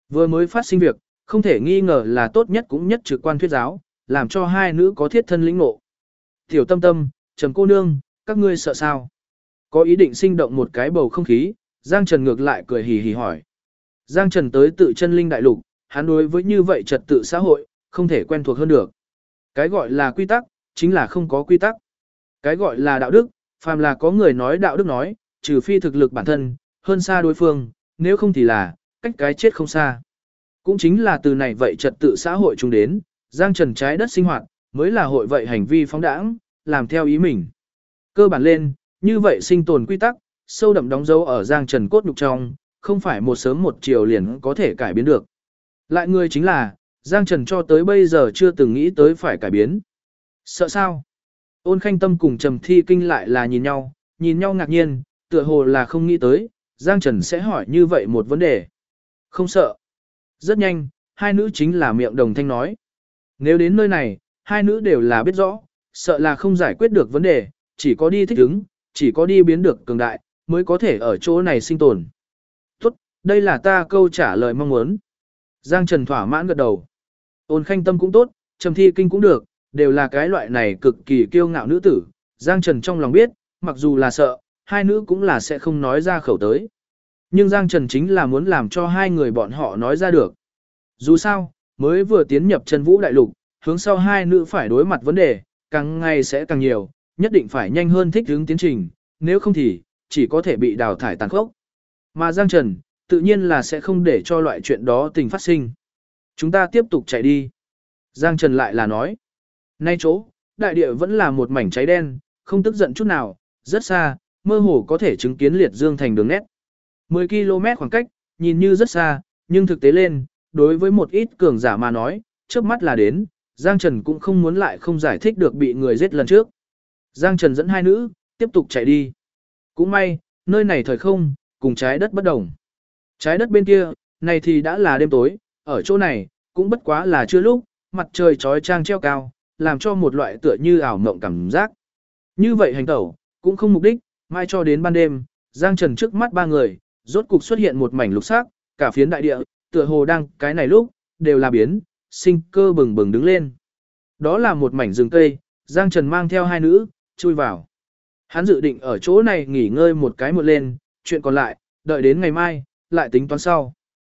Vừa mới phát sinh việc, không thể nghi ngờ là tốt nhất cũng nhất trực quan thuyết giáo, làm cho hai nữ có thiết thân lĩnh ngộ. Tiểu Tâm Tâm, Trầm cô nương, các ngươi sợ sao? Có ý định sinh động một cái bầu không khí, Giang Trần ngược lại cười hì hì hỏi. Giang Trần tới tự chân linh đại lục, hắn đối với như vậy trật tự xã hội, không thể quen thuộc hơn được. Cái gọi là quy tắc, chính là không có quy tắc. Cái gọi là đạo đức, phàm là có người nói đạo đức nói, trừ phi thực lực bản thân, hơn xa đối phương, nếu không thì là, cách cái chết không xa. Cũng chính là từ này vậy trật tự xã hội chúng đến, Giang Trần trái đất sinh hoạt, mới là hội vậy hành vi phóng đãng, làm theo ý mình. Cơ bản lên, như vậy sinh tồn quy tắc, sâu đậm đóng dấu ở Giang Trần cốt nhục trong, không phải một sớm một chiều liền có thể cải biến được. Lại người chính là, Giang Trần cho tới bây giờ chưa từng nghĩ tới phải cải biến. Sợ sao? Ôn Khanh Tâm cùng Trầm Thi Kinh lại là nhìn nhau ngạc nhiên, tựa hồ là không nghĩ tới, Giang Trần sẽ hỏi như vậy một vấn đề. Không sợ. Rất nhanh, hai nữ chính là miệng đồng thanh nói. Nếu đến nơi này, hai nữ đều là biết rõ, sợ là không giải quyết được vấn đề, chỉ có đi thích ứng, chỉ có đi biến được cường đại, mới có thể ở chỗ này sinh tồn. Tốt, đây là ta câu trả lời mong muốn. Giang Trần thỏa mãn gật đầu. Ôn Khanh Tâm cũng tốt, Trầm Thi Kinh cũng được, đều là cái loại này cực kỳ kiêu ngạo nữ tử. Giang Trần trong lòng biết, mặc dù là sợ, hai nữ cũng là sẽ không nói ra khẩu tới. Nhưng Giang Trần chính là muốn làm cho hai người bọn họ nói ra được. Dù sao, mới vừa tiến nhập chân vũ đại lục, hướng sau hai nữ phải đối mặt vấn đề, càng ngày sẽ càng nhiều, nhất định phải nhanh hơn thích ứng tiến trình, nếu không thì, chỉ có thể bị đào thải tàn khốc. Mà Giang Trần, tự nhiên là sẽ không để cho loại chuyện đó tình phát sinh. Chúng ta tiếp tục chạy đi. Giang Trần lại là nói. Nay chỗ, đại địa vẫn là một mảnh cháy đen, không tức giận chút nào, rất xa, mơ hồ có thể chứng kiến liệt dương thành đường nét. 10 km khoảng cách, nhìn như rất xa, nhưng thực tế lên, đối với một ít cường giả mà nói, trước mắt là đến, Giang Trần cũng không muốn lại không giải thích được bị người giết lần trước. Giang Trần dẫn hai nữ, tiếp tục chạy đi. Cũng may, nơi này thời không, cùng trái đất bất đồng. Trái đất bên kia, này thì đã là đêm tối, ở chỗ này, cũng bất quá là chưa lúc, mặt trời trói trang treo cao, làm cho một loại tựa như ảo mộng cảm giác. Như vậy hành tẩu, cũng không mục đích, mai cho đến ban đêm, Giang Trần trước mắt ba người, rốt cục xuất hiện một mảnh lục sắc, cả phiến đại địa, tựa hồ đang cái này lúc, đều là biến, sinh cơ bừng bừng đứng lên. Đó là một mảnh rừng cây, Giang Trần mang theo hai nữ, chui vào. Hắn dự định ở chỗ này nghỉ ngơi một cái một lên, chuyện còn lại, đợi đến ngày mai, lại tính toán sau.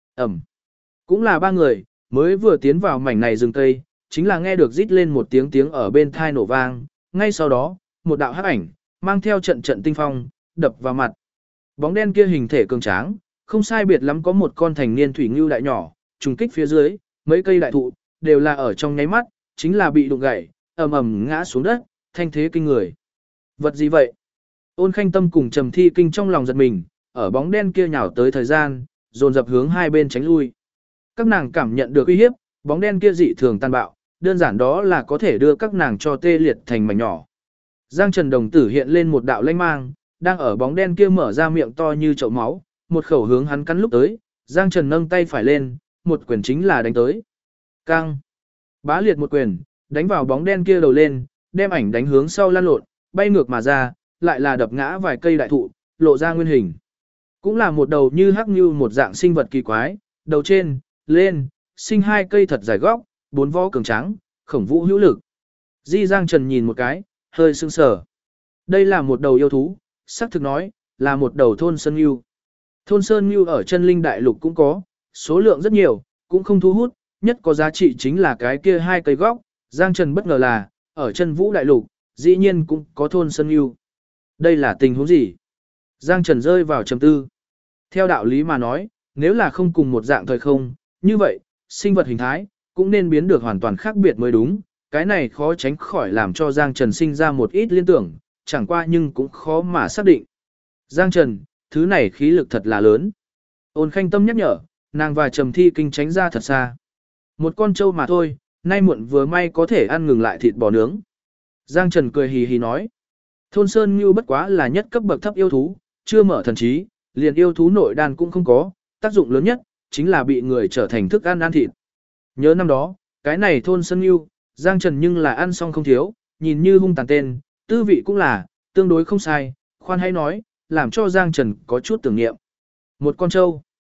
Cũng là ba người, mới vừa tiến vào mảnh này rừng cây, chính là nghe được rít lên một tiếng tiếng ở bên thai nổ vang, ngay sau đó, một đạo hắc ảnh, mang theo trận trận tinh phong, đập vào mặt. Bóng đen kia hình thể cường tráng, không sai biệt lắm có một con thành niên thủy ngưu đại nhỏ, trùng kích phía dưới, mấy cây đại thụ, đều là ở trong nháy mắt, chính là bị đụng gãy, ầm ầm ngã xuống đất, thanh thế kinh người. Vật gì vậy? Ôn Khanh Tâm cùng Trầm Thi Kinh trong lòng giật mình, ở bóng đen kia nhào tới thời gian, dồn dập hướng hai bên tránh lui. Các nàng cảm nhận được uy hiếp, bóng đen kia dị thường tàn bạo, đơn giản đó là có thể đưa các nàng cho tê liệt thành mảnh nhỏ. Giang Trần đồng tử hiện lên một đạo lanh mang, đang ở bóng đen kia mở ra miệng to như chậu máu, một khẩu hướng hắn cắn lúc tới, Giang Trần nâng tay phải lên, một quyền chính là đánh tới. Căng. Bá liệt một quyền, đánh vào bóng đen kia đầu lên, đem ảnh đánh hướng sau lăn lộn, bay ngược mà ra, lại là đập ngã vài cây đại thụ, lộ ra nguyên hình. Cũng là một đầu như hắc như một dạng sinh vật kỳ quái, đầu trên, lên, sinh hai cây thật dài góc, bốn vó cường tráng, khổng vũ hữu lực. Di Giang Trần nhìn một cái, hơi sưng sờ. Đây là một đầu yêu thú, xác thực nói, là một đầu thôn sơn yêu. Thôn sơn yêu ở chân linh đại lục cũng có, số lượng rất nhiều, cũng không thu hút, nhất có giá trị chính là cái kia hai cây góc. Giang Trần bất ngờ là, ở chân vũ đại lục, dĩ nhiên cũng có thôn sơn yêu. Đây là tình huống gì? Giang Trần rơi vào trầm tư. Theo đạo lý mà nói, nếu là không cùng một dạng thời không, như vậy, sinh vật hình thái, cũng nên biến được hoàn toàn khác biệt mới đúng. Cái này khó tránh khỏi làm cho Giang Trần sinh ra một ít liên tưởng, chẳng qua nhưng cũng khó mà xác định. Giang Trần, thứ này khí lực thật là lớn. Ôn Khanh Tâm nhắc nhở, nàng và Trầm Thi Kinh tránh ra thật xa. Một con trâu mà thôi, nay muộn vừa may có thể ăn ngừng lại thịt bò nướng. Giang Trần cười hì hì nói. Thôn Sơn Ngưu bất quá là nhất cấp bậc thấp yêu thú, chưa mở thần trí, liền yêu thú nội đan cũng không có, tác dụng lớn nhất, chính là bị người trở thành thức ăn thịt. Nhớ năm đó, cái này Thôn Sơn Ngưu, Giang Trần nhưng là ăn xong không thiếu, nhìn như hung tàn tên, tư vị cũng là, tương đối không sai, khoan hãy nói, làm cho Giang Trần có chút tưởng niệm. Một con trâu.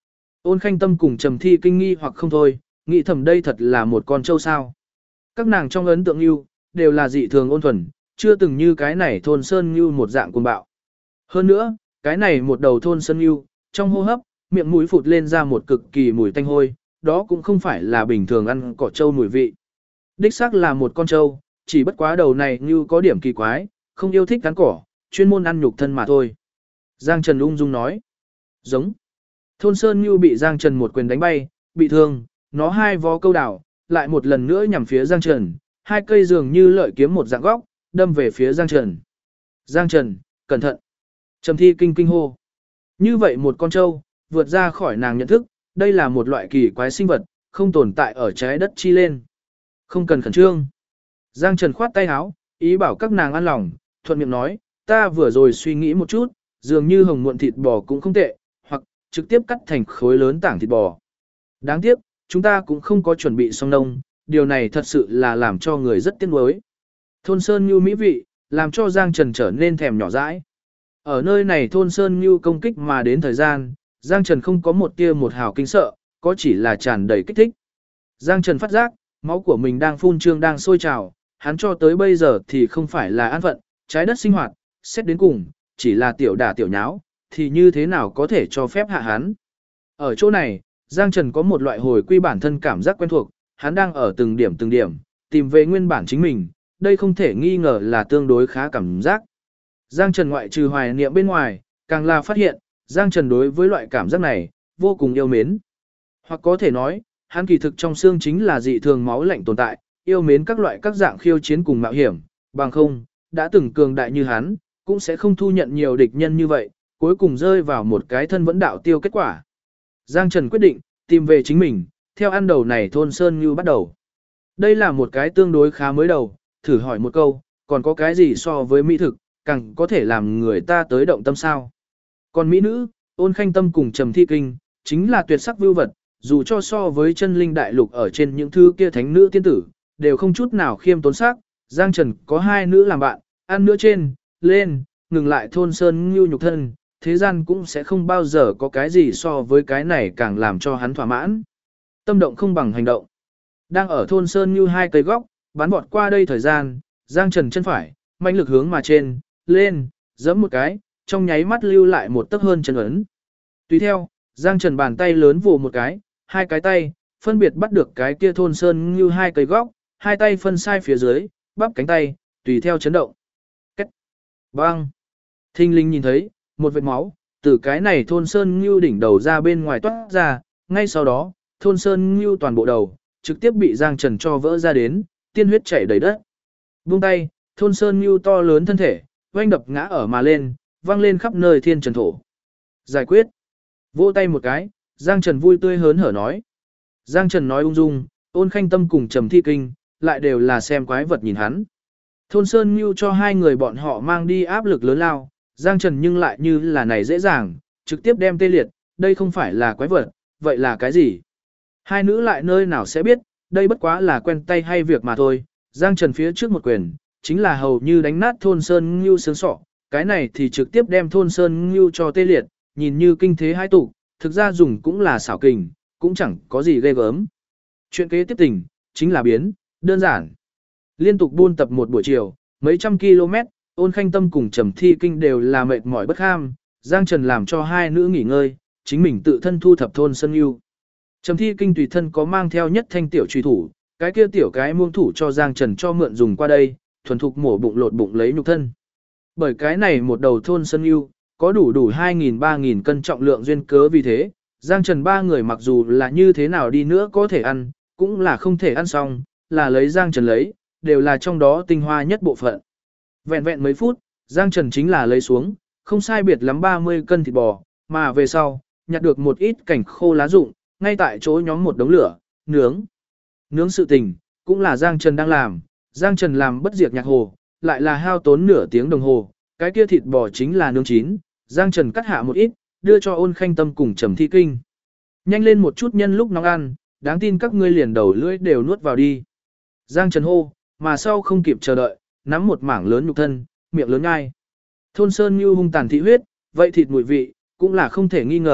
Ôn Khanh Tâm cùng Trầm Thi kinh nghi hoặc không thôi, nghĩ thầm đây thật là một con trâu sao. Các nàng trong ấn tượng Ngưu, đều là dị thường ôn thuần, chưa từng như cái này thôn sơn Ngưu một dạng cuồng bạo. Hơn nữa, cái này một đầu thôn sơn Ngưu, trong hô hấp, miệng mũi phụt lên ra một cực kỳ mùi tanh hôi, đó cũng không phải là bình thường ăn cỏ trâu mùi vị. Đích xác là một con trâu, chỉ bất quá đầu này Ngưu có điểm kỳ quái, không yêu thích cắn cỏ, chuyên môn ăn nhục thân mà thôi. Giang Trần ung dung nói. Giống. Thôn sơn Ngưu bị Giang Trần một quyền đánh bay, bị thương, nó hai vó câu đảo, lại một lần nữa nhằm phía Giang Trần, hai cây dường như lợi kiếm một dạng góc, đâm về phía Giang Trần. Giang Trần, cẩn thận. Trầm Thi kinh kinh hô. Như vậy một con trâu, vượt ra khỏi nàng nhận thức, đây là một loại kỳ quái sinh vật, không tồn tại ở trái đất chi lên. Không cần khẩn trương. Giang Trần khoát tay áo, ý bảo các nàng an lòng, thuận miệng nói, ta vừa rồi suy nghĩ một chút, dường như hồng muộn thịt bò cũng không tệ, hoặc trực tiếp cắt thành khối lớn tảng thịt bò. Đáng tiếc, chúng ta cũng không có chuẩn bị xong nông, điều này thật sự là làm cho người rất tiếc nuối. Thôn Sơn Ngưu mỹ vị, làm cho Giang Trần trở nên thèm nhỏ dãi. Ở nơi này thôn Sơn Ngưu công kích mà đến thời gian, Giang Trần không có một tia một hào kinh sợ, có chỉ là tràn đầy kích thích. Giang Trần phát giác, máu của mình đang phun trương đang sôi trào, hắn cho tới bây giờ thì không phải là an phận, trái đất sinh hoạt, xét đến cùng, chỉ là tiểu đả tiểu nháo, thì như thế nào có thể cho phép hạ hắn. Ở chỗ này, Giang Trần có một loại hồi quy bản thân cảm giác quen thuộc, hắn đang ở từng điểm, tìm về nguyên bản chính mình, đây không thể nghi ngờ là tương đối khá cảm giác. Giang Trần ngoại trừ hoài niệm bên ngoài, càng là phát hiện, Giang Trần đối với loại cảm giác này, vô cùng yêu mến. Hoặc có thể nói, hắn kỳ thực trong xương chính là dị thường máu lạnh tồn tại, yêu mến các loại các dạng khiêu chiến cùng mạo hiểm, bằng không, đã từng cường đại như hắn, cũng sẽ không thu nhận nhiều địch nhân như vậy, cuối cùng rơi vào một cái thân vẫn đạo tiêu kết quả. Giang Trần quyết định, tìm về chính mình, theo ăn đầu này thôn Sơn Ngưu bắt đầu. Đây là một cái tương đối khá mới đầu, thử hỏi một câu, còn có cái gì so với mỹ thực, càng có thể làm người ta tới động tâm sao. Còn mỹ nữ, Ôn Khanh Tâm cùng Trầm Thi kinh, chính là tuyệt sắc vưu vật, dù cho so với chân linh đại lục ở trên những thứ kia thánh nữ tiên tử, đều không chút nào khiêm tốn sắc. Giang Trần có hai nữ làm bạn, ăn nữa trên, lên, ngừng lại thôn Sơn Ngưu nhục thân, thế gian cũng sẽ không bao giờ có cái gì so với cái này càng làm cho hắn thỏa mãn. Tâm động không bằng hành động. Đang ở thôn Sơn Ngưu hai cây góc, bắn vọt qua đây thời gian, Giang Trần chân phải, mạnh lực hướng mà trên, lên, giẫm một cái, trong nháy mắt lưu lại một tấc hơn chân ấn. Tùy theo, Giang Trần bàn tay lớn vồ một cái, hai cái tay, phân biệt bắt được cái kia thôn Sơn Ngưu hai cây góc, hai tay phân sai phía dưới, bắp cánh tay, tùy theo chấn động. Cách. Bang. Thinh linh nhìn thấy, một vệt máu, từ cái này thôn Sơn Ngưu đỉnh đầu ra bên ngoài toát ra, ngay sau đó, thôn Sơn Ngưu toàn bộ đầu, trực tiếp bị Giang Trần cho vỡ ra đến, tiên huyết chảy đầy đất. Buông tay, thôn Sơn Ngưu to lớn thân thể, oanh đập ngã ở mà lên, vang lên khắp nơi thiên trần thổ. Giải quyết. Vỗ tay một cái, Giang Trần vui tươi hớn hở nói. Giang Trần nói ung dung, Ôn Khanh Tâm cùng Trầm Thi kinh, lại đều là xem quái vật nhìn hắn. Thôn Sơn Ngưu cho hai người bọn họ mang đi áp lực lớn lao, Giang Trần nhưng lại như là này dễ dàng, trực tiếp đem tê liệt, đây không phải là quái vật, vậy là cái gì? Hai nữ lại nơi nào sẽ biết, đây bất quá là quen tay hay việc mà thôi. Giang Trần phía trước một quyền, chính là hầu như đánh nát thôn Sơn Ngưu xương sọ, cái này thì trực tiếp đem thôn Sơn Ngưu cho tê liệt, nhìn như kinh thế hai tụ, thực ra dùng cũng là xảo kình, cũng chẳng có gì ghê gớm. Chuyện kế tiếp tình, chính là biến, đơn giản. Liên tục buôn tập một buổi chiều, mấy trăm km, Ôn Khanh Tâm cùng Trầm Thi kinh đều là mệt mỏi bất ham, Giang Trần làm cho hai nữ nghỉ ngơi, chính mình tự thân thu thập thôn Sơn Ngưu. Trầm Thi kinh tùy thân có mang theo nhất thanh tiểu truy thủ, cái kia tiểu cái muông thủ cho Giang Trần cho mượn dùng qua đây, thuần thục mổ bụng lột bụng lấy nhục thân. Bởi cái này một đầu thôn Sơn Ngưu, có đủ 2.000-3.000 cân trọng lượng duyên cớ vì thế, Giang Trần ba người mặc dù là như thế nào đi nữa có thể ăn, cũng là không thể ăn xong, là lấy Giang Trần lấy, đều là trong đó tinh hoa nhất bộ phận. Vẹn vẹn mấy phút, Giang Trần chính là lấy xuống, không sai biệt lắm 30 cân thịt bò, mà về sau, nhặt được một ít cảnh khô lá rụng, ngay tại chỗ nhóm một đống lửa, nướng. Nướng sự tình, cũng là Giang Trần đang làm, Giang Trần làm bất diệt nhạc hồ, lại là hao tốn nửa tiếng đồng hồ, cái kia thịt bò chính là nướng chín, Giang Trần cắt hạ một ít, đưa cho Ôn Khanh Tâm cùng Trầm Thi kinh. Nhanh lên một chút nhân lúc nóng ăn, đáng tin các ngươi liền đầu lưỡi đều nuốt vào đi. Giang Trần hô, mà sau không kịp chờ đợi, nắm một mảng lớn nhục thân, miệng lớn ngai. Thôn Sơn Ngưu hung tàn thị huyết, vậy thịt mùi vị, cũng là không thể nghi ngờ,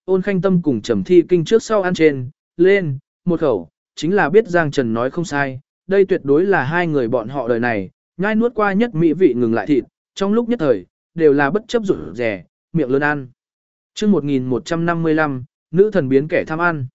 Ôn Khanh Tâm cùng Trầm Thi Kinh trước sau ăn trên, lên, một khẩu, chính là biết Giang Trần nói không sai, đây tuyệt đối là hai người bọn họ đời này, nhai nuốt qua nhất mỹ vị ngừng lại thịt, trong lúc nhất thời, đều là bất chấp rủi rẻ, miệng lớn ăn. Chương 1155, nữ thần biến kẻ tham ăn.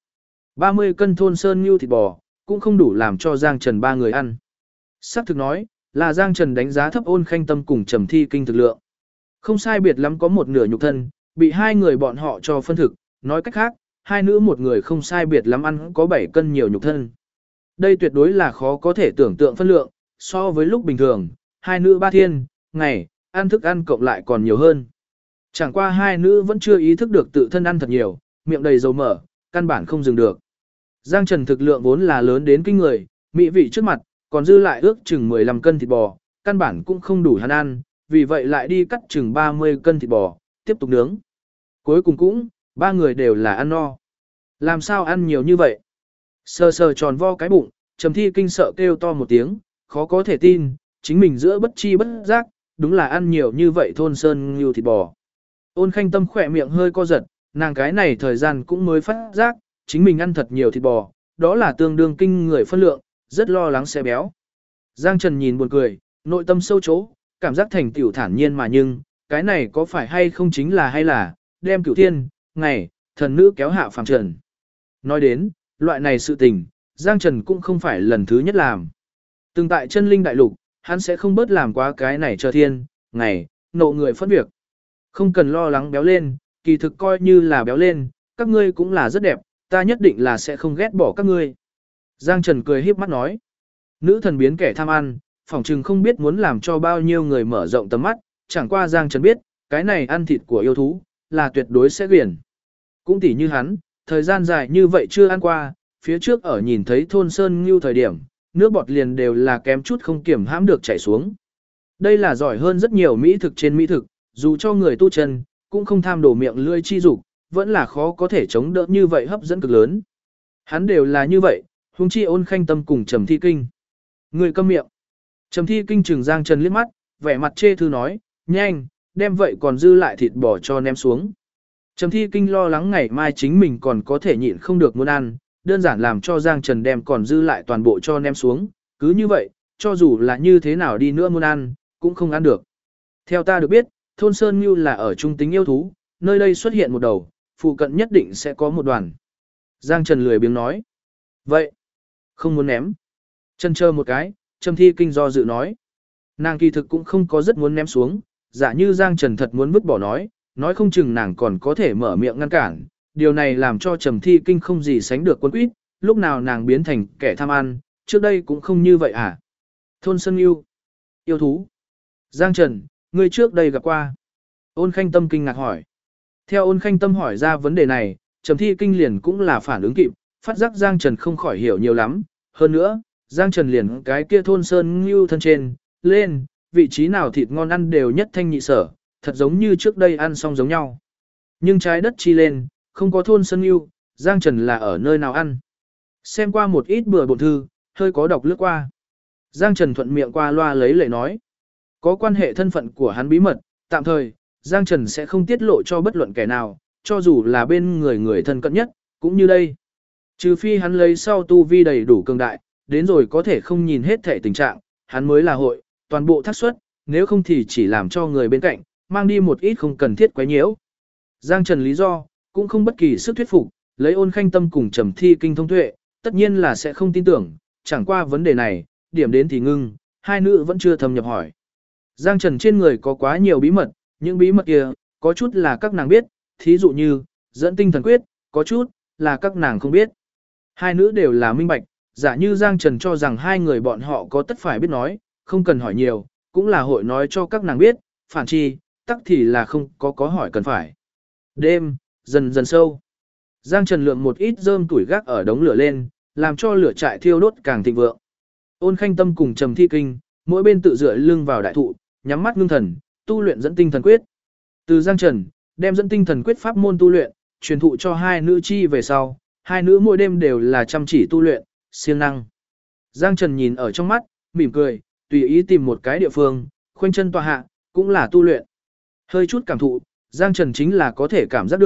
30 cân thôn sơn ngưu thịt bò, cũng không đủ làm cho Giang Trần ba người ăn. Sắc thực nói, là Giang Trần đánh giá thấp Ôn Khanh Tâm cùng Trầm Thi Kinh thực lượng. Không sai biệt lắm có một nửa nhục thân, bị hai người bọn họ cho phân thực, nói cách khác, hai nữ một người không sai biệt lắm ăn có 7 cân nhiều nhục thân. Đây tuyệt đối là khó có thể tưởng tượng phân lượng, so với lúc bình thường, hai nữ ba thiên, ngày, ăn thức ăn cộng lại còn nhiều hơn. Chẳng qua hai nữ vẫn chưa ý thức được tự thân ăn thật nhiều, miệng đầy dầu mỡ, căn bản không dừng được. Giang Trần thực lượng vốn là lớn đến kinh người, mỹ vị trước mặt, còn dư lại ước chừng 15 cân thịt bò, căn bản cũng không đủ hắn ăn, vì vậy lại đi cắt chừng 30 cân thịt bò, tiếp tục nướng. Cuối cùng cũng, ba người đều là ăn no. Làm sao ăn nhiều như vậy? Sờ sờ tròn vo cái bụng, Trầm Thi Kinh sợ kêu to một tiếng, khó có thể tin, chính mình giữa bất chi bất giác, đúng là ăn nhiều như vậy thôn sơn như thịt bò. Ôn Khanh Tâm khỏe miệng hơi co giật, nàng cái này thời gian cũng mới phát giác, chính mình ăn thật nhiều thịt bò, đó là tương đương kinh người phân lượng, rất lo lắng sẽ béo. Giang Trần nhìn buồn cười, nội tâm sâu chỗ, cảm giác thành tiểu thản nhiên mà nhưng, cái này có phải hay không chính là hay là, đem cửu thiên, ngày, thần nữ kéo hạ phàm trần. Nói đến, loại này sự tình, Giang Trần cũng không phải lần thứ nhất làm. Từng tại chân linh đại lục, hắn sẽ không bớt làm quá cái này chờ thiên, ngày, nộ người phân việc. Không cần lo lắng béo lên, kỳ thực coi như là béo lên, các ngươi cũng là rất đẹp, ta nhất định là sẽ không ghét bỏ các ngươi. Giang Trần cười híp mắt nói, nữ thần biến kẻ tham ăn, phỏng chừng không biết muốn làm cho bao nhiêu người mở rộng tầm mắt, chẳng qua Giang Trần biết, cái này ăn thịt của yêu thú, là tuyệt đối sẽ quyển. Cũng tỉ như hắn, thời gian dài như vậy chưa ăn qua, phía trước ở nhìn thấy thôn sơn ngưu thời điểm, nước bọt liền đều là kém chút không kiểm hãm được chảy xuống. Đây là giỏi hơn rất nhiều mỹ thực trên mỹ thực, dù cho người tu chân, cũng không tham đổ miệng lưỡi chi dục, vẫn là khó có thể chống đỡ như vậy hấp dẫn cực lớn. Hắn đều là như vậy, huống chi Ôn Khanh Tâm cùng Trầm Thi Kinh. Người câm miệng. Trầm Thi Kinh trừng Giang Trần liếc mắt, vẻ mặt chê thư nói, nhanh, đem vậy còn dư lại thịt bò cho ném xuống. Trầm Thi Kinh lo lắng ngày mai chính mình còn có thể nhịn không được muốn ăn, đơn giản làm cho Giang Trần đem còn dư lại toàn bộ cho ném xuống, cứ như vậy, cho dù là như thế nào đi nữa muốn ăn, cũng không ăn được. Theo ta được biết, thôn Sơn Ngưu là ở trung tính yêu thú, nơi đây xuất hiện một đầu, phụ cận nhất định sẽ có một đoàn. Giang Trần lười biếng nói. Vậy, không muốn ném. Chân chờ một cái, Trầm Thi Kinh do dự nói. Nàng kỳ thực cũng không có rất muốn ném xuống, giả như Giang Trần thật muốn vứt bỏ nói không chừng nàng còn có thể mở miệng ngăn cản. Điều này làm cho Trầm Thi Kinh không gì sánh được quấn quýt, lúc nào nàng biến thành kẻ tham ăn, trước đây cũng không như vậy à. Thôn Sơn Ngưu, yêu thú. Giang Trần, ngươi trước đây gặp qua. Ôn Khanh Tâm kinh ngạc hỏi. Theo Ôn Khanh Tâm hỏi ra vấn đề này, Trầm Thi Kinh liền cũng là phản ứng kịp, phát giác Giang Trần không khỏi hiểu nhiều lắm. Hơn nữa, Giang Trần liền cái kia thôn Sơn Ngưu thân trên, lên, vị trí nào thịt ngon ăn đều nhất thanh nhị sở, thật giống như trước đây ăn xong giống nhau. Nhưng trái đất chi lên, không có thôn Sơn Ngưu, Giang Trần là ở nơi nào ăn. Xem qua một ít bừa bộn thư, hơi có đọc lướt qua. Giang Trần thuận miệng qua loa lấy lệ nói. Có quan hệ thân phận của hắn bí mật, tạm thời, Giang Trần sẽ không tiết lộ cho bất luận kẻ nào, cho dù là bên người thân cận nhất, cũng như đây. Trừ phi hắn lấy sau tu vi đầy đủ cường đại, đến rồi có thể không nhìn hết thể tình trạng, hắn mới là hội, toàn bộ thác suất, nếu không thì chỉ làm cho người bên cạnh, mang đi một ít không cần thiết quấy nhiễu. Giang Trần lý do, cũng không bất kỳ sức thuyết phục, lấy Ôn Khanh Tâm cùng Trầm Thi Kinh thông tuệ, tất nhiên là sẽ không tin tưởng, chẳng qua vấn đề này, điểm đến thì ngưng, hai nữ vẫn chưa thâm nhập hỏi. Giang Trần trên người có quá nhiều bí mật, những bí mật kia, có chút là các nàng biết, thí dụ như, dẫn tinh thần quyết, có chút, là các nàng không biết. Hai nữ đều là minh bạch, giả như Giang Trần cho rằng hai người bọn họ có tất phải biết nói, không cần hỏi nhiều, cũng là hội nói cho các nàng biết, phản chi, tắc thì là không có hỏi cần phải. Đêm, dần dần sâu. Giang Trần lượng một ít rơm tuổi gác ở đống lửa lên, làm cho lửa trại thiêu đốt càng thịnh vượng. Ôn Khanh Tâm cùng Trầm Thi Kinh, mỗi bên tự dựa lưng vào đại thụ, nhắm mắt ngưng thần, tu luyện dẫn tinh thần quyết. Từ Giang Trần, đem dẫn tinh thần quyết pháp môn tu luyện, truyền thụ cho hai nữ chi về sau, hai nữ mỗi đêm đều là chăm chỉ tu luyện, siêng năng. Giang Trần nhìn ở trong mắt, mỉm cười, tùy ý tìm một cái địa phương, khoanh chân tọa hạ, cũng là tu luyện. Hơi chút cảm thụ, Giang Trần chính là có thể cảm giác được,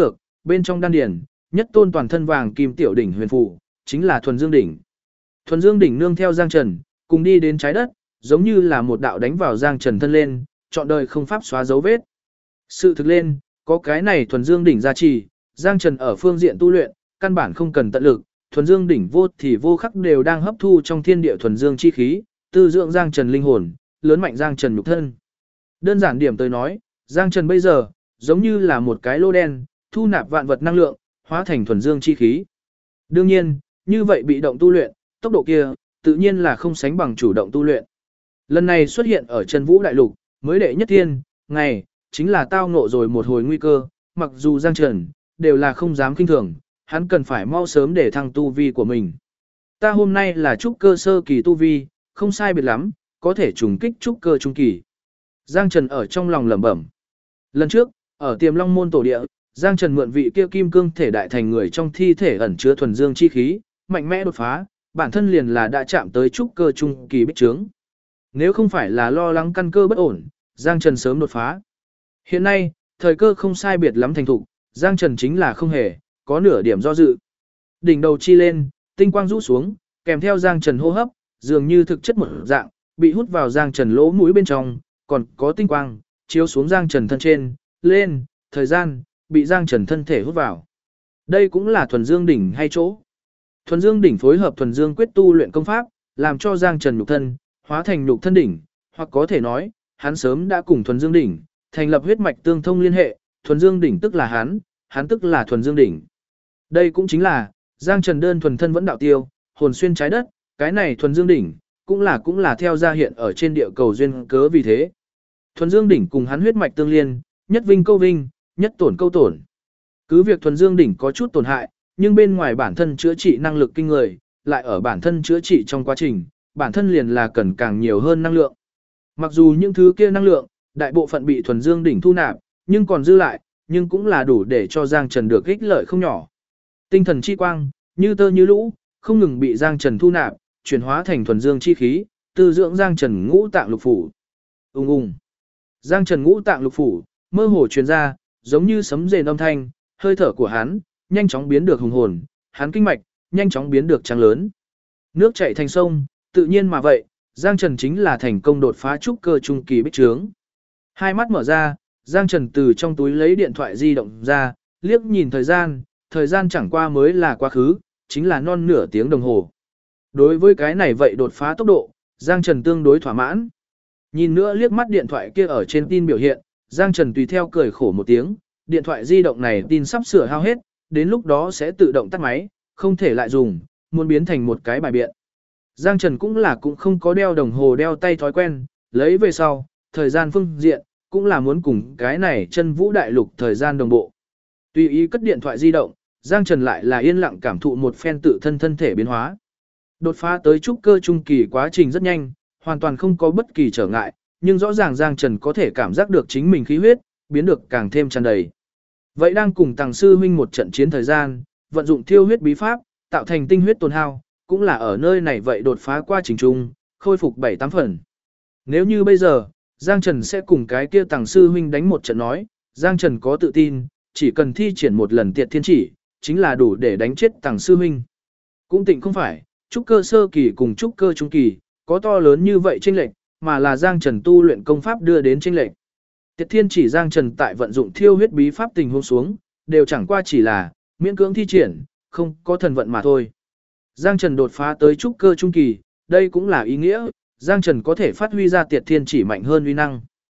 bên trong đan điển, nhất tôn toàn thân vàng kim tiểu đỉnh huyền phù, chính là thuần dương đỉnh. Thuần dương đỉnh nương theo Giang Trần, cùng đi đến trái đất, giống như là một đạo đánh vào Giang Trần thân lên, trọn đời không pháp xóa dấu vết. Sự thực lên, có cái này thuần dương đỉnh gia trì, Giang Trần ở phương diện tu luyện, căn bản không cần tận lực, thuần dương đỉnh vô thì vô khắc đều đang hấp thu trong thiên địa thuần dương chi khí, tư dưỡng Giang Trần linh hồn, lớn mạnh Giang Trần nhục thân. Đơn giản điểm tới nói, Giang Trần bây giờ, giống như là một cái lô đen, thu nạp vạn vật năng lượng, hóa thành thuần dương chi khí. Đương nhiên, như vậy bị động tu luyện, tốc độ kia, tự nhiên là không sánh bằng chủ động tu luyện. Lần này xuất hiện ở Chân Vũ Đại Lục, mới đệ nhất thiên, ngày, chính là tao ngộ rồi một hồi nguy cơ, mặc dù Giang Trần, đều là không dám kinh thường, hắn cần phải mau sớm để thăng tu vi của mình. Ta hôm nay là trúc cơ sơ kỳ tu vi, không sai biệt lắm, có thể trùng kích trúc cơ trung kỳ. Giang Trần ở trong lòng lẩm bẩm. Lần trước, ở Tiềm Long môn tổ địa, Giang Trần mượn vị kia kim cương thể đại thành người trong thi thể ẩn chứa thuần dương chi khí, mạnh mẽ đột phá, bản thân liền là đã chạm tới trúc cơ trung kỳ bích trướng. Nếu không phải là lo lắng căn cơ bất ổn, Giang Trần sớm đột phá. Hiện nay, thời cơ không sai biệt lắm thành thục, Giang Trần chính là không hề có nửa điểm do dự. Đỉnh đầu chi lên, tinh quang rũ xuống, kèm theo Giang Trần hô hấp, dường như thực chất một dạng, bị hút vào Giang Trần lỗ mũi bên trong, còn có tinh quang chiếu xuống Giang Trần thân trên, lên, thời gian bị Giang Trần thân thể hút vào. Đây cũng là thuần dương đỉnh hay chỗ. Thuần dương đỉnh phối hợp thuần dương quyết tu luyện công pháp, làm cho Giang Trần nhục thân hóa thành nhục thân đỉnh, hoặc có thể nói, hắn sớm đã cùng thuần dương đỉnh thành lập huyết mạch tương thông liên hệ, thuần dương đỉnh tức là hắn tức là thuần dương đỉnh. Đây cũng chính là Giang Trần đơn thuần thân vẫn đạo tiêu, hồn xuyên trái đất, cái này thuần dương đỉnh cũng là theo gia hiện ở trên địa cầu duyên cớ vì thế. Thuần dương đỉnh cùng hắn huyết mạch tương liên, nhất vinh câu vinh, nhất tổn câu tổn. Cứ việc thuần dương đỉnh có chút tổn hại, nhưng bên ngoài bản thân chữa trị năng lực kinh người, lại ở bản thân chữa trị trong quá trình, bản thân liền là cần càng nhiều hơn năng lượng. Mặc dù những thứ kia năng lượng, đại bộ phận bị thuần dương đỉnh thu nạp, nhưng còn dư lại, nhưng cũng là đủ để cho Giang Trần được ích lợi không nhỏ. Tinh thần chi quang, như tơ như lũ, không ngừng bị Giang Trần thu nạp, chuyển hóa thành thuần dương chi khí, tư dưỡng Giang Trần ngũ tạng lục phủ. Ung ung. Giang Trần ngũ tạng lục phủ, mơ hồ truyền ra, giống như sấm rền âm thanh, hơi thở của hắn nhanh chóng biến được hùng hồn, hắn kinh mạch nhanh chóng biến được trắng lớn. Nước chảy thành sông, tự nhiên mà vậy, Giang Trần chính là thành công đột phá trúc cơ trung kỳ bích trướng. Hai mắt mở ra, Giang Trần từ trong túi lấy điện thoại di động ra, liếc nhìn thời gian chẳng qua mới là quá khứ, chính là non nửa tiếng đồng hồ. Đối với cái này vậy đột phá tốc độ, Giang Trần tương đối thỏa mãn. Nhìn nữa liếc mắt điện thoại kia ở trên tin biểu hiện, Giang Trần tùy theo cười khổ một tiếng, điện thoại di động này tin sắp sửa hao hết, đến lúc đó sẽ tự động tắt máy, không thể lại dùng, muốn biến thành một cái bài biện. Giang Trần cũng không có đeo đồng hồ đeo tay thói quen, lấy về sau, thời gian phương diện, cũng là muốn cùng cái này Chân Vũ Đại Lục thời gian đồng bộ. Tùy ý cất điện thoại di động, Giang Trần lại là yên lặng cảm thụ một phen tự thân thể biến hóa. Đột phá tới trúc cơ trung kỳ quá trình rất nhanh, hoàn toàn không có bất kỳ trở ngại, nhưng rõ ràng Giang Trần có thể cảm giác được chính mình khí huyết, biến được càng thêm tràn đầy. Vậy đang cùng Tằng sư huynh một trận chiến thời gian, vận dụng thiêu huyết bí pháp, tạo thành tinh huyết tồn hao, cũng là ở nơi này vậy đột phá qua trình trung, khôi phục 7-8 phần. Nếu như bây giờ, Giang Trần sẽ cùng cái kia Tằng sư huynh đánh một trận nói, Giang Trần có tự tin, chỉ cần thi triển một lần Tiệt Thiên Chỉ, chính là đủ để đánh chết Tằng sư huynh. Cũng tịnh không phải, trúc cơ sơ kỳ cùng trúc cơ trung kỳ, có to lớn như vậy chênh lệch, mà là Giang Trần tu luyện công pháp đưa đến chênh lệch. Tiệt Thiên Chỉ Giang Trần tại vận dụng thiêu huyết bí pháp tình huống xuống, đều chẳng qua chỉ là miễn cưỡng thi triển, không có thần vận mà thôi. Giang Trần đột phá tới trúc cơ trung kỳ, đây cũng là ý nghĩa, Giang Trần có thể phát huy ra Tiệt Thiên Chỉ mạnh hơn uy năng.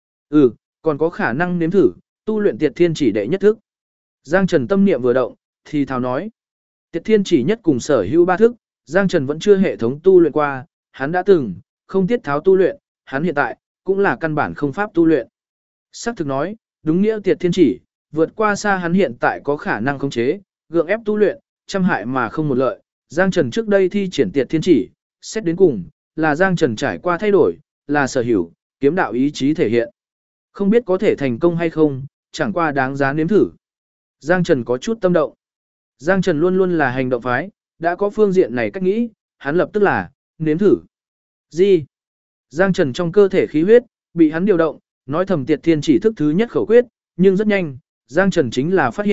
Còn có khả năng nếm thử, tu luyện Tiệt Thiên Chỉ đệ nhất thức. Giang Trần tâm niệm vừa động, thì thào nói. Tiệt Thiên Chỉ nhất cùng sở hữu 3 thức, Giang Trần vẫn chưa hệ thống tu luyện qua, hắn đã từng, không tiết tháo tu luyện, hắn hiện tại, cũng là căn bản không pháp tu luyện. Sắc thực nói, đúng nghĩa Tiệt Thiên Chỉ, vượt qua xa hắn hiện tại có khả năng khống chế, gượng ép tu luyện, trăm hại mà không một lợi. Giang Trần trước đây thi triển Tiệt Thiên Chỉ, xét đến cùng, là Giang Trần trải qua thay đổi, là sở hữu, kiếm đạo ý chí thể hiện. Không biết có thể thành công hay không, chẳng qua đáng giá nếm thử. Giang Trần có chút tâm động. Giang Trần luôn luôn là hành động phái, đã có phương diện này cách nghĩ, hắn lập tức là, nếm thử. Gì? Giang Trần trong cơ thể khí huyết, bị hắn điều động, nói thầm Tiệt Thiên Chỉ thức thứ nhất khẩu quyết, nhưng rất nhanh, Giang Trần chính là phát hiện,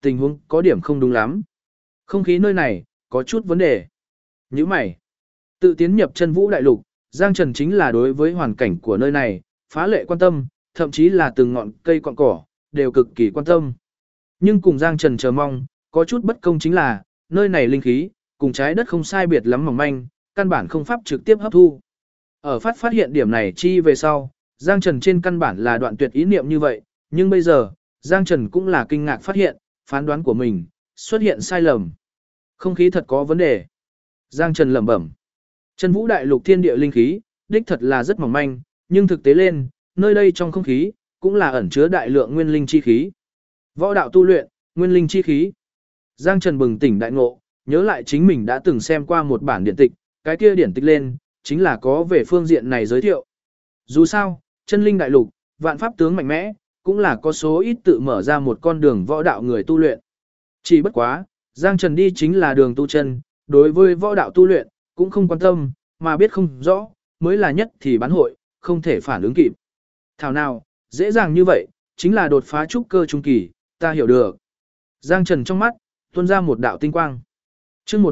tình huống có điểm không đúng lắm. Không khí nơi này, có chút vấn đề. Như mày, tự tiến nhập chân vũ đại lục, Giang Trần chính là đối với hoàn cảnh của nơi này, phá lệ quan tâm, thậm chí là từng ngọn cây cọn cỏ, đều cực kỳ quan tâm. Nhưng cùng Giang Trần chờ mong, có chút bất công chính là, nơi này linh khí, cùng trái đất không sai biệt lắm mỏng manh, căn bản không pháp trực tiếp hấp thu. Ở phát hiện điểm này chi về sau, Giang Trần trên căn bản là đoạn tuyệt ý niệm như vậy, nhưng bây giờ, Giang Trần cũng là kinh ngạc phát hiện, phán đoán của mình, xuất hiện sai lầm. Không khí thật có vấn đề. Giang Trần lẩm bẩm. Chân vũ đại lục thiên địa linh khí, đích thật là rất mỏng manh, nhưng thực tế lên, nơi đây trong không khí, cũng là ẩn chứa đại lượng nguyên linh chi khí. Võ đạo tu luyện, nguyên linh chi khí. Giang Trần bừng tỉnh đại ngộ, nhớ lại chính mình đã từng xem qua một bản điển tịch, cái kia điển tịch lên, chính là có về phương diện này giới thiệu. Dù sao, chân linh đại lục, vạn pháp tướng mạnh mẽ, cũng là có số ít tự mở ra một con đường võ đạo người tu luyện. Chỉ bất quá, Giang Trần đi chính là đường tu chân, đối với võ đạo tu luyện, cũng không quan tâm, mà biết không rõ, mới là nhất thì bán hội, không thể phản ứng kịp. Thảo nào, dễ dàng như vậy, chính là đột phá trúc cơ trung kỳ, ta hiểu được. Giang Trần trong mắt, tuôn ra một đạo tinh quang. Chương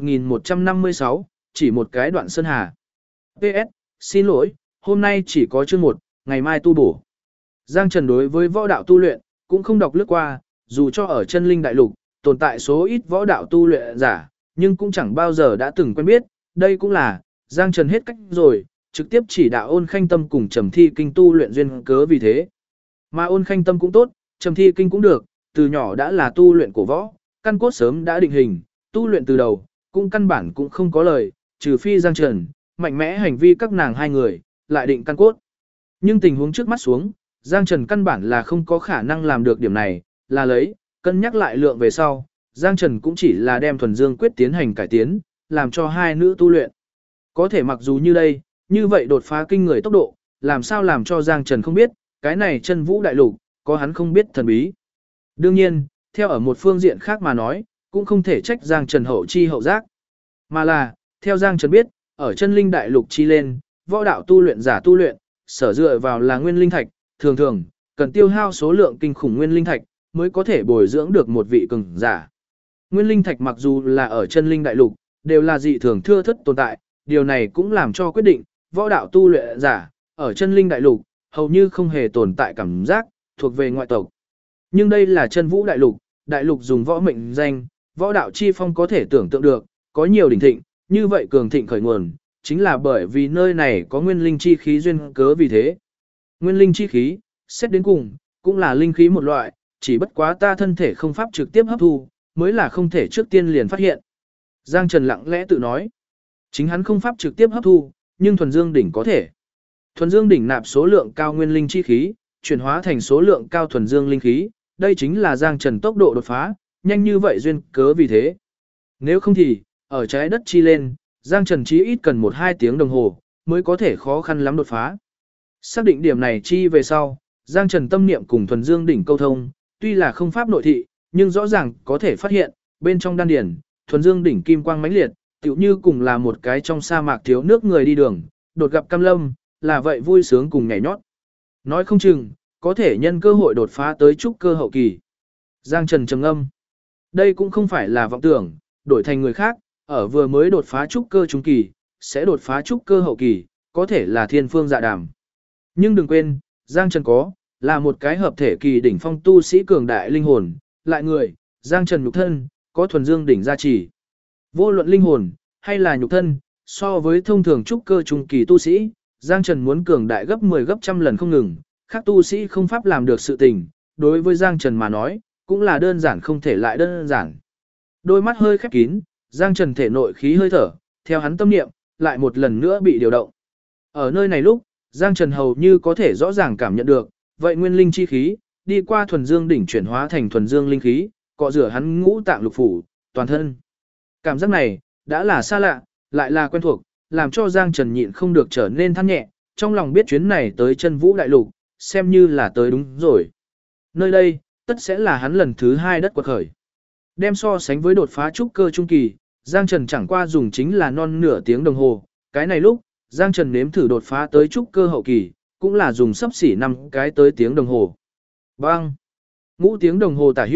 1156, chỉ một cái đoạn sơn hà. PS, xin lỗi, hôm nay chỉ có chương 1, ngày mai tu bổ. Giang Trần đối với võ đạo tu luyện, cũng không đọc lướt qua, dù cho ở chân linh đại lục, tồn tại số ít võ đạo tu luyện giả, nhưng cũng chẳng bao giờ đã từng quen biết, đây cũng là, Giang Trần hết cách rồi, trực tiếp chỉ đạo ôn khanh tâm cùng trầm thi kinh tu luyện duyên cớ vì thế. Mà ôn khanh tâm cũng tốt, trầm thi kinh cũng được, từ nhỏ đã là tu luyện cổ võ, căn cốt sớm đã định hình, tu luyện từ đầu, cũng căn bản cũng không có lời, trừ phi Giang Trần, mạnh mẽ hành vi các nàng hai người, lại định căn cốt. Nhưng tình huống trước mắt xuống, Giang Trần căn bản là không có khả năng làm được điểm này, là lấy, cân nhắc lại lượng về sau, Giang Trần cũng chỉ là đem thuần dương quyết tiến hành cải tiến, làm cho hai nữ tu luyện. Có thể mặc dù như đây, như vậy đột phá kinh người tốc độ, làm sao làm cho Giang Trần không biết, cái này chân vũ đại lục, có hắn không biết thần bí. Đương nhiên, theo ở một phương diện khác mà nói, cũng không thể trách Giang Trần hậu chi hậu giác. Mà là, theo Giang Trần biết, ở chân linh đại lục chi lên, võ đạo tu luyện giả tu luyện, sở dựa vào là nguyên linh thạch, thường thường, cần tiêu hao số lượng kinh khủng nguyên linh thạch, mới có thể bồi dưỡng được một vị cường giả. Nguyên linh thạch mặc dù là ở chân linh đại lục, đều là dị thường thưa thất tồn tại, điều này cũng làm cho quyết định, võ đạo tu luyện giả, ở chân linh đại lục, hầu như không hề tồn tại cảm giác, thuộc về ngoại tộc. Nhưng đây là chân vũ đại lục dùng võ mệnh danh, võ đạo chi phong có thể tưởng tượng được, có nhiều đỉnh thịnh, như vậy cường thịnh khởi nguồn, chính là bởi vì nơi này có nguyên linh chi khí duyên cớ vì thế. Nguyên linh chi khí, xét đến cùng, cũng là linh khí một loại, chỉ bất quá ta thân thể không pháp trực tiếp hấp thu, mới là không thể trước tiên liền phát hiện. Giang Trần lặng lẽ tự nói, chính hắn không pháp trực tiếp hấp thu, nhưng thuần dương đỉnh có thể. Thuần dương đỉnh nạp số lượng cao nguyên linh chi khí, chuyển hóa thành số lượng cao thuần dương linh khí, đây chính là Giang Trần tốc độ đột phá, nhanh như vậy duyên cớ vì thế. Nếu không thì, ở trái đất chi lên, Giang Trần chí ít cần 1-2 tiếng đồng hồ, mới có thể khó khăn lắm đột phá. Xác định điểm này chi về sau, Giang Trần tâm niệm cùng thuần dương đỉnh câu thông, tuy là không pháp nội thị, nhưng rõ ràng có thể phát hiện, bên trong đan điển, thuần dương đỉnh kim quang mãnh liệt, tựu như cùng là một cái trong sa mạc thiếu nước người đi đường, đột gặp cam lâm, là vậy vui sướng cùng nhảy nhót. Nói không chừng, có thể nhân cơ hội đột phá tới trúc cơ hậu kỳ. Giang Trần trầm ngâm. Đây cũng không phải là vọng tưởng, đổi thành người khác, ở vừa mới đột phá trúc cơ trung kỳ, sẽ đột phá trúc cơ hậu kỳ, có thể là thiên phương dạ đàm. Nhưng đừng quên, Giang Trần là một cái hợp thể kỳ đỉnh phong tu sĩ cường đại linh hồn, lại người, Giang Trần nhục thân, có thuần dương đỉnh gia trì. Vô luận linh hồn, hay là nhục thân, so với thông thường trúc cơ trung kỳ tu sĩ, Giang Trần muốn cường đại gấp 10 gấp trăm lần không ngừng, khác tu sĩ không pháp làm được sự tình, đối với Giang Trần mà nói, cũng là đơn giản không thể lại đơn giản. Đôi mắt hơi khép kín, Giang Trần thể nội khí hơi thở, theo hắn tâm niệm, lại một lần nữa bị điều động. Ở nơi này lúc, Giang Trần hầu như có thể rõ ràng cảm nhận được, vậy nguyên linh chi khí, đi qua thuần dương đỉnh chuyển hóa thành thuần dương linh khí, cọ rửa hắn ngũ tạng lục phủ, toàn thân. Cảm giác này, đã là xa lạ, lại là quen thuộc, làm cho Giang Trần nhịn không được trở nên than nhẹ, trong lòng biết chuyến này tới chân vũ đại lục, xem như là tới đúng rồi. Nơi đây, tất sẽ là hắn lần thứ 2 đất quật khởi. Đem so sánh với đột phá trúc cơ trung kỳ, Giang Trần chẳng qua dùng chính là non nửa tiếng đồng hồ, cái này lúc, Giang Trần nếm thử đột phá tới trúc cơ hậu kỳ, cũng là dùng sấp xỉ 5 cái tới tiếng đồng hồ. Bang! Ngũ tiếng đồng hồ tả hữu,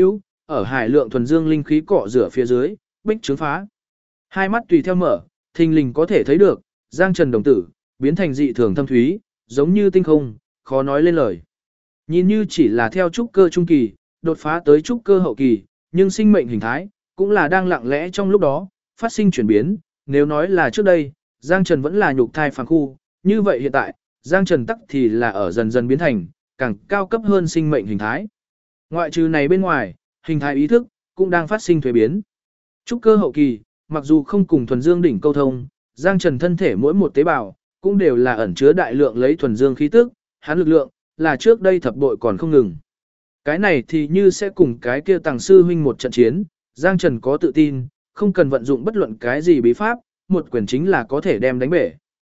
ở hải lượng thuần dương linh khí cọ rửa phía dưới, bích trướng phá. Hai mắt tùy theo mở, thình lình có thể thấy được, Giang Trần đồng tử, biến thành dị thường thâm thúy, giống như tinh không, khó nói lên lời. Nhìn như chỉ là theo trúc cơ trung kỳ, đột phá tới trúc cơ hậu kỳ, nhưng sinh mệnh hình thái, cũng là đang lặng lẽ trong lúc đó, phát sinh chuyển biến. Nếu nói là trước đây, Giang Trần vẫn là nhục thai phàm khu, như vậy hiện tại, Giang Trần tắc thì là ở dần dần biến thành, càng cao cấp hơn sinh mệnh hình thái. Ngoại trừ này bên ngoài, hình thái ý thức, cũng đang phát sinh thuế biến. Trúc cơ hậu kỳ, mặc dù không cùng thuần dương đỉnh câu thông, Giang Trần thân thể mỗi một tế bào, cũng đều là ẩn chứa đại lượng lấy thuần dương khí tức, hắn lực lượng, là trước đây thập bội còn không ngừng. Cái này thì như sẽ cùng cái kia tàng sư huynh một trận chiến, Giang Trần có tự tin, không cần vận dụng bất luận cái gì bí pháp, một quyền chính là có thể đem đánh bể.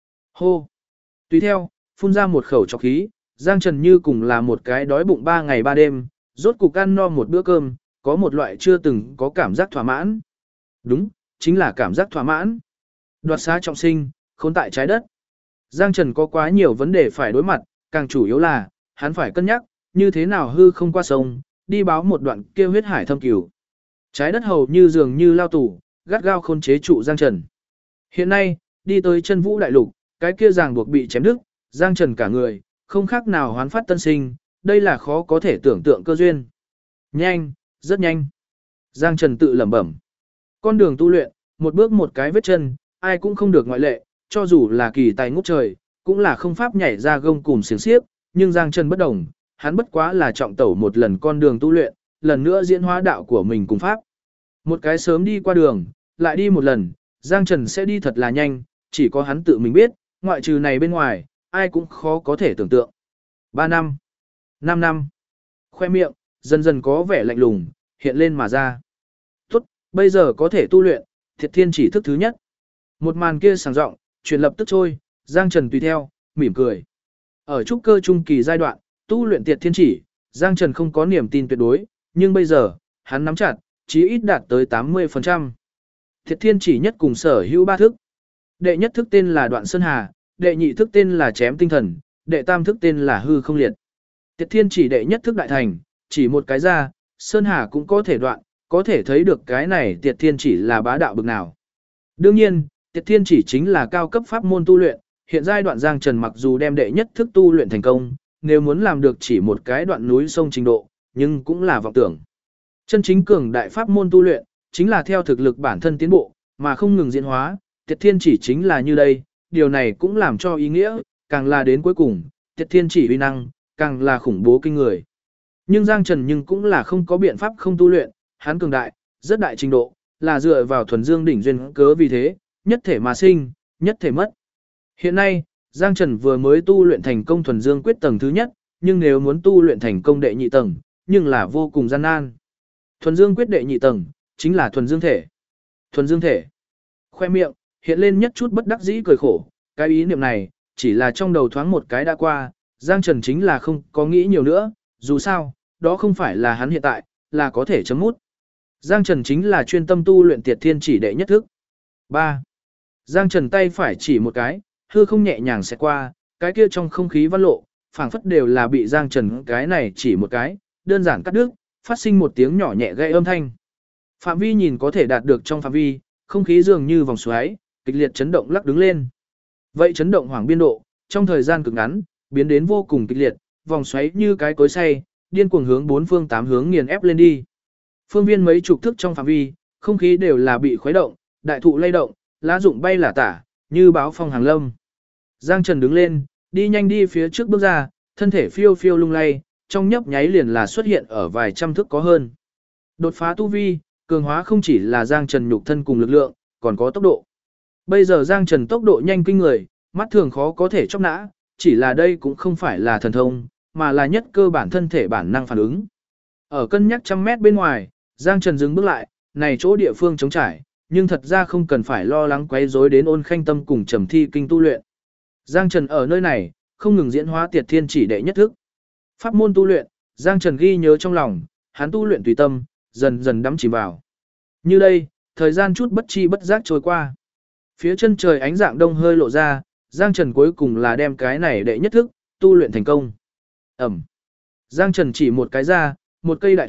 Hô! Tùy theo, phun ra một khẩu trọc khí, Giang Trần như cùng là một cái đói bụng 3 ngày 3 đêm, rốt cục ăn no một bữa cơm, có một loại chưa từng có cảm giác thỏa mãn. Đúng, chính là cảm giác thỏa mãn. Đoạt xá trọng sinh, khốn tại trái đất. Giang Trần có quá nhiều vấn đề phải đối mặt, càng chủ yếu là, hắn phải cân nhắc, như thế nào hư không qua sông, đi báo một đoạn kia huyết hải thâm cửu. Trái đất hầu như dường như lao tù, gắt gao khôn chế trụ Giang Trần. Hiện nay, đi tới chân vũ đại lục, cái kia ràng buộc bị chém đứt, Giang Trần cả người, không khác nào hoán phát tân sinh, đây là khó có thể tưởng tượng cơ duyên. Nhanh, rất nhanh. Giang Trần tự lẩm bẩm. Con đường tu luyện, một bước một cái vết chân, ai cũng không được ngoại lệ, cho dù là kỳ tài ngút trời, cũng là không pháp nhảy ra gông cùm xiềng xiếc, nhưng Giang Trần bất đồng, hắn bất quá là trọng tẩu một lần con đường tu luyện, lần nữa diễn hóa đạo của mình cùng pháp. Một cái sớm đi qua đường, lại đi một lần, Giang Trần sẽ đi thật là nhanh, chỉ có hắn tự mình biết, ngoại trừ này bên ngoài, ai cũng khó có thể tưởng tượng. 3 năm, 5 năm, khoe miệng, dần dần có vẻ lạnh lùng, hiện lên mà ra. Tốt, bây giờ có thể tu luyện, Thiệt Thiên Chỉ thức thứ nhất. Một màn kia sảng rộng, chuyển lập tức trôi, Giang Trần tùy theo, mỉm cười. Ở trúc cơ trung kỳ giai đoạn, tu luyện Tiệt Thiên Chỉ, Giang Trần không có niềm tin tuyệt đối, nhưng bây giờ, hắn nắm chặt, chí ít đạt tới 80%. Tiệt Thiên Chỉ nhất cùng sở hữu 3 thức. Đệ nhất thức tên là Đoạn Sơn Hà, đệ nhị thức tên là Chém Tinh Thần, đệ tam thức tên là Hư Không Liệt. Tiệt Thiên Chỉ đệ nhất thức đại thành, chỉ một cái ra, Sơn Hà cũng có thể đoạn, có thể thấy được cái này Tiệt Thiên Chỉ là bá đạo bực nào. Đương nhiên, Tiệt Thiên Chỉ chính là cao cấp pháp môn tu luyện, hiện giai đoạn Giang Trần mặc dù đem đệ nhất thức tu luyện thành công, nếu muốn làm được chỉ một cái đoạn núi sông trình độ, nhưng cũng là vọng tưởng. Chân chính cường đại pháp môn tu luyện, chính là theo thực lực bản thân tiến bộ, mà không ngừng diễn hóa, Tiệt Thiên Chỉ chính là như đây, điều này cũng làm cho ý nghĩa, càng là đến cuối cùng, Tiệt Thiên Chỉ uy năng, càng là khủng bố kinh người. Nhưng Giang Trần nhưng cũng là không có biện pháp không tu luyện, hắn cường đại, rất đại trình độ, là dựa vào thuần dương đỉnh duyên cớ vì thế, nhất thể mà sinh, nhất thể mất. Hiện nay, Giang Trần vừa mới tu luyện thành công thuần dương quyết tầng thứ nhất, nhưng nếu muốn tu luyện thành công đệ nhị tầng, nhưng là vô cùng gian nan. Thuần dương quyết đệ nhị tầng, chính là thuần dương thể. Thuần dương thể. Khoe miệng, hiện lên nhất chút bất đắc dĩ cười khổ, cái ý niệm này, chỉ là trong đầu thoáng một cái đã qua, Giang Trần chính là không có nghĩ nhiều nữa, dù sao, đó không phải là hắn hiện tại, là có thể chấm mút. Giang Trần chính là chuyên tâm tu luyện Tiệt Thiên Chỉ đệ nhất thức. 3. Giang Trần tay phải chỉ một cái, hư không nhẹ nhàng sẽ qua, cái kia trong không khí văn lộ, phảng phất đều là bị Giang Trần cái này chỉ một cái, đơn giản cắt đứt, phát sinh một tiếng nhỏ nhẹ gây âm thanh. Phạm vi nhìn có thể đạt được trong phạm vi, không khí dường như vòng xoáy, kịch liệt chấn động lắc đứng lên. Vậy chấn động hoảng biên độ, trong thời gian cực ngắn, biến đến vô cùng kịch liệt, vòng xoáy như cái cối xay, điên cuồng hướng bốn phương tám hướng nghiền ép lên đi. Phương viên mấy chục thước trong phạm vi, không khí đều là bị khuấy động, đại thụ lay động, lá rụng bay lả tả, như báo phong hàng lâm. Giang Trần đứng lên, đi nhanh đi phía trước bước ra, thân thể phiêu phiêu lung lay, trong nhấp nháy liền là xuất hiện ở vài trăm thước có hơn. Đột phá tu vi, cường hóa không chỉ là Giang Trần nhục thân cùng lực lượng, còn có tốc độ. Bây giờ Giang Trần tốc độ nhanh kinh người, mắt thường khó có thể chóc nã, chỉ là đây cũng không phải là thần thông, mà là nhất cơ bản thân thể bản năng phản ứng. Ở cân nhắc trăm mét bên ngoài, Giang Trần dừng bước lại, này chỗ địa phương trống trải, nhưng thật ra không cần phải lo lắng quấy rối đến Ôn Khanh Tâm cùng Trầm Thi kinh tu luyện. Giang Trần ở nơi này, không ngừng diễn hóa Tiệt Thiên Chỉ đệ nhất thức. Pháp môn tu luyện, Giang Trần ghi nhớ trong lòng, hắn tu luyện tùy tâm, dần dần đắm chìm vào. Như đây, thời gian chút bất chi bất giác trôi qua. Phía chân trời ánh dạng đông hơi lộ ra, Giang Trần cuối cùng là đem cái này đệ nhất thức, tu luyện thành công. Ẩm. Giang Trần chỉ một cái ra, một cây đại thụ,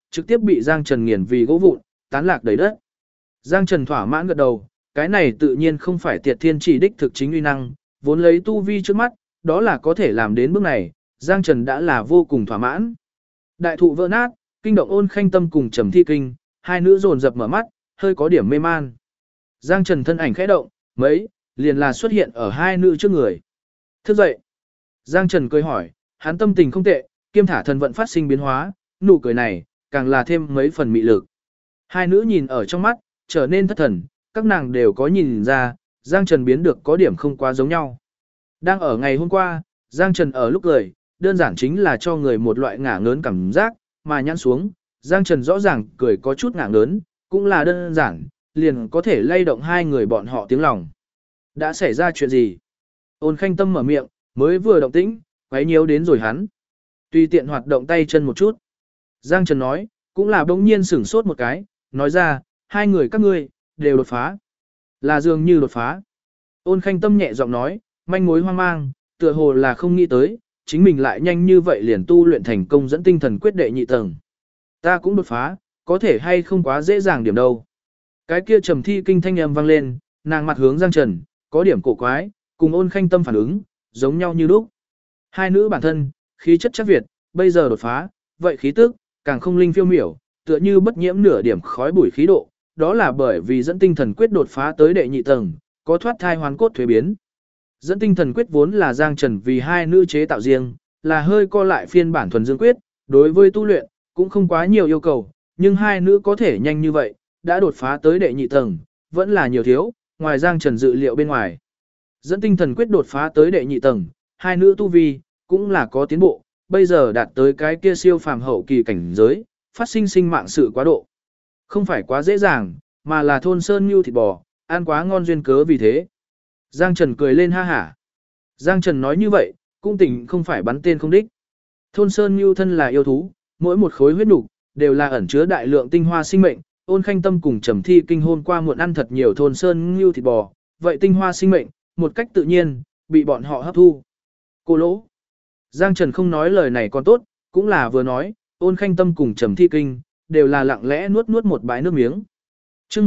trực tiếp bị Giang Trần nghiền vì gỗ vụn, tán lạc đầy đất. Giang Trần thỏa mãn gật đầu, cái này tự nhiên không phải Tiệt Thiên chỉ đích thực chính uy năng, vốn lấy tu vi trước mắt, đó là có thể làm đến bước này, Giang Trần đã là vô cùng thỏa mãn. Đại thụ vỡ nát, kinh động Ôn Khanh Tâm cùng Trầm Thi Kinh, hai nữ dồn dập mở mắt, hơi có điểm mê man. Giang Trần thân ảnh khẽ động, liền là xuất hiện ở hai nữ trước người. Thức dậy. Giang Trần cười hỏi, hắn tâm tình không tệ, kiêm thả thần vận phát sinh biến hóa, nụ cười này, càng là thêm mấy phần mị lực. Hai nữ nhìn ở trong mắt, trở nên thất thần, các nàng đều có nhìn ra, Giang Trần biến được có điểm không quá giống nhau. Đang ở ngày hôm qua, Giang Trần ở lúc cười, đơn giản chính là cho người một loại ngả ngớn cảm giác, mà nhăn xuống, Giang Trần rõ ràng cười có chút ngả ngớn, cũng là đơn giản, liền có thể lay động hai người bọn họ tiếng lòng. Đã xảy ra chuyện gì? Ôn Khanh Tâm mở miệng, mới vừa động tĩnh, quấy nhiễu đến rồi hắn. Tùy tiện hoạt động tay chân một chút. Giang Trần nói, cũng là bỗng nhiên sửng sốt một cái, nói ra, hai người các ngươi, đều đột phá. Là dường như đột phá. Ôn Khanh Tâm nhẹ giọng nói, manh mối hoang mang, tựa hồ là không nghĩ tới, chính mình lại nhanh như vậy liền tu luyện thành công dẫn tinh thần quyết đệ nhị tầng. Ta cũng đột phá, có thể hay không quá dễ dàng điểm đâu. Cái kia Trầm Thi Kinh thanh âm vang lên, nàng mặt hướng Giang Trần, có điểm cổ quái, cùng Ôn Khanh Tâm phản ứng, giống nhau như lúc. Hai nữ bản thân, khí chất chắc Việt, bây giờ đột phá, vậy khí tức, càng không linh phiêu miểu, tựa như bất nhiễm nửa điểm khói bụi khí độ, đó là bởi vì dẫn tinh thần quyết đột phá tới đệ nhị tầng, có thoát thai hoàn cốt thuế biến. Dẫn tinh thần quyết vốn là Giang Trần vì hai nữ chế tạo riêng, là hơi co lại phiên bản thuần dương quyết, đối với tu luyện, cũng không quá nhiều yêu cầu, nhưng hai nữ có thể nhanh như vậy, đã đột phá tới đệ nhị tầng, vẫn là nhiều thiếu, ngoài Giang Trần dự liệu bên ngoài. Dẫn tinh thần quyết đột phá tới đệ nhị tầng, hai nữ tu vi, cũng là có tiến bộ, bây giờ đạt tới cái kia siêu phàm hậu kỳ cảnh giới, phát sinh sinh mạng sự quá độ. Không phải quá dễ dàng, mà là thôn sơn như thịt bò, ăn quá ngon duyên cớ vì thế. Giang Trần cười lên ha hả. Giang Trần nói như vậy, cũng tỉnh không phải bắn tên không đích. Thôn sơn như thân là yêu thú, mỗi một khối huyết nục đều là ẩn chứa đại lượng tinh hoa sinh mệnh. Ôn Khanh Tâm cùng Trầm Thi Kinh hôm qua muộn ăn thật nhiều thôn sơn như thịt bò, vậy tinh hoa sinh mệnh, một cách tự nhiên, bị bọn họ hấp thu. Cô lỗ. Giang Trần không nói lời này còn tốt, cũng là vừa nói, Ôn Khanh Tâm cùng Trầm Thi Kinh, đều là lặng lẽ nuốt một bãi nước miếng. Chương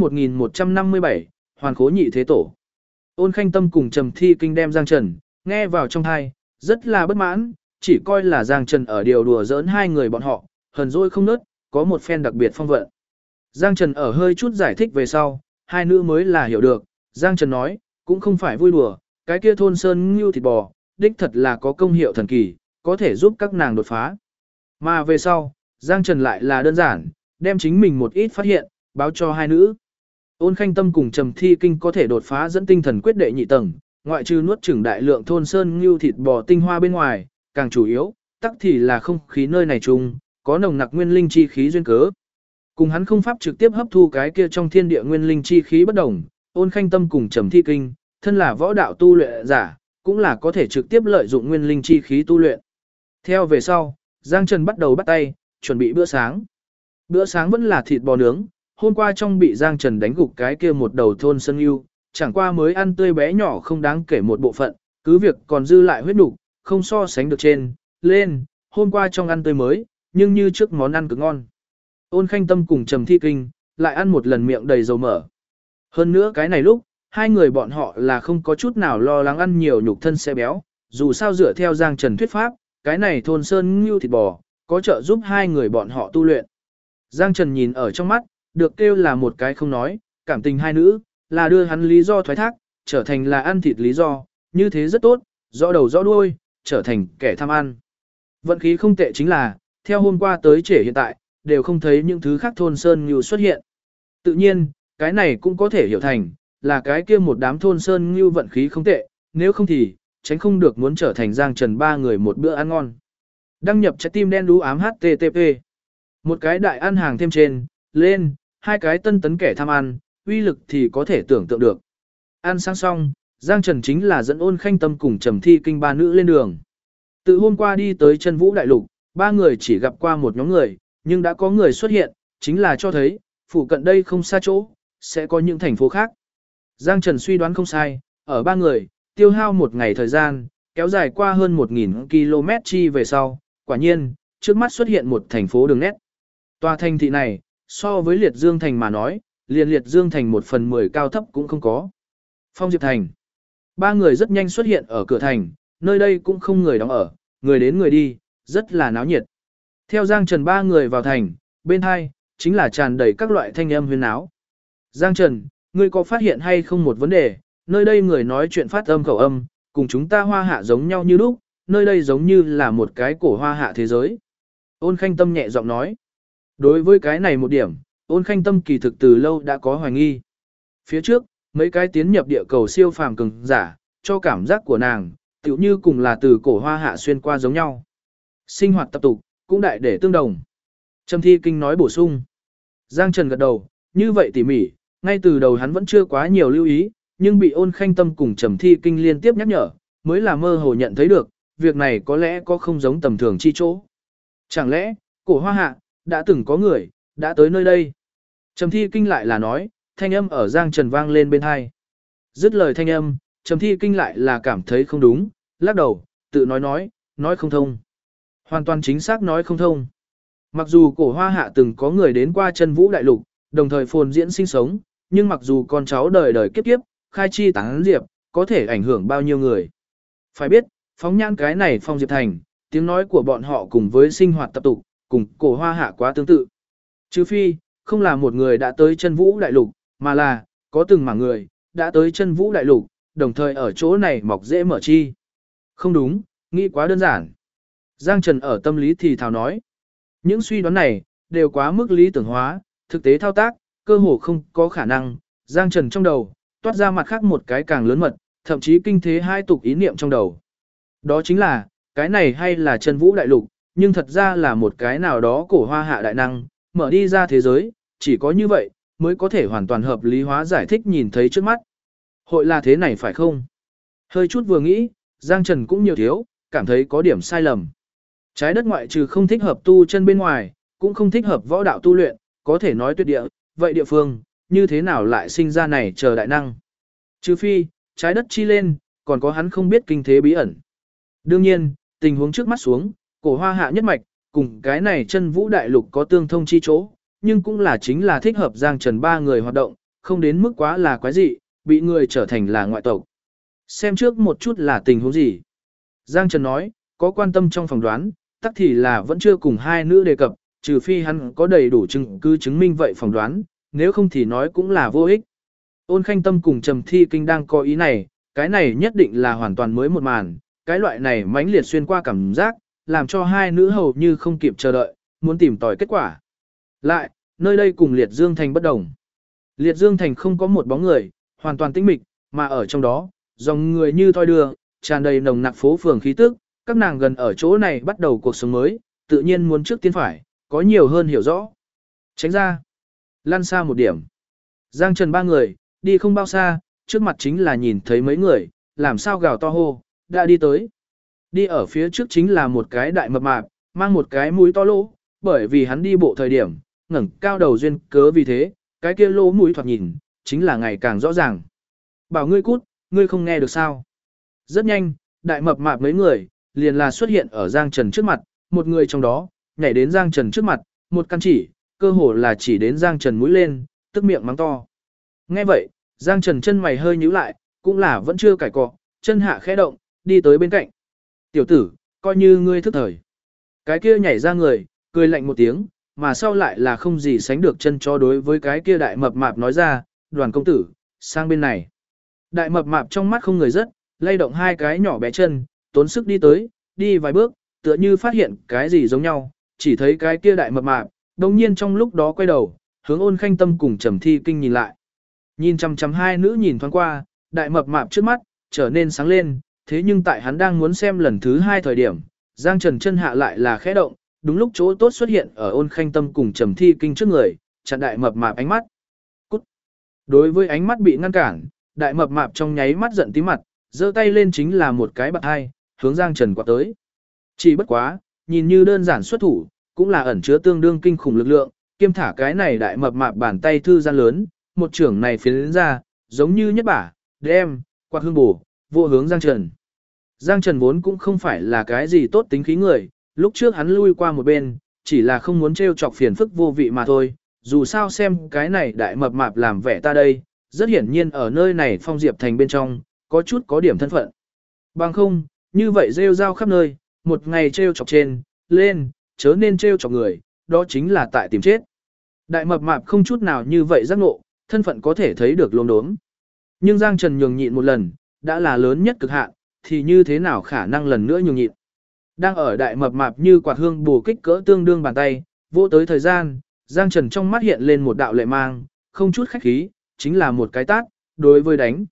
1157, Hoàn Khố Nhị Thế Tổ. Ôn Khanh Tâm cùng Trầm Thi Kinh đem Giang Trần, nghe vào trong tai, rất là bất mãn, chỉ coi là Giang Trần ở điều đùa giỡn hai người bọn họ, hờn dỗi không nớt, có một phen đặc biệt phong vận. Giang Trần ở hơi chút giải thích về sau, hai nữ mới là hiểu được, Giang Trần nói, cũng không phải vui đùa, cái kia thôn sơn ngưu thịt bò, đích thật là có công hiệu thần kỳ, có thể giúp các nàng đột phá. Mà về sau, Giang Trần lại là đơn giản, đem chính mình một ít phát hiện, báo cho hai nữ. Ôn Khanh Tâm cùng Trầm Thi Kinh có thể đột phá dẫn tinh thần quyết đệ nhị tầng, ngoại trừ nuốt chửng đại lượng thôn sơn ngưu thịt bò tinh hoa bên ngoài, càng chủ yếu, tắc thì là không khí nơi này chung, có nồng nặc nguyên linh chi khí duyên cớ. Cùng hắn không pháp trực tiếp hấp thu cái kia trong thiên địa nguyên linh chi khí bất đồng, Ôn Khanh Tâm cùng Trầm Thi Kinh, thân là võ đạo tu luyện giả, cũng là có thể trực tiếp lợi dụng nguyên linh chi khí tu luyện. Theo về sau, Giang Trần bắt đầu bắt tay, chuẩn bị bữa sáng. Bữa sáng vẫn là thịt bò nướng, hôm qua trong bị Giang Trần đánh gục cái kia một đầu thôn sơn yêu, chẳng qua mới ăn tươi bé nhỏ không đáng kể một bộ phận, cứ việc còn dư lại huyết nục, không so sánh được lên, hôm qua trong ăn tươi mới, nhưng như trước món ăn cực ngon. Ôn Khanh Tâm cùng Trầm Thi Kinh, lại ăn một lần miệng đầy dầu mỡ. Hơn nữa cái này lúc, hai người bọn họ là không có chút nào lo lắng ăn nhiều nhục thân sẽ béo, dù sao dựa theo Giang Trần thuyết pháp, cái này thôn sơn ngưu thịt bò, có trợ giúp hai người bọn họ tu luyện. Giang Trần nhìn ở trong mắt, được kêu là một cái không nói, cảm tình hai nữ, là đưa hắn lý do thoái thác, trở thành là ăn thịt lý do, như thế rất tốt, rõ đầu rõ đuôi, trở thành kẻ tham ăn. Vận khí không tệ chính là, theo hôm qua tới trễ hiện tại, đều không thấy những thứ khác thôn sơn ngưu xuất hiện. Tự nhiên, cái này cũng có thể hiểu thành, là cái kia một đám thôn sơn ngưu vận khí không tệ, nếu không thì, tránh không được muốn trở thành Giang Trần ba người một bữa ăn ngon. Đăng nhập trái tim đen đú ám HTTP. Một cái đại ăn hàng thêm lên, hai cái tân tấn kẻ tham ăn, uy lực thì có thể tưởng tượng được. Ăn sang xong, Giang Trần chính là dẫn Ôn Khanh Tâm cùng Trầm Thi Kinh ba nữ lên đường. Từ hôm qua đi tới Chân Vũ Đại Lục, ba người chỉ gặp qua một nhóm người, nhưng đã có người xuất hiện, chính là cho thấy, phụ cận đây không xa chỗ, sẽ có những thành phố khác. Giang Trần suy đoán không sai, ở ba người, tiêu hao một ngày thời gian, kéo dài qua hơn 1.000 km chi về sau, quả nhiên, trước mắt xuất hiện một thành phố đường nét. Tòa thành thị này, so với Liệt Dương Thành mà nói, liền Liệt Dương Thành 1/10 cao thấp cũng không có. Phong Diệp Thành. Ba người rất nhanh xuất hiện ở cửa thành, nơi đây cũng không người đóng ở, người đến người đi, rất là náo nhiệt. Theo Giang Trần ba người vào thành, bên hai, chính là tràn đầy các loại thanh âm huyên náo. Giang Trần, ngươi có phát hiện hay không một vấn đề, nơi đây người nói chuyện phát âm khẩu âm, cùng chúng ta Hoa Hạ giống nhau như lúc, nơi đây giống như là một cái cổ Hoa Hạ thế giới. Ôn Khanh Tâm nhẹ giọng nói. Đối với cái này một điểm, Ôn Khanh Tâm kỳ thực từ lâu đã có hoài nghi. Phía trước, mấy cái tiến nhập địa cầu siêu phàm cường giả, cho cảm giác của nàng, tựu như cùng là từ cổ Hoa Hạ xuyên qua giống nhau. Sinh hoạt tập tục, cũng đại để tương đồng. Trầm Thi Kinh nói bổ sung. Giang Trần gật đầu, như vậy tỉ mỉ, ngay từ đầu hắn vẫn chưa quá nhiều lưu ý, nhưng bị Ôn Khanh Tâm cùng Trầm Thi Kinh liên tiếp nhắc nhở, mới là mơ hồ nhận thấy được, việc này có lẽ có không giống tầm thường chi chỗ. Chẳng lẽ, cổ Hoa Hạ, đã từng có người, đã tới nơi đây. Trầm Thi Kinh lại là nói, thanh âm ở Giang Trần vang lên bên hai. Dứt lời thanh âm, Trầm Thi Kinh lại là cảm thấy không đúng, lắc đầu, tự nói không thông. Hoàn toàn chính xác nói không thông. Mặc dù cổ Hoa Hạ từng có người đến qua Chân Vũ Đại Lục, đồng thời phồn diễn sinh sống, nhưng mặc dù con cháu đời đời kiếp kiếp, khai chi tán diệp, có thể ảnh hưởng bao nhiêu người. Phải biết, phóng nhãn cái này Phong Diệp Thành, tiếng nói của bọn họ cùng với sinh hoạt tập tục, cùng cổ Hoa Hạ quá tương tự. Trừ phi, không là một người đã tới Chân Vũ Đại Lục, mà là, có từng mảng người, đã tới Chân Vũ Đại Lục, đồng thời ở chỗ này mọc dễ mở chi. Không đúng, nghĩ quá đơn giản. Giang Trần ở tâm lý thì thào nói. Những suy đoán này, đều quá mức lý tưởng hóa, thực tế thao tác, cơ hồ không có khả năng. Giang Trần trong đầu, toát ra mặt khác một cái càng lớn mật, thậm chí kinh thế hai tục ý niệm trong đầu. Đó chính là, cái này hay là Chân Vũ Đại Lục, nhưng thật ra là một cái nào đó cổ Hoa Hạ đại năng, mở đi ra thế giới, chỉ có như vậy, mới có thể hoàn toàn hợp lý hóa giải thích nhìn thấy trước mắt. Hội là thế này phải không? Hơi chút vừa nghĩ, Giang Trần cũng nhiều thiếu, cảm thấy có điểm sai lầm. Trái đất ngoại trừ không thích hợp tu chân bên ngoài, cũng không thích hợp võ đạo tu luyện, có thể nói tuyệt địa, vậy địa phương, như thế nào lại sinh ra này chờ đại năng? Trừ phi, trái đất chi lên, còn có hắn không biết kinh thế bí ẩn. Đương nhiên, tình huống trước mắt xuống, cổ Hoa Hạ nhất mạch, cùng cái này Chân Vũ Đại Lục có tương thông chi chỗ, nhưng cũng là chính là thích hợp Giang Trần ba người hoạt động, không đến mức quá là quái dị, bị người trở thành là ngoại tộc. Xem trước một chút là tình huống gì. Giang Trần nói, có quan tâm trong phỏng đoán, tắc thì là vẫn chưa cùng hai nữ đề cập, trừ phi hắn có đầy đủ chứng cứ chứng minh vậy phỏng đoán, nếu không thì nói cũng là vô ích. Ôn Khanh Tâm cùng Trầm Thi Kinh đang có ý này, cái này nhất định là hoàn toàn mới một màn, cái loại này mãnh liệt xuyên qua cảm giác, làm cho hai nữ hầu như không kịp chờ đợi, muốn tìm tòi kết quả. Lại, nơi đây cùng Liệt Dương Thành bất đồng. Liệt Dương Thành không có một bóng người, hoàn toàn tĩnh mịch, mà ở trong đó, dòng người như thoi đưa, tràn đầy nồng nặc phố phường khí tức, các nàng gần ở chỗ này bắt đầu cuộc sống mới, tự nhiên muốn trước tiên phải, có nhiều hơn hiểu rõ. Tránh ra, lăn xa một điểm. Giang Trần ba người, đi không bao xa, trước mặt chính là nhìn thấy mấy người, làm sao gào to hô, đã đi tới. Đi ở phía trước chính là một cái đại mập mạp, mang một cái mũi to lỗ, bởi vì hắn đi bộ thời điểm, ngẩng cao đầu duyên cớ vì thế, cái kia lỗ mũi thoạt nhìn, chính là ngày càng rõ ràng. Bảo ngươi cút, ngươi không nghe được sao. Rất nhanh, đại mập mạp mấy người, liền là xuất hiện ở Giang Trần trước mặt, một người trong đó, nhảy đến Giang Trần trước mặt, một căn chỉ, cơ hồ là chỉ đến Giang Trần mũi lên, tức miệng mắng to. Nghe vậy, Giang Trần chân mày hơi nhíu lại, cũng là vẫn chưa cải cọ, chân hạ khẽ động, đi tới bên cạnh. Tiểu tử, coi như ngươi thức thời. Cái kia nhảy ra người, cười lạnh một tiếng, mà sau lại là không gì sánh được chân chó đối với cái kia đại mập mạp nói ra, Đoàn công tử, sang bên này. Đại mập mạp trong mắt không người rất, lay động hai cái nhỏ bé chân, tốn sức đi tới, đi vài bước, tựa như phát hiện cái gì giống nhau, chỉ thấy cái kia đại mập mạp, đồng nhiên trong lúc đó quay đầu, hướng Ôn Khanh Tâm cùng Trầm Thi Kinh nhìn lại. Nhìn chằm chằm hai nữ nhìn thoáng qua, đại mập mạp trước mắt, trở nên sáng lên, thế nhưng tại hắn đang muốn xem lần thứ hai thời điểm, Giang Trần chân hạ lại là khẽ động, đúng lúc chỗ tốt xuất hiện ở Ôn Khanh Tâm cùng Trầm Thi Kinh trước người, chặn đại mập mạp ánh mắt. Cút. Đối với ánh mắt bị ngăn cản, đại mập mạp trong nháy mắt giận tí mặt, giơ tay lên chính là một cái bạt hai, hướng Giang Trần quạt tới. Chỉ bất quá, nhìn như đơn giản xuất thủ, cũng là ẩn chứa tương đương kinh khủng lực lượng, kiêm thả cái này đại mập mạp bàn tay thư gian lớn, một trưởng này phiến ra, giống như nhất bả, đem, quạt hương bổ, vô hướng Giang Trần. Giang Trần vốn cũng không phải là cái gì tốt tính khí người, lúc trước hắn lui qua một bên, chỉ là không muốn trêu chọc phiền phức vô vị mà thôi, dù sao xem cái này đại mập mạp làm vẻ ta đây, rất hiển nhiên ở nơi này Phong Diệp Thành bên trong, có chút có điểm thân phận. Bằng không, như vậy rêu rao khắp nơi, một ngày trêu chọc trên, lên, chớ nên trêu chọc người, đó chính là tại tìm chết. Đại mập mạp không chút nào như vậy giác ngộ, thân phận có thể thấy được lốm đốm. Nhưng Giang Trần nhường nhịn một lần, đã là lớn nhất cực hạn, thì như thế nào khả năng lần nữa nhường nhịn. Đang ở đại mập mạp như quạt hương bù kích cỡ tương đương bàn tay, vô tới thời gian, Giang Trần trong mắt hiện lên một đạo lệ mang, không chút khách khí, chính là một cái tát, đối với đánh.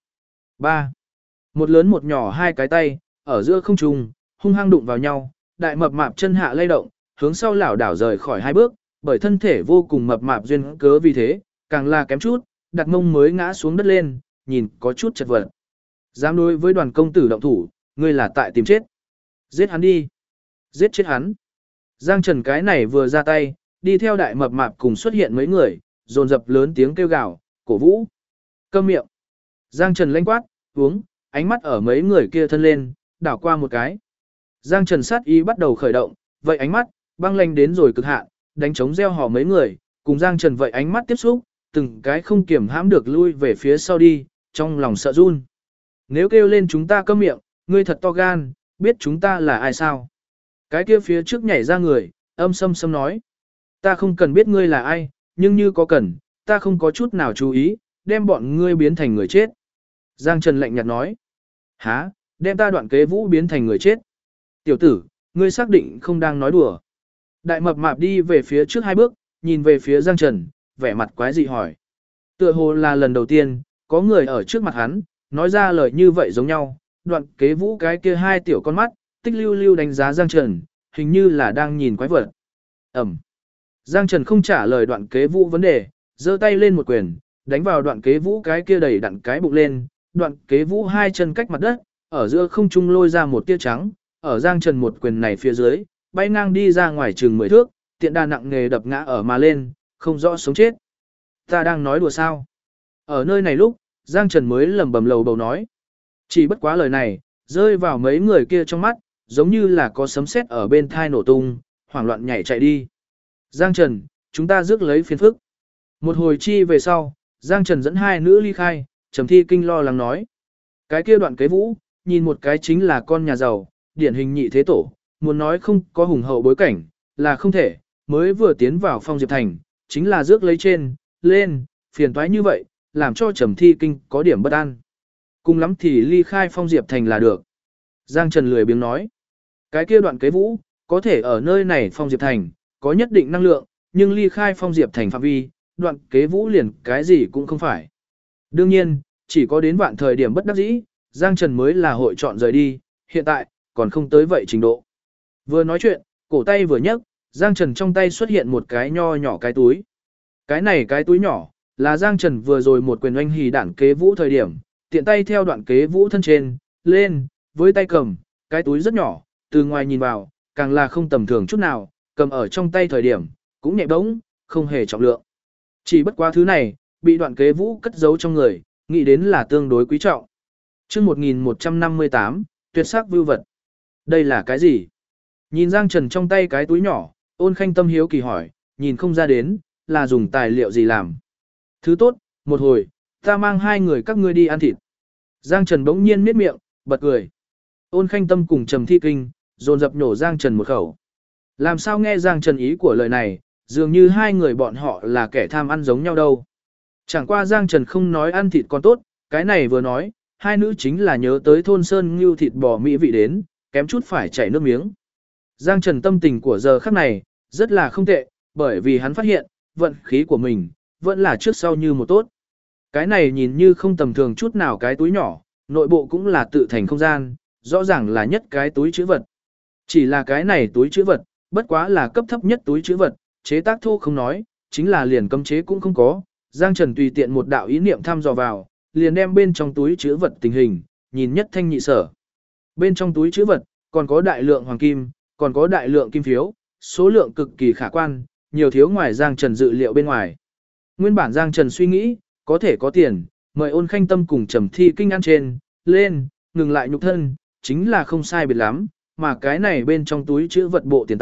3. Một lớn một nhỏ hai cái tay, ở giữa không trung, hung hăng đụng vào nhau, đại mập mạp chân hạ lay động, hướng sau lảo đảo rời khỏi hai bước, bởi thân thể vô cùng mập mạp duyên cớ vì thế, càng là kém chút, đặt mông mới ngã xuống đất lên, nhìn có chút chật vật. Dám đối với đoàn công tử động thủ, ngươi là tại tìm chết. Giết hắn đi. Giết chết hắn. Giang Trần cái này vừa ra tay, đi theo đại mập mạp cùng xuất hiện mấy người, dồn dập lớn tiếng kêu gào, cổ vũ. Câm miệng. Giang Trần lanh quát, uống, ánh mắt ở mấy người kia thân lên, đảo qua một cái. Giang Trần sát ý bắt đầu khởi động, vậy ánh mắt, băng lanh đến rồi cực hạn, đánh trống gieo hò mấy người, cùng Giang Trần vậy ánh mắt tiếp xúc, từng cái không kiểm hãm được lui về phía sau đi, trong lòng sợ run. Nếu kêu lên chúng ta câm miệng, ngươi thật to gan, biết chúng ta là ai sao? Cái kia phía trước nhảy ra người, âm sâm sâm nói. Ta không cần biết ngươi là ai, nhưng như có cần, ta không có chút nào chú ý, đem bọn ngươi biến thành người chết. Giang Trần lạnh nhạt nói. Hả, đem ta Đoạn Kế Vũ biến thành người chết. Tiểu tử, ngươi xác định không đang nói đùa. Đại mập mạp đi về phía trước hai bước, nhìn về phía Giang Trần, vẻ mặt quái dị hỏi. Tựa hồ là lần đầu tiên, có người ở trước mặt hắn, nói ra lời như vậy giống nhau. Đoạn Kế Vũ cái kia hai tiểu con mắt, tích lưu lưu đánh giá Giang Trần, hình như là đang nhìn quái vật. Ẩm. Giang Trần không trả lời Đoạn Kế Vũ vấn đề, giơ tay lên một quyền, đánh vào Đoạn Kế Vũ cái kia đầy đặn cái bụng lên. Đoạn Kế Vũ hai chân cách mặt đất, ở giữa không trung lôi ra một tia trắng, ở Giang Trần một quyền này phía dưới, bay ngang đi ra ngoài chừng 10 thước, tiện đà nặng nghề đập ngã ở mà lên, không rõ sống chết. Ta đang nói đùa sao? Ở nơi này lúc, Giang Trần mới lẩm bẩm lầu bầu nói. Chỉ bất quá lời này, rơi vào mấy người kia trong mắt, giống như là có sấm sét ở bên thai nổ tung, hoảng loạn nhảy chạy đi. Giang Trần, chúng ta rước lấy phiền phức. Một hồi chi về sau, Giang Trần dẫn hai nữ ly khai, Trầm Thi Kinh lo lắng nói. Cái kia Đoạn Kế Vũ, nhìn một cái chính là con nhà giàu, điển hình nhị thế tổ, muốn nói không có hùng hậu bối cảnh, là không thể, mới vừa tiến vào Phong Diệp Thành, chính là rước lấy trên, lên, phiền toái như vậy, làm cho Trầm Thi Kinh có điểm bất an. Cùng lắm thì ly khai Phong Diệp Thành là được. Giang Trần lười biếng nói. Cái kia Đoạn Kế Vũ, có thể ở nơi này Phong Diệp Thành, có nhất định năng lượng, nhưng ly khai Phong Diệp Thành phạm vi, Đoạn Kế Vũ liền cái gì cũng không phải. Đương nhiên, chỉ có đến vạn thời điểm bất đắc dĩ, Giang Trần mới là hội chọn rời đi, hiện tại, còn không tới vậy trình độ. Vừa nói chuyện, cổ tay vừa nhấc, Giang Trần trong tay xuất hiện một cái nho nhỏ cái túi. Cái này cái túi nhỏ, là Giang Trần vừa rồi một quyền oanh hì Đoạn Kế Vũ thời điểm, tiện tay theo Đoạn Kế Vũ thân trên, lên, với tay cầm, cái túi rất nhỏ, từ ngoài nhìn vào, càng là không tầm thường chút nào, cầm ở trong tay thời điểm, cũng nhẹ bỗng, không hề trọng lượng. Chỉ bất quá thứ này, bị Đoạn Kế Vũ cất giấu trong người, nghĩ đến là tương đối quý trọng. Chương 1158, tuyệt sắc vưu vật. Đây là cái gì? Nhìn Giang Trần trong tay cái túi nhỏ, Ôn Khanh tâm hiếu kỳ hỏi, nhìn không ra đến, là dùng tài liệu gì làm. Thứ tốt, một hồi, ta mang hai người các ngươi đi ăn thịt. Giang Trần bỗng nhiên miết miệng, bật cười. Ôn Khanh tâm cùng Trầm Thi Kinh, dồn dập nhổ Giang Trần một khẩu. Làm sao nghe Giang Trần ý của lời này, dường như hai người bọn họ là kẻ tham ăn giống nhau đâu. Chẳng qua Giang Trần không nói ăn thịt còn tốt, cái này vừa nói, hai nữ chính là nhớ tới thôn sơn ngưu thịt bò mỹ vị đến, kém chút phải chảy nước miếng. Giang Trần tâm tình của giờ khắc này, rất là không tệ, bởi vì hắn phát hiện, vận khí của mình, vẫn là trước sau như một tốt. Cái này nhìn như không tầm thường chút nào cái túi nhỏ, nội bộ cũng là tự thành không gian, rõ ràng là nhất cái túi chữ vật. Chỉ là cái này túi chữ vật, bất quá là cấp thấp nhất túi chữ vật, chế tác thô không nói, chính là liền cấm chế cũng không có. Giang Trần tùy tiện một đạo ý niệm thăm dò vào, liền đem bên trong túi chữ vật tình hình, nhìn nhất thanh nhị sở. Bên trong túi chữ vật, còn có đại lượng hoàng kim, còn có đại lượng kim phiếu, số lượng cực kỳ khả quan, nhiều thiếu ngoài Giang Trần dự liệu bên ngoài. Nguyên bản Giang Trần suy nghĩ, có thể có tiền, mời Ôn Khanh tâm cùng Trầm Thi Kinh ăn trên, lên, ngừng lại nhục thân, chính là không sai biệt lắm, mà cái này bên trong túi chữ vật bộ tiền tài,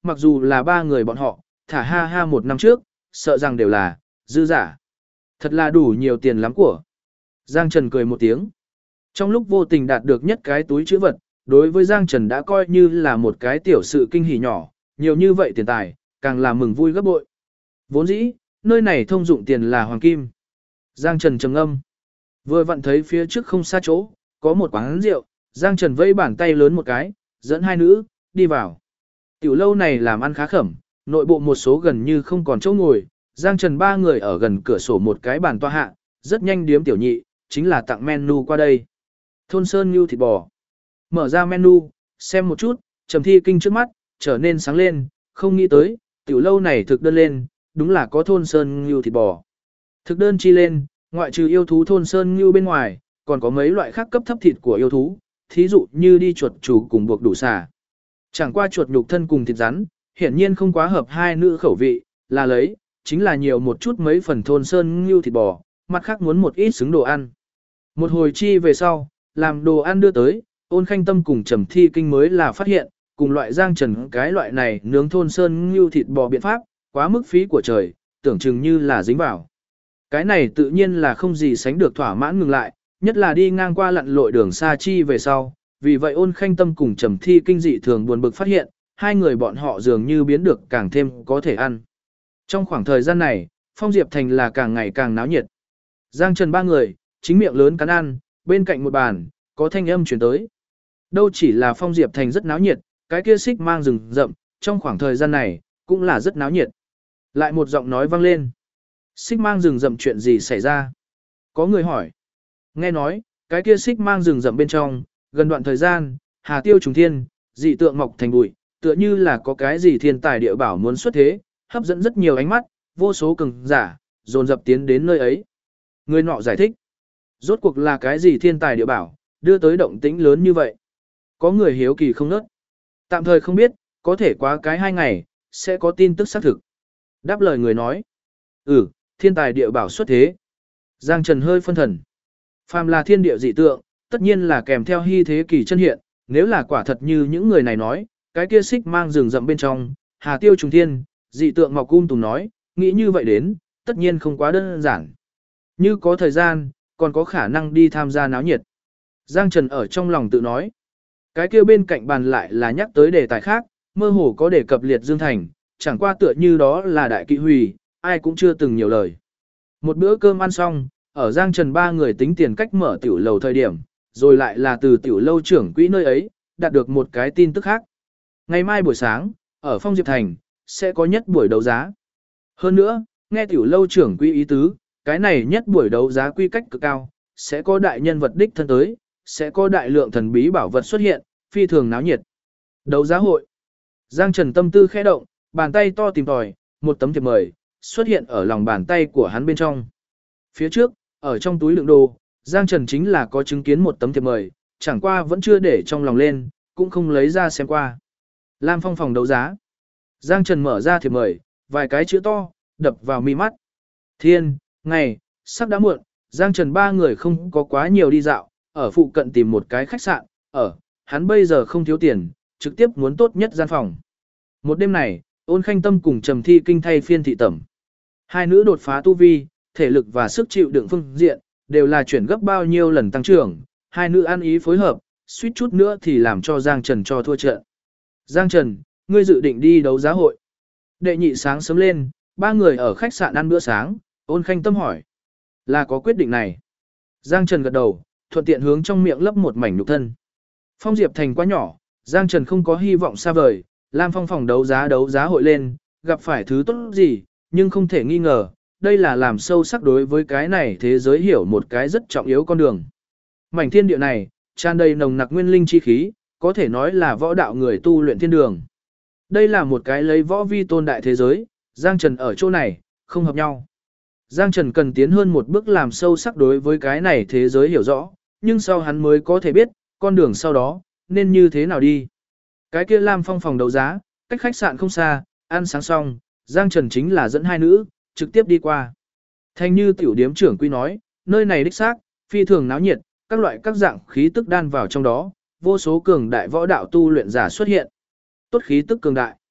mặc dù là ba người bọn họ, thả ha ha một năm trước, sợ rằng đều là dư giả. Thật là đủ nhiều tiền lắm của. Giang Trần cười một tiếng. Trong lúc vô tình đạt được nhất cái túi chữ vật, đối với Giang Trần đã coi như là một cái tiểu sự kinh hỉ nhỏ, nhiều như vậy tiền tài, càng là mừng vui gấp bội. Vốn dĩ, nơi này thông dụng tiền là hoàng kim. Giang Trần trầm ngâm. Vừa vặn thấy phía trước không xa chỗ, có một quán rượu, Giang Trần vây bàn tay lớn một cái, dẫn hai nữ, đi vào. Tiểu lâu này làm ăn khá khẩm, nội bộ một số gần như không còn chỗ ngồi, Giang Trần ba người ở gần cửa sổ một cái bàn toa hạ, rất nhanh điếm tiểu nhị, chính là tặng menu qua đây. Thôn Sơn Ngưu thịt bò. Mở ra menu, xem một chút, Trầm Thi Kinh trước mắt, trở nên sáng lên, không nghĩ tới, tiểu lâu này thực đơn lên, đúng là có Thôn Sơn Ngưu thịt bò. Thực đơn chi lên, ngoại trừ yêu thú Thôn Sơn Ngưu bên ngoài, còn có mấy loại khác cấp thấp thịt của yêu thú, thí dụ như đi chuột chủ cùng buộc đủ xà. Chẳng qua chuột nhục thân cùng thịt rắn, hiển nhiên không quá hợp hai nữ khẩu vị, là lấy, chính là nhiều một chút mấy phần Thôn Sơn Ngưu thịt bò, mặt khác muốn một ít xứng đồ ăn. Một hồi chi về sau, làm đồ ăn đưa tới, Ôn Khanh Tâm cùng Trầm Thi Kinh mới là phát hiện, cùng loại Giang Trần cái loại này nướng Thôn Sơn Ngưu thịt bò biện pháp, quá mức phí của trời, tưởng chừng như là dính vào. Cái này tự nhiên là không gì sánh được thỏa mãn ngừng lại, nhất là đi ngang qua lặn lội đường xa chi về sau, vì vậy Ôn Khanh Tâm cùng Trầm Thi Kinh dị thường buồn bực phát hiện, hai người bọn họ dường như biến được càng thêm có thể ăn. Trong khoảng thời gian này, Phong Diệp Thành là càng ngày càng náo nhiệt. Giang Trần ba người, chính miệng lớn cắn ăn, bên cạnh một bàn, có thanh âm chuyển tới. Đâu chỉ là Phong Diệp Thành rất náo nhiệt, cái kia xích mang rừng rậm, trong khoảng thời gian này, cũng là rất náo nhiệt. Lại một giọng nói vang lên. Xích mang rừng rậm chuyện gì xảy ra? Có người hỏi. Nghe nói, cái kia xích mang rừng rậm bên trong, gần đoạn thời gian, hà tiêu trùng thiên, dị tượng mọc thành bụi, tựa như là có cái gì thiên tài địa bảo muốn xuất thế, hấp dẫn rất nhiều ánh mắt, vô số cường giả, dồn dập tiến đến nơi ấy. Người nọ giải thích. Rốt cuộc là cái gì thiên tài địa bảo, đưa tới động tĩnh lớn như vậy? Có người hiếu kỳ không nớt. Tạm thời không biết, có thể quá cái 2 ngày, sẽ có tin tức xác thực. Đáp lời người nói. Thiên tài địa bảo xuất thế. Giang Trần hơi phân thần. Phàm là thiên địa dị tượng, tất nhiên là kèm theo hy thế kỳ chân hiện, nếu là quả thật như những người này nói, cái kia xích mang rừng rậm bên trong, hà tiêu trùng thiên, dị tượng mọc tùng nói, nghĩ như vậy đến, tất nhiên không quá đơn giản. Như có thời gian, còn có khả năng đi tham gia náo nhiệt. Giang Trần ở trong lòng tự nói. Cái kia bên cạnh bàn lại là nhắc tới đề tài khác, mơ hồ có đề cập liệt Dương Thành, chẳng qua tựa như đó là đại kỵ hủy, ai cũng chưa từng nhiều lời. Một bữa cơm ăn xong, ở Giang Trần ba người tính tiền cách mở tiểu lầu thời điểm, rồi lại là từ tiểu lâu trưởng quỹ nơi ấy, đạt được một cái tin tức khác. Ngày mai buổi sáng, ở Phong Diệp Thành, sẽ có nhất buổi đấu giá. Hơn nữa, nghe tiểu lâu trưởng quỹ ý tứ, cái này nhất buổi đấu giá quy cách cực cao, sẽ có đại nhân vật đích thân tới, sẽ có đại lượng thần bí bảo vật xuất hiện, phi thường náo nhiệt. Đấu giá hội. Giang Trần tâm tư khẽ động, bàn tay to tìm tòi, một tấm thiệp mời xuất hiện ở lòng bàn tay của hắn bên trong. Phía trước, ở trong túi đựng đồ, Giang Trần chính là có chứng kiến một tấm thiệp mời, chẳng qua vẫn chưa để trong lòng lên, cũng không lấy ra xem qua. Lam Phong phòng đấu giá. Giang Trần mở ra thiệp mời, vài cái chữ to, đập vào mi mắt. Thiên, ngày, sắp đã muộn, Giang Trần ba người không có quá nhiều đi dạo, ở phụ cận tìm một cái khách sạn, hắn bây giờ không thiếu tiền, trực tiếp muốn tốt nhất gian phòng. Một đêm này, Ôn Khanh Tâm cùng Trầm Thi Kinh thay phiên thị tẩm. Hai nữ đột phá tu vi, thể lực và sức chịu đựng phương diện, đều là chuyển gấp bao nhiêu lần tăng trưởng, hai nữ ăn ý phối hợp, suýt chút nữa thì làm cho Giang Trần cho thua trận. Giang Trần, ngươi dự định đi đấu giá hội. Đệ nhị sáng sớm lên, ba người ở khách sạn ăn bữa sáng, Ôn Khanh Tâm hỏi. Là có quyết định này. Giang Trần gật đầu, thuận tiện hướng trong miệng lấp một mảnh nhục thân. Phong Diệp Thành quá nhỏ, Giang Trần không có hy vọng xa vời, Lam Phong phòng đấu giá hội lên, gặp phải thứ tốt gì, nhưng không thể nghi ngờ, đây là làm sâu sắc đối với cái này thế giới hiểu một cái rất trọng yếu con đường. Mảnh thiên địa này, tràn đầy nồng nặc nguyên linh chi khí, có thể nói là võ đạo người tu luyện thiên đường. Đây là một cái lấy võ vi tôn đại thế giới, Giang Trần ở chỗ này, không hợp nhau. Giang Trần cần tiến hơn một bước làm sâu sắc đối với cái này thế giới hiểu rõ, nhưng sau hắn mới có thể biết, con đường sau đó, nên như thế nào đi. Cái kia Lam Phong phòng đấu giá, cách khách sạn không xa, ăn sáng xong, Giang Trần chính là dẫn hai nữ, trực tiếp đi qua. Thanh như tiểu điếm trưởng quy nói, nơi này đích xác, phi thường náo nhiệt, các loại các dạng khí tức đan vào trong đó, vô số cường đại võ đạo tu luyện giả xuất hiện. Tốt khí tức cường đại.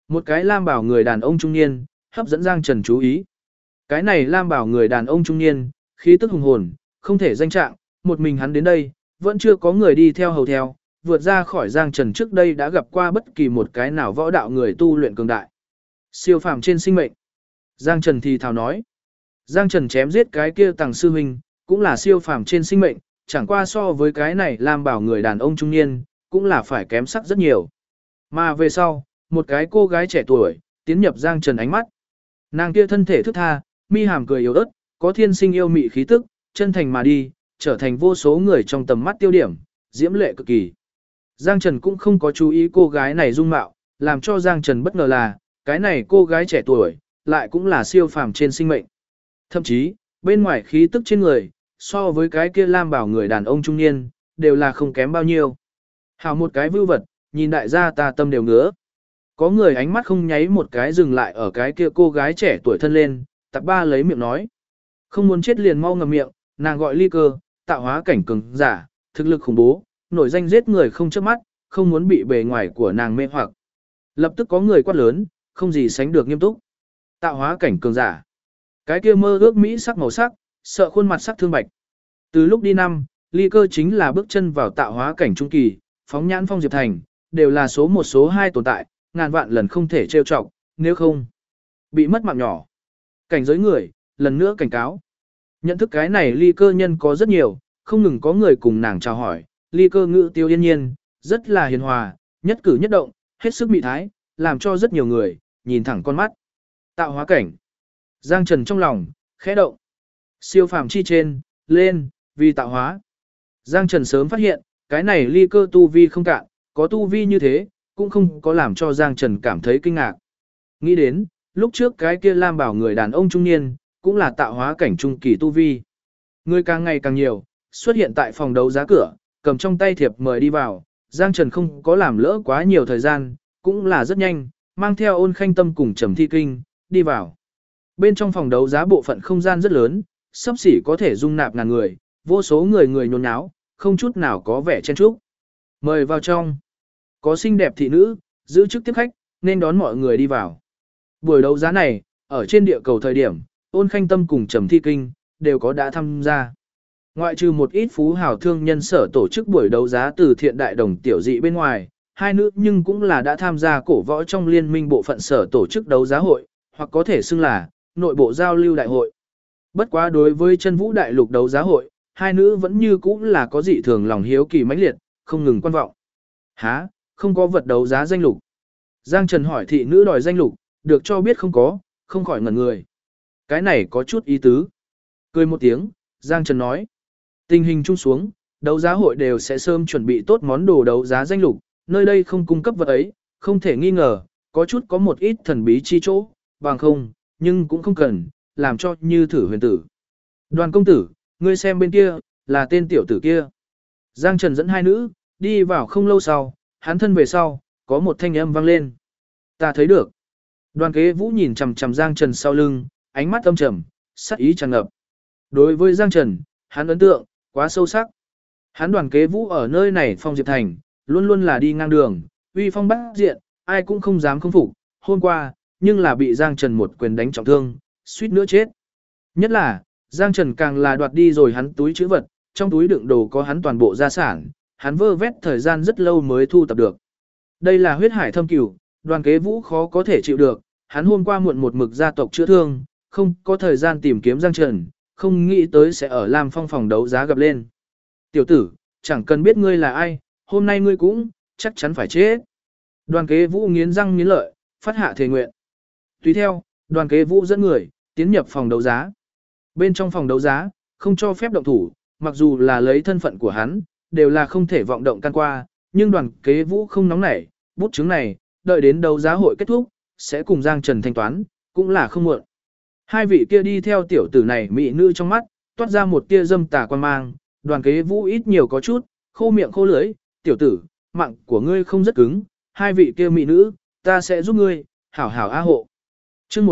Một cái lam bảo người đàn ông trung niên, hấp dẫn Giang Trần chú ý. Cái này lam bảo người đàn ông trung niên, khí tức hùng hồn, không thể danh trạng, một mình hắn đến đây, vẫn chưa có người đi theo hầu theo, vượt ra khỏi Giang Trần trước đây đã gặp qua bất kỳ một cái nào võ đạo người tu luyện cường đại. Siêu phàm trên sinh mệnh. Giang Trần thì thào nói. Giang Trần chém giết cái kia Tằng sư huynh, cũng là siêu phàm trên sinh mệnh, chẳng qua so với cái này lam bảo người đàn ông trung niên, cũng là phải kém sắc rất nhiều. Mà về sau, một cái cô gái trẻ tuổi, tiến nhập Giang Trần ánh mắt. Nàng kia thân thể thức tha, mi hàm cười yếu ớt, có thiên sinh yêu mị khí tức, chân thành mà đi, trở thành vô số người trong tầm mắt tiêu điểm, diễm lệ cực kỳ. Giang Trần cũng không có chú ý cô gái này dung mạo, làm cho Giang Trần bất ngờ là, cái này cô gái trẻ tuổi, lại cũng là siêu phàm trên sinh mệnh. Thậm chí, bên ngoài khí tức trên người, so với cái kia lam bảo người đàn ông trung niên, đều là không kém bao nhiêu. Hảo một cái vưu vật, nhìn đại gia ta tâm đều ngứa. Có người ánh mắt không nháy một cái dừng lại ở cái kia cô gái trẻ tuổi thân lên, tạp ba lấy miệng nói. Không muốn chết liền mau ngậm miệng, nàng gọi ly cơ, tạo hóa cảnh cường giả, thực lực khủng bố, nổi danh giết người không chớp mắt, không muốn bị bề ngoài của nàng mê hoặc. Lập tức có người quát lớn, không gì sánh được nghiêm túc. Tạo hóa cảnh cường giả. Cái kia mơ ước mỹ sắc màu sắc, sợ khuôn mặt sắc thương bạch. Từ lúc đi năm, ly cơ chính là bước chân vào tạo hóa cảnh trung kỳ, phóng nhãn phong diệp thành, đều là số một số hai tồn tại, ngàn vạn lần không thể trêu chọc, nếu không bị mất mạng nhỏ. Cảnh giới người, lần nữa cảnh cáo. Nhận thức cái này ly cơ nhân có rất nhiều, không ngừng có người cùng nàng chào hỏi, ly cơ ngữ tiêu yên nhiên, rất là hiền hòa, nhất cử nhất động, hết sức mị thái, làm cho rất nhiều người nhìn thẳng con mắt. Tạo hóa cảnh. Giang Trần trong lòng khẽ động. Siêu phàm chi trên, lên, vì tạo hóa. Giang Trần sớm phát hiện, cái này ly cơ tu vi không cạn, có tu vi như thế, cũng không có làm cho Giang Trần cảm thấy kinh ngạc. Nghĩ đến, lúc trước cái kia lam bảo người đàn ông trung niên, cũng là tạo hóa cảnh trung kỳ tu vi. Người càng ngày càng nhiều, xuất hiện tại phòng đấu giá cửa, cầm trong tay thiệp mời đi vào, Giang Trần không có làm lỡ quá nhiều thời gian, cũng là rất nhanh, mang theo Ôn Khanh Tâm cùng Trầm Thi Kinh, đi vào. Bên trong phòng đấu giá bộ phận không gian rất lớn, sắp xỉ có thể dung nạp ngàn người, vô số người nhốn nháo, không chút nào có vẻ chen chúc. Mời vào trong. Có xinh đẹp thị nữ, giữ chức tiếp khách, nên đón mọi người đi vào. Buổi đấu giá này, ở trên địa cầu thời điểm, Ôn Khanh Tâm cùng Trầm Thi Kinh, đều có đã tham gia. Ngoại trừ một ít phú hào thương nhân sở tổ chức buổi đấu giá từ thiện đại đồng tiểu dị bên ngoài, hai nữ nhưng cũng là đã tham gia cổ võ trong liên minh bộ phận sở tổ chức đấu giá hội, hoặc có thể xưng là nội bộ giao lưu đại hội. Bất quá đối với chân vũ đại lục đấu giá hội, hai nữ vẫn như cũng là có dị thường lòng hiếu kỳ mãnh liệt, không ngừng quan vọng. Hả, không có vật đấu giá danh lục. Giang Trần hỏi thị nữ đòi danh lục, được cho biết không có, không khỏi ngẩn người. Cái này có chút ý tứ. Cười một tiếng, Giang Trần nói. Tình hình chung xuống, đấu giá hội đều sẽ sớm chuẩn bị tốt món đồ đấu giá danh lục, nơi đây không cung cấp vật ấy, không thể nghi ngờ, có chút có một ít thần bí chi chỗ, bằng không, nhưng cũng không cần, làm cho như thử huyền tử. Đoàn công tử, ngươi xem bên kia, là tên tiểu tử kia. Giang Trần dẫn hai nữ, đi vào không lâu sau, hắn thân về sau, có một thanh âm vang lên. Ta thấy được. Đoàn kế vũ nhìn chằm chằm Giang Trần sau lưng, ánh mắt âm trầm, sắc ý tràn ngập. Đối với Giang Trần, hắn ấn tượng quá sâu sắc. Hắn đoàn kế vũ ở nơi này phong diệp thành, luôn luôn là đi ngang đường, uy phong bát diện, ai cũng không dám không phục. Hôm qua, nhưng là bị Giang Trần một quyền đánh trọng thương, suýt nữa chết. Nhất là, Giang Trần càng là đoạt đi rồi hắn túi trữ vật, trong túi đựng đồ có hắn toàn bộ gia sản, hắn vơ vét thời gian rất lâu mới thu tập được. Đây là huyết hải thâm cửu, đoàn kế vũ khó có thể chịu được, hắn hôm qua muộn một mực gia tộc chữa thương, không có thời gian tìm kiếm Giang Trần, không nghĩ tới sẽ ở Lam Phong phòng đấu giá gặp lên. Tiểu tử, chẳng cần biết ngươi là ai, hôm nay ngươi cũng, chắc chắn phải chết. Đoàn kế vũ nghiến răng nghiến lợi, phát hạ thề nguyện. Tùy theo, đoàn kế vũ dẫn người, tiến nhập phòng đấu giá. Bên trong phòng đấu giá, không cho phép động thủ, mặc dù là lấy thân phận của hắn, đều là không thể vọng động can qua, nhưng đoàn kế vũ không nóng nảy, bút chứng này, đợi đến đấu giá hội kết thúc, sẽ cùng Giang Trần thanh toán, cũng là không muộn. Hai vị kia đi theo tiểu tử này mỹ nữ trong mắt, toát ra một tia dâm tà quan mang, đoàn kế vũ ít nhiều có chút, khô miệng khô lưỡi, tiểu tử, mạng của ngươi không rất cứng, hai vị kia mỹ nữ, ta sẽ giúp ngươi, hảo hảo a hộ. Chương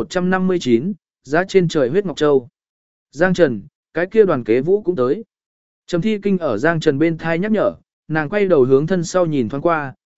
1159, giá trên trời huyết ngọc châu. Giang Trần, cái kia đoàn kế vũ cũng tới. Trầm Thi Kinh ở Giang Trần bên thai nhắc nhở, nàng quay đầu hướng thân sau nhìn thoáng qua,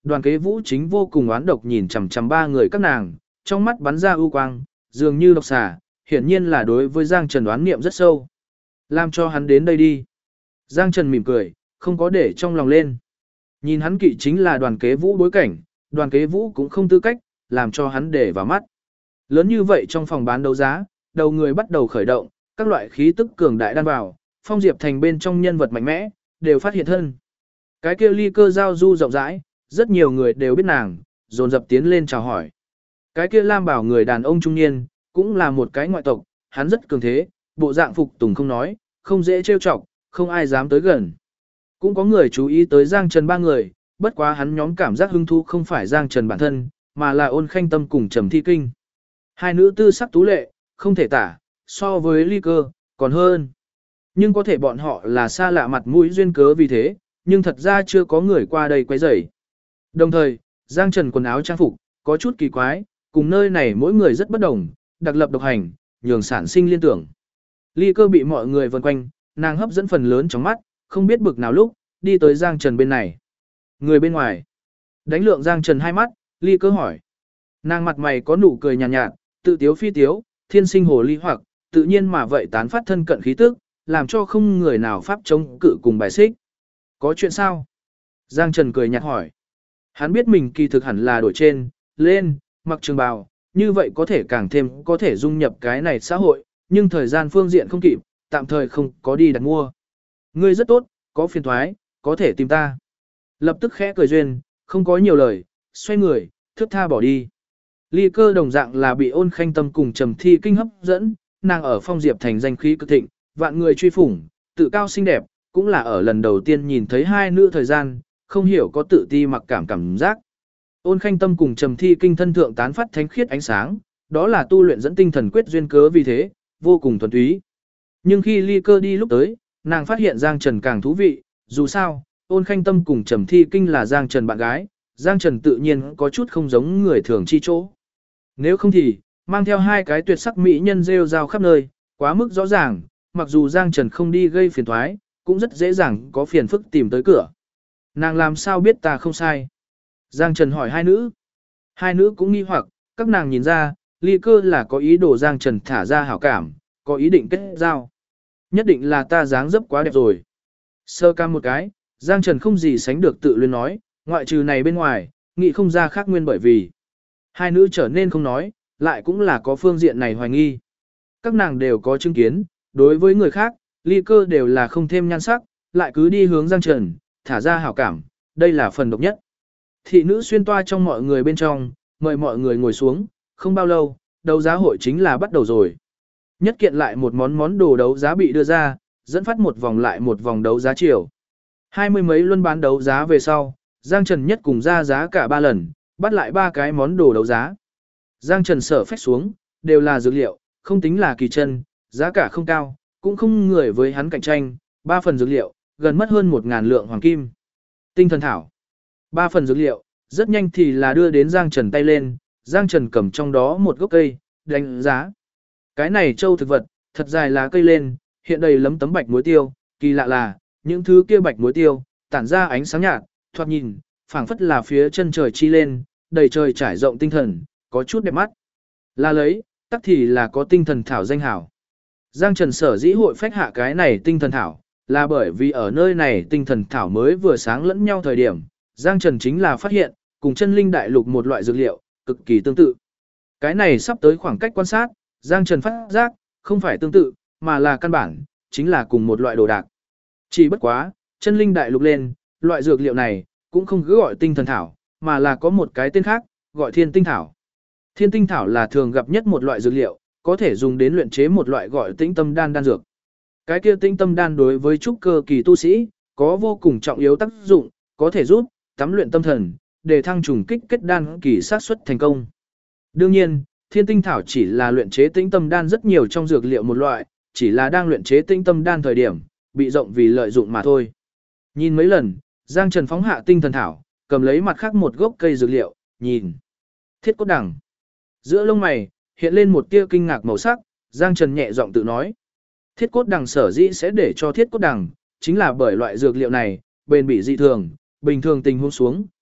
Đoàn Kế Vũ chính vô cùng oán độc nhìn chằm chằm ba người các nàng, trong mắt bắn ra ưu quang, dường như độc xà, hiển nhiên là đối với Giang Trần oán niệm rất sâu. Làm cho hắn đến đây đi. Giang Trần mỉm cười, không có để trong lòng lên. Nhìn hắn kỵ chính là Đoàn Kế Vũ bối cảnh, Đoàn Kế Vũ cũng không tư cách, làm cho hắn để vào mắt. Lớn như vậy trong phòng bán đấu giá, đầu người bắt đầu khởi động, các loại khí tức cường đại đan vào, Phong Diệp Thành bên trong nhân vật mạnh mẽ, đều phát hiện thân. Cái kia Ly Cơ giao du rộng rãi, rất nhiều người đều biết nàng, dồn dập tiến lên chào hỏi. Cái kia Lam Bảo người đàn ông trung niên, cũng là một cái ngoại tộc, hắn rất cường thế, bộ dạng phục tùng không nói, không dễ trêu chọc, không ai dám tới gần. Cũng có người chú ý tới Giang Trần ba người, bất quá hắn nhóm cảm giác hứng thú không phải Giang Trần bản thân, mà là Ôn Khanh Tâm cùng Trầm Thi Kinh. Hai nữ tư sắc tú lệ, không thể tả, so với Ly Cơ, còn hơn. Nhưng có thể bọn họ là xa lạ mặt mũi duyên cớ vì thế, nhưng thật ra chưa có người qua đây quấy rầy. Đồng thời, Giang Trần quần áo trang phục, có chút kỳ quái, cùng nơi này mỗi người rất bất đồng, đặc lập độc hành, nhường sản sinh liên tưởng. Ly Cơ bị mọi người vần quanh, nàng hấp dẫn phần lớn trong mắt, không biết bực nào lúc, đi tới Giang Trần bên này. Người bên ngoài. Đánh lượng Giang Trần hai mắt, Ly Cơ hỏi. Nàng mặt mày có nụ cười nhàn nhạt, tự tiếu phi tiếu, thiên sinh hồ ly hoặc, tự nhiên mà vậy tán phát thân cận khí tức, làm cho không người nào pháp chống cự cùng bài xích. Có chuyện sao? Giang Trần cười nhạt hỏi. Hắn biết mình kỳ thực hẳn là đổi trên, lên, mặc trường bào, như vậy có thể càng thêm có thể dung nhập cái này xã hội, nhưng thời gian phương diện không kịp, tạm thời không có đi đặt mua. Ngươi rất tốt, có phiền thoái, có thể tìm ta. Lập tức khẽ cười duyên, không có nhiều lời, xoay người, thước tha bỏ đi. Ly Cơ đồng dạng là bị Ôn Khanh Tâm cùng Trầm Thi Kinh hấp dẫn, nàng ở Phong Diệp Thành danh khí cực thịnh, vạn người truy phủng, tự cao xinh đẹp, cũng là ở lần đầu tiên nhìn thấy hai nữ thời gian, không hiểu có tự ti mặc cảm giác. Ôn Khanh Tâm cùng Trầm Thi Kinh thân thượng tán phát thánh khiết ánh sáng, đó là tu luyện dẫn tinh thần quyết duyên cớ vì thế, vô cùng thuần túy. Nhưng khi Ly Cơ đi lúc tới, nàng phát hiện Giang Trần càng thú vị, dù sao, Ôn Khanh Tâm cùng Trầm Thi Kinh là Giang Trần bạn gái, Giang Trần tự nhiên có chút không giống người thường chi chỗ. Nếu không thì, mang theo hai cái tuyệt sắc mỹ nhân rêu rao khắp nơi, quá mức rõ ràng, mặc dù Giang Trần không đi gây phiền thoái, cũng rất dễ dàng có phiền phức tìm tới cửa. Nàng làm sao biết ta không sai? Giang Trần hỏi hai nữ. Hai nữ cũng nghi hoặc, các nàng nhìn ra, Ly Cơ là có ý đồ Giang Trần thả ra hảo cảm, có ý định kết giao. Nhất định là ta dáng dấp quá đẹp rồi. Sơ cam một cái, Giang Trần không gì sánh được tự luyến nói, ngoại trừ này bên ngoài, nghĩ không ra khác nguyên bởi vì. Hai nữ trở nên không nói, lại cũng là có phương diện này hoài nghi. Các nàng đều có chứng kiến, đối với người khác, Ly Cơ đều là không thêm nhan sắc, lại cứ đi hướng Giang Trần, thả ra hảo cảm, đây là phần độc nhất. Thị nữ xuyên toa trong mọi người bên trong, mời mọi người ngồi xuống, không bao lâu, đấu giá hội chính là bắt đầu rồi. Nhất kiện lại một món đồ đấu giá bị đưa ra, dẫn phát một vòng lại một vòng đấu giá chiều. 20 mấy luân bán đấu giá về sau, Giang Trần nhất cùng ra giá cả 3 lần, bắt lại 3 cái món đồ đấu giá. Giang Trần sở phách xuống, đều là dược liệu, không tính là kỳ chân, giá cả không cao, cũng không người với hắn cạnh tranh, 3 phần dược liệu, gần mất hơn 1.000 lượng hoàng kim. Tinh thần thảo, 3 phần dược liệu, rất nhanh thì là đưa đến Giang Trần tay lên, Giang Trần cầm trong đó một gốc cây, đánh giá. Cái này châu thực vật, thật dài lá cây lên, hiện đầy lấm tấm bạch muối tiêu, kỳ lạ là, những thứ kia bạch muối tiêu, tản ra ánh sáng nhạt, thoạt nhìn, phảng phất là phía chân trời chi lên, đầy trời trải rộng tinh thần, có chút đẹp mắt. Là lấy, tắc thì là có tinh thần thảo danh hảo. Giang Trần sở dĩ hội phách hạ cái này tinh thần thảo, là bởi vì ở nơi này tinh thần thảo mới vừa sáng lẫn nhau thời điểm, Giang Trần chính là phát hiện, cùng chân linh đại lục một loại dược liệu, cực kỳ tương tự. Cái này sắp tới khoảng cách quan sát, Giang Trần phát giác, không phải tương tự, mà là căn bản, chính là cùng một loại đồ đạc. Chỉ bất quá, chân linh đại lục lên, loại dược liệu này, cũng không cứ gọi tinh thần thảo, mà là có một cái tên khác, gọi thiên tinh thảo. Thiên tinh thảo là thường gặp nhất một loại dược liệu, có thể dùng đến luyện chế một loại gọi tĩnh tâm đan đan dược. Cái kia tĩnh tâm đan đối với trúc cơ kỳ tu sĩ, có vô cùng trọng yếu tác dụng, có thể giúp tắm luyện tâm thần, để thăng trùng kích kết đan kỳ sát suất thành công. Đương nhiên, thiên tinh thảo chỉ là luyện chế tĩnh tâm đan rất nhiều trong dược liệu một loại, chỉ là đang luyện chế tĩnh tâm đan thời điểm, bị rộng vì lợi dụng mà thôi. Nhìn mấy lần, Giang Trần phóng hạ tinh thần thảo, cầm lấy mặt khác một gốc cây dược liệu, nhìn. Thiết cốt đằng. Giữa lông mày, hiện lên một tia kinh ngạc màu sắc, Giang Trần nhẹ giọng tự nói. Thiết cốt đằng sở dĩ sẽ để cho thiết cốt đằng, chính là bởi loại dược liệu này, bền bỉ dị thường, bình thường tình huống xuống,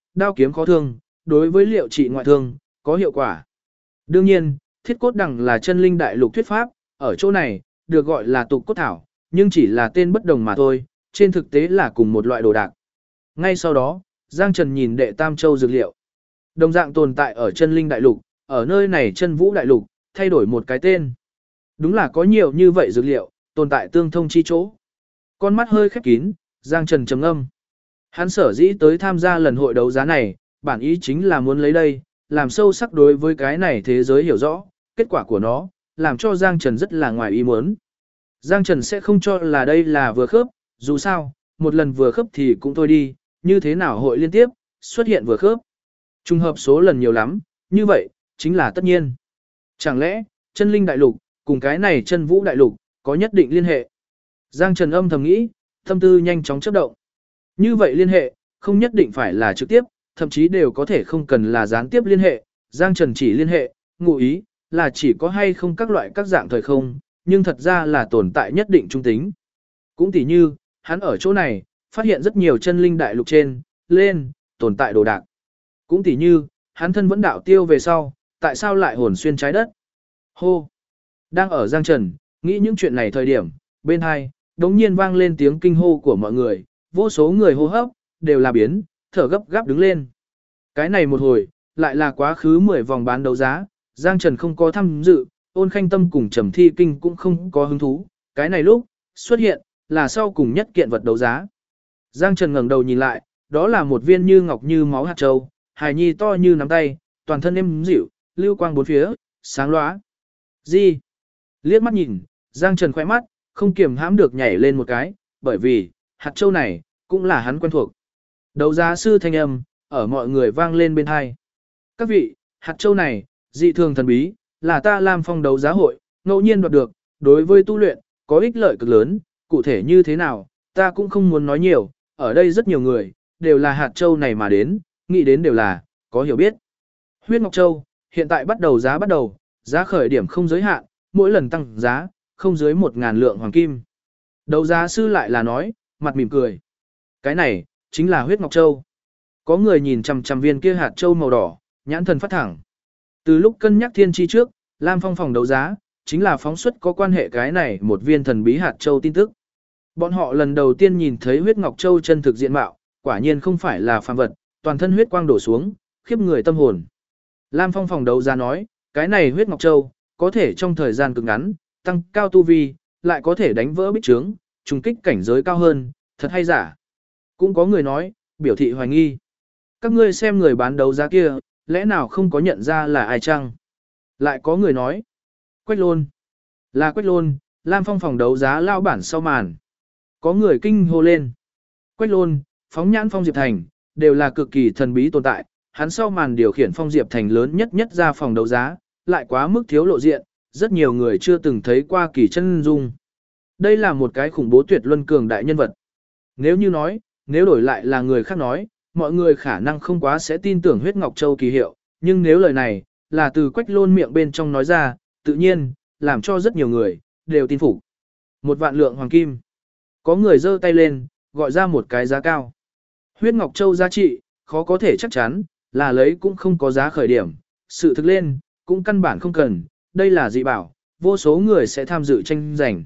đao kiếm khó thương, đối với liệu trị ngoại thương, có hiệu quả. Đương nhiên, thiết cốt đằng là chân linh đại lục thuyết pháp, ở chỗ này, được gọi là tục cốt thảo, nhưng chỉ là tên bất đồng mà thôi, trên thực tế là cùng một loại đồ đạc. Ngay sau đó, Giang Trần nhìn đệ tam châu dược liệu. Đồng dạng tồn tại ở chân linh đại lục, ở nơi này chân vũ đại lục, thay đổi một cái tên. Đúng là có nhiều như vậy dược liệu, tồn tại tương thông chi chỗ. Con mắt hơi khép kín, Giang Trần trầm ngâm. Hắn sở dĩ tới tham gia lần hội đấu giá này, bản ý chính là muốn lấy đây, làm sâu sắc đối với cái này thế giới hiểu rõ, kết quả của nó, làm cho Giang Trần rất là ngoài ý muốn. Giang Trần sẽ không cho là đây là vừa khớp, dù sao, một lần vừa khớp thì cũng thôi đi, như thế nào hội liên tiếp, xuất hiện vừa khớp. Trùng hợp số lần nhiều lắm, như vậy, chính là tất nhiên. Chẳng lẽ, chân linh đại lục, cùng cái này chân vũ đại lục, có nhất định liên hệ? Giang Trần âm thầm nghĩ, tâm tư nhanh chóng chấp động. Như vậy liên hệ, không nhất định phải là trực tiếp, thậm chí đều có thể không cần là gián tiếp liên hệ. Giang Trần chỉ liên hệ, ngụ ý, là chỉ có hay không các loại các dạng thời không, nhưng thật ra là tồn tại nhất định trung tính. Cũng tỉ như, hắn ở chỗ này, phát hiện rất nhiều chân linh đại lục trên, lên, tồn tại đồ đạc. Cũng tỉ như, hắn thân vẫn đạo tiêu về sau, tại sao lại hồn xuyên trái đất? Hô! Đang ở Giang Trần, nghĩ những chuyện này thời điểm, bên hai, đống nhiên vang lên tiếng kinh hô của mọi người, vô số người hô hấp, đều là biến, thở gấp gáp đứng lên. Cái này một hồi, lại là quá khứ 10 vòng bán đấu giá, Giang Trần không có tham dự, Ôn Khanh Tâm cùng Trầm Thi Kinh cũng không có hứng thú, cái này lúc, xuất hiện, là sau cùng nhất kiện vật đấu giá. Giang Trần ngẩng đầu nhìn lại, đó là một viên như ngọc như máu hạt châu, hài nhi to như nắm tay, toàn thân êm dịu, lưu quang bốn phía, sáng lóa. Gì? Liếc mắt nhìn, Giang Trần khỏe mắt, không kiềm hãm được nhảy lên một cái, bởi vì, hạt châu này, cũng là hắn quen thuộc. Đấu giá sư thanh âm, ở mọi người vang lên bên hai. Các vị, hạt châu này, dị thường thần bí, là ta Lam Phong đấu giá hội, ngẫu nhiên đoạt được, đối với tu luyện, có ích lợi cực lớn, cụ thể như thế nào, ta cũng không muốn nói nhiều, ở đây rất nhiều người, đều là hạt châu này mà đến, nghĩ đến đều là, có hiểu biết. Huyết Ngọc Châu, hiện tại bắt đầu, giá khởi điểm không giới hạn, mỗi lần tăng giá, không dưới 1.000 lượng hoàng kim. Đấu giá sư lại là nói, mặt mỉm cười. Cái này, chính là Huyết Ngọc Châu. Có người nhìn chằm chằm viên kia hạt châu màu đỏ, nhãn thần phát thẳng. Từ lúc cân nhắc thiên chi trước, Lam Phong phòng đấu giá, chính là phóng xuất có quan hệ cái này một viên thần bí hạt châu tin tức. Bọn họ lần đầu tiên nhìn thấy Huyết Ngọc Châu chân thực diện mạo, quả nhiên không phải là phàm vật, toàn thân huyết quang đổ xuống, khiếp người tâm hồn. Lam Phong phòng đấu giá nói, cái này Huyết Ngọc Châu, có thể trong thời gian cực ngắn, tăng cao tu vi, lại có thể đánh vỡ bích trướng, trùng kích cảnh giới cao hơn, thật hay giả. Cũng có người nói, biểu thị hoài nghi. Các ngươi xem người bán đấu giá kia, lẽ nào không có nhận ra là ai chăng? Lại có người nói, Quách Lôn. Là Quách Lôn, Lam Phong phòng đấu giá lao bản sau màn. Có người kinh hô lên. Quách Lôn, Phóng Nhãn Phong Diệp Thành, đều là cực kỳ thần bí tồn tại. Hắn sau màn điều khiển Phong Diệp Thành lớn nhất ra phòng đấu giá, lại quá mức thiếu lộ diện, rất nhiều người chưa từng thấy qua kỳ chân dung. Đây là một cái khủng bố tuyệt luân cường đại nhân vật. Nếu như nói, nếu đổi lại là người khác nói, mọi người khả năng không quá sẽ tin tưởng Huyết Ngọc Châu kỳ hiệu, nhưng nếu lời này là từ Quách Lôn miệng bên trong nói ra, tự nhiên làm cho rất nhiều người đều tin phục. 1.000 lượng hoàng kim. Có người giơ tay lên, gọi ra một cái giá cao. Huyết Ngọc Châu giá trị, khó có thể chắc chắn, là lấy cũng không có giá khởi điểm, sự thực lên, cũng căn bản không cần, đây là dị bảo, vô số người sẽ tham dự tranh giành.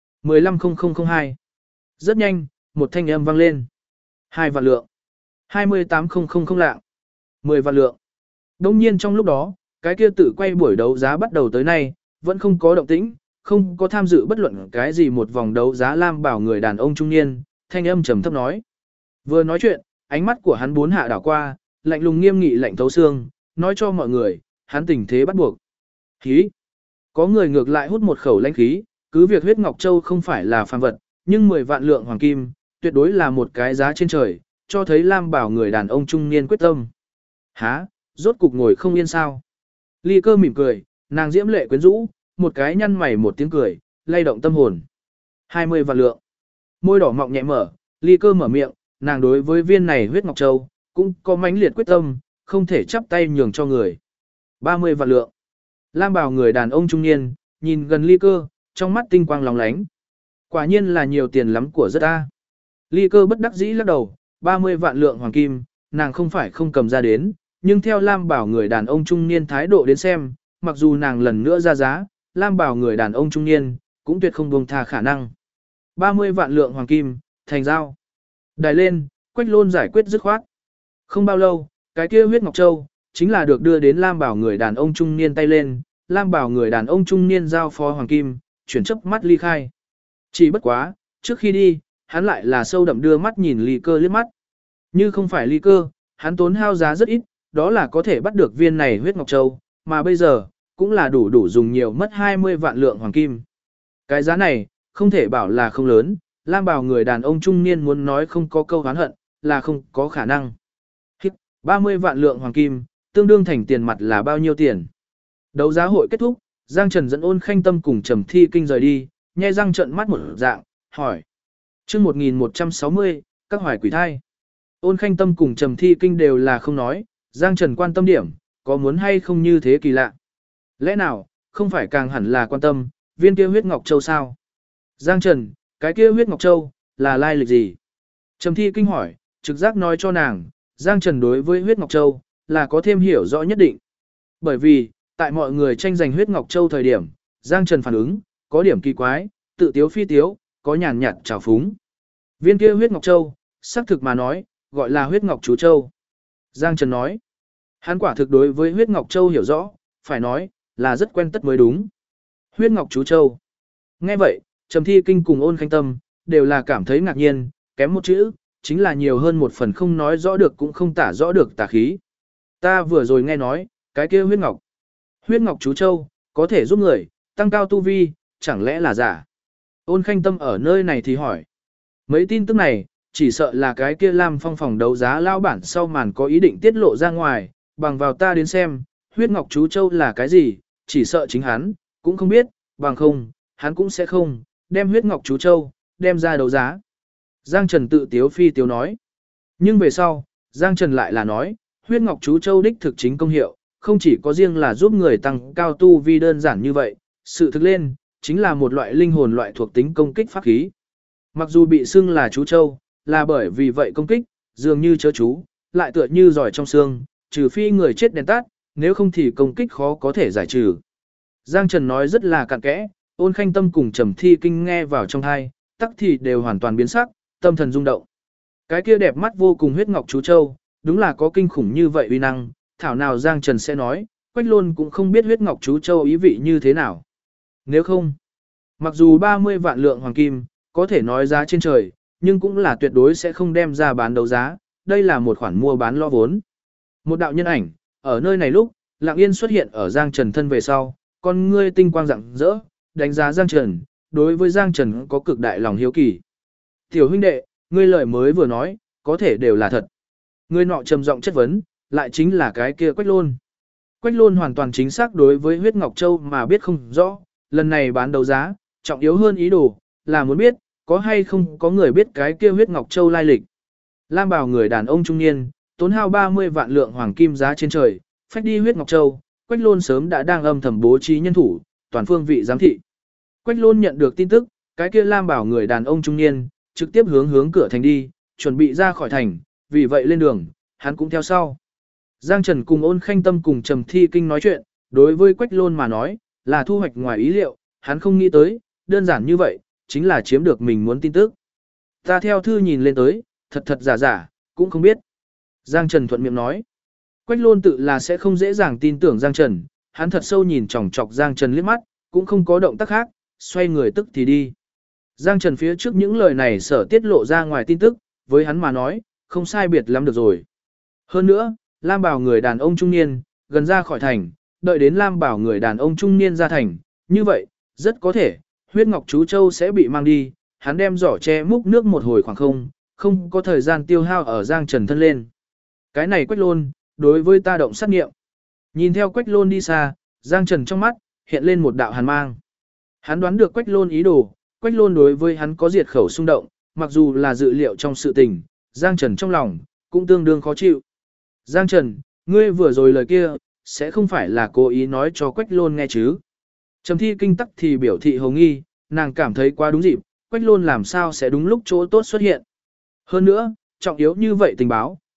15.002. Rất nhanh, một thanh âm vang lên. 2.000 lượng. 28.000 lạng. 10.000 lượng. Đông nhiên trong lúc đó, cái kia tự quay buổi đấu giá bắt đầu tới nay, vẫn không có động tĩnh, không có tham dự bất luận cái gì một vòng đấu giá lam bảo người đàn ông trung niên, thanh âm trầm thấp nói. Vừa nói chuyện, ánh mắt của hắn bốn hạ đảo qua, lạnh lùng nghiêm nghị lạnh thấu xương, nói cho mọi người, hắn tình thế bắt buộc. Khí. Có người ngược lại hút một khẩu lãnh khí, cứ việc Huyết Ngọc Châu không phải là phàm vật, nhưng 10.000 lượng hoàng kim, tuyệt đối là một cái giá trên trời, cho thấy lam bảo người đàn ông trung niên quyết tâm. Hả, rốt cục ngồi không yên sao? Ly Cơ mỉm cười, nàng diễm lệ quyến rũ, một cái nhăn mày một tiếng cười, lay động tâm hồn. 20.000 lượng. Môi đỏ mọng nhẹ mở, Ly Cơ mở miệng, nàng đối với viên này Huyết Ngọc Châu, cũng có mãnh liệt quyết tâm, không thể chắp tay nhường cho người. 30.000 lượng. Lam bảo người đàn ông trung niên, nhìn gần Ly Cơ, trong mắt tinh quang lóng lánh. Quả nhiên là nhiều tiền lắm của rất ta. Ly Cơ bất đắc dĩ lắc đầu, 30.000 lượng hoàng kim, nàng không phải không cầm ra đến, nhưng theo Lam Bảo người đàn ông trung niên thái độ đến xem, mặc dù nàng lần nữa ra giá, Lam Bảo người đàn ông trung niên, cũng tuyệt không buông tha khả năng. 30 vạn lượng hoàng kim, thành giao. Đài lên, Quách Lôn giải quyết dứt khoát. Không bao lâu, cái kia huyết ngọc châu, chính là được đưa đến Lam Bảo người đàn ông trung niên tay lên, Lam Bảo người đàn ông trung niên giao phó hoàng kim, chuyển chớp mắt ly khai. Chỉ bất quá, trước khi đi, hắn lại là sâu đậm đưa mắt nhìn Ly Cơ liếc mắt. Như không phải Ly Cơ, hắn tốn hao giá rất ít, đó là có thể bắt được viên này huyết ngọc châu, mà bây giờ, cũng là đủ dùng nhiều mất 20 vạn lượng hoàng kim. Cái giá này, không thể bảo là không lớn, Lam Bảo người đàn ông trung niên muốn nói không có câu oán hận, là không có khả năng. 30 vạn lượng hoàng kim, tương đương thành tiền mặt là bao nhiêu tiền? Đấu giá hội kết thúc, Giang Trần dẫn Ôn Khanh Tâm cùng Trầm Thi Kinh rời đi, nhe răng trợn mắt một dạng, hỏi. Chương 1160, các hoài quỷ thai. Ôn Khanh Tâm cùng Trầm Thi Kinh đều là không nói, Giang Trần quan tâm điểm, có muốn hay không như thế kỳ lạ. Lẽ nào, không phải càng hẳn là quan tâm, viên kia huyết ngọc châu sao? Giang Trần, cái kia huyết ngọc châu, là lai lịch gì? Trầm Thi Kinh hỏi, trực giác nói cho nàng, Giang Trần đối với huyết ngọc châu, là có thêm hiểu rõ nhất định. Bởi vì, tại mọi người tranh giành huyết ngọc châu thời điểm, Giang Trần phản ứng, có điểm kỳ quái, tự tiếu phi tiếu, có nhàn nhạt trào phúng. Viên kia huyết ngọc châu, xác thực mà nói, gọi là huyết ngọc chú châu. Giang Trần nói, hắn quả thực đối với huyết ngọc châu hiểu rõ, phải nói, là rất quen tất mới đúng. Huyết ngọc chú châu. Nghe vậy, Trầm Thi Kinh cùng Ôn Khanh Tâm, đều là cảm thấy ngạc nhiên, kém một chữ, chính là nhiều hơn một phần không nói rõ được cũng không tả rõ được tà khí. Ta vừa rồi nghe nói, cái kia huyết ngọc chú châu, có thể giúp người, tăng cao tu vi, chẳng lẽ là giả? Ôn Khanh Tâm ở nơi này thì hỏi. Mấy tin tức này, chỉ sợ là cái kia Lam Phong phòng đấu giá lao bản sau màn có ý định tiết lộ ra ngoài, bằng vào ta đến xem, huyết ngọc chú châu là cái gì, chỉ sợ chính hắn, cũng không biết, bằng không, hắn cũng sẽ không, đem huyết ngọc chú châu, đem ra đấu giá. Giang Trần tự tiếu phi tiếu nói. Nhưng về sau, Giang Trần lại là nói, huyết ngọc chú châu đích thực chính công hiệu, không chỉ có riêng là giúp người tăng cao tu vi đơn giản như vậy, sự thực lên, chính là một loại linh hồn loại thuộc tính công kích pháp khí. Mặc dù bị xưng là chú châu, là bởi vì vậy công kích, dường như chớ chú, lại tựa như giỏi trong xương, trừ phi người chết đèn tắt, nếu không thì công kích khó có thể giải trừ. Giang Trần nói rất là cặn kẽ, Ôn Khanh Tâm cùng Trầm Thi Kinh nghe vào trong tai, tắc thì đều hoàn toàn biến sắc, tâm thần rung động. Cái kia đẹp mắt vô cùng huyết ngọc chú châu, đúng là có kinh khủng như vậy uy năng, thảo nào Giang Trần sẽ nói, Quách Lôn cũng không biết huyết ngọc chú châu ý vị như thế nào. Nếu không, mặc dù 30 vạn lượng hoàng kim, có thể nói giá trên trời, nhưng cũng là tuyệt đối sẽ không đem ra bán đấu giá, đây là một khoản mua bán lo vốn. Một đạo nhân ảnh, ở nơi này lúc, lặng yên xuất hiện ở Giang Trần thân về sau, con ngươi tinh quang rạng rỡ, đánh giá Giang Trần, đối với Giang Trần có cực đại lòng hiếu kỳ. Tiểu huynh đệ, ngươi lời mới vừa nói, có thể đều là thật. Ngươi nọ trầm giọng chất vấn, lại chính là cái kia Quách Lôn. Quách Lôn hoàn toàn chính xác đối với huyết ngọc châu mà biết không rõ, lần này bán đấu giá, trọng yếu hơn ý đồ, là muốn biết, có hay không có người biết cái kia huyết ngọc châu lai lịch. Lam Bảo người đàn ông trung niên, tốn hao 30 vạn lượng hoàng kim giá trên trời, phách đi huyết ngọc châu, Quách Lôn sớm đã đang âm thầm bố trí nhân thủ, toàn phương vị giám thị. Quách Lôn nhận được tin tức, cái kia Lam Bảo người đàn ông trung niên, trực tiếp hướng cửa thành đi, chuẩn bị ra khỏi thành, vì vậy lên đường, hắn cũng theo sau. Giang Trần cùng Ôn Khanh Tâm cùng Trầm Thi Kinh nói chuyện, đối với Quách Lôn mà nói, là thu hoạch ngoài ý liệu, hắn không nghĩ tới, đơn giản như vậy, chính là chiếm được mình muốn tin tức. Ta theo thư nhìn lên tới, thật giả, cũng không biết. Giang Trần thuận miệng nói. Quách Lôn tự là sẽ không dễ dàng tin tưởng Giang Trần, hắn thật sâu nhìn chòng chọc Giang Trần liếc mắt, cũng không có động tác khác, xoay người tức thì đi. Giang Trần phía trước những lời này sở tiết lộ ra ngoài tin tức, với hắn mà nói, không sai biệt lắm được rồi. Hơn nữa, Lam Bảo người đàn ông trung niên, gần ra khỏi thành, đợi đến Lam Bảo người đàn ông trung niên ra thành, như vậy, rất có thể, huyết ngọc chú châu sẽ bị mang đi, hắn đem giỏ che múc nước một hồi khoảng không có thời gian tiêu hao ở Giang Trần thân lên. Cái này Quách Lôn, đối với ta động sát nghiệm. Nhìn theo Quách Lôn đi xa, Giang Trần trong mắt, hiện lên một đạo hàn mang. Hắn đoán được Quách Lôn ý đồ, Quách Lôn đối với hắn có diệt khẩu xung động, mặc dù là dự liệu trong sự tình, Giang Trần trong lòng, cũng tương đương khó chịu. Giang Trần, ngươi vừa rồi lời kia, sẽ không phải là cố ý nói cho Quách Lôn nghe chứ. Trầm Thi Kinh tắc thì biểu thị hồng nghi, nàng cảm thấy quá đúng dịp, Quách Lôn làm sao sẽ đúng lúc chỗ tốt xuất hiện. Hơn nữa, trọng yếu như vậy tình báo,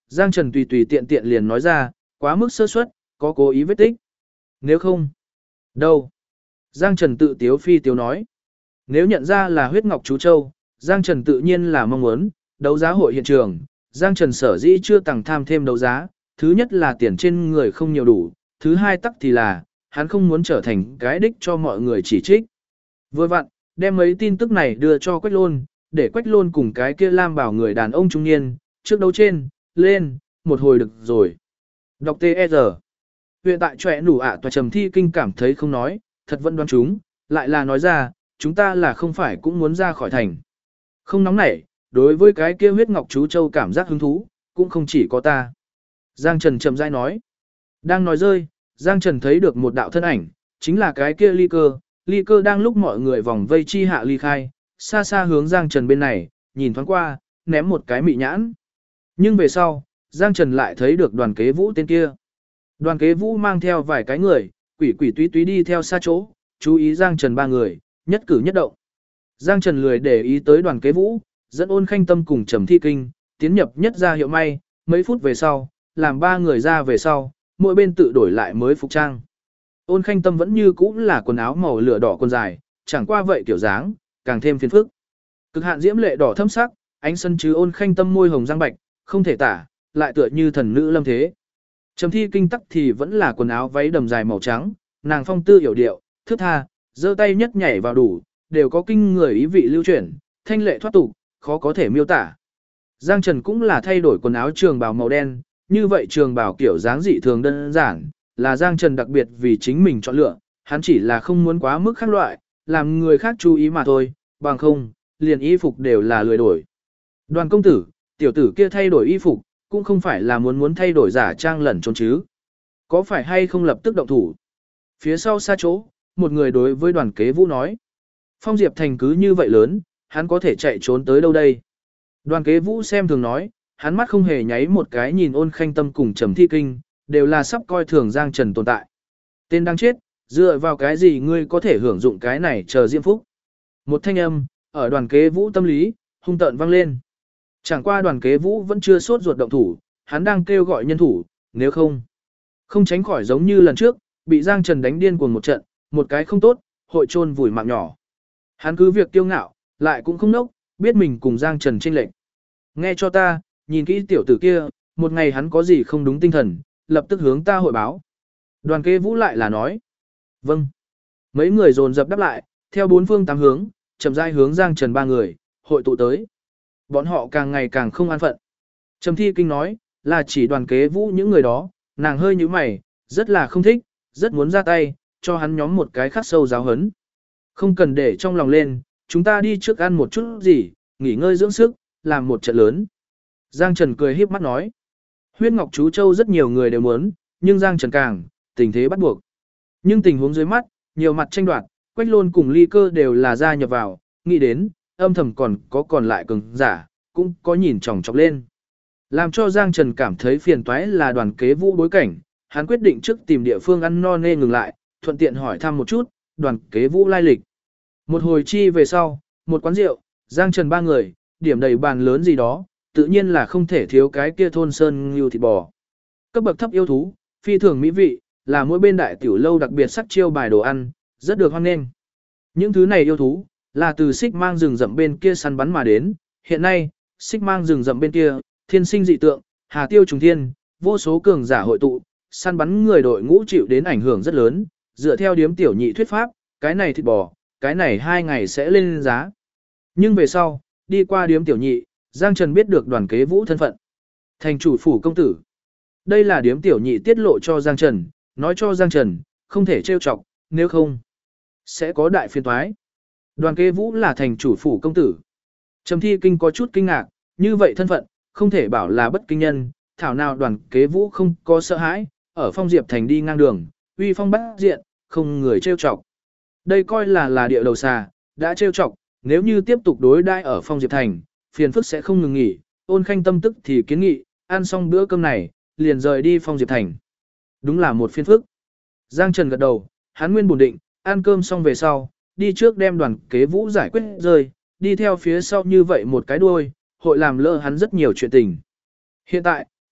Giang Trần tùy tùy tiện tiện liền nói ra, quá mức sơ suất, có cố ý vết tích. Nếu không, đâu? Giang Trần tự tiếu phi tiếu nói. Nếu nhận ra là huyết ngọc chú châu, Giang Trần tự nhiên là mong muốn, đấu giá hội hiện trường, Giang Trần sở dĩ chưa tăng tham thêm đấu giá, thứ nhất là tiền trên người không nhiều đủ, thứ hai tắc thì là, hắn không muốn trở thành cái đích cho mọi người chỉ trích. Vừa vặn, đem mấy tin tức này đưa cho Quách Lôn, để Quách Lôn cùng cái kia lam bảo người đàn ông trung niên, trước đấu trên, lên, một hồi được rồi. Đọc T.E.R. Hiện tại trẻ nủ ạ tòa trầm thi kinh cảm thấy không nói, thật vẫn đoán chúng, lại là nói ra, chúng ta là không phải cũng muốn ra khỏi thành. Không nóng nảy, đối với cái kia huyết ngọc chú châu cảm giác hứng thú, cũng không chỉ có ta. Giang Trần chậm rãi nói. Đang nói rơi, Giang Trần thấy được một đạo thân ảnh, chính là cái kia ly cơ đang lúc mọi người vòng vây chi hạ ly khai, xa xa hướng Giang Trần bên này, nhìn thoáng qua, ném một cái mị nhãn. Nhưng về sau, Giang Trần lại thấy được đoàn kế vũ tên kia. Đoàn kế vũ mang theo vài cái người, quỷ quỷ túy túy đi theo xa chỗ, chú ý Giang Trần ba người, nhất cử nhất động. Giang Trần lười để ý tới đoàn kế vũ, dẫn Ôn Khanh Tâm cùng Trầm Thi Kinh, tiến nhập nhất ra hiệu may, mấy phút về sau, làm ba người ra về sau, mỗi bên tự đổi lại mới phục trang. Ôn Khanh Tâm vẫn như cũ là quần áo màu lửa đỏ quần dài, chẳng qua vậy kiểu dáng, càng thêm phiền phức. Cực hạn diễm lệ đỏ thâm sắc, ánh sân chứ Ôn Khanh Tâm môi hồng răng bạch, không thể tả, lại tựa như thần nữ lâm thế. Trầm Thi Kinh tắc thì vẫn là quần áo váy đầm dài màu trắng, nàng phong tư hiểu điệu, thước tha, giơ tay nhất nhảy vào đủ, đều có kinh người ý vị lưu chuyển, thanh lệ thoát tục, khó có thể miêu tả. Giang Trần cũng là thay đổi quần áo trường bào màu đen, như vậy trường bào kiểu dáng dị thường đơn giản, là Giang Trần đặc biệt vì chính mình chọn lựa, hắn chỉ là không muốn quá mức khác loại, làm người khác chú ý mà thôi, bằng không, liền y phục đều là lười đổi. Đoàn công tử, tiểu tử kia thay đổi y phục, cũng không phải là muốn thay đổi giả trang lẩn trốn chứ. Có phải hay không lập tức động thủ? Phía sau xa chỗ, một người đối với đoàn kế vũ nói. Phong Diệp Thành cứ như vậy lớn, hắn có thể chạy trốn tới đâu đây? Đoàn kế vũ xem thường nói, hắn mắt không hề nháy một cái nhìn Ôn Khanh Tâm cùng Trầm Thi Kinh, đều là sắp coi thường Giang Trần tồn tại. Tên đang chết, dựa vào cái gì ngươi có thể hưởng dụng cái này chờ diễm phúc? Một thanh âm, ở đoàn kế vũ tâm lý, hung tợn vang lên. Chẳng qua đoàn kế vũ vẫn chưa sốt ruột động thủ, hắn đang kêu gọi nhân thủ, nếu không tránh khỏi giống như lần trước, bị Giang Trần đánh điên cuồng một trận, một cái không tốt, hội chôn vùi mạng nhỏ. Hắn cứ việc tiêu ngạo, lại cũng không nốc, biết mình cùng Giang Trần chênh lệch. Nghe cho ta, nhìn kỹ tiểu tử kia, một ngày hắn có gì không đúng tinh thần, lập tức hướng ta hội báo. Đoàn kế vũ lại là nói. Vâng. Mấy người dồn dập đáp lại, theo bốn phương tám hướng, chậm rãi hướng Giang Trần ba người, hội tụ tới. Bọn họ càng ngày càng không an phận. Trầm Thi Kinh nói, là chỉ đoàn kế vũ những người đó, nàng hơi như mày, rất là không thích, rất muốn ra tay, cho hắn nhóm một cái khắc sâu giáo hấn. Không cần để trong lòng lên, chúng ta đi trước ăn một chút gì, nghỉ ngơi dưỡng sức, làm một trận lớn. Giang Trần cười híp mắt nói. Huyết Ngọc Chú Châu rất nhiều người đều muốn, nhưng Giang Trần càng, tình thế bắt buộc. Nhưng tình huống dưới mắt, nhiều mặt tranh đoạt, Quách Lôn cùng Ly Cơ đều là gia nhập vào, nghĩ đến, âm thầm còn lại cường giả, cũng có nhìn chòng chọc lên. Làm cho Giang Trần cảm thấy phiền toái là đoàn kế vũ bối cảnh, hắn quyết định trước tìm địa phương ăn no nê ngừng lại, thuận tiện hỏi thăm một chút, đoàn kế vũ lai lịch. Một hồi chi về sau, một quán rượu, Giang Trần ba người, điểm đầy bàn lớn gì đó, tự nhiên là không thể thiếu cái kia thôn sơn ngưu thịt bò. Cấp bậc thấp yêu thú, phi thường mỹ vị, là mỗi bên đại tiểu lâu đặc biệt sắc chiêu bài đồ ăn, rất được hoan nghênh. Những thứ này yêu thú, là từ xích mang rừng rậm bên kia săn bắn mà đến, hiện nay, xích mang rừng rậm bên kia, thiên sinh dị tượng, hà tiêu trùng thiên, vô số cường giả hội tụ, săn bắn người đội ngũ chịu đến ảnh hưởng rất lớn, dựa theo điếm tiểu nhị thuyết pháp, cái này thịt bò, cái này 2 ngày sẽ lên giá. Nhưng về sau, đi qua điếm tiểu nhị, Giang Trần biết được đoàn kế vũ thân phận. Thành chủ phủ công tử. Đây là điếm tiểu nhị tiết lộ cho Giang Trần, nói cho Giang Trần, không thể trêu chọc, nếu không, sẽ có đại phiên toái. Đoàn kế vũ là thành chủ phủ công tử. Trầm Thi Kinh có chút kinh ngạc, như vậy thân phận, không thể bảo là bất kinh nhân, thảo nào đoàn kế vũ không có sợ hãi, ở Phong Diệp Thành đi ngang đường, uy phong bát diện, không người trêu chọc. Đây coi là địa đầu xà, đã trêu chọc, nếu như tiếp tục đối đãi ở Phong Diệp Thành, phiền phức sẽ không ngừng nghỉ. Ôn Khanh Tâm tức thì kiến nghị, ăn xong bữa cơm này, liền rời đi Phong Diệp Thành. Đúng là một phiền phức. Giang Trần gật đầu, hắn nguyên bổn định, ăn cơm xong về sau, đi trước đem đoàn kế vũ giải quyết rơi, đi theo phía sau như vậy một cái đuôi, hội làm lỡ hắn rất nhiều chuyện tình. Hiện tại,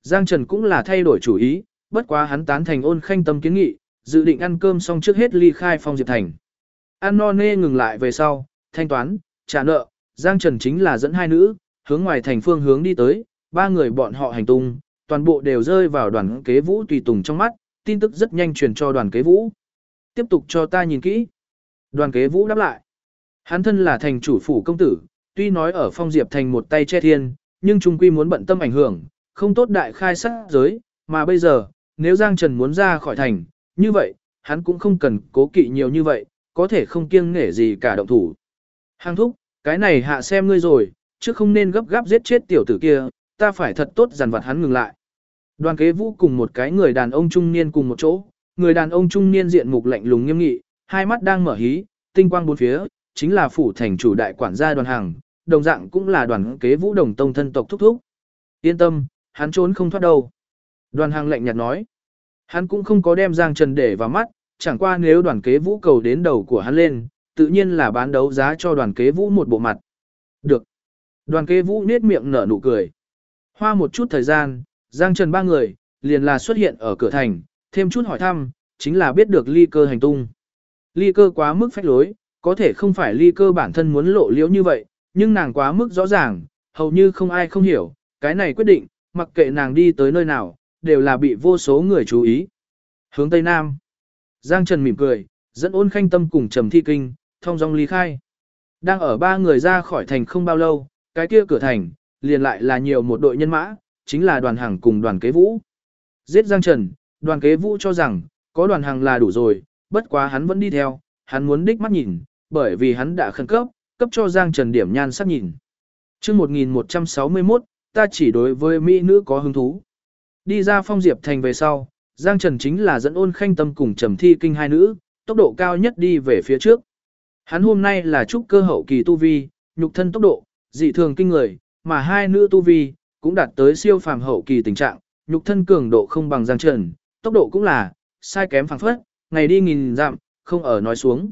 Giang Trần cũng là thay đổi chủ ý, bất quá hắn tán thành Ôn Khanh Tâm kiến nghị, dự định ăn cơm xong trước hết ly khai Phong Diệp Thành. Ăn no nê ngừng lại về sau, thanh toán, trả nợ, Giang Trần chính là dẫn hai nữ, hướng ngoài thành phương hướng đi tới, ba người bọn họ hành tung, toàn bộ đều rơi vào Đoàn Kế Vũ tùy tùng trong mắt, tin tức rất nhanh truyền cho Đoàn Kế Vũ. Tiếp tục cho ta nhìn kỹ. Đoàn Kế Vũ đáp lại. Hắn thân là thành chủ phủ công tử, tuy nói ở Phong Diệp Thành một tay che thiên, nhưng trung quy muốn bận tâm ảnh hưởng, không tốt đại khai sát giới, mà bây giờ, nếu Giang Trần muốn ra khỏi thành, như vậy, hắn cũng không cần cố kỵ nhiều như vậy, có thể không kiêng nể gì cả động thủ. Hàng thúc, cái này hạ xem ngươi rồi, chứ không nên gấp gáp giết chết tiểu tử kia, ta phải thật tốt dằn vặt hắn ngừng lại. Đoàn Kế Vũ cùng một cái người đàn ông trung niên cùng một chỗ, người đàn ông trung niên diện mục lạnh lùng nghiêm nghị, hai mắt đang mở hí, tinh quang bốn phía, chính là phủ thành chủ đại quản gia Đoàn Hằng, đồng dạng cũng là Đoàn Kế Vũ đồng tông thân tộc thúc thúc. Yên tâm, hắn trốn không thoát đâu. Đoàn Hằng lạnh nhạt nói. Hắn cũng không có đem Giang Trần để vào mắt, chẳng qua nếu Đoàn Kế Vũ cầu đến đầu của hắn lên, tự nhiên là bán đấu giá cho Đoàn Kế Vũ một bộ mặt. Được. Đoàn Kế Vũ nết miệng nở nụ cười. Hoa một chút thời gian, Giang Trần ba người, liền là xuất hiện ở cửa thành, thêm chút hỏi thăm, chính là biết được Ly Cơ hành tung. Ly Cơ quá mức phách lối, có thể không phải Ly Cơ bản thân muốn lộ liễu như vậy, nhưng nàng quá mức rõ ràng, hầu như không ai không hiểu, cái này quyết định, mặc kệ nàng đi tới nơi nào, đều là bị vô số người chú ý. Hướng Tây Nam. Giang Trần mỉm cười, dẫn Ôn Khanh Tâm cùng Trầm Thi Kinh, thong dong ly khai. Đang ở ba người ra khỏi thành không bao lâu, cái kia cửa thành, liền lại là nhiều một đội nhân mã, chính là Đoàn Hằng cùng Đoàn Kế Vũ. Giết Giang Trần, Đoàn Kế Vũ cho rằng, có Đoàn Hằng là đủ rồi, bất quá hắn vẫn đi theo, hắn muốn đích mắt nhìn, bởi vì hắn đã khẩn cấp cho Giang Trần điểm nhan sắc nhìn. Chương 1161, ta chỉ đối với mỹ nữ có hứng thú. Đi ra Phong Diệp Thành về sau, Giang Trần chính là dẫn Ôn Khanh Tâm cùng Trầm Thi Kinh hai nữ, tốc độ cao nhất đi về phía trước. Hắn hôm nay là trúc cơ hậu kỳ tu vi, nhục thân tốc độ, dị thường kinh người, mà hai nữ tu vi, cũng đạt tới siêu phàm hậu kỳ tình trạng, nhục thân cường độ không bằng Giang Trần, tốc độ cũng là, sai kém phảng phất, ngày đi nghìn dặm, không ở nói xuống.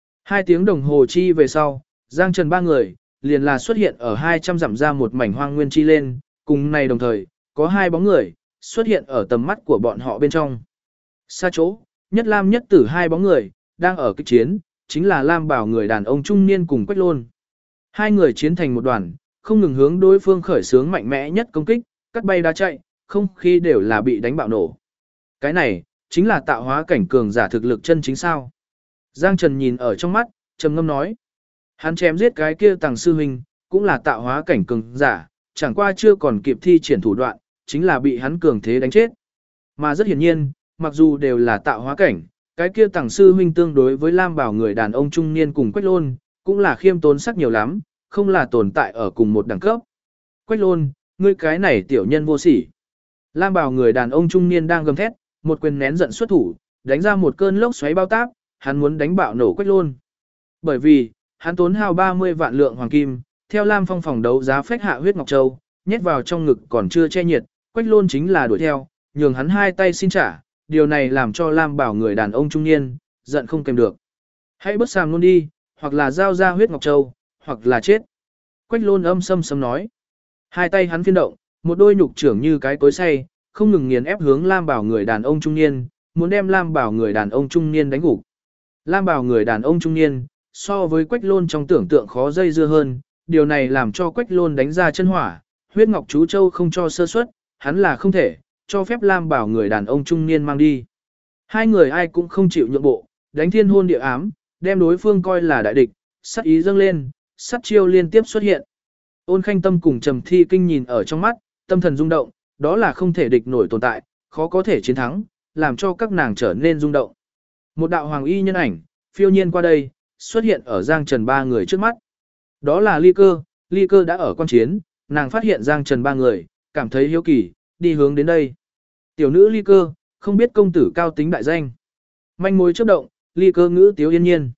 2 tiếng đồng hồ chi về sau, Giang Trần ba người, liền là xuất hiện ở 200 dặm ra một mảnh hoang nguyên chi lên, cùng này đồng thời, có hai bóng người, xuất hiện ở tầm mắt của bọn họ bên trong. Xa chỗ, nhất lam nhất tử hai bóng người, đang ở kịch chiến, chính là Lam Bảo người đàn ông trung niên cùng Quách Lôn. Hai người chiến thành một đoàn, không ngừng hướng đối phương khởi xướng mạnh mẽ nhất công kích, cắt bay đá chạy, không khí đều là bị đánh bạo nổ. Cái này, chính là tạo hóa cảnh cường giả thực lực chân chính sao. Giang Trần nhìn ở trong mắt, trầm ngâm nói. Hắn chém giết cái kia Tằng sư huynh, cũng là tạo hóa cảnh cường giả, chẳng qua chưa còn kịp thi triển thủ đoạn, chính là bị hắn cường thế đánh chết. Mà rất hiển nhiên, mặc dù đều là tạo hóa cảnh, cái kia Tằng sư huynh tương đối với Lam Bảo người đàn ông trung niên cùng Quách Lôn, cũng là khiêm tốn sắc nhiều lắm, không là tồn tại ở cùng một đẳng cấp. Quách Lôn, ngươi cái này tiểu nhân vô sỉ. Lam Bảo người đàn ông trung niên đang gầm thét, một quyền nén giận xuất thủ, đánh ra một cơn lốc xoáy bao táp, hắn muốn đánh bạo nổ Quách Lôn. Bởi vì, hắn tốn hao 30 vạn lượng hoàng kim, theo Lam Phong phòng đấu giá phách hạ huyết ngọc châu, nhét vào trong ngực còn chưa che nhiệt, Quách Lôn chính là đuổi theo, nhường hắn hai tay xin trả, điều này làm cho Lam Bảo người đàn ông trung niên, giận không kềm được. Hãy bớt sàm luôn đi, hoặc là giao ra huyết ngọc châu, hoặc là chết. Quách Lôn âm sâm sâm nói. Hai tay hắn phiên động, một đôi nhục trưởng như cái cối xay, không ngừng nghiền ép hướng Lam Bảo người đàn ông trung niên, muốn đem Lam Bảo người đàn ông trung niên đánh gục. Lam Bảo người đàn ông trung niên, so với Quách Lôn trong tưởng tượng khó dây dưa hơn, điều này làm cho Quách Lôn đánh ra chân hỏa, huyết ngọc chú châu không cho sơ suất, hắn là không thể, cho phép Lam Bảo người đàn ông trung niên mang đi. Hai người ai cũng không chịu nhượng bộ, đánh thiên hôn địa ám, đem đối phương coi là đại địch, sát ý dâng lên, sát chiêu liên tiếp xuất hiện. Ôn Khanh Tâm cùng Trầm Thi Kinh nhìn ở trong mắt, tâm thần rung động, đó là không thể địch nổi tồn tại, khó có thể chiến thắng, làm cho các nàng trở nên rung động. Một đạo hoàng y nhân ảnh, phiêu nhiên qua đây, xuất hiện ở Giang Trần ba người trước mắt. Đó là Ly Cơ đã ở quan chiến, nàng phát hiện Giang Trần ba người, cảm thấy hiếu kỳ, đi hướng đến đây. Tiểu nữ Ly Cơ, không biết công tử cao tính đại danh. Manh mối chớp động, Ly Cơ ngữ tiếu yên nhiên.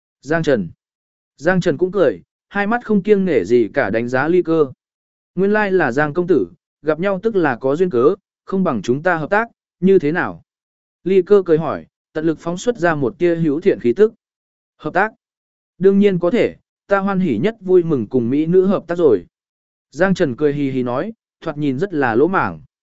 Giang Trần cũng cười, hai mắt không kiêng nể gì cả đánh giá Ly Cơ. Nguyên lai là Giang công tử, gặp nhau tức là có duyên cớ, không bằng chúng ta hợp tác, như thế nào? Ly Cơ cười hỏi, tận lực phóng xuất ra một tia hữu thiện khí tức. Hợp tác? Đương nhiên có thể, ta hoan hỉ nhất vui mừng cùng mỹ nữ hợp tác rồi. Giang Trần cười hì hì nói, thoạt nhìn rất là lỗ mảng.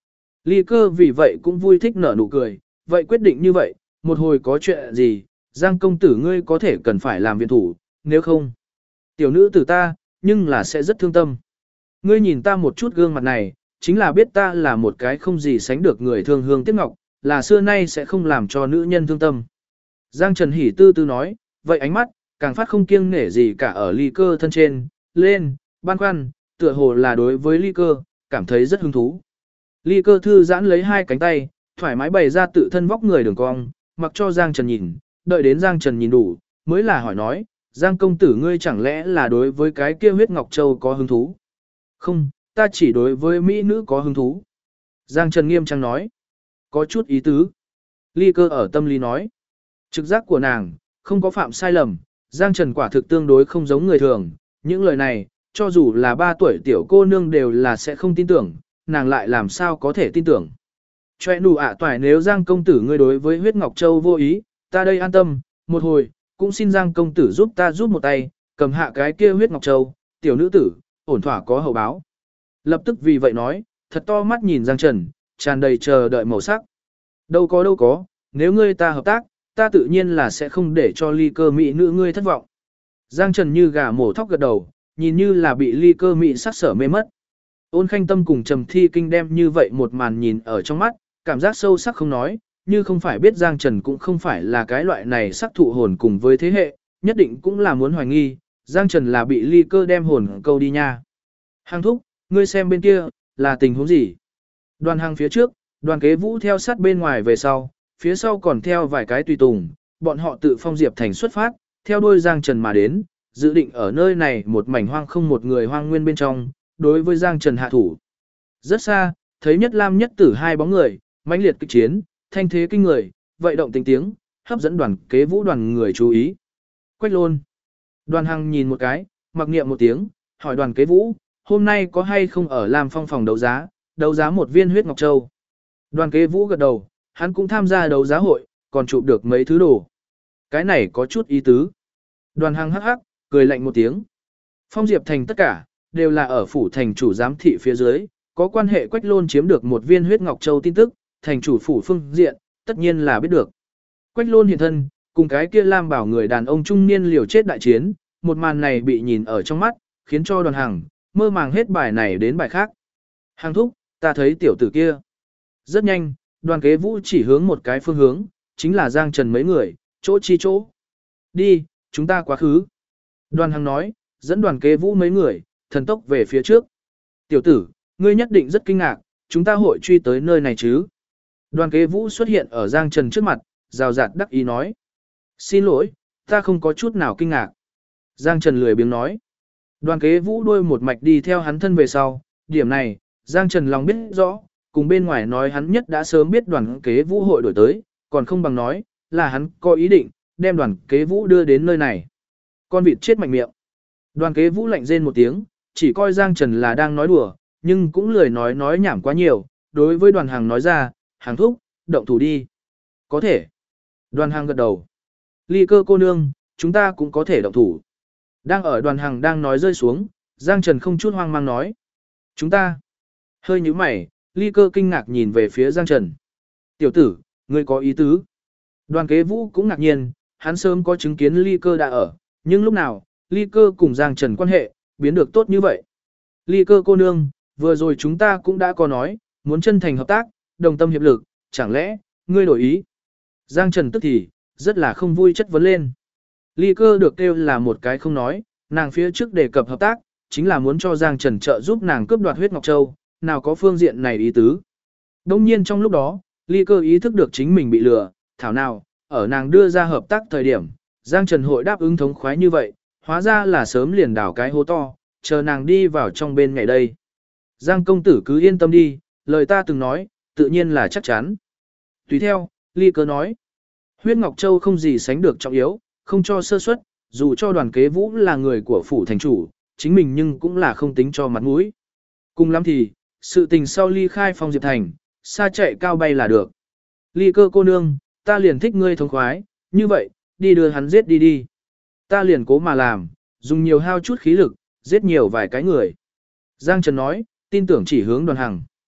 Ly Cơ vì vậy cũng vui thích nở nụ cười, vậy quyết định như vậy, một hồi có chuyện gì, Giang công tử ngươi có thể cần phải làm viện thủ, nếu không, tiểu nữ tử ta, nhưng là sẽ rất thương tâm. Ngươi nhìn ta một chút gương mặt này, chính là biết ta là một cái không gì sánh được người thương hương tiếc ngọc, là xưa nay sẽ không làm cho nữ nhân thương tâm. Giang Trần hỉ tư tư nói, vậy ánh mắt, càng phát không kiêng nể gì cả ở Ly Cơ thân trên, lên, băn khoăn, tựa hồ là đối với Ly Cơ, cảm thấy rất hứng thú. Ly Cơ thư giãn lấy hai cánh tay, thoải mái bày ra tự thân vóc người đường cong, mặc cho Giang Trần nhìn, đợi đến Giang Trần nhìn đủ, mới là hỏi nói, Giang công tử ngươi chẳng lẽ là đối với cái kia huyết ngọc châu có hứng thú? Không, ta chỉ đối với mỹ nữ có hứng thú. Giang Trần nghiêm trang nói, có chút ý tứ. Ly Cơ ở tâm lý nói, trực giác của nàng, không có phạm sai lầm, Giang Trần quả thực tương đối không giống người thường, những lời này, cho dù là 3 tuổi tiểu cô nương đều là sẽ không tin tưởng, nàng lại làm sao có thể tin tưởng. Choe nụ ạ toại nếu Giang công tử ngươi đối với huyết ngọc châu vô ý, ta đây an tâm, một hồi, cũng xin Giang công tử giúp ta giúp một tay, cầm hạ cái kia huyết ngọc châu, tiểu nữ tử, ổn thỏa có hậu báo. Lập tức vì vậy nói, thật to mắt nhìn Giang Trần, tràn đầy chờ đợi màu sắc. Đâu có, nếu ngươi ta hợp tác, ta tự nhiên là sẽ không để cho Ly Cơ mỹ nữ ngươi thất vọng. Giang Trần như gà mổ thóc gật đầu, nhìn như là bị Ly Cơ mỹ sắc sở mê mất. Ôn Khanh Tâm cùng Trầm Thi Kinh đem như vậy một màn nhìn ở trong mắt, cảm giác sâu sắc không nói, như không phải biết Giang Trần cũng không phải là cái loại này sắc thụ hồn cùng với thế hệ, nhất định cũng là muốn hoài nghi, Giang Trần là bị Ly Cơ đem hồn câu đi nha. Hàng thúc, ngươi xem bên kia, là tình huống gì? Đoàn hàng phía trước, đoàn kế vũ theo sát bên ngoài về sau, phía sau còn theo vài cái tùy tùng, bọn họ tự phong Diệp Thành xuất phát, theo đuôi Giang Trần mà đến, dự định ở nơi này một mảnh hoang không một người hoang nguyên bên trong, đối với Giang Trần hạ thủ. Rất xa, thấy nhất lam nhất tử hai bóng người, mãnh liệt kịch chiến, thanh thế kinh người, vậy động tình tiếng, hấp dẫn đoàn kế vũ đoàn người chú ý. Quách Lôn. Đoàn Hằng nhìn một cái, mặc niệm một tiếng, hỏi đoàn kế vũ, hôm nay có hay không ở Lam Phong phòng đấu giá một viên huyết ngọc châu. Đoàn kế vũ gật đầu, hắn cũng tham gia đấu giá hội, còn chụp được mấy thứ đồ. Cái này có chút ý tứ. Đoàn Hằng hắc hắc, cười lạnh một tiếng. Phong Diệp Thành tất cả, đều là ở phủ thành chủ giám thị phía dưới, có quan hệ Quách Lôn chiếm được một viên huyết ngọc châu tin tức, thành chủ phủ phương diện, tất nhiên là biết được. Quách Lôn hiện thân, cùng cái kia Lam bảo người đàn ông trung niên liều chết đại chiến, một màn này bị nhìn ở trong mắt, khiến cho Đoàn Hằng mơ màng hết bài này đến bài khác. Hằng thúc, ta thấy tiểu tử kia. Rất nhanh, đoàn kế vũ chỉ hướng một cái phương hướng, chính là Giang Trần mấy người, chỗ chi chỗ. Đi, chúng ta quá khứ. Đoàn Hằng nói, dẫn đoàn kế vũ mấy người, thần tốc về phía trước. Tiểu tử, ngươi nhất định rất kinh ngạc, chúng ta hội truy tới nơi này chứ. Đoàn kế vũ xuất hiện ở Giang Trần trước mặt, rào rạt đắc ý nói. Xin lỗi, ta không có chút nào kinh ngạc. Giang Trần lười biếng nói. Đoàn kế vũ đuôi một mạch đi theo hắn thân về sau, điểm này, Giang Trần lòng biết rõ, cùng bên ngoài nói hắn nhất đã sớm biết đoàn kế vũ hội đổi tới, còn không bằng nói, là hắn có ý định, đem đoàn kế vũ đưa đến nơi này. Con vịt chết mạnh miệng. Đoàn kế vũ lạnh rên một tiếng, chỉ coi Giang Trần là đang nói đùa, nhưng cũng lười nói nhảm quá nhiều, đối với Đoàn Hằng nói ra, Hàng thúc, động thủ đi. Có thể. Đoàn Hằng gật đầu. Ly Cơ cô nương, chúng ta cũng có thể động thủ. Đang ở Đoàn Hằng đang nói rơi xuống, Giang Trần không chút hoang mang nói. Chúng ta. Hơi nhíu mày, Ly Cơ kinh ngạc nhìn về phía Giang Trần. Tiểu tử, ngươi có ý tứ. Đoàn kế vũ cũng ngạc nhiên, hắn sớm có chứng kiến Ly Cơ đã ở, nhưng lúc nào, Ly Cơ cùng Giang Trần quan hệ, biến được tốt như vậy. Ly Cơ cô nương, vừa rồi chúng ta cũng đã có nói, muốn chân thành hợp tác, đồng tâm hiệp lực, chẳng lẽ, ngươi đổi ý. Giang Trần tức thì, rất là không vui chất vấn lên. Ly Cơ được kêu là một cái không nói, nàng phía trước đề cập hợp tác, chính là muốn cho Giang Trần trợ giúp nàng cướp đoạt huyết ngọc châu, nào có phương diện này ý tứ. Đông nhiên trong lúc đó, Ly Cơ ý thức được chính mình bị lừa, thảo nào, ở nàng đưa ra hợp tác thời điểm, Giang Trần hội đáp ứng thống khoái như vậy, hóa ra là sớm liền đào cái hố to, chờ nàng đi vào trong bên ngày đây. Giang công tử cứ yên tâm đi, lời ta từng nói, tự nhiên là chắc chắn. Tùy theo, Ly Cơ nói, huyết ngọc châu không gì sánh được trọng yếu, không cho sơ suất, dù cho đoàn kế vũ là người của phủ thành chủ, chính mình nhưng cũng là không tính cho mặt mũi. Cùng lắm thì, sự tình sau ly khai Phong Diệp Thành, xa chạy cao bay là được. Ly Cơ cô nương, ta liền thích ngươi thống khoái, như vậy, đi đưa hắn giết đi đi. Ta liền cố mà làm, dùng nhiều hao chút khí lực, giết nhiều vài cái người. Giang Trần nói, tin tưởng chỉ hướng Đoàn Hằng.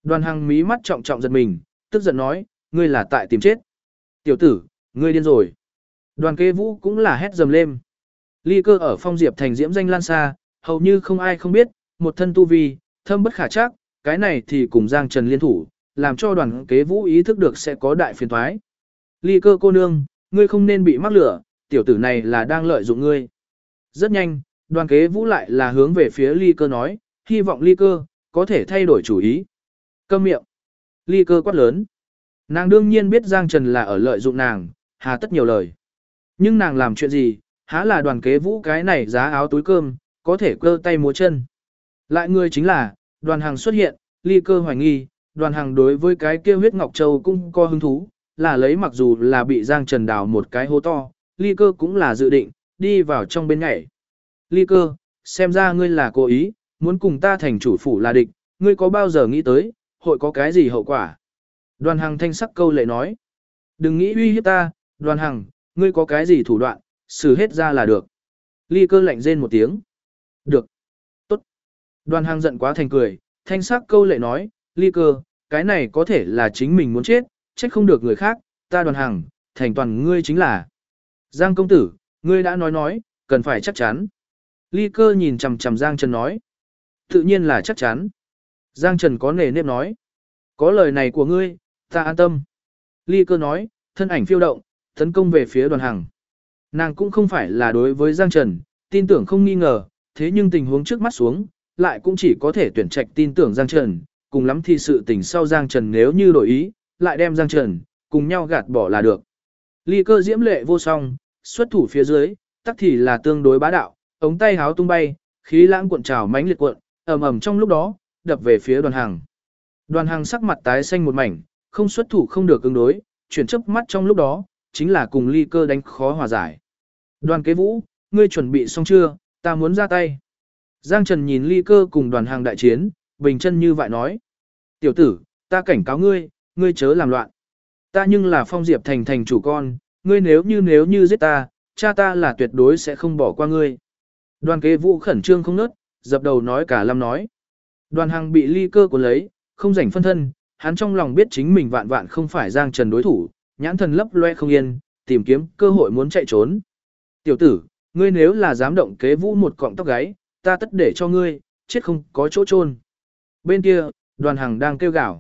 Đoàn Hằng mí mắt trọng trọng giật mình, tức giận nói, ngươi là tại tìm chết. Tiểu tử, ngươi điên rồi. Đoàn Kế Vũ cũng là hét dầm lên. Ly Cơ ở Phong Diệp thành diễm danh lan xa, hầu như không ai không biết, một thân tu vi, thâm bất khả trắc, cái này thì cùng Giang Trần liên thủ, làm cho Đoàn Kế Vũ ý thức được sẽ có đại phiền toái. Ly Cơ cô nương, ngươi không nên bị mắc lửa, tiểu tử này là đang lợi dụng ngươi. Rất nhanh, Đoàn Kế Vũ lại là hướng về phía Ly Cơ nói, hy vọng Ly Cơ có thể thay đổi chủ ý. Câm miệng. Ly Cơ quát lớn. Nàng đương nhiên biết Giang Trần là ở lợi dụng nàng, hà tất nhiều lời. Nhưng nàng làm chuyện gì, há là Đoàn Kế Vũ cái này giá áo túi cơm, có thể cơ tay múa chân. Lại người chính là, Đoàn Hằng xuất hiện, Ly Cơ hoài nghi, Đoàn Hằng đối với cái kia huyết ngọc châu cũng có hứng thú, là lấy mặc dù là bị Giang Trần đào một cái hố to, Ly Cơ cũng là dự định, đi vào trong bên nhảy. Ly Cơ, xem ra ngươi là cố ý, muốn cùng ta thành chủ phủ là địch, ngươi có bao giờ nghĩ tới, hội có cái gì hậu quả? Đoàn Hằng thanh sắc câu lệ nói, đừng nghĩ uy hiếp ta, Đoàn Hằng, ngươi có cái gì thủ đoạn, xử hết ra là được. Ly Cơ lạnh rên một tiếng. Được. Tốt. Đoàn Hằng giận quá thành cười, thanh sắc câu lệ nói, Ly Cơ, cái này có thể là chính mình muốn chết, trách không được người khác, ta Đoàn Hằng, thành toàn ngươi chính là. Giang công tử, ngươi đã nói, cần phải chắc chắn. Ly Cơ nhìn chằm chằm Giang Trần nói. Tự nhiên là chắc chắn. Giang Trần có nề nếp nói. Có lời này của ngươi, ta an tâm. Ly Cơ nói, thân ảnh phiêu động, tấn công về phía Đoàn Hằng. Nàng cũng không phải là đối với Giang Trần, tin tưởng không nghi ngờ, thế nhưng tình huống trước mắt xuống, lại cũng chỉ có thể tuyển trạch tin tưởng Giang Trần, cùng lắm thì sự tình sau Giang Trần nếu như đổi ý, lại đem Giang Trần, cùng nhau gạt bỏ là được. Ly Cơ diễm lệ vô song, xuất thủ phía dưới, tắc thì là tương đối bá đạo, ống tay háo tung bay, khí lãng cuộn trào mãnh liệt cuộn, ầm ầm trong lúc đó, đập về phía Đoàn Hằng. Đoàn Hằng sắc mặt tái xanh một mảnh, không xuất thủ không được ứng đối, chuyển chớp mắt trong lúc đó, chính là cùng Ly Cơ đánh khó hòa giải. Đoàn Kế Vũ, ngươi chuẩn bị xong chưa, ta muốn ra tay. Giang Trần nhìn Ly Cơ cùng Đoàn Hằng đại chiến, bình chân như vậy nói. Tiểu tử, ta cảnh cáo ngươi, ngươi chớ làm loạn. Ta nhưng là Phong Diệp thành thành chủ con, ngươi nếu như giết ta, cha ta là tuyệt đối sẽ không bỏ qua ngươi. Đoàn Kế Vũ khẩn trương không nớt, dập đầu nói cả lâm nói. Đoàn Hằng bị Ly Cơ cuốn lấy, không rảnh phân thân, hắn trong lòng biết chính mình vạn vạn không phải Giang Trần đối thủ, nhãn thần lấp loe không yên, tìm kiếm cơ hội muốn chạy trốn. Tiểu tử, ngươi nếu là dám động Kế Vũ một cọng tóc gáy, ta tất để cho ngươi, chết không có chỗ chôn. Bên kia, Đoàn Hằng đang kêu gào.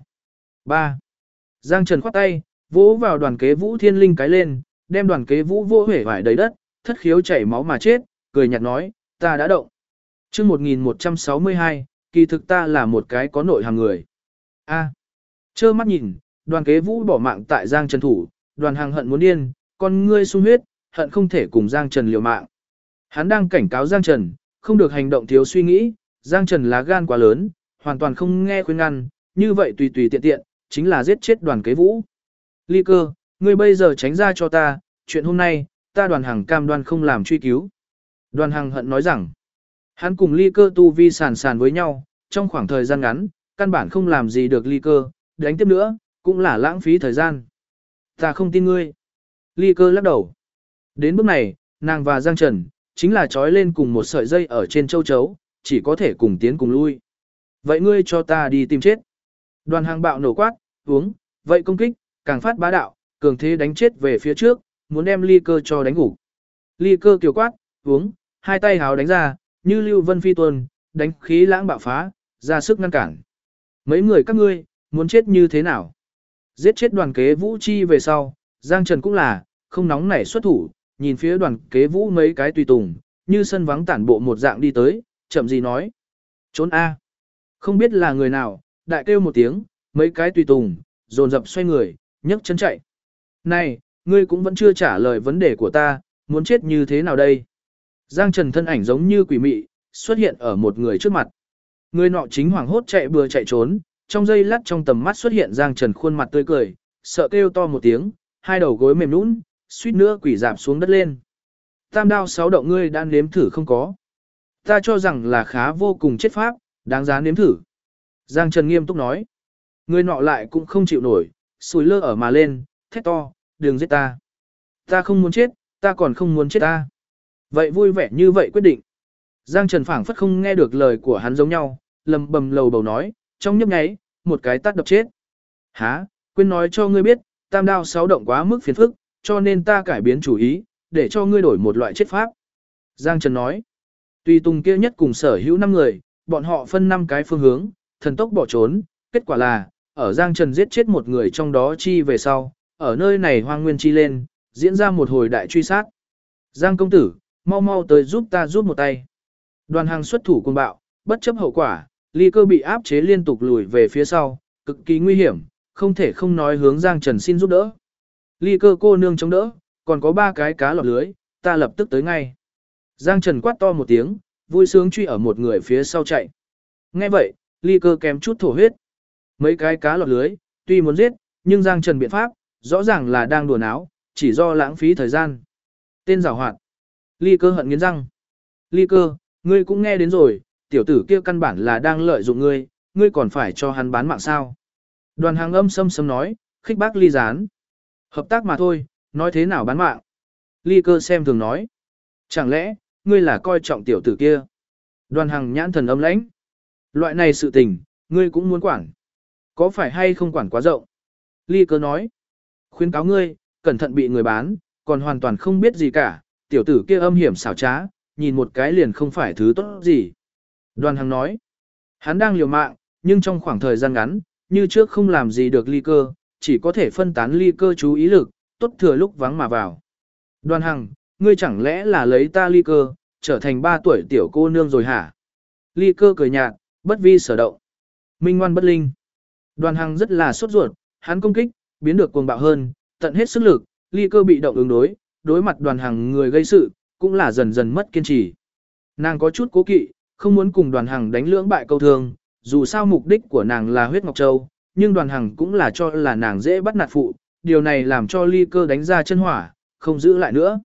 3. Giang Trần khoát tay, vỗ vào Đoàn Kế Vũ thiên linh cái lên, đem Đoàn Kế Vũ vô hể vải đầy đất, thất khiếu chảy máu mà chết, cười nhạt nói, ta đã động. Chương 1162, kỳ thực ta là một cái có nội hàm người. A. Trơ mắt nhìn, Đoàn Kế Vũ bỏ mạng tại Giang Trần thủ, Đoàn Hằng hận muốn điên, con ngươi sung huyết, hận không thể cùng Giang Trần liều mạng. Hắn đang cảnh cáo Giang Trần, không được hành động thiếu suy nghĩ, Giang Trần lá gan quá lớn, hoàn toàn không nghe khuyên ngăn, như vậy tùy tùy tiện tiện, chính là giết chết Đoàn Kế Vũ. Ly Cơ, ngươi bây giờ tránh ra cho ta, chuyện hôm nay, ta Đoàn Hằng cam đoan không làm truy cứu. Đoàn Hằng hận nói rằng, hắn cùng Ly Cơ tu vi sàn sàn với nhau, trong khoảng thời gian ngắn, căn bản không làm gì được Ly Cơ, đánh tiếp nữa, cũng là lãng phí thời gian. Ta không tin ngươi. Ly Cơ lắc đầu. Đến bước này, nàng và Giang Trần, chính là trói lên cùng một sợi dây ở trên châu chấu, chỉ có thể cùng tiến cùng lui. Vậy ngươi cho ta đi tìm chết. Đoàn Hằng bạo nổ quát, uống, vậy công kích, càng phát bá đạo, cường thế đánh chết về phía trước, muốn đem Ly Cơ cho đánh gục. Ly Cơ kiều quát, uống, hai tay háo đánh ra, như lưu vân phi tuần, đánh khí lãng bạo phá, ra sức ngăn cản. Mấy người các ngươi, muốn chết như thế nào? Giết chết Đoàn Kế Vũ chi về sau, Giang Trần cũng là, không nóng nảy xuất thủ, nhìn phía Đoàn Kế Vũ mấy cái tùy tùng, như sân vắng tản bộ một dạng đi tới, chậm gì nói. Trốn A. Không biết là người nào, đại kêu một tiếng, mấy cái tùy tùng, dồn dập xoay người, nhấc chân chạy. Này, ngươi cũng vẫn chưa trả lời vấn đề của ta, muốn chết như thế nào đây? Giang Trần thân ảnh giống như quỷ mị, xuất hiện ở một người trước mặt. Người nọ chính hoảng hốt chạy bừa chạy trốn, trong giây lát trong tầm mắt xuất hiện Giang Trần khuôn mặt tươi cười, sợ kêu to một tiếng, hai đầu gối mềm nhũn, suýt nữa quỷ dạp xuống đất lên. Tam đao sáu động ngươi đã nếm thử không có? Ta cho rằng là khá vô cùng chết pháp, đáng giá nếm thử. Giang Trần nghiêm túc nói. Người nọ lại cũng không chịu nổi, sùi lơ ở mà lên, thét to, đừng giết ta. Ta không muốn chết, ta còn không muốn chết ta. Vậy vui vẻ như vậy quyết định. Giang Trần phảng phất không nghe được lời của hắn giống nhau, lầm bầm lầu bầu nói, trong nhấp nháy, một cái tát đập chết. Hả, quên nói cho ngươi biết, tam đao sáu động quá mức phiền phức, cho nên ta cải biến chủ ý, để cho ngươi đổi một loại chết pháp. Giang Trần nói, tùy tùng kia nhất cùng sở hữu 5 người, bọn họ phân 5 cái phương hướng, thần tốc bỏ trốn, kết quả là, ở Giang Trần giết chết một người trong đó chi về sau, ở nơi này hoang nguyên chi lên, diễn ra một hồi đại truy sát. Giang công tử, mau mau tới giúp ta giúp một tay. Đoàn Hàng xuất thủ cuồng bạo, bất chấp hậu quả, Ly Cơ bị áp chế liên tục lùi về phía sau, cực kỳ nguy hiểm, không thể không nói hướng Giang Trần xin giúp đỡ. Ly Cơ cô nương chống đỡ, còn có 3 cái cá lọt lưới, ta lập tức tới ngay. Giang Trần quát to một tiếng, vui sướng truy ở một người phía sau chạy. Nghe vậy, Ly Cơ kém chút thổ huyết. Mấy cái cá lọt lưới, tuy muốn giết, nhưng Giang Trần biện pháp, rõ ràng là đang đùa náo, chỉ do lãng phí thời gian. Tên giảo hoạt. Ly Cơ hận nghiến răng. Ly Cơ, ngươi cũng nghe đến rồi, tiểu tử kia căn bản là đang lợi dụng ngươi, ngươi còn phải cho hắn bán mạng sao. Đoàn Hàng âm sâm sâm nói, khích bác Ly Gián. Hợp tác mà thôi, nói thế nào bán mạng. Ly Cơ xem thường nói. Chẳng lẽ, ngươi là coi trọng tiểu tử kia. Đoàn Hằng nhãn thần âm lãnh. Loại này sự tình, ngươi cũng muốn quản. Có phải hay không quản quá rộng? Ly Cơ nói. Khuyên cáo ngươi, cẩn thận bị người bán, còn hoàn toàn không biết gì cả, tiểu tử kia âm hiểm xảo trá, nhìn một cái liền không phải thứ tốt gì. Đoàn Hằng nói. Hắn đang liều mạng, nhưng trong khoảng thời gian ngắn, như trước không làm gì được Ly Cơ, chỉ có thể phân tán Ly Cơ chú ý lực, tốt thừa lúc vắng mà vào. Đoàn Hằng, ngươi chẳng lẽ là lấy ta Ly Cơ, trở thành 3 tuổi tiểu cô nương rồi hả? Ly Cơ cười nhạt, bất vi sở động. Minh ngoan bất linh. Đoàn Hằng rất là sốt ruột, hắn công kích, biến được cuồng bạo hơn, tận hết sức lực, Ly Cơ bị động ứng đối mặt Đoàn Hằng người gây sự, cũng là dần dần mất kiên trì. Nàng có chút cố kỵ, không muốn cùng Đoàn Hằng đánh lưỡng bại câu thương, dù sao mục đích của nàng là huyết ngọc châu, nhưng Đoàn Hằng cũng là cho là nàng dễ bắt nạt phụ, điều này làm cho Ly Cơ đánh ra chân hỏa, không giữ lại nữa.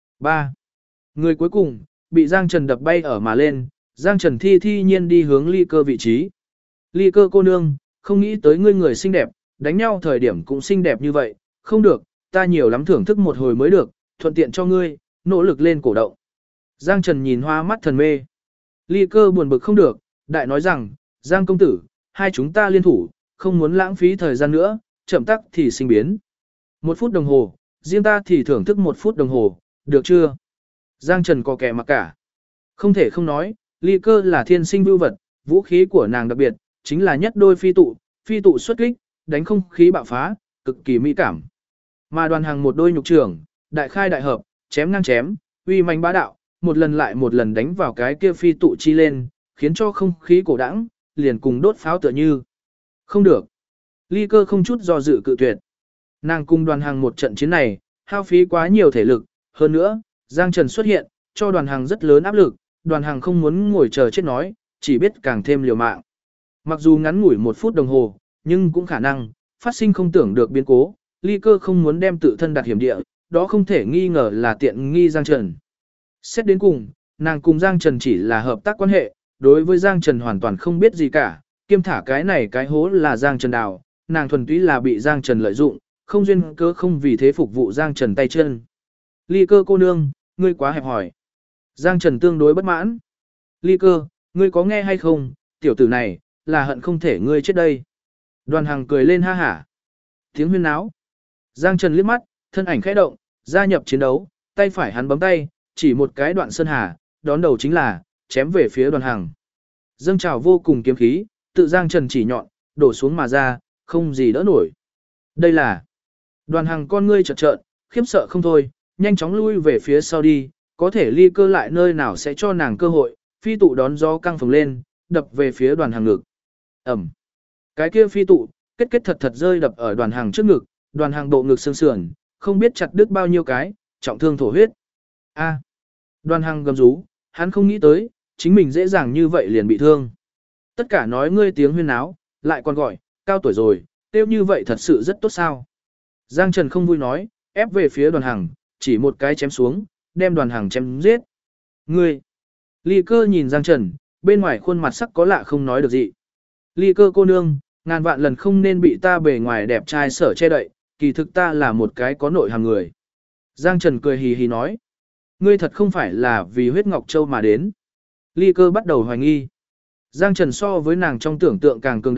3. Người cuối cùng, bị Giang Trần đập bay ở mà lên, Giang Trần thi nhiên đi hướng Ly Cơ vị trí. Ly Cơ cô nương, không nghĩ tới ngươi người xinh đẹp, đánh nhau thời điểm cũng xinh đẹp như vậy, không được, ta nhiều lắm thưởng thức một hồi mới được, thuận tiện cho ngươi, nỗ lực lên cổ động. Giang Trần nhìn hoa mắt thần mê. Ly Cơ buồn bực không được, đại nói rằng, Giang công tử, hai chúng ta liên thủ, không muốn lãng phí thời gian nữa, chậm tắc thì sinh biến. 1 phút đồng hồ, riêng ta thì thưởng thức 1 phút đồng hồ, được chưa? Giang Trần có kẻ mặc cả. Không thể không nói, Ly Cơ là thiên sinh vưu vật, vũ khí của nàng đặc biệt, chính là nhất đôi phi tụ xuất kích, đánh không khí bạo phá, cực kỳ mỹ cảm. Mà Đoàn Hằng một đôi nhục trưởng, đại khai đại hợp, chém ngang chém, uy mãnh bá đạo, một lần lại một lần đánh vào cái kia phi tụ chi lên, khiến cho không khí cổ đãng, liền cùng đốt pháo tựa như. Không được. Ly Cơ không chút do dự cự tuyệt. Nàng cùng Đoàn Hằng một trận chiến này, hao phí quá nhiều thể lực, hơn nữa, Giang Trần xuất hiện, cho Đoàn Hằng rất lớn áp lực, Đoàn Hằng không muốn ngồi chờ chết nói, chỉ biết càng thêm liều mạng. Mặc dù ngắn ngủi 1 phút đồng hồ, nhưng cũng khả năng phát sinh không tưởng được biến cố, Ly Cơ không muốn đem tự thân đặt hiểm địa, đó không thể nghi ngờ là tiện nghi Giang Trần. Xét đến cùng, nàng cùng Giang Trần chỉ là hợp tác quan hệ, đối với Giang Trần hoàn toàn không biết gì cả, kiêm thả cái này cái hố là Giang Trần đào, nàng thuần túy là bị Giang Trần lợi dụng, không duyên cớ không vì thế phục vụ Giang Trần tay chân. Ly Cơ cô nương, ngươi quá hẹp hỏi. Giang Trần tương đối bất mãn. Ly Cơ, ngươi có nghe hay không, tiểu tử này, là hận không thể ngươi chết đây. Đoàn Hằng cười lên ha hả. Tiếng huyên náo. Giang Trần liếc mắt, thân ảnh khẽ động, gia nhập chiến đấu, tay phải hắn bấm tay, chỉ một cái đoạn sơn hà, đón đầu chính là, chém về phía Đoàn Hằng. Dâng trào vô cùng kiếm khí, tự Giang Trần chỉ nhọn, đổ xuống mà ra, không gì đỡ nổi. Đây là Đoàn Hằng con ngươi chợt trợn, khiếp sợ không thôi, nhanh chóng lui về phía sau đi, có thể Ly Cơ lại nơi nào sẽ cho nàng cơ hội, phi tụ đón gió căng phồng lên, đập về phía Đoàn Hằng ngực. Ẩm. Cái kia phi tụ, kết thật thật rơi đập ở Đoàn Hằng trước ngực, Đoàn Hằng bộ ngực xương sườn, không biết chặt đứt bao nhiêu cái, trọng thương thổ huyết. A. Đoàn Hằng gầm rú, hắn không nghĩ tới, chính mình dễ dàng như vậy liền bị thương. Tất cả nói ngươi tiếng huyên náo, lại còn gọi, cao tuổi rồi, tiêu như vậy thật sự rất tốt sao. Giang Trần không vui nói, ép về phía Đoàn Hằng, chỉ một cái chém xuống, đem Đoàn Hằng chém giết. Ngươi. Ly Cơ nhìn Giang Trần, bên ngoài khuôn mặt sắc có lạ không nói được gì. Ly Cơ cô nương, ngàn vạn lần không nên bị ta bề ngoài đẹp trai sở che đậy, kỳ thực ta là một cái có nội hàm người. Giang Trần cười hì hì nói, ngươi thật không phải là vì huyết ngọc châu mà đến. Ly Cơ bắt đầu hoài nghi. Giang Trần so với nàng trong tưởng tượng càng cường đại,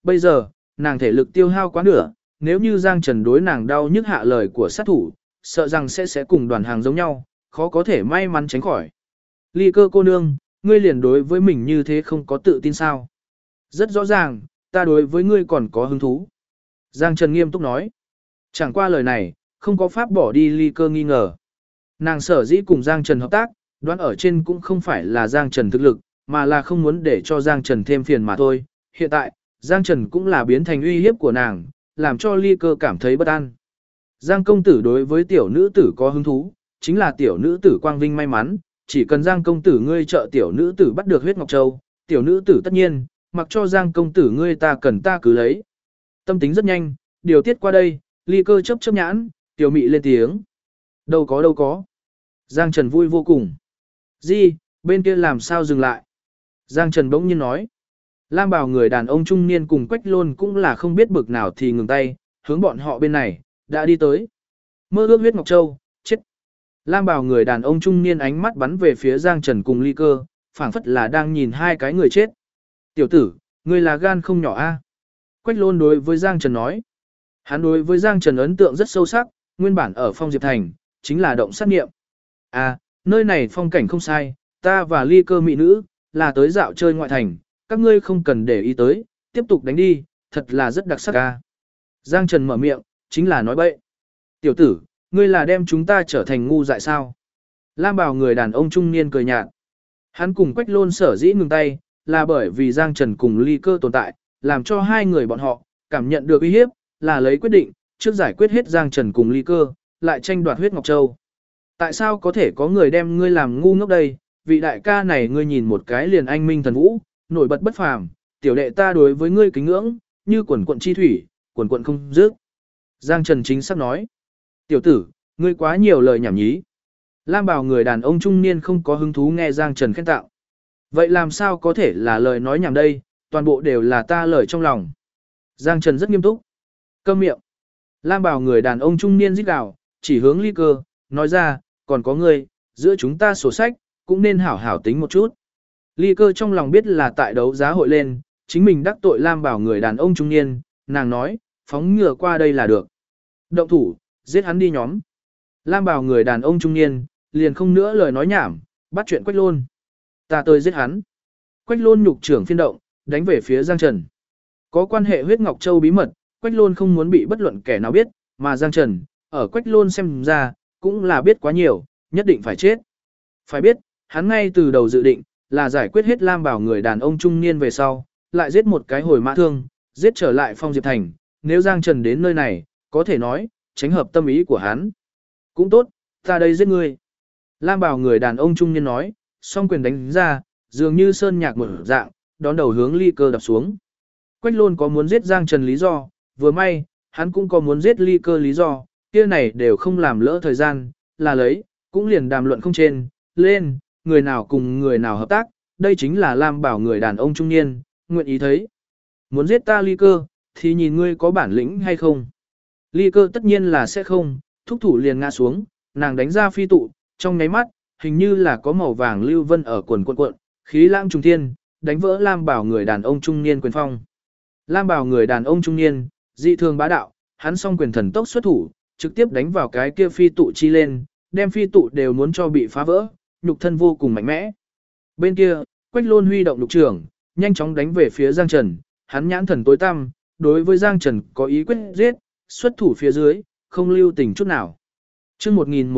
bây giờ, nàng thể lực tiêu hao quá nửa, nếu như Giang Trần đối nàng đau nhức hạ lời của sát thủ, sợ rằng sẽ cùng đoàn hàng giống nhau, khó có thể may mắn tránh khỏi. Ly Cơ cô nương, ngươi liền đối với mình như thế không có tự tin sao? Rất rõ ràng, ta đối với ngươi còn có hứng thú. Giang Trần nghiêm túc nói. Chẳng qua lời này, không có pháp bỏ đi Ly Cơ nghi ngờ. Nàng sở dĩ cùng Giang Trần hợp tác, đoán ở trên cũng không phải là Giang Trần thực lực, mà là không muốn để cho Giang Trần thêm phiền mà thôi. Hiện tại, Giang Trần cũng là biến thành uy hiếp của nàng, làm cho Ly Cơ cảm thấy bất an. Giang công tử đối với tiểu nữ tử có hứng thú, chính là tiểu nữ tử quang vinh may mắn, chỉ cần Giang công tử ngươi trợ tiểu nữ tử bắt được huyết ngọc châu, tiểu nữ tử tất nhiên, mặc cho Giang công tử ngươi ta cần ta cứ lấy. Tâm tính rất nhanh, điều tiết qua đây, Ly Cơ chớp chớp nhãn, tiểu mị lên tiếng. Đâu có. Giang Trần vui vô cùng. Gì, bên kia làm sao dừng lại? Giang Trần bỗng nhiên nói. Lam Bảo người đàn ông trung niên cùng Quách Lôn cũng là không biết bực nào thì ngừng tay, hướng bọn họ bên này, đã đi tới. Mơ ước huyết ngọc châu, chết. Lam Bảo người đàn ông trung niên ánh mắt bắn về phía Giang Trần cùng Ly Cơ, phảng phất là đang nhìn hai cái người chết. Tiểu tử, ngươi là gan không nhỏ a. Quách Lôn đối với Giang Trần nói. Hắn đối với Giang Trần ấn tượng rất sâu sắc, nguyên bản ở Phong Diệp Thành, chính là động sát nghiệm. À, nơi này phong cảnh không sai, ta và Ly Cơ mỹ nữ, là tới dạo chơi ngoại thành, các ngươi không cần để ý tới, tiếp tục đánh đi, thật là rất đặc sắc ca. Giang Trần mở miệng, chính là nói bậy. Tiểu tử, ngươi là đem chúng ta trở thành ngu dại sao? Lam Bảo người đàn ông trung niên cười nhạt. Hắn cùng Quách Lôn sở dĩ ngừng tay, là bởi vì Giang Trần cùng Ly Cơ tồn tại, làm cho hai người bọn họ cảm nhận được uy hiếp, là lấy quyết định, trước giải quyết hết Giang Trần cùng Ly Cơ, lại tranh đoạt huyết ngọc châu. Tại sao có thể có người đem ngươi làm ngu ngốc đây? Vị đại ca này ngươi nhìn một cái liền anh minh thần vũ, nổi bật bất phàm, tiểu đệ ta đối với ngươi kính ngưỡng, như quần quận chi thủy, quần quận không dứt. Giang Trần chính xác nói. Tiểu tử, ngươi quá nhiều lời nhảm nhí. Lam Bảo người đàn ông trung niên không có hứng thú nghe Giang Trần khen tạo. Vậy làm sao có thể là lời nói nhảm đây, toàn bộ đều là ta lời trong lòng. Giang Trần rất nghiêm túc. Câm miệng. Lam Bảo người đàn ông trung niên rít gào, chỉ hướng Ly Cơ, nói ra, còn có ngươi, giữa chúng ta sổ sách, cũng nên hảo hảo tính một chút. Ly Cơ trong lòng biết là tại đấu giá hội lên, chính mình đắc tội Lam Bảo người đàn ông trung niên, nàng nói, phóng ngựa qua đây là được. Động thủ, giết hắn đi nhóm. Lam Bảo người đàn ông trung niên, liền không nữa lời nói nhảm, bắt chuyện Quách Lôn. Ta tới giết hắn. Quách Lôn nhục trưởng phiên động, đánh về phía Giang Trần. Có quan hệ huyết ngọc châu bí mật, Quách Lôn không muốn bị bất luận kẻ nào biết, mà Giang Trần, ở Quách Lôn xem ra, cũng là biết quá nhiều, nhất định phải chết. Phải biết, hắn ngay từ đầu dự định, là giải quyết hết Lam Bảo người đàn ông trung niên về sau, lại giết một cái hồi mã thương, giết trở lại Phong Diệp Thành, nếu Giang Trần đến nơi này, có thể nói, tránh hợp tâm ý của hắn. Cũng tốt, ta đây giết ngươi. Lam Bảo người đàn ông trung niên nói, song quyền đánh ra, dường như sơn nhạc một dạng, đón đầu hướng Ly Cơ đập xuống. Quách Lôn có muốn giết Giang Trần lý do, vừa may, hắn cũng có muốn giết Ly Cơ lý do, kia này đều không làm lỡ thời gian, là lấy, cũng liền đàm luận không trên, lên, người nào cùng người nào hợp tác, đây chính là Lam Bảo người đàn ông trung niên, nguyện ý thấy. Muốn giết ta Ly Cơ, thì nhìn ngươi có bản lĩnh hay không. Ly Cơ tất nhiên là sẽ không, thúc thủ liền ngã xuống, nàng đánh ra phi tụ, trong nháy mắt, hình như là có màu vàng lưu vân ở quần cuộn, khí lãng trùng thiên, đánh vỡ Lam Bảo người đàn ông trung niên quyền phong. Lam Bảo người đàn ông trung niên, dị thường bá đạo, hắn song quyền thần tốc xuất thủ, trực tiếp đánh vào cái kia phi tụ chi lên, đem phi tụ đều muốn cho bị phá vỡ, nhục thân vô cùng mạnh mẽ. Bên kia, Quách Lôn huy động lục trưởng, nhanh chóng đánh về phía Giang Trần, hắn nhãn thần tối tăm, đối với Giang Trần có ý quyết giết, xuất thủ phía dưới, không lưu tình chút nào. Chương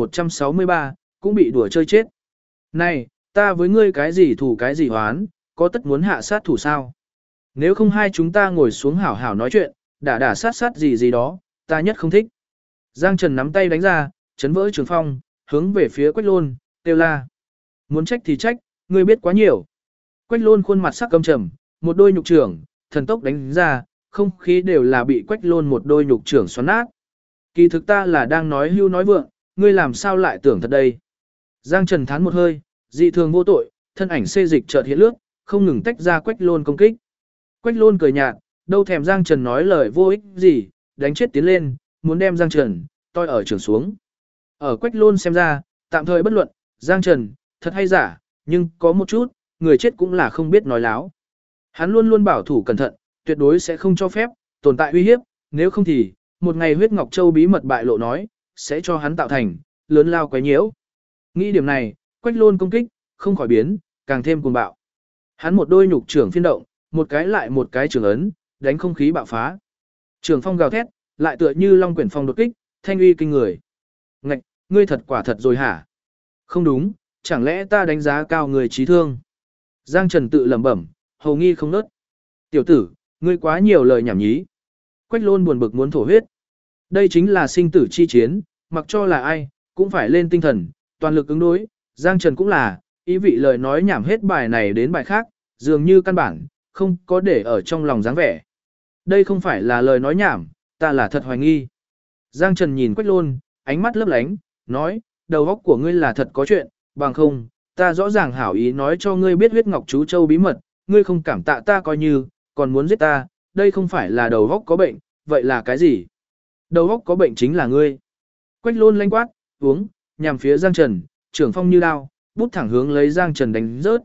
1163, cũng bị đùa chơi chết. Này, ta với ngươi cái gì thủ cái gì hoán, có tất muốn hạ sát thủ sao? Nếu không hai chúng ta ngồi xuống hảo hảo nói chuyện, đả sát gì gì đó, ta nhất không thích. Giang Trần nắm tay đánh ra, chấn vỡ trường phong, hướng về phía Quách Lôn, kêu la. Muốn trách thì trách, ngươi biết quá nhiều. Quách Lôn khuôn mặt sắc căm trầm, một đôi nhục trưởng, thần tốc đánh ra, không khí đều là bị Quách Lôn một đôi nhục trưởng xoắn nát. Kỳ thực ta là đang nói hưu nói vượng, ngươi làm sao lại tưởng thật đây. Giang Trần thán một hơi, dị thường vô tội, thân ảnh xê dịch chợt hiện lướt, không ngừng tách ra Quách Lôn công kích. Quách Lôn cười nhạt, đâu thèm Giang Trần nói lời vô ích gì, đánh chết tiến lên, muốn đem Giang Trần toi ở trường xuống. Ở Quách Lôn xem ra, tạm thời bất luận, Giang Trần, thật hay giả, nhưng có một chút, người chết cũng là không biết nói láo. Hắn luôn luôn bảo thủ cẩn thận, tuyệt đối sẽ không cho phép tồn tại uy hiếp, nếu không thì, một ngày huyết ngọc châu bí mật bại lộ nói, sẽ cho hắn tạo thành lớn lao quấy nhiễu. Nghĩ điểm này, Quách Lôn công kích, không khỏi biến, càng thêm cuồng bạo. Hắn một đôi nhục trưởng phiên động, một cái lại một cái trường ấn, đánh không khí bạo phá. Trường phong gào thét, lại tựa như long quyển phong đột kích, thanh uy kinh người. Ngạch, ngươi thật quả thật rồi hả? Không đúng, chẳng lẽ ta đánh giá cao người trí thương? Giang Trần tự lẩm bẩm, hầu nghi không nớt. Tiểu tử, ngươi quá nhiều lời nhảm nhí. Quách Lôn buồn bực muốn thổ huyết. Đây chính là sinh tử chi chiến, mặc cho là ai, cũng phải lên tinh thần, toàn lực ứng đối. Giang Trần cũng là, ý vị lời nói nhảm hết bài này đến bài khác, dường như căn bản, không có để ở trong lòng dáng vẻ. Đây không phải là lời nói nhảm, ta là thật hoài nghi. Giang Trần nhìn Quách Lôn, ánh mắt lấp lánh, nói, đầu óc của ngươi là thật có chuyện, bằng không, ta rõ ràng hảo ý nói cho ngươi biết huyết ngọc chú châu bí mật, ngươi không cảm tạ ta coi như, còn muốn giết ta, đây không phải là đầu óc có bệnh, vậy là cái gì? Đầu óc có bệnh chính là ngươi. Quách Lôn lanh quát, uống, nhằm phía Giang Trần, trưởng phong như đao, bút thẳng hướng lấy Giang Trần đánh rớt.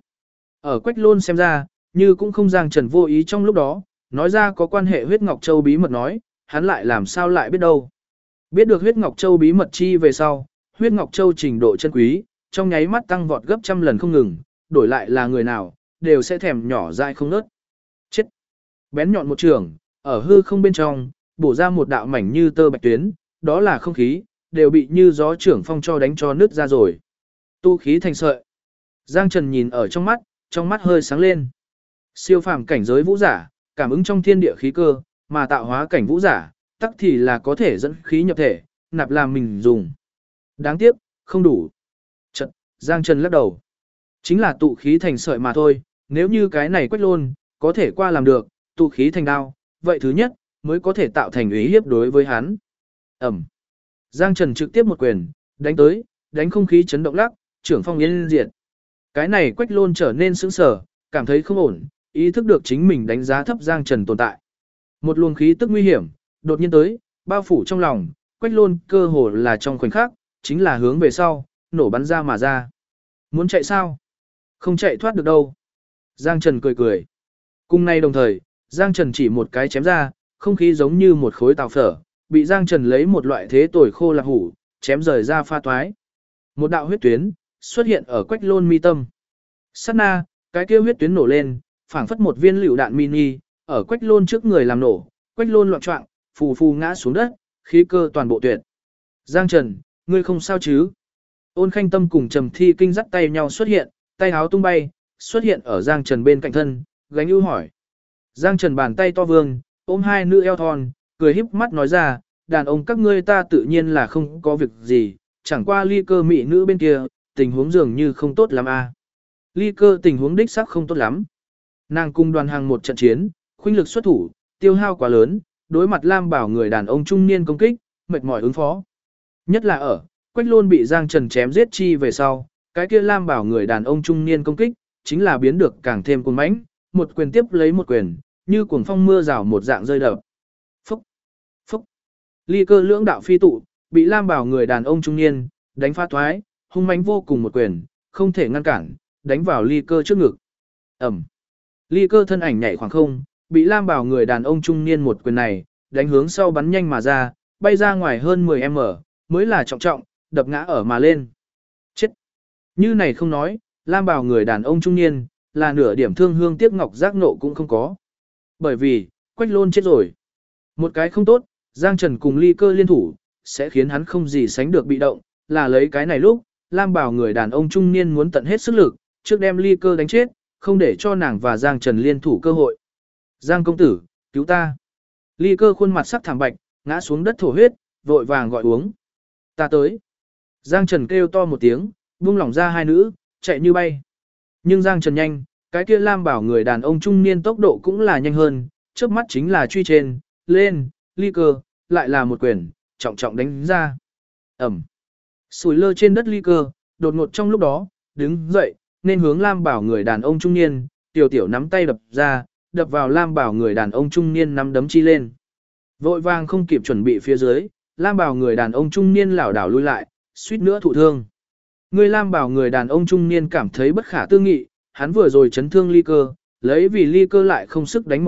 Ở Quách Lôn xem ra, như cũng không Giang Trần vô ý trong lúc đó, nói ra có quan hệ huyết ngọc châu bí mật nói, hắn lại làm sao lại biết đâu. Biết được huyết ngọc châu bí mật chi về sau, huyết ngọc châu trình độ chân quý, trong nháy mắt tăng vọt gấp trăm lần không ngừng, đổi lại là người nào, đều sẽ thèm nhỏ dại không nớt. Chết! Bén nhọn một trường, ở hư không bên trong, bổ ra một đạo mảnh như tơ bạch tuyến, đó là không khí, đều bị như gió trưởng phong cho đánh cho nứt ra rồi. Tu khí thành sợi. Giang Trần nhìn ở trong mắt hơi sáng lên. Siêu phàm cảnh giới vũ giả, cảm ứng trong thiên địa khí cơ, mà tạo hóa cảnh vũ giả, tắc thì là có thể dẫn khí nhập thể, nạp làm mình dùng. Đáng tiếc, không đủ. Chật, Giang Trần lắc đầu. Chính là tụ khí thành sợi mà thôi, nếu như cái này Quách Lôn, có thể qua làm được, tụ khí thành đao, vậy thứ nhất, mới có thể tạo thành ý hiếp đối với hắn. Ẩm. Giang Trần trực tiếp một quyền, đánh tới, đánh không khí chấn động lắc, trưởng phong yên diệt. Cái này Quách Lôn trở nên sững sờ, cảm thấy không ổn, ý thức được chính mình đánh giá thấp Giang Trần tồn tại. Một luồng khí tức nguy hiểm, đột nhiên tới, bao phủ trong lòng, Quách Lôn cơ hồ là trong khoảnh khắc, chính là hướng về sau, nổ bắn ra mà ra. Muốn chạy sao? Không chạy thoát được đâu. Giang Trần cười cười. Cùng nay đồng thời, Giang Trần chỉ một cái chém ra, không khí giống như một khối tàu phở, bị Giang Trần lấy một loại thế tồi khô lạc hủ, chém rời ra pha toái. Một đạo huyết tuyến xuất hiện ở Quách Lôn mi tâm. Sát na, cái kia huyết tuyến nổ lên, phảng phất một viên lựu đạn mini, ở Quách Lôn trước người làm nổ, Quách Lôn loạn choạng, phù phù ngã xuống đất, khí cơ toàn bộ tuyệt. Giang Trần, ngươi không sao chứ? Ôn Khanh Tâm cùng Trầm Thi Kinh dắt tay nhau xuất hiện, tay háo tung bay, xuất hiện ở Giang Trần bên cạnh thân, gánh ưu hỏi. Giang Trần bàn tay to vương, ôm hai nữ eo thon, cười híp mắt nói ra, đàn ông các ngươi ta tự nhiên là không có việc gì, chẳng qua ly cơ mỹ nữ bên kia, tình huống dường như không tốt lắm a. Ly cơ tình huống đích xác không tốt lắm. Nàng cùng đoàn hàng một trận chiến, khuynh lực xuất thủ, tiêu hao quá lớn, đối mặt Lam Bảo người đàn ông trung niên công kích, mệt mỏi ứng phó. Nhất là ở, Quách Lôn bị Giang Trần chém giết chi về sau, cái kia Lam Bảo người đàn ông trung niên công kích, chính là biến được càng thêm cuồng mãnh, một quyền tiếp lấy một quyền, như cuồng phong mưa rào một dạng rơi đập. Phúc, phúc. Ly cơ lưỡng đạo phi tụ, bị Lam Bảo người đàn ông trung niên đánh phá thoái, hung mãnh vô cùng một quyền, không thể ngăn cản, đánh vào ly cơ trước ngực. Ẩm. Ly cơ thân ảnh nhảy khoảng không, bị Lam Bảo người đàn ông trung niên một quyền này, đánh hướng sau bắn nhanh mà ra, bay ra ngoài hơn 10m, mới là trọng trọng, đập ngã ở mà lên. Chết. Như này không nói, Lam Bảo người đàn ông trung niên, là nửa điểm thương hương tiếc ngọc giác nộ cũng không có. Bởi vì, Quách Lôn chết rồi. Một cái không tốt, Giang Trần cùng ly cơ liên thủ, sẽ khiến hắn không gì sánh được bị động, là lấy cái này lúc, Lam Bảo người đàn ông trung niên muốn tận hết sức lực, trước đem ly cơ đánh chết, không để cho nàng và Giang Trần liên thủ cơ hội. Giang công tử, cứu ta. Ly cơ khuôn mặt sắc thảm bạch, ngã xuống đất thổ huyết, vội vàng gọi uống. Ta tới. Giang Trần kêu to một tiếng, buông lỏng ra hai nữ, chạy như bay. Nhưng Giang Trần nhanh, cái kia Lam Bảo người đàn ông trung niên tốc độ cũng là nhanh hơn, trước mắt chính là truy trên, lên, ly cơ, lại là một quyền, trọng trọng đánh ra. Ẩm. Sủi lơ trên đất ly cơ, đột ngột trong lúc đó, đứng dậy, nên hướng Lam Bảo người đàn ông trung niên, tiểu tiểu nắm tay đập ra, đập vào Lam Bảo người đàn ông trung niên nắm đấm chi lên. Vội vàng không kịp chuẩn bị phía dưới, Lam Bảo người đàn ông trung niên lảo đảo lui lại, suýt nữa thụ thương. Người Lam Bảo người đàn ông trung niên cảm thấy bất khả tư nghị, hắn vừa rồi chấn thương ly cơ, lấy vì ly cơ lại không sức đánh một trận,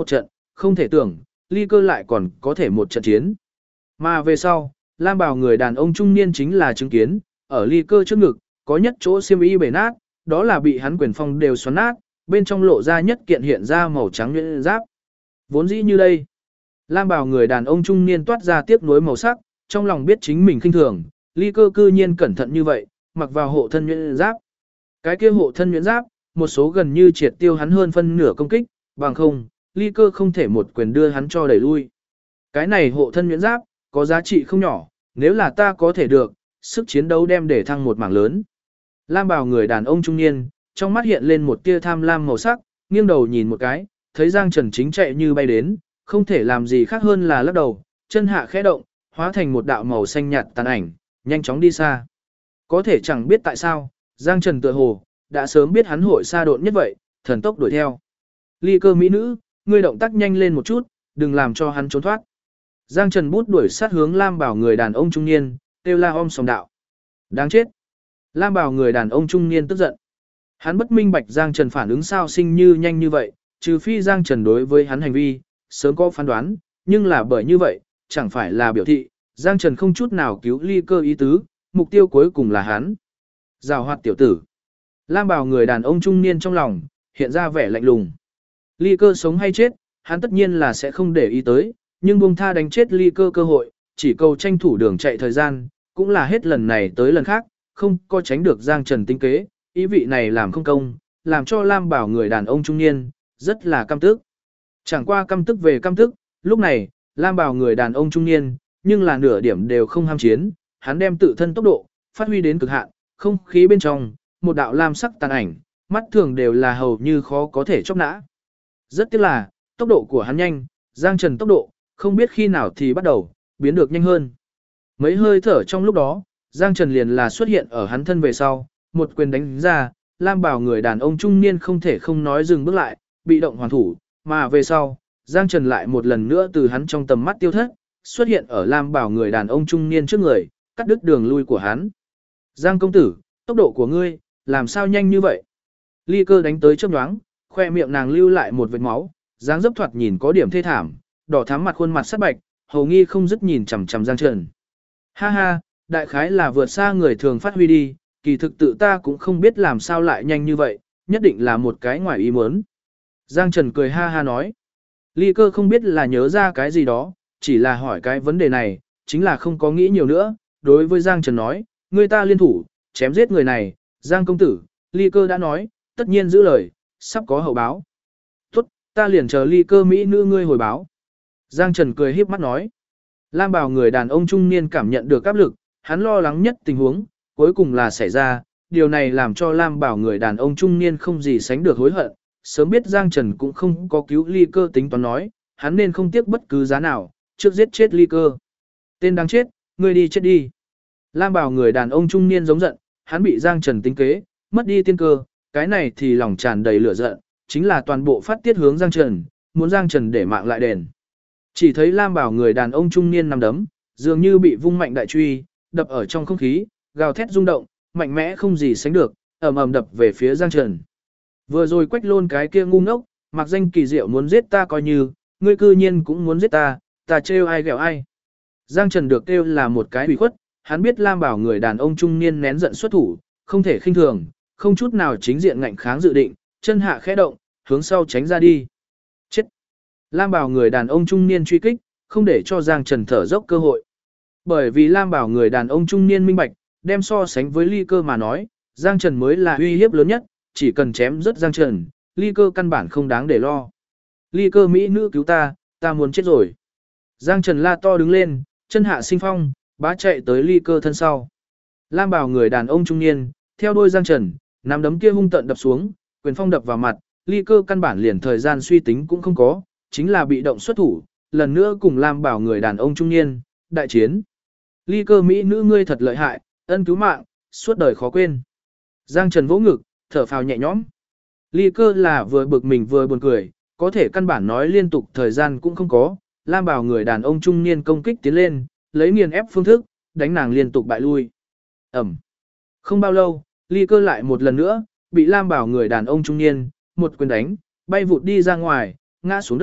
không thể tưởng, ly cơ lại còn có thể một trận chiến. Mà về sau, lam bào người đàn ông trung niên chính là chứng kiến, ở ly cơ trước ngực, có nhất chỗ xiêm y bể nát, đó là bị hắn quyền phong đều xoắn nát, bên trong lộ ra nhất kiện hiện ra màu trắng nhuyễn giáp. Vốn dĩ như đây, lam bào người đàn ông trung niên toát ra tiếc nuối màu sắc, trong lòng biết chính mình khinh thường, ly cơ cư nhiên cẩn thận như vậy, mặc vào hộ thân nhuyễn giáp. Cái kia hộ thân nhuyễn giáp, một số gần như triệt tiêu hắn hơn phân nửa công kích, bằng không, ly cơ không thể một quyền đưa hắn cho đẩy lui. Cái này hộ thân nhuyễn giáp, có giá trị không nhỏ, nếu là ta có thể được, sức chiến đấu đem để thăng một mảng lớn. Lam bào người đàn ông trung niên, trong mắt hiện lên một tia tham lam màu sắc, nghiêng đầu nhìn một cái, thấy Giang Trần chính chạy như bay đến, không thể làm gì khác hơn là lắc đầu, chân hạ khẽ động, hóa thành một đạo màu xanh nhạt tàn ảnh, nhanh chóng đi xa. Có thể chẳng biết tại sao, Giang Trần tựa hồ đã sớm biết hắn hội xa độn nhất vậy, thần tốc đuổi theo. Ly cơ mỹ nữ, ngươi động tác nhanh lên một chút, đừng làm cho hắn trốn thoát. Giang Trần bút đuổi sát hướng Lam bảo người đàn ông trung niên, kêu la om sòm đạo. Đáng chết. Lam bảo người đàn ông trung niên tức giận. Hắn bất minh bạch Giang Trần phản ứng sao sinh như nhanh như vậy, trừ phi Giang Trần đối với hắn hành vi, sớm có phán đoán, nhưng là bởi như vậy, chẳng phải là biểu thị, Giang Trần không chút nào cứu ly cơ ý tứ, mục tiêu cuối cùng là hắn. Giào hoạt tiểu tử. Lam bảo người đàn ông trung niên trong lòng, hiện ra vẻ lạnh lùng. Ly cơ sống hay chết, hắn tất nhiên là sẽ không để ý tới, nhưng buông tha đánh chết ly cơ cơ hội, chỉ cầu tranh thủ đường chạy thời gian, cũng là hết lần này tới lần khác, không có tránh được Giang Trần tính kế, ý vị này làm không công, làm cho Lam bảo người đàn ông trung niên, rất là căm tức. Chẳng qua căm tức về căm tức, lúc này, Lam bảo người đàn ông trung niên, nhưng là nửa điểm đều không ham chiến, hắn đem tự thân tốc độ, phát huy đến cực hạn, không khí bên trong, một đạo lam sắc tàn ảnh, mắt thường đều là hầu như khó có thể chốc nã. Rất tiếc là, tốc độ của hắn nhanh, Giang Trần tốc độ, không biết khi nào thì bắt đầu, biến được nhanh hơn. Mấy hơi thở trong lúc đó, Giang Trần liền là xuất hiện ở hắn thân về sau, một quyền đánh ra, Lam bảo người đàn ông trung niên không thể không nói dừng bước lại, bị động hoàn thủ, mà về sau, Giang Trần lại một lần nữa từ hắn trong tầm mắt tiêu thất, xuất hiện ở Lam bảo người đàn ông trung niên trước người, cắt đứt đường lui của hắn. Giang công tử, tốc độ của ngươi, làm sao nhanh như vậy? Ly cơ đánh tới chớp nhoáng, khoe miệng nàng lưu lại một vệt máu, dáng dấp thoạt nhìn có điểm thê thảm, đỏ thắm mặt khuôn mặt sắc bạch, hầu nghi không dứt nhìn chằm chằm Giang Trần. Ha ha, đại khái là vượt xa người thường phát huy đi, kỳ thực tự ta cũng không biết làm sao lại nhanh như vậy, nhất định là một cái ngoài ý muốn. Giang Trần cười ha ha nói. Ly cơ không biết là nhớ ra cái gì đó, chỉ là hỏi cái vấn đề này, chính là không có nghĩ nhiều nữa. Đối với Giang Trần nói, người ta liên thủ, chém giết người này, Giang công tử, Ly cơ đã nói, tất nhiên giữ lời, sắp có hậu báo. Tốt, ta liền chờ Ly cơ mỹ nữ ngươi hồi báo. Giang Trần cười híp mắt nói. Lam bảo người đàn ông trung niên cảm nhận được áp lực, hắn lo lắng nhất tình huống, cuối cùng là xảy ra, điều này làm cho Lam bảo người đàn ông trung niên không gì sánh được hối hận, sớm biết Giang Trần cũng không có cứu Ly cơ tính toán nói, hắn nên không tiếc bất cứ giá nào, trước giết chết Ly cơ. Tên đáng chết, ngươi đi chết đi. Lam bảo người đàn ông trung niên giống giận, hắn bị Giang Trần tính kế, mất đi tiên cơ, cái này thì lòng tràn đầy lửa giận, chính là toàn bộ phát tiết hướng Giang Trần, muốn Giang Trần để mạng lại đền. Chỉ thấy Lam bảo người đàn ông trung niên nằm đấm, dường như bị vung mạnh đại truy, đập ở trong không khí, gào thét rung động, mạnh mẽ không gì sánh được, ầm ầm đập về phía Giang Trần. Vừa rồi quách lôn cái kia ngu ngốc, mặc danh kỳ diệu muốn giết ta coi như, ngươi cư nhiên cũng muốn giết ta, ta trêu ai ghẹo ai. Giang Trần được kêu là một cái ủy khuất, hắn biết Lam bảo người đàn ông trung niên nén giận xuất thủ, không thể khinh thường, không chút nào chính diện ngạnh kháng dự định, chân hạ khẽ động, hướng sau tránh ra đi. Chết! Lam bảo người đàn ông trung niên truy kích, không để cho Giang Trần thở dốc cơ hội. Bởi vì Lam bảo người đàn ông trung niên minh bạch, đem so sánh với Ly cơ mà nói, Giang Trần mới là uy hiếp lớn nhất, chỉ cần chém rất Giang Trần, Ly cơ căn bản không đáng để lo. Ly cơ mỹ nữ cứu ta, ta muốn chết rồi. Giang Trần la to đứng lên, chân hạ sinh phong, bá chạy tới Ly cơ thân sau. Lam bảo người đàn ông trung niên, theo đôi Giang Trần, nắm đấm kia hung tận đập xuống, quyền phong đập vào mặt, Ly cơ căn bản liền thời gian suy tính cũng không có, chính là bị động xuất thủ, lần nữa cùng Lam bảo người đàn ông trung niên, đại chiến. Ly cơ mỹ nữ ngươi thật lợi hại, ân cứu mạng, suốt đời khó quên. Giang Trần vỗ ngực, thở phào nhẹ nhõm. Ly cơ là vừa bực mình vừa buồn cười, có thể căn bản nói liên tục thời gian cũng không có, Lam bảo người đàn ông trung niên công kích tiến lên, lấy nghiền ép phương thức, đánh nàng liên tục bại lui. Ẩm. Không bao lâu, Ly cơ lại một lần nữa, bị Lam bảo người đàn ông trung niên, một quyền đánh, bay vụt đi ra ngoài, ngã xuống đất,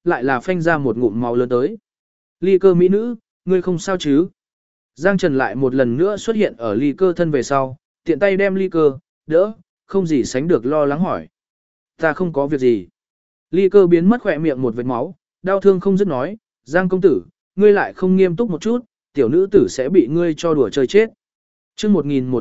lại là phanh ra một ngụm máu lớn tới. Ly Cơ mỹ nữ, ngươi không sao chứ? Giang Trần lại một lần nữa xuất hiện ở Ly Cơ thân về sau, tiện tay đem Ly Cơ đỡ, không gì sánh được lo lắng hỏi. Ta không có việc gì. Ly Cơ biến mất khỏe miệng một vệt máu, đau thương không dứt nói, Giang công tử, ngươi lại không nghiêm túc một chút, tiểu nữ tử sẽ bị ngươi cho đùa chơi chết. Chương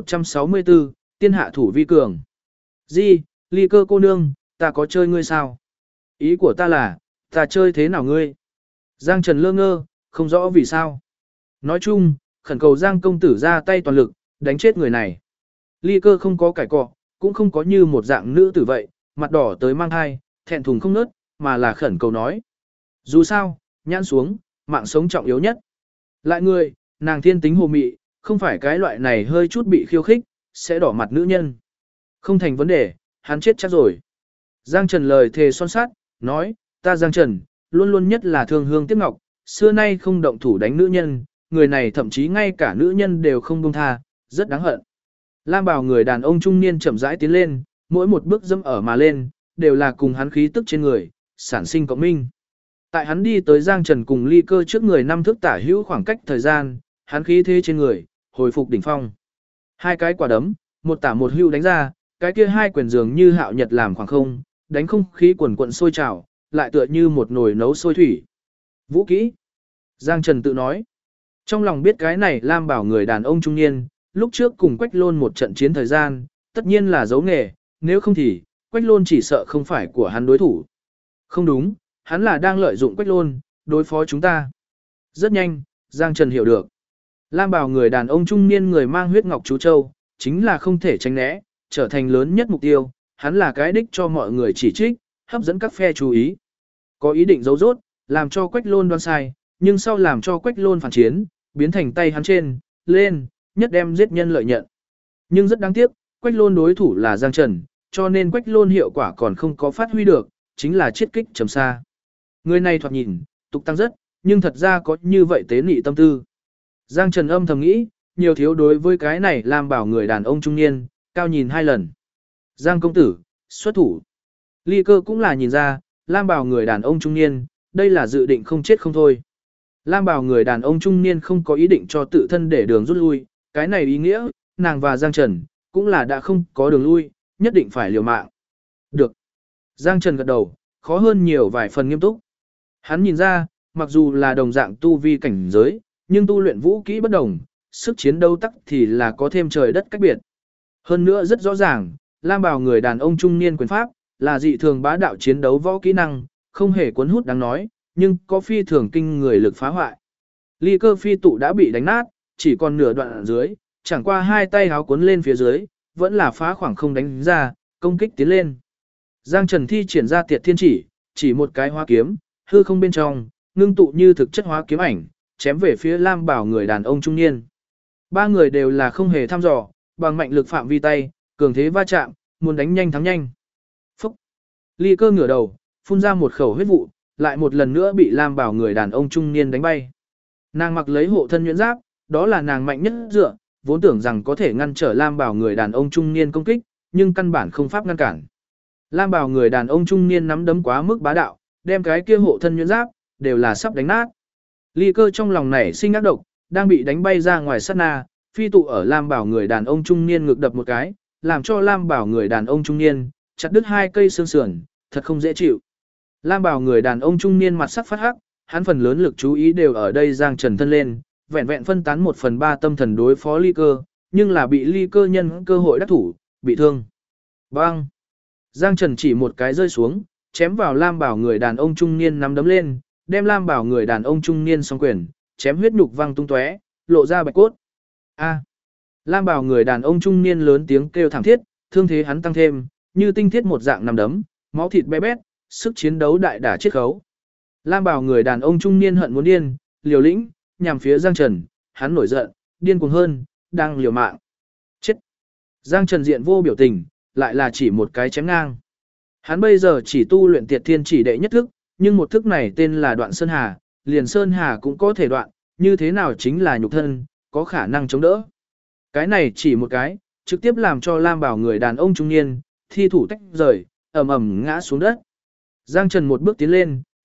1164, tiên hạ thủ vi cường. Di, Ly Cơ cô nương, ta có chơi ngươi sao? Ý của ta là, ta chơi thế nào ngươi? Giang Trần lơ ngơ, không rõ vì sao. Nói chung, khẩn cầu Giang công tử ra tay toàn lực, đánh chết người này. Ly Cơ không có cải cọ, cũng không có như một dạng nữ tử vậy, mặt đỏ tới mang thai, thẹn thùng không nớt, mà là khẩn cầu nói. Dù sao, nhãn xuống, mạng sống trọng yếu nhất. Lại người, nàng thiên tính hồ mị, không phải cái loại này hơi chút bị khiêu khích, sẽ đỏ mặt nữ nhân. Không thành vấn đề, hắn chết chắc rồi. Giang Trần lời thề son sát, nói, ta Giang Trần, luôn luôn nhất là thương hương tiếc ngọc, xưa nay không động thủ đánh nữ nhân, người này thậm chí ngay cả nữ nhân đều không buông tha, rất đáng hận. Lam Bảo người đàn ông trung niên chậm rãi tiến lên, mỗi một bước dẫm ở mà lên, đều là cùng hắn khí tức trên người, sản sinh cộng minh. Tại hắn đi tới Giang Trần cùng Ly Cơ trước người 5 thước tả hữu khoảng cách thời gian, hắn khí thế trên người, hồi phục đỉnh phong. Hai cái quả đấm, một tả một hữu đánh ra, cái kia hai quyền dường như hạo nhật làm khoảng không, đánh không khí quần quận sôi trào, lại tựa như một nồi nấu sôi thủy. Vũ kỹ. Giang Trần tự nói. Trong lòng biết cái này Lam Bảo người đàn ông trung niên, lúc trước cùng Quách Lôn một trận chiến thời gian, tất nhiên là giấu nghề, nếu không thì, Quách Lôn chỉ sợ không phải của hắn đối thủ. Không đúng, hắn là đang lợi dụng Quách Lôn, đối phó chúng ta. Rất nhanh, Giang Trần hiểu được. Lam Bảo người đàn ông trung niên người mang huyết ngọc chú châu, chính là không thể tránh né, trở thành lớn nhất mục tiêu, hắn là cái đích cho mọi người chỉ trích, hấp dẫn các phe chú ý. Có ý định giấu rốt, làm cho Quách Lôn đoán sai, nhưng sau làm cho Quách Lôn phản chiến, biến thành tay hắn trên, lên, nhất đem giết nhân lợi nhận. Nhưng rất đáng tiếc, Quách Lôn đối thủ là Giang Trần, cho nên Quách Lôn hiệu quả còn không có phát huy được, chính là chiết kích trầm xa. Người này thoạt nhìn, tục tăng rất, nhưng thật ra có như vậy tế nị tâm tư. Giang Trần âm thầm nghĩ, nhiều thiếu đối với cái này Lam Bảo người đàn ông trung niên, cao nhìn 2 lần. Giang công tử, xuất thủ. Ly Cơ cũng là nhìn ra, Lam Bảo người đàn ông trung niên, đây là dự định không chết không thôi. Lam Bảo người đàn ông trung niên không có ý định cho tự thân để đường rút lui, cái này ý nghĩa, nàng và Giang Trần, cũng là đã không có đường lui, nhất định phải liều mạng. Được. Giang Trần gật đầu, khó hơn nhiều vài phần nghiêm túc. Hắn nhìn ra, mặc dù là đồng dạng tu vi cảnh giới, nhưng tu luyện vũ kỹ bất đồng, sức chiến đấu tắc thì là có thêm trời đất cách biệt. Hơn nữa rất rõ ràng, Lam Bảo người đàn ông trung niên quyền pháp, là dị thường bá đạo chiến đấu võ kỹ năng, không hề cuốn hút đáng nói, nhưng có phi thường kinh người lực phá hoại. Ly Cơ phi tụ đã bị đánh nát, chỉ còn nửa đoạn ở dưới, chẳng qua hai tay háo cuốn lên phía dưới, vẫn là phá khoảng không đánh ra, công kích tiến lên. Giang Trần thi triển ra Tiệt Thiên chỉ một cái hóa kiếm, hư không bên trong, ngưng tụ như thực chất hóa kiếm ảnh, chém về phía Lam Bảo người đàn ông trung niên. Ba người đều là không hề thăm dò, bằng mạnh lực phạm vi tay, cường thế va chạm, muốn đánh nhanh thắng nhanh. Phúc! Ly Cơ ngửa đầu, phun ra một khẩu huyết vụ, lại một lần nữa bị Lam Bảo người đàn ông trung niên đánh bay. Nàng mặc lấy hộ thân nhuyễn giáp, đó là nàng mạnh nhất dựa, vốn tưởng rằng có thể ngăn trở Lam Bảo người đàn ông trung niên công kích, nhưng căn bản không pháp ngăn cản. Lam Bảo người đàn ông trung niên nắm đấm quá mức bá đạo, đem cái kia hộ thân nhuyễn giáp đều là sắp đánh nát. Ly Cơ trong lòng nảy sinh ác độc, đang bị đánh bay ra ngoài sát na, phi tụ ở Lam Bảo người đàn ông trung niên ngực đập một cái, làm cho Lam Bảo người đàn ông trung niên chặt đứt 2 cây xương sườn, thật không dễ chịu. Lam Bảo người đàn ông trung niên mặt sắc phát hắc, hắn phần lớn lực chú ý đều ở đây Giang Trần thân lên, vẹn vẹn phân tán 1/3 tâm thần đối phó Ly Cơ, nhưng là bị Ly Cơ nhân cơ hội đắc thủ, bị thương. Bang! Giang Trần chỉ một cái rơi xuống, chém vào Lam Bảo người đàn ông trung niên nắm đấm lên, đem Lam Bảo người đàn ông trung niên song quyền, chém huyết nhục văng tung tóe, lộ ra bạch cốt. A! Lam Bảo người đàn ông trung niên lớn tiếng kêu thảm thiết, thương thế hắn tăng thêm, như tinh thiết một dạng nằm đấm, máu thịt bé bét, sức chiến đấu đại đả chiết khấu. Lam Bảo người đàn ông trung niên hận muốn điên, liều lĩnh, nhằm phía Giang Trần, hắn nổi giận, điên cuồng hơn, đang liều mạng. Chết! Giang Trần diện vô biểu tình, lại là chỉ một cái chém ngang. Hắn bây giờ chỉ tu luyện Tiệt Thiên chỉ đệ nhất thức, nhưng một thức này tên là Đoạn Sơn Hà, liền Sơn Hà cũng có thể đoạn, như thế nào chính là nhục thân, có khả năng chống đỡ. Cái này chỉ một cái, trực tiếp làm cho Lam Bảo người đàn ông trung niên, thi thủ tách rời, ầm ầm ngã xuống đất. Giang Trần một bước tiến lên,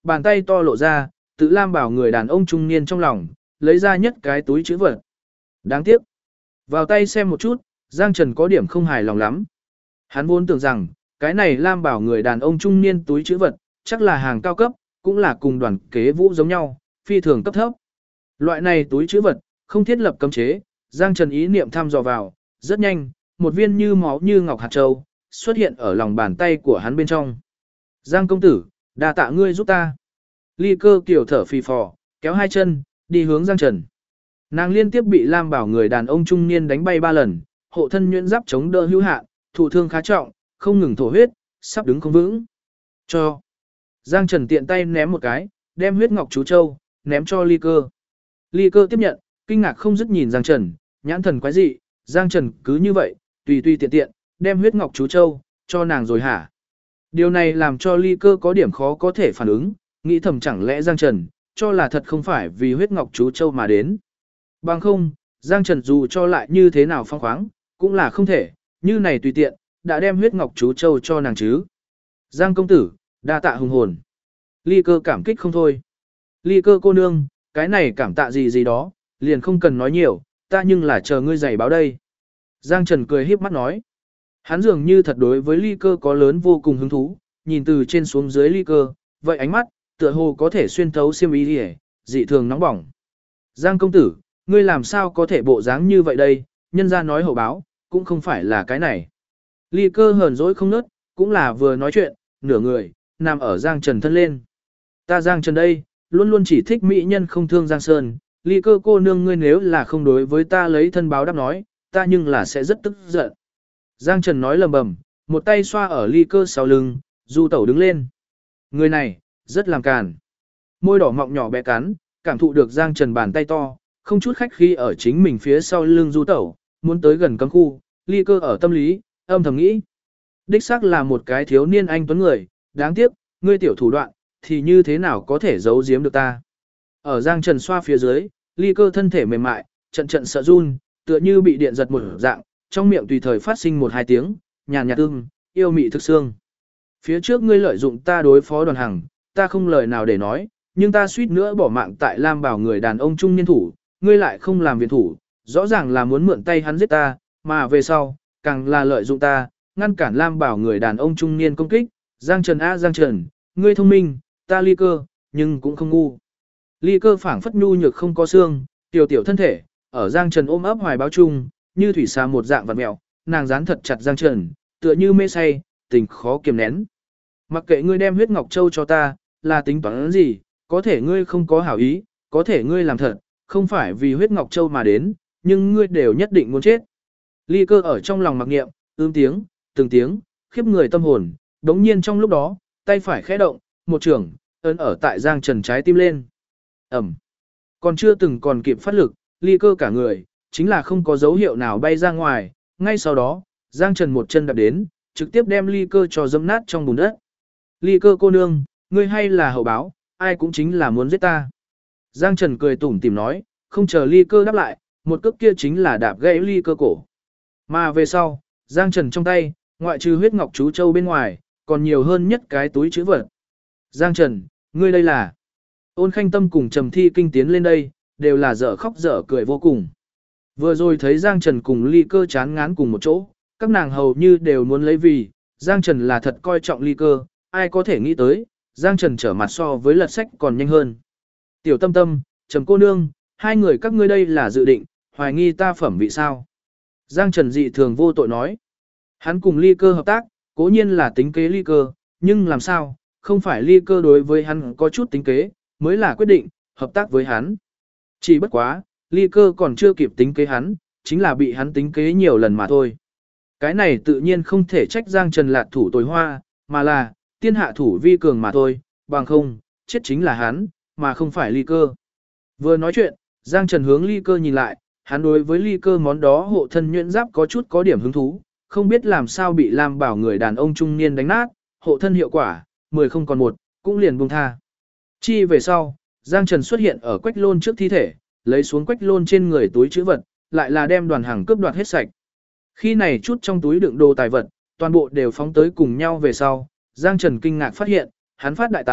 bàn tay to lộ ra, tự lam bảo người đàn ông trung niên trong lòng, lấy ra nhất cái túi chữ vật. Đáng tiếc. Vào tay xem một chút, Giang Trần có điểm không hài lòng lắm. Hắn vốn tưởng rằng, cái này lam bảo người đàn ông trung niên túi chữ vật, chắc là hàng cao cấp, cũng là cùng đoàn kế vũ giống nhau, phi thường cấp thấp. Loại này túi chữ vật, không thiết lập cấm chế, Giang Trần ý niệm thăm dò vào, rất nhanh, một viên như máu như ngọc hạt châu, xuất hiện ở lòng bàn tay của hắn bên trong. Giang công tử, đa tạ ngươi giúp ta. Ly Cơ kiểu thở phì phò, kéo hai chân, đi hướng Giang Trần. Nàng liên tiếp bị Lam Bảo người đàn ông trung niên đánh bay 3 lần, hộ thân nhuyễn giáp chống đỡ hữu hạn, thụ thương khá trọng, không ngừng thổ huyết, sắp đứng không vững. Cho. Giang Trần tiện tay ném một cái, đem huyết ngọc chú châu, ném cho Ly Cơ. Ly Cơ tiếp nhận, kinh ngạc không dứt nhìn Giang Trần, nhãn thần quái dị, Giang Trần cứ như vậy, tùy tiện tiện, đem huyết ngọc chú châu, cho nàng rồi hả? Điều này làm cho Ly Cơ có điểm khó có thể phản ứng, nghĩ thầm chẳng lẽ Giang Trần, cho là thật không phải vì huyết ngọc chú châu mà đến. Bằng không, Giang Trần dù cho lại như thế nào phong khoáng, cũng là không thể, như này tùy tiện, đã đem huyết ngọc chú châu cho nàng chứ. Giang công tử, đa tạ hùng hồn. Ly Cơ cảm kích không thôi. Ly Cơ cô nương, cái này cảm tạ gì gì đó, liền không cần nói nhiều, ta nhưng là chờ ngươi giày báo đây. Giang Trần cười híp mắt nói. Hắn dường như thật đối với Ly Cơ có lớn vô cùng hứng thú, nhìn từ trên xuống dưới Ly Cơ, vậy ánh mắt, tựa hồ có thể xuyên thấu xiêm y đi, dị thường nóng bỏng. Giang công tử, ngươi làm sao có thể bộ dáng như vậy đây, nhân ra nói hậu báo, cũng không phải là cái này. Ly Cơ hờn dỗi không nớt, cũng là vừa nói chuyện, nửa người, nằm ở Giang Trần thân lên. Ta Giang Trần đây, luôn luôn chỉ thích mỹ nhân không thương Giang Sơn, Ly Cơ cô nương ngươi nếu là không đối với ta lấy thân báo đáp nói, ta nhưng là sẽ rất tức giận. Giang Trần nói lầm bầm, một tay xoa ở Ly Cơ sau lưng, Du Tẩu đứng lên. Người này, rất làm càn. Môi đỏ mọng nhỏ bé cắn, cảm thụ được Giang Trần bàn tay to, không chút khách khí ở chính mình phía sau lưng Du Tẩu, muốn tới gần cấm khu, Ly Cơ ở tâm lý, âm thầm nghĩ. Đích xác là một cái thiếu niên anh tuấn người, đáng tiếc, ngươi tiểu thủ đoạn, thì như thế nào có thể giấu giếm được ta. Ở Giang Trần xoa phía dưới, Ly Cơ thân thể mềm mại, trận trận sợ run, tựa như bị điện giật một dạng, trong miệng tùy thời phát sinh một hai tiếng, nhàn nhạt tương, yêu mị thực xương. Phía trước ngươi lợi dụng ta đối phó Đoàn Hằng, ta không lời nào để nói, nhưng ta suýt nữa bỏ mạng tại Lam Bảo người đàn ông trung niên thủ, ngươi lại không làm viện thủ, rõ ràng là muốn mượn tay hắn giết ta, mà về sau, càng là lợi dụng ta, ngăn cản Lam Bảo người đàn ông trung niên công kích. Giang Trần a Giang Trần, ngươi thông minh, ta Ly Cơ, nhưng cũng không ngu. Ly Cơ phảng phất nhu nhược không có xương, tiểu tiểu thân thể, ở Giang Trần ôm ấp hoài báo chung, như thủy xà một dạng vặn mèo, nàng dán thật chặt Giang Trần, tựa như mê say, tình khó kiềm nén. Mặc kệ ngươi đem huyết ngọc châu cho ta, là tính toán gì, có thể ngươi không có hảo ý, có thể ngươi làm thật, không phải vì huyết ngọc châu mà đến, nhưng ngươi đều nhất định muốn chết. Ly Cơ ở trong lòng mặc niệm, tiếng, từng tiếng, khiếp người tâm hồn, đống nhiên trong lúc đó, tay phải khẽ động, một trường, ấn ở tại Giang Trần trái tim lên. Ẩm. Còn chưa từng còn kịp phát lực, Ly Cơ cả người, chính là không có dấu hiệu nào bay ra ngoài, ngay sau đó, Giang Trần một chân đạp đến, trực tiếp đem Ly Cơ cho dẫm nát trong bùn đất. Ly Cơ cô nương, ngươi hay là hậu báo, ai cũng chính là muốn giết ta. Giang Trần cười tủm tỉm nói, không chờ Ly Cơ đáp lại, một cước kia chính là đạp gãy Ly Cơ cổ. Mà về sau, Giang Trần trong tay, ngoại trừ huyết ngọc chú châu bên ngoài, còn nhiều hơn nhất cái túi chữ vật. Giang Trần, ngươi đây là... Ôn Khanh Tâm cùng Trầm Thi Kinh tiến lên đây, đều là dở khóc dở cười vô cùng. Vừa rồi thấy Giang Trần cùng Ly Cơ chán ngán cùng một chỗ, các nàng hầu như đều muốn lấy vì, Giang Trần là thật coi trọng Ly Cơ, ai có thể nghĩ tới, Giang Trần trở mặt so với lật sách còn nhanh hơn. Tiểu Tâm Tâm, Trầm cô nương, hai người các ngươi đây là dự định, hoài nghi ta phẩm vị sao. Giang Trần dị thường vô tội nói. Hắn cùng Ly Cơ hợp tác, cố nhiên là tính kế Ly Cơ, nhưng làm sao, không phải Ly Cơ đối với hắn có chút tính kế, mới là quyết định, hợp tác với hắn. Chỉ bất quá, Ly Cơ còn chưa kịp tính kế hắn, chính là bị hắn tính kế nhiều lần mà thôi. Cái này tự nhiên không thể trách Giang Trần lạc thủ tối hoa, mà là, tiên hạ thủ vi cường mà thôi, bằng không, chết chính là hắn, mà không phải Ly Cơ. Vừa nói chuyện, Giang Trần hướng Ly Cơ nhìn lại, hắn đối với Ly Cơ món đó hộ thân nhuyễn giáp có chút có điểm hứng thú, không biết làm sao bị Lam Bảo người đàn ông trung niên đánh nát, hộ thân hiệu quả, 10 không còn 1, cũng liền buông tha. Chi về sau, Giang Trần xuất hiện ở Quách Lôn trước thi thể, lấy xuống Quách Lôn trên người túi trữ vật, lại là đem Đoàn Hằng cướp đoạt hết sạch. Khi này chút trong túi đựng đồ tài vật, toàn bộ đều phóng tới cùng nhau về sau, Giang Trần kinh ngạc phát hiện, hắn phát đại tài,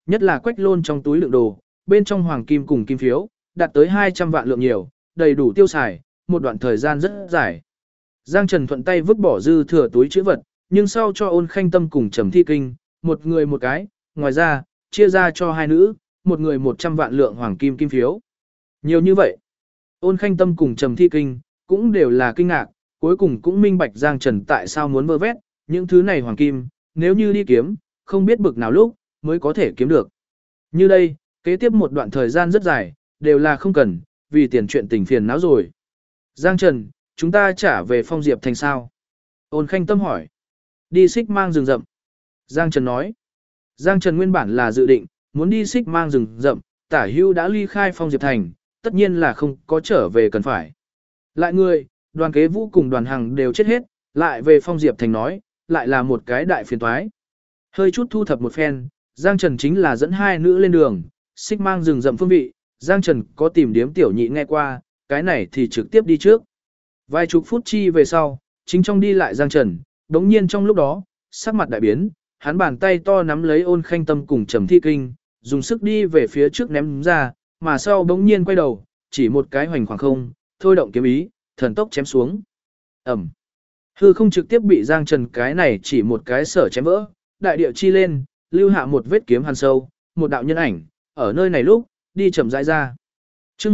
Nhất là Quách Lôn trong túi đựng đồ, bên trong hoàng kim cùng kim phiếu, đạt tới 200 vạn lượng nhiều, đầy đủ tiêu xài, một đoạn thời gian rất dài. Giang Trần thuận tay vứt bỏ dư thừa túi trữ vật, nhưng sau cho Ôn Khanh Tâm cùng Trầm Thi Kinh, một người một cái, ngoài ra, chia ra cho hai nữ, một người 100 vạn lượng hoàng kim kim phiếu. Nhiều như vậy, Ôn Khanh Tâm cùng Trầm Thi Kinh, cũng đều là kinh ngạc, cuối cùng cũng minh bạch Giang Trần tại sao muốn vơ vét, những thứ này hoàng kim, nếu như đi kiếm, không biết bực nào lúc, mới có thể kiếm được. Như đây, kế tiếp một đoạn thời gian rất dài, đều là không cần, vì tiền chuyện tình phiền não rồi. Giang Trần, chúng ta trả về Phong Diệp Thành sao? Ôn Khanh Tâm hỏi. Đi Xích Mang rừng rậm. Giang Trần nói. Giang Trần nguyên bản là dự định, muốn đi Xích Mang rừng rậm, Tả Hưu đã ly khai Phong Diệp Thành, tất nhiên là không có trở về cần phải. Lại người, Đoàn Kế Vũ cùng Đoàn Hằng đều chết hết, lại về Phong Diệp Thành nói, lại là một cái đại phiền toái. Hơi chút thu thập một phen, Giang Trần chính là dẫn hai nữ lên đường, Xích Mang rừng rậm phương vị, Giang Trần có tìm điếm tiểu nhị nghe qua, cái này thì trực tiếp đi trước. Vài chục phút chi về sau, chính trong đi lại Giang Trần, đống nhiên trong lúc đó, sắc mặt đại biến, hắn bàn tay to nắm lấy Ôn Khanh Tâm cùng Trầm Thi Kinh, dùng sức đi về phía trước ném ra, mà sau đống nhiên quay đầu, chỉ một cái hoành khoảng không, thôi động kiếm ý, thần tốc chém xuống. Ẩm. Hư không trực tiếp bị Giang Trần cái này chỉ một cái sở chém vỡ, đại địa chi lên, lưu hạ một vết kiếm hằn sâu, một đạo nhân ảnh, ở nơi này lúc, đi chậm rãi ra. Chương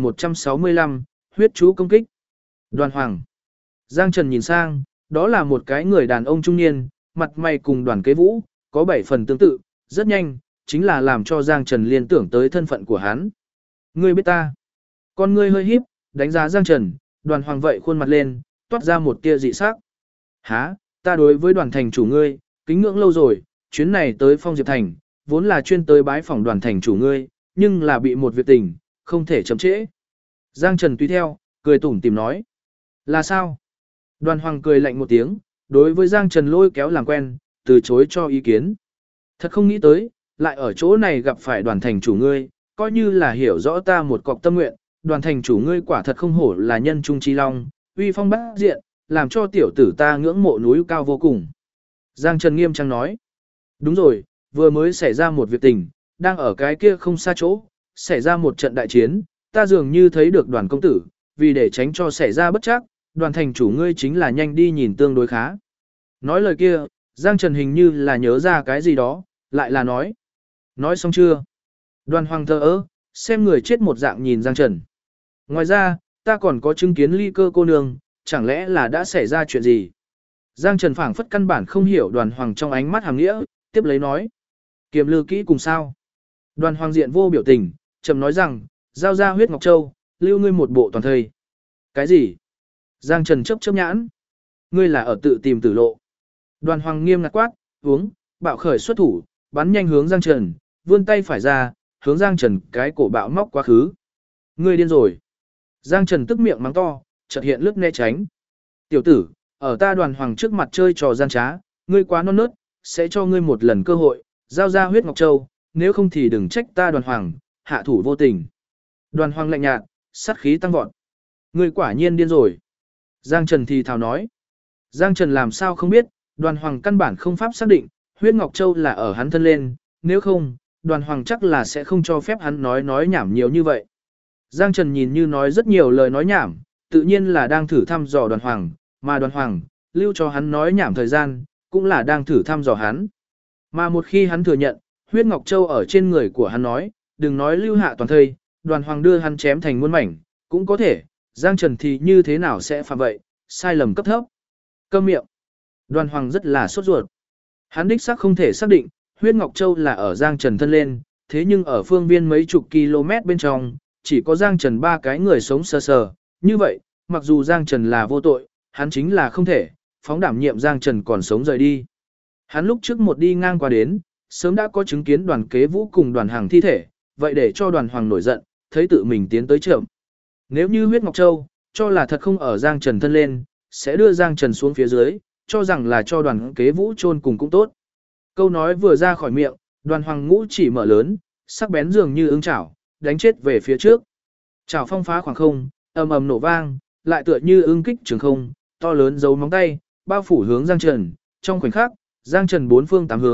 1165, huyết chú công kích. Đoàn Hoàng. Giang Trần nhìn sang, đó là một cái người đàn ông trung niên, mặt mày cùng Đoàn Kế Vũ, có 7 phần tương tự, rất nhanh, chính là làm cho Giang Trần liên tưởng tới thân phận của hắn. Ngươi biết ta. Con ngươi hơi híp, đánh giá Giang Trần, Đoàn Hoàng vậy khuôn mặt lên, toát ra một tia dị sắc. Hả, ta đối với Đoàn thành chủ ngươi, kính ngưỡng lâu rồi, chuyến này tới Phong Diệp Thành, vốn là chuyên tới bái phỏng Đoàn thành chủ ngươi, nhưng là bị một việc tình, không thể chậm trễ. Giang Trần tùy theo, cười tủm tỉm nói. Là sao? Đoàn Hoàng cười lạnh một tiếng, đối với Giang Trần lôi kéo làm quen, từ chối cho ý kiến. Thật không nghĩ tới, lại ở chỗ này gặp phải Đoàn thành chủ ngươi, coi như là hiểu rõ ta một cọc tâm nguyện, Đoàn thành chủ ngươi quả thật không hổ là nhân trung chi long, uy phong bát diện, làm cho tiểu tử ta ngưỡng mộ núi cao vô cùng. Giang Trần nghiêm trang nói. Đúng rồi, vừa mới xảy ra một việc tình, đang ở cái kia không xa chỗ, xảy ra một trận đại chiến, ta dường như thấy được Đoàn công tử, vì để tránh cho xảy ra bất trắc, Đoàn thành chủ ngươi chính là nhanh đi nhìn tương đối khá. Nói lời kia, Giang Trần hình như là nhớ ra cái gì đó, lại là nói. Nói xong chưa? Đoàn Hoàng thờ ơ, xem người chết một dạng nhìn Giang Trần. Ngoài ra, ta còn có chứng kiến ly cơ cô nương, chẳng lẽ là đã xảy ra chuyện gì? Giang Trần phảng phất căn bản không hiểu Đoàn Hoàng trong ánh mắt hàm nghĩa, tiếp lấy nói. Kiềm lư kỹ cùng sao? Đoàn Hoàng diện vô biểu tình, trầm nói rằng, giao ra huyết ngọc châu, lưu ngươi một bộ toàn thây. Cái gì? Giang Trần chớp chớp nhãn. Ngươi là ở tự tìm tử lộ. Đoàn Hoàng nghiêm ngặt quát, uống, bạo khởi xuất thủ, bắn nhanh hướng Giang Trần, vươn tay phải ra, hướng Giang Trần cái cổ bạo móc quá khứ. Ngươi điên rồi. Giang Trần tức miệng mắng to, chợt hiện lướt né tránh. Tiểu tử, ở ta Đoàn Hoàng trước mặt chơi trò gian trá, ngươi quá non nớt, sẽ cho ngươi một lần cơ hội, giao ra huyết ngọc châu, nếu không thì đừng trách ta Đoàn Hoàng, hạ thủ vô tình. Đoàn Hoàng lạnh nhạt, sát khí tăng vọt. Ngươi quả nhiên điên rồi. Giang Trần thì thào nói. Giang Trần làm sao không biết, Đoàn Hoàng căn bản không pháp xác định, huyết ngọc châu là ở hắn thân lên, nếu không, Đoàn Hoàng chắc là sẽ không cho phép hắn nói nhảm nhiều như vậy. Giang Trần nhìn như nói rất nhiều lời nói nhảm, tự nhiên là đang thử thăm dò Đoàn Hoàng, mà Đoàn Hoàng, lưu cho hắn nói nhảm thời gian, cũng là đang thử thăm dò hắn. Mà một khi hắn thừa nhận, huyết ngọc châu ở trên người của hắn nói, đừng nói lưu hạ toàn thây, Đoàn Hoàng đưa hắn chém thành muôn mảnh, cũng có thể, Giang Trần thì như thế nào sẽ phạm vậy, sai lầm cấp thấp. Câm miệng. Đoàn Hoàng rất là sốt ruột. Hắn đích xác không thể xác định, huyết ngọc châu là ở Giang Trần thân lên, thế nhưng ở phương viên mấy chục km bên trong, chỉ có Giang Trần 3 cái người sống sờ sờ. Như vậy, mặc dù Giang Trần là vô tội, hắn chính là không thể, phóng đảm nhiệm Giang Trần còn sống rời đi. Hắn lúc trước một đi ngang qua đến, sớm đã có chứng kiến Đoàn Kế Vũ cùng Đoàn Hằng thi thể, vậy để cho Đoàn Hoàng nổi giận, thấy tự mình tiến tới chậm. Nếu như huyết ngọc châu, cho là thật không ở Giang Trần thân lên, sẽ đưa Giang Trần xuống phía dưới, cho rằng là cho Đoàn Kế Vũ chôn cùng cũng tốt. Câu nói vừa ra khỏi miệng, Đoàn Hoàng ngũ chỉ mở lớn, sắc bén dường như ưng chảo, đánh chết về phía trước. Chảo phong phá khoảng không, ầm ầm nổ vang, lại tựa như ưng kích trường không, to lớn giấu móng tay, bao phủ hướng Giang Trần, trong khoảnh khắc, Giang Trần bốn phương tám hướng,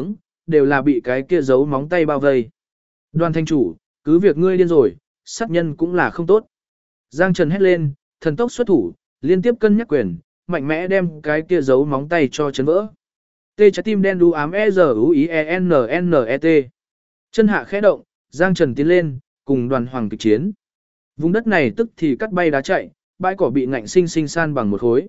đều là bị cái kia giấu móng tay bao vây. Đoàn thanh chủ, cứ việc ngươi điên rồi, sát nhân cũng là không tốt. Giang Trần hét lên, thần tốc xuất thủ, liên tiếp cân nhắc quyền, mạnh mẽ đem cái kia giấu móng tay cho chấn vỡ. Tê trái tim đen đu ám E-Z-U-I-E-N-N-E-T. Chân hạ khẽ động, Giang Trần tiến lên, cùng đoàn hoàng kịch chiến. Vùng đất này tức thì cắt bay đá chạy, bãi cỏ bị ngạnh sinh sinh san bằng một khối.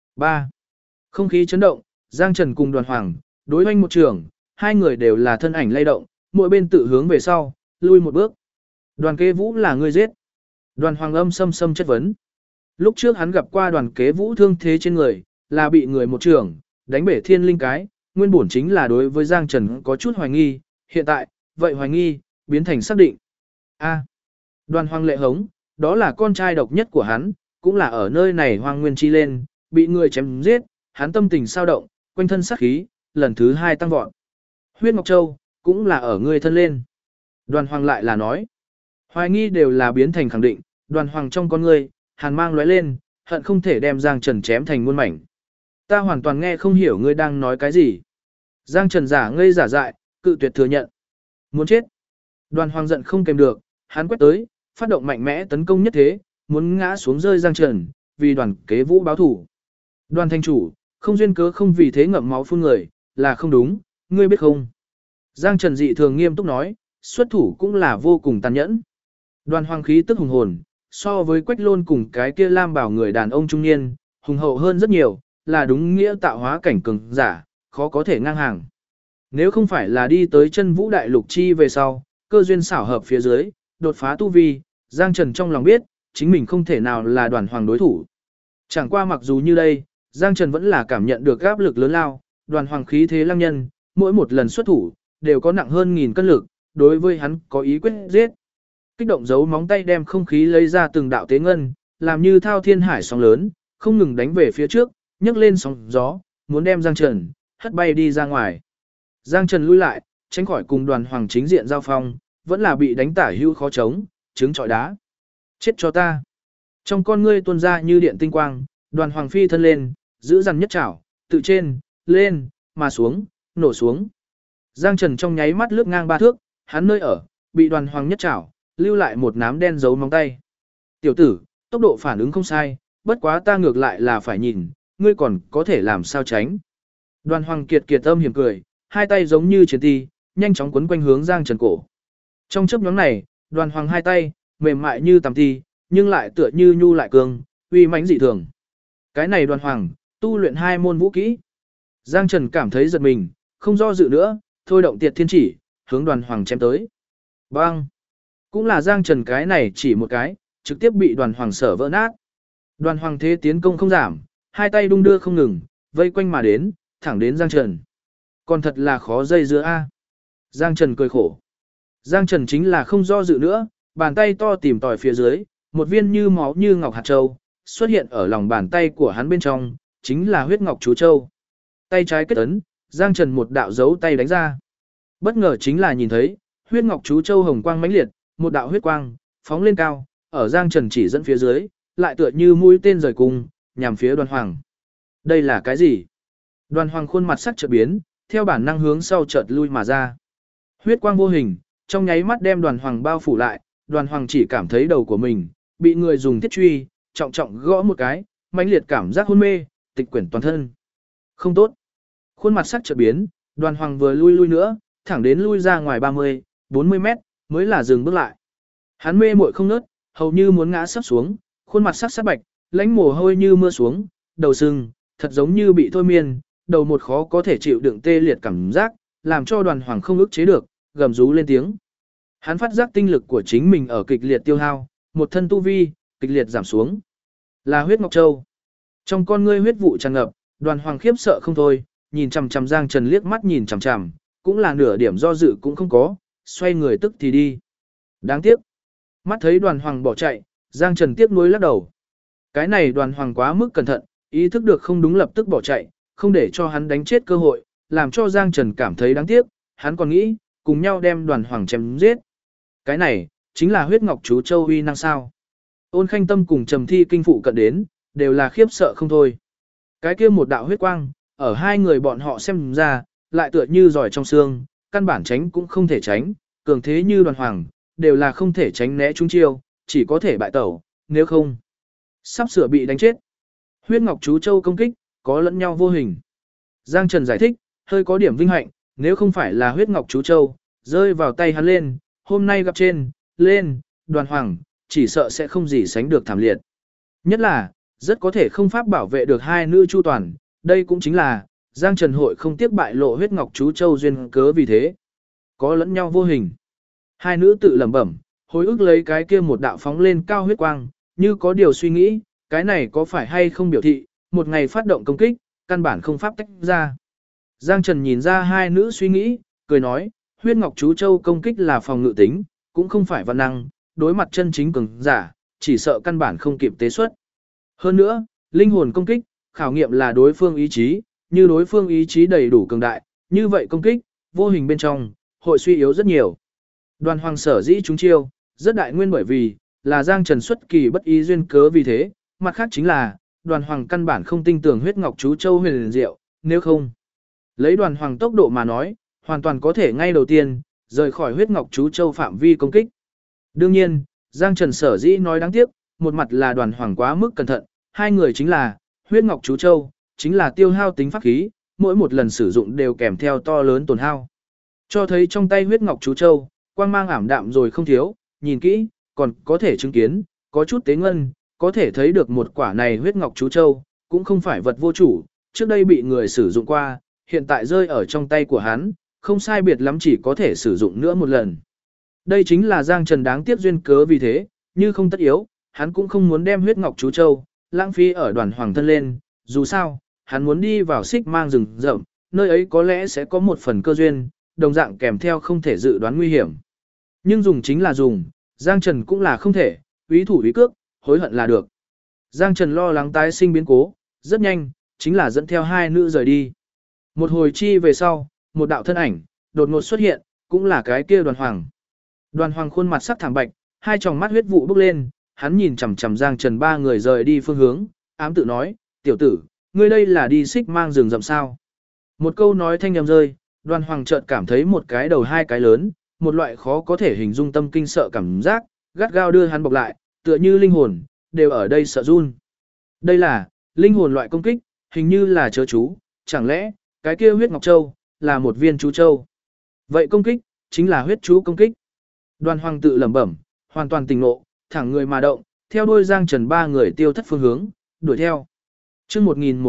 3. Không khí chấn động, Giang Trần cùng đoàn hoàng, đối hoanh một trường, hai người đều là thân ảnh lay động, mỗi bên tự hướng về sau, lui một bước. Đoàn kế vũ là người giết. Đoàn hoàng âm xâm xâm chất vấn. Lúc trước hắn gặp qua đoàn kế vũ thương thế trên người, là bị người một trường, đánh bể thiên linh cái, nguyên bổn chính là đối với Giang Trần có chút hoài nghi, hiện tại, vậy hoài nghi, biến thành xác định. A. Đoàn hoàng lệ hống, đó là con trai độc nhất của hắn, cũng là ở nơi này hoang nguyên chi lên, bị người chém giết, hắn tâm tình sao động, quanh thân sát khí, lần thứ 2 tăng vọt. Huyết Ngọc Châu, cũng là ở ngươi thân lên. Đoàn hoàng lại là nói, hoài nghi đều là biến thành khẳng định, đoàn hoàng trong con ngươi, hàn mang lóe lên, hận không thể đem Giang Trần chém thành muôn mảnh. Ta hoàn toàn nghe không hiểu ngươi đang nói cái gì. Giang Trần giả ngây giả dại, cự tuyệt thừa nhận. Muốn chết. Đoàn hoàng giận không kèm được, hắn quét tới, phát động mạnh mẽ tấn công nhất thế, muốn ngã xuống rơi Giang Trần, vì đoàn kế vũ báo thủ. Đoàn thanh chủ, không duyên cớ không vì thế ngậm máu phun người, là không đúng, ngươi biết không? Giang Trần dị thường nghiêm túc nói, xuất thủ cũng là vô cùng tàn nhẫn. Đoàn hoàng khí tức hùng hồn, so với Quách Lôn cùng cái kia lam bảo người đàn ông trung niên, hùng hậu hơn rất nhiều, là đúng nghĩa tạo hóa cảnh cường giả, khó có thể ngang hàng. Nếu không phải là đi tới chân vũ đại lục chi về sau, cơ duyên xảo hợp phía dưới, đột phá tu vi, Giang Trần trong lòng biết, chính mình không thể nào là đoàn hoàng đối thủ. Chẳng qua mặc dù như đây, Giang Trần vẫn là cảm nhận được áp lực lớn lao, đoàn hoàng khí thế lăng nhân, mỗi một lần xuất thủ, đều có nặng hơn 1000 cân lực, đối với hắn có ý quyết giết. Kích động giấu móng tay đem không khí lấy ra từng đạo tế ngân, làm như thao thiên hải sóng lớn, không ngừng đánh về phía trước, nhấc lên sóng gió, muốn đem Giang Trần hất bay đi ra ngoài. Giang Trần lui lại, tránh khỏi cùng đoàn hoàng chính diện giao phong, vẫn là bị đánh tả hữu khó chống, trứng trọi đá. Chết cho ta. Trong con ngươi tuôn ra như điện tinh quang, đoàn hoàng phi thân lên, giữ dằn nhất chảo, tự trên, lên, mà xuống, nổ xuống. Giang Trần trong nháy mắt lướt ngang 3 thước, hắn nơi ở, bị đoàn hoàng nhất chảo, lưu lại một nám đen giấu móng tay. Tiểu tử, tốc độ phản ứng không sai, bất quá ta ngược lại là phải nhìn, ngươi còn có thể làm sao tránh. Đoàn hoàng kiệt kiệt âm hiểm cười, hai tay giống như chiến ti, nhanh chóng quấn quanh hướng Giang Trần cổ. Trong chớp nhoáng này, đoàn hoàng hai tay, mềm mại như tằm ti, nhưng lại tựa như nhu lại cường, uy mãnh dị thường. Cái này đoàn hoàng, tu luyện 2 môn vũ kỹ. Giang Trần cảm thấy giật mình, không do dự nữa, thôi động tiệt thiên chỉ, hướng đoàn hoàng chém tới. Bang! Cũng là Giang Trần cái này chỉ một cái, trực tiếp bị đoàn hoàng sở vỡ nát. Đoàn hoàng thế tiến công không giảm, hai tay đung đưa không ngừng, vây quanh mà đến, thẳng đến Giang Trần. Còn thật là khó dây dưa a. Giang Trần cười khổ. Giang Trần chính là không do dự nữa, bàn tay to tìm tòi phía dưới, một viên như máu như ngọc hạt châu, xuất hiện ở lòng bàn tay của hắn bên trong, chính là huyết ngọc chú châu. Tay trái kết ấn, Giang Trần một đạo dấu tay đánh ra. Bất ngờ chính là nhìn thấy, huyết ngọc chú châu hồng quang mãnh liệt, một đạo huyết quang, phóng lên cao, ở Giang Trần chỉ dẫn phía dưới, lại tựa như mũi tên rời cung, nhằm phía đoàn hoàng. Đây là cái gì? Đoàn hoàng khuôn mặt sắc chợt biến, theo bản năng hướng sau chợt lui mà ra. Huyết quang vô hình, trong nháy mắt đem đoàn hoàng bao phủ lại, đoàn hoàng chỉ cảm thấy đầu của mình, bị người dùng thiết truy, trọng trọng gõ một cái, mãnh liệt cảm giác hôn mê, tịch quyển toàn thân. Không tốt. Khuôn mặt sắc chợt biến, đoàn hoàng vừa lui nữa, thẳng đến lui ra ngoài 30, 40 mét, mới là dừng bước lại. Hắn mê muội không ngớt, hầu như muốn ngã sắp xuống, khuôn mặt sắc bạch, lãnh mồ hôi như mưa xuống, đầu sưng, thật giống như bị thôi miên, đầu một khó có thể chịu đựng tê liệt cảm giác, làm cho đoàn hoàng không ức chế được, gầm rú lên tiếng. Hắn phát giác tinh lực của chính mình ở kịch liệt tiêu hao, một thân tu vi, kịch liệt giảm xuống. Là huyết ngọc châu. Trong con ngươi huyết vụ tràn ngập, đoàn hoàng khiếp sợ không thôi, nhìn chằm chằm Giang Trần liếc mắt nhìn chằm chằm, cũng là nửa điểm do dự cũng không có, xoay người tức thì đi. Đáng tiếc. Mắt thấy đoàn hoàng bỏ chạy, Giang Trần tiếc nuối lắc đầu. Cái này đoàn hoàng quá mức cẩn thận, ý thức được không đúng lập tức bỏ chạy, không để cho hắn đánh chết cơ hội, làm cho Giang Trần cảm thấy đáng tiếc, hắn còn nghĩ, cùng nhau đem đoàn hoàng chém giết. Cái này, chính là huyết ngọc chú châu uy năng sao. Ôn Khanh Tâm cùng Trầm Thi kinh phụ cận đến, đều là khiếp sợ không thôi. Cái kia một đạo huyết quang, ở hai người bọn họ xem ra, lại tựa như giỏi trong xương, căn bản tránh cũng không thể tránh, cường thế như Đoàn Hoàng, đều là không thể tránh né chúng chiêu, chỉ có thể bại tẩu, nếu không, sắp sửa bị đánh chết. Huyết Ngọc Chú Châu công kích, có lẫn nhau vô hình. Giang Trần giải thích, hơi có điểm vinh hạnh, nếu không phải là Huyết Ngọc Chú Châu, rơi vào tay hắn lên, hôm nay gặp trên, lên, Đoàn Hoàng, chỉ sợ sẽ không gì sánh được thảm liệt. Nhất là, rất có thể không pháp bảo vệ được hai nữ chu toàn, đây cũng chính là, Giang Trần hội không tiếc bại lộ Huyết Ngọc Chú Châu duyên cớ vì thế. Có lẫn nhau vô hình. Hai nữ tự lẩm bẩm, hồi ức lấy cái kia một đạo phóng lên cao huyết quang, như có điều suy nghĩ, cái này có phải hay không biểu thị, một ngày phát động công kích, căn bản không pháp tách ra. Giang Trần nhìn ra hai nữ suy nghĩ, cười nói, Huyết Ngọc Chú Châu công kích là phòng ngự tính, cũng không phải văn năng, đối mặt chân chính cường giả, chỉ sợ căn bản không kịp tế xuất. Hơn nữa, linh hồn công kích, khảo nghiệm là đối phương ý chí, như đối phương ý chí đầy đủ cường đại, như vậy công kích, vô hình bên trong, hội suy yếu rất nhiều. Đoàn Hoàng sở dĩ chúng chiêu, rất đại nguyên bởi vì, là Giang Trần xuất kỳ bất ý duyên cớ vì thế, mặt khác chính là, Đoàn Hoàng căn bản không tin tưởng Huyết Ngọc Chú Châu huyền liền diệu, nếu không. Lấy Đoàn Hoàng tốc độ mà nói, hoàn toàn có thể ngay đầu tiên, rời khỏi Huyết Ngọc Chú Châu phạm vi công kích. Đương nhiên, Giang Trần sở dĩ nói đáng tiếc, một mặt là Đoàn Hoàng quá mức cẩn thận, hai người chính là, Huyết Ngọc Chú Châu, chính là tiêu hao tính pháp khí, mỗi một lần sử dụng đều kèm theo to lớn tổn hao. Cho thấy trong tay Huyết Ngọc Chú Châu, quang mang ảm đạm rồi không thiếu, nhìn kỹ, còn có thể chứng kiến, có chút tế ngân, có thể thấy được một quả này Huyết Ngọc Chú Châu, cũng không phải vật vô chủ, trước đây bị người sử dụng qua, hiện tại rơi ở trong tay của hắn, không sai biệt lắm chỉ có thể sử dụng nữa một lần. Đây chính là Giang Trần đáng tiếc duyên cớ vì thế, như không tất yếu, hắn cũng không muốn đem Huyết Ngọc Chú Châu, lãng phí ở Đoàn Hoàng thân lên, dù sao, hắn muốn đi vào Xích Mang rừng rậm, nơi ấy có lẽ sẽ có một phần cơ duyên, đồng dạng kèm theo không thể dự đoán nguy hiểm. Nhưng dùng chính là dùng, Giang Trần cũng là không thể, úy thủ úy cước, hối hận là được. Giang Trần lo lắng tái sinh biến cố, rất nhanh, chính là dẫn theo hai nữ rời đi. Một hồi chi về sau, một đạo thân ảnh, đột ngột xuất hiện, cũng là cái kia Đoàn Hoàng. Đoàn Hoàng khuôn mặt sắc thảm bạch, hai tròng mắt huyết vụ bốc lên, hắn nhìn chằm chằm Giang Trần ba người rời đi phương hướng, ám tự nói, tiểu tử, ngươi đây là đi Xích Mang rừng rậm sao. Một câu nói thanh nhầm rơi, Đoàn Hoàng chợt cảm thấy một cái đầu hai cái lớn, một loại khó có thể hình dung tâm kinh sợ cảm giác, gắt gao đưa hắn bọc lại, tựa như linh hồn, đều ở đây sợ run. Đây là, linh hồn loại công kích, hình như là chớ chú, chẳng lẽ, cái kia huyết ngọc châu, là một viên chú châu. Vậy công kích, chính là huyết chú công kích. Đoàn Hoàng tự lẩm bẩm, hoàn toàn tỉnh ngộ, thẳng người mà động, theo đuôi Giang Trần ba người tiêu thất phương hướng, đuổi theo. Chương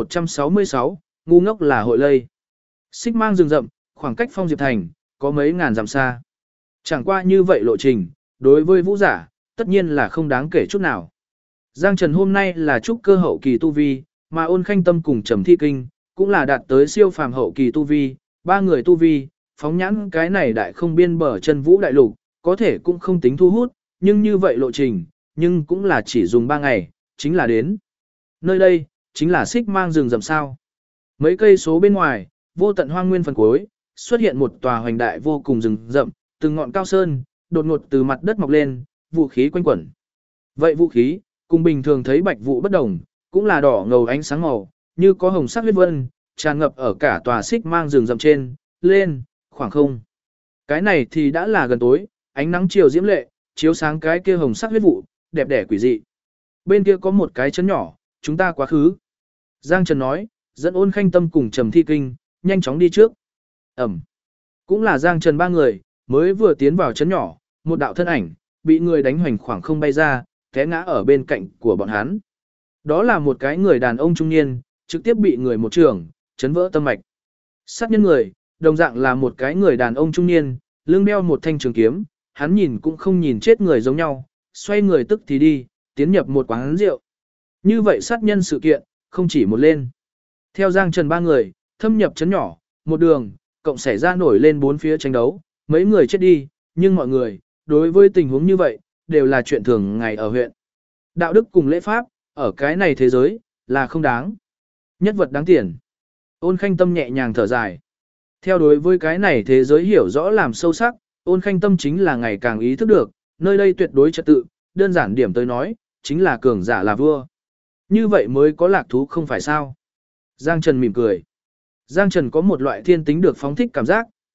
1166, ngu ngốc là hội lây. Xích Mang rừng rậm, khoảng cách Phong Diệp Thành, có mấy ngàn dặm xa. Chẳng qua như vậy lộ trình, đối với vũ giả, tất nhiên là không đáng kể chút nào. Giang Trần hôm nay là trúc cơ hậu kỳ tu vi, mà Ôn Khanh Tâm cùng Trầm Thi Kinh, cũng là đạt tới siêu phàm hậu kỳ tu vi, ba người tu vi, phóng nhãn cái này đại không biên bờ chân vũ đại lục, có thể cũng không tính thu hút, nhưng như vậy lộ trình, nhưng cũng là chỉ dùng 3 ngày, chính là đến. Nơi đây, chính là Xích Mang rừng rậm sao. Mấy cây số bên ngoài, vô tận hoang nguyên phần cuối, xuất hiện một tòa hoành đại vô cùng rừng rậm, từng ngọn cao sơn, đột ngột từ mặt đất mọc lên, vũ khí quanh quẩn. Vậy vũ khí, cùng bình thường thấy bạch vụ bất đồng, cũng là đỏ ngầu ánh sáng màu, như có hồng sắc huyết vân, tràn ngập ở cả tòa Xích Mang rừng rậm trên, lên, khoảng không. Cái này thì đã là gần tối, ánh nắng chiều diễm lệ, chiếu sáng cái kia hồng sắc huyết vụ, đẹp đẽ quỷ dị. Bên kia có một cái chấn nhỏ, chúng ta quá khứ. Giang Trần nói, dẫn Ôn Khanh Tâm cùng Trầm Thi Kinh, nhanh chóng đi trước. Ẩm. Cũng là Giang Trần ba người, mới vừa tiến vào chấn nhỏ, một đạo thân ảnh, bị người đánh hoành khoảng không bay ra, té ngã ở bên cạnh của bọn hắn. Đó là một cái người đàn ông trung niên, trực tiếp bị người một trường, chấn vỡ tâm mạch. Sát nhân người, đồng dạng là một cái người đàn ông trung niên, lưng đeo một thanh trường kiếm, hắn nhìn cũng không nhìn chết người giống nhau, xoay người tức thì đi, tiến nhập một quán rượu. Như vậy sát nhân sự kiện, không chỉ một lên. Theo Giang Trần ba người, thâm nhập chấn nhỏ, một đường, cộng xảy ra nổi lên bốn phía tranh đấu, mấy người chết đi, nhưng mọi người, đối với tình huống như vậy, đều là chuyện thường ngày ở huyện. Đạo đức cùng lễ pháp, ở cái này thế giới, là không đáng. Nhất vật đáng tiền. Ôn Khanh Tâm nhẹ nhàng thở dài. Theo đối với cái này thế giới hiểu rõ làm sâu sắc, Ôn Khanh Tâm chính là ngày càng ý thức được, nơi đây tuyệt đối trật tự, đơn giản điểm tới nói, chính là cường giả là vua. Như vậy mới có lạc thú không phải sao? Giang Trần mỉm cười. Giang Trần có một loại thiên tính được phóng thích cảm giác,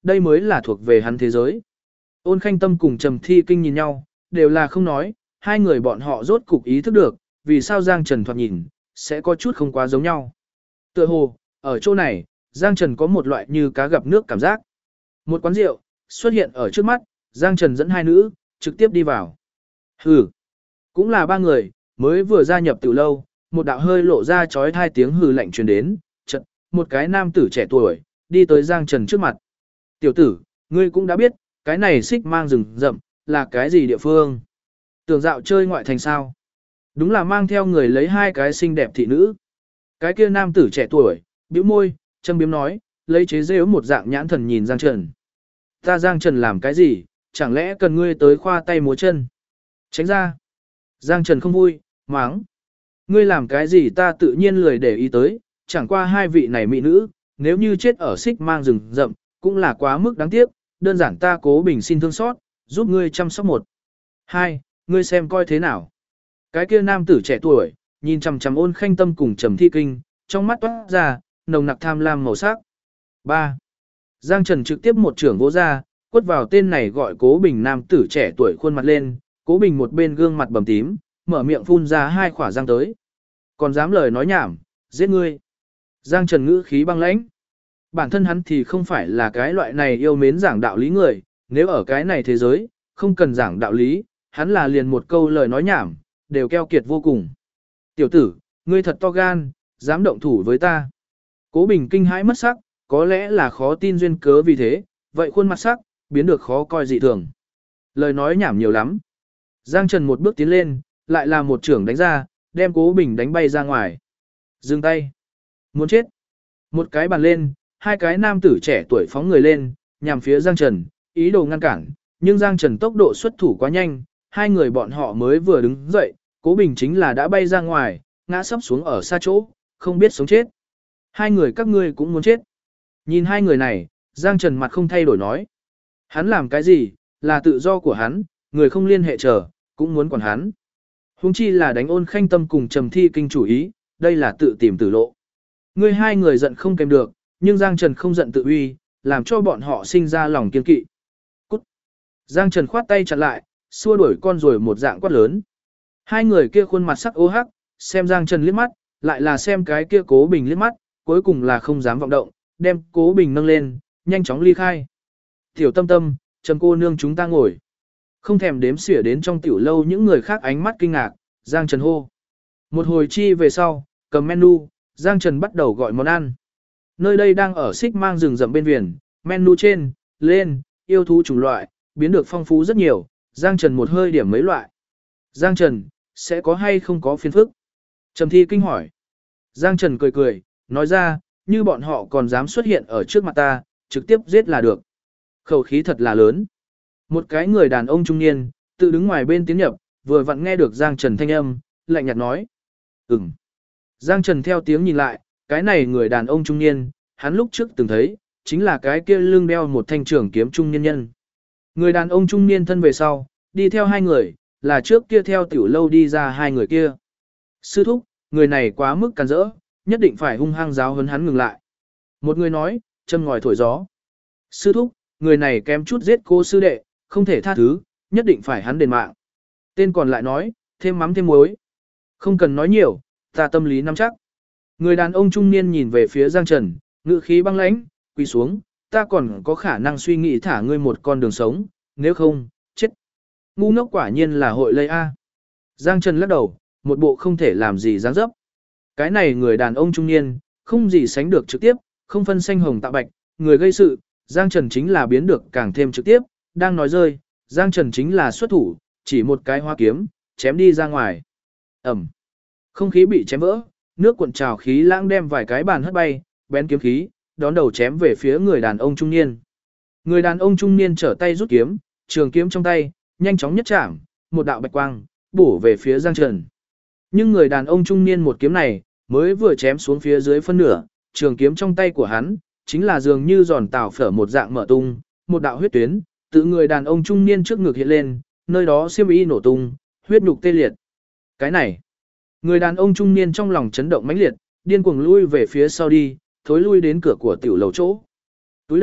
đây mới là thuộc về hắn thế giới. Ôn Khanh Tâm cùng Trầm Thi Kinh nhìn nhau, đều là không nói, hai người bọn họ rốt cục ý thức được, vì sao Giang Trần thoạt nhìn, sẽ có chút không quá giống nhau. Tựa hồ, ở chỗ này, Giang Trần có một loại như cá gặp nước cảm giác. Một quán rượu, xuất hiện ở trước mắt, Giang Trần dẫn hai nữ, trực tiếp đi vào. Hừ, cũng là ba người, mới vừa gia nhập từ lâu, một đạo hơi lộ ra chói tai tiếng hừ lạnh truyền đến, chợt, một cái nam tử trẻ tuổi, đi tới Giang Trần trước mặt. Tiểu tử, ngươi cũng đã biết, cái này xích mang rừng rậm, là cái gì địa phương? Tưởng dạo chơi ngoại thành sao? Đúng là mang theo người lấy hai cái xinh đẹp thị nữ. Cái kia nam tử trẻ tuổi, bĩu môi, châm biếm nói, lấy chế giễu một dạng nhãn thần nhìn Giang Trần. Ta Giang Trần làm cái gì, chẳng lẽ cần ngươi tới khoa tay múa chân? Tránh ra. Giang Trần không vui, máng. Ngươi làm cái gì ta tự nhiên lười để ý tới, chẳng qua hai vị này mỹ nữ, nếu như chết ở xích mang rừng rậm, cũng là quá mức đáng tiếc, đơn giản ta cố bình xin thương xót, giúp ngươi chăm sóc một. Hai, ngươi xem coi thế nào. Cái kia nam tử trẻ tuổi, nhìn chằm chằm Ôn Khanh Tâm cùng Trầm Thi Kinh, trong mắt toát ra, nồng nặc tham lam màu sắc. 3. Giang Trần trực tiếp một trưởng vỗ ra, quất vào tên này gọi Cố Bình nam tử trẻ tuổi khuôn mặt lên, Cố Bình một bên gương mặt bầm tím, mở miệng phun ra hai khỏa răng tới. Còn dám lời nói nhảm, giết ngươi. Giang Trần ngữ khí băng lãnh. Bản thân hắn thì không phải là cái loại này yêu mến giảng đạo lý người, nếu ở cái này thế giới, không cần giảng đạo lý, hắn là liền một câu lời nói nhảm, đều keo kiệt vô cùng. Tiểu tử, ngươi thật to gan, dám động thủ với ta. Cố Bình kinh hãi mất sắc, có lẽ là khó tin duyên cớ vì thế, vậy khuôn mặt sắc, biến được khó coi dị thường. Lời nói nhảm nhiều lắm. Giang Trần một bước tiến lên, lại là một trưởng đánh ra, đem Cố Bình đánh bay ra ngoài. Dừng tay. Muốn chết. Một cái bàn lên, hai cái nam tử trẻ tuổi phóng người lên, nhằm phía Giang Trần, ý đồ ngăn cản, nhưng Giang Trần tốc độ xuất thủ quá nhanh, hai người bọn họ mới vừa đứng dậy, Cố Bình chính là đã bay ra ngoài, ngã sấp xuống ở xa chỗ, không biết sống chết. Hai người các ngươi cũng muốn chết. Nhìn hai người này, Giang Trần mặt không thay đổi nói. Hắn làm cái gì, là tự do của hắn, người không liên hệ chờ, cũng muốn quản hắn. Huống chi là đánh Ôn Khanh Tâm cùng Trầm Thi Kinh chủ ý, đây là tự tìm tử lộ. Ngươi hai người giận không kèm được, nhưng Giang Trần không giận tự uy, làm cho bọn họ sinh ra lòng kiên kỵ. Cút. Giang Trần khoát tay chặn lại, xua đuổi con rồi một dạng quát lớn. Hai người kia khuôn mặt sắc ô hắc, xem Giang Trần liếc mắt, lại là xem cái kia Cố Bình liếc mắt, cuối cùng là không dám vọng động, đem Cố Bình nâng lên, nhanh chóng ly khai. Tiểu Tâm Tâm, Trầm cô nương chúng ta ngồi. Không thèm đếm xỉa đến trong tiểu lâu những người khác ánh mắt kinh ngạc, Giang Trần hô. Một hồi chi về sau, cầm menu, Giang Trần bắt đầu gọi món ăn. Nơi đây đang ở xích mang rừng rậm bên viền, menu trên, lên, yêu thú chủng loại, biến được phong phú rất nhiều, Giang Trần một hơi điểm mấy loại. Giang Trần, sẽ có hay không có phiền phức? Trầm Thi Kinh hỏi. Giang Trần cười cười, nói ra, như bọn họ còn dám xuất hiện ở trước mặt ta, trực tiếp giết là được. Khẩu khí thật là lớn. Một cái người đàn ông trung niên, tự đứng ngoài bên tiến nhập, vừa vặn nghe được Giang Trần thanh âm, lạnh nhạt nói. Ừm. Giang Trần theo tiếng nhìn lại, cái này người đàn ông trung niên, hắn lúc trước từng thấy, chính là cái kia lưng đeo một thanh trường kiếm trung niên nhân. Người đàn ông trung niên thân về sau, đi theo hai người, là trước kia theo tiểu lâu đi ra hai người kia. Sư thúc, người này quá mức càn rỡ, nhất định phải hung hăng giáo huấn hắn ngừng lại. Một người nói, châm ngòi thổi gió. Sư thúc, người này kém chút giết cô sư đệ, không thể tha thứ, nhất định phải hắn đền mạng. Tên còn lại nói, thêm mắm thêm muối. Không cần nói nhiều, ta tâm lý nắm chắc. Người đàn ông trung niên nhìn về phía Giang Trần, ngữ khí băng lãnh, quỳ xuống, ta còn có khả năng suy nghĩ thả ngươi một con đường sống, nếu không, chết. Ngu ngốc quả nhiên là hội lây A. Giang Trần lắc đầu, một bộ không thể làm gì dáng dấp. Cái này người đàn ông trung niên, không gì sánh được trực tiếp, không phân xanh hồng tạo bạch, người gây sự, Giang Trần chính là biến được càng thêm trực tiếp, đang nói rơi, Giang Trần chính là xuất thủ, chỉ một cái hoa kiếm, chém đi ra ngoài. Ẩm. Không khí bị chém vỡ, nước cuộn trào khí lãng đem vài cái bàn hất bay, bén kiếm khí, đón đầu chém về phía người đàn ông trung niên. Người đàn ông trung niên trở tay rút kiếm, trường kiếm trong tay, nhanh chóng nhất chạm, một đạo bạch quang, bổ về phía Giang Trần. Nhưng người đàn ông trung niên một kiếm này, mới vừa chém xuống phía dưới phân nửa, trường kiếm trong tay của hắn, chính là dường như giòn tảo phở một dạng mở tung, một đạo huyết tuyến, tự người đàn ông trung niên trước ngực hiện lên, nơi đó xiêm y nổ tung, huyết nhục tê liệt. Cái này, người đàn ông trung niên trong lòng chấn động mãnh liệt, điên cuồng lui về phía sau đi, thối lui đến cửa của tiểu lầu chỗ. Túi đầu,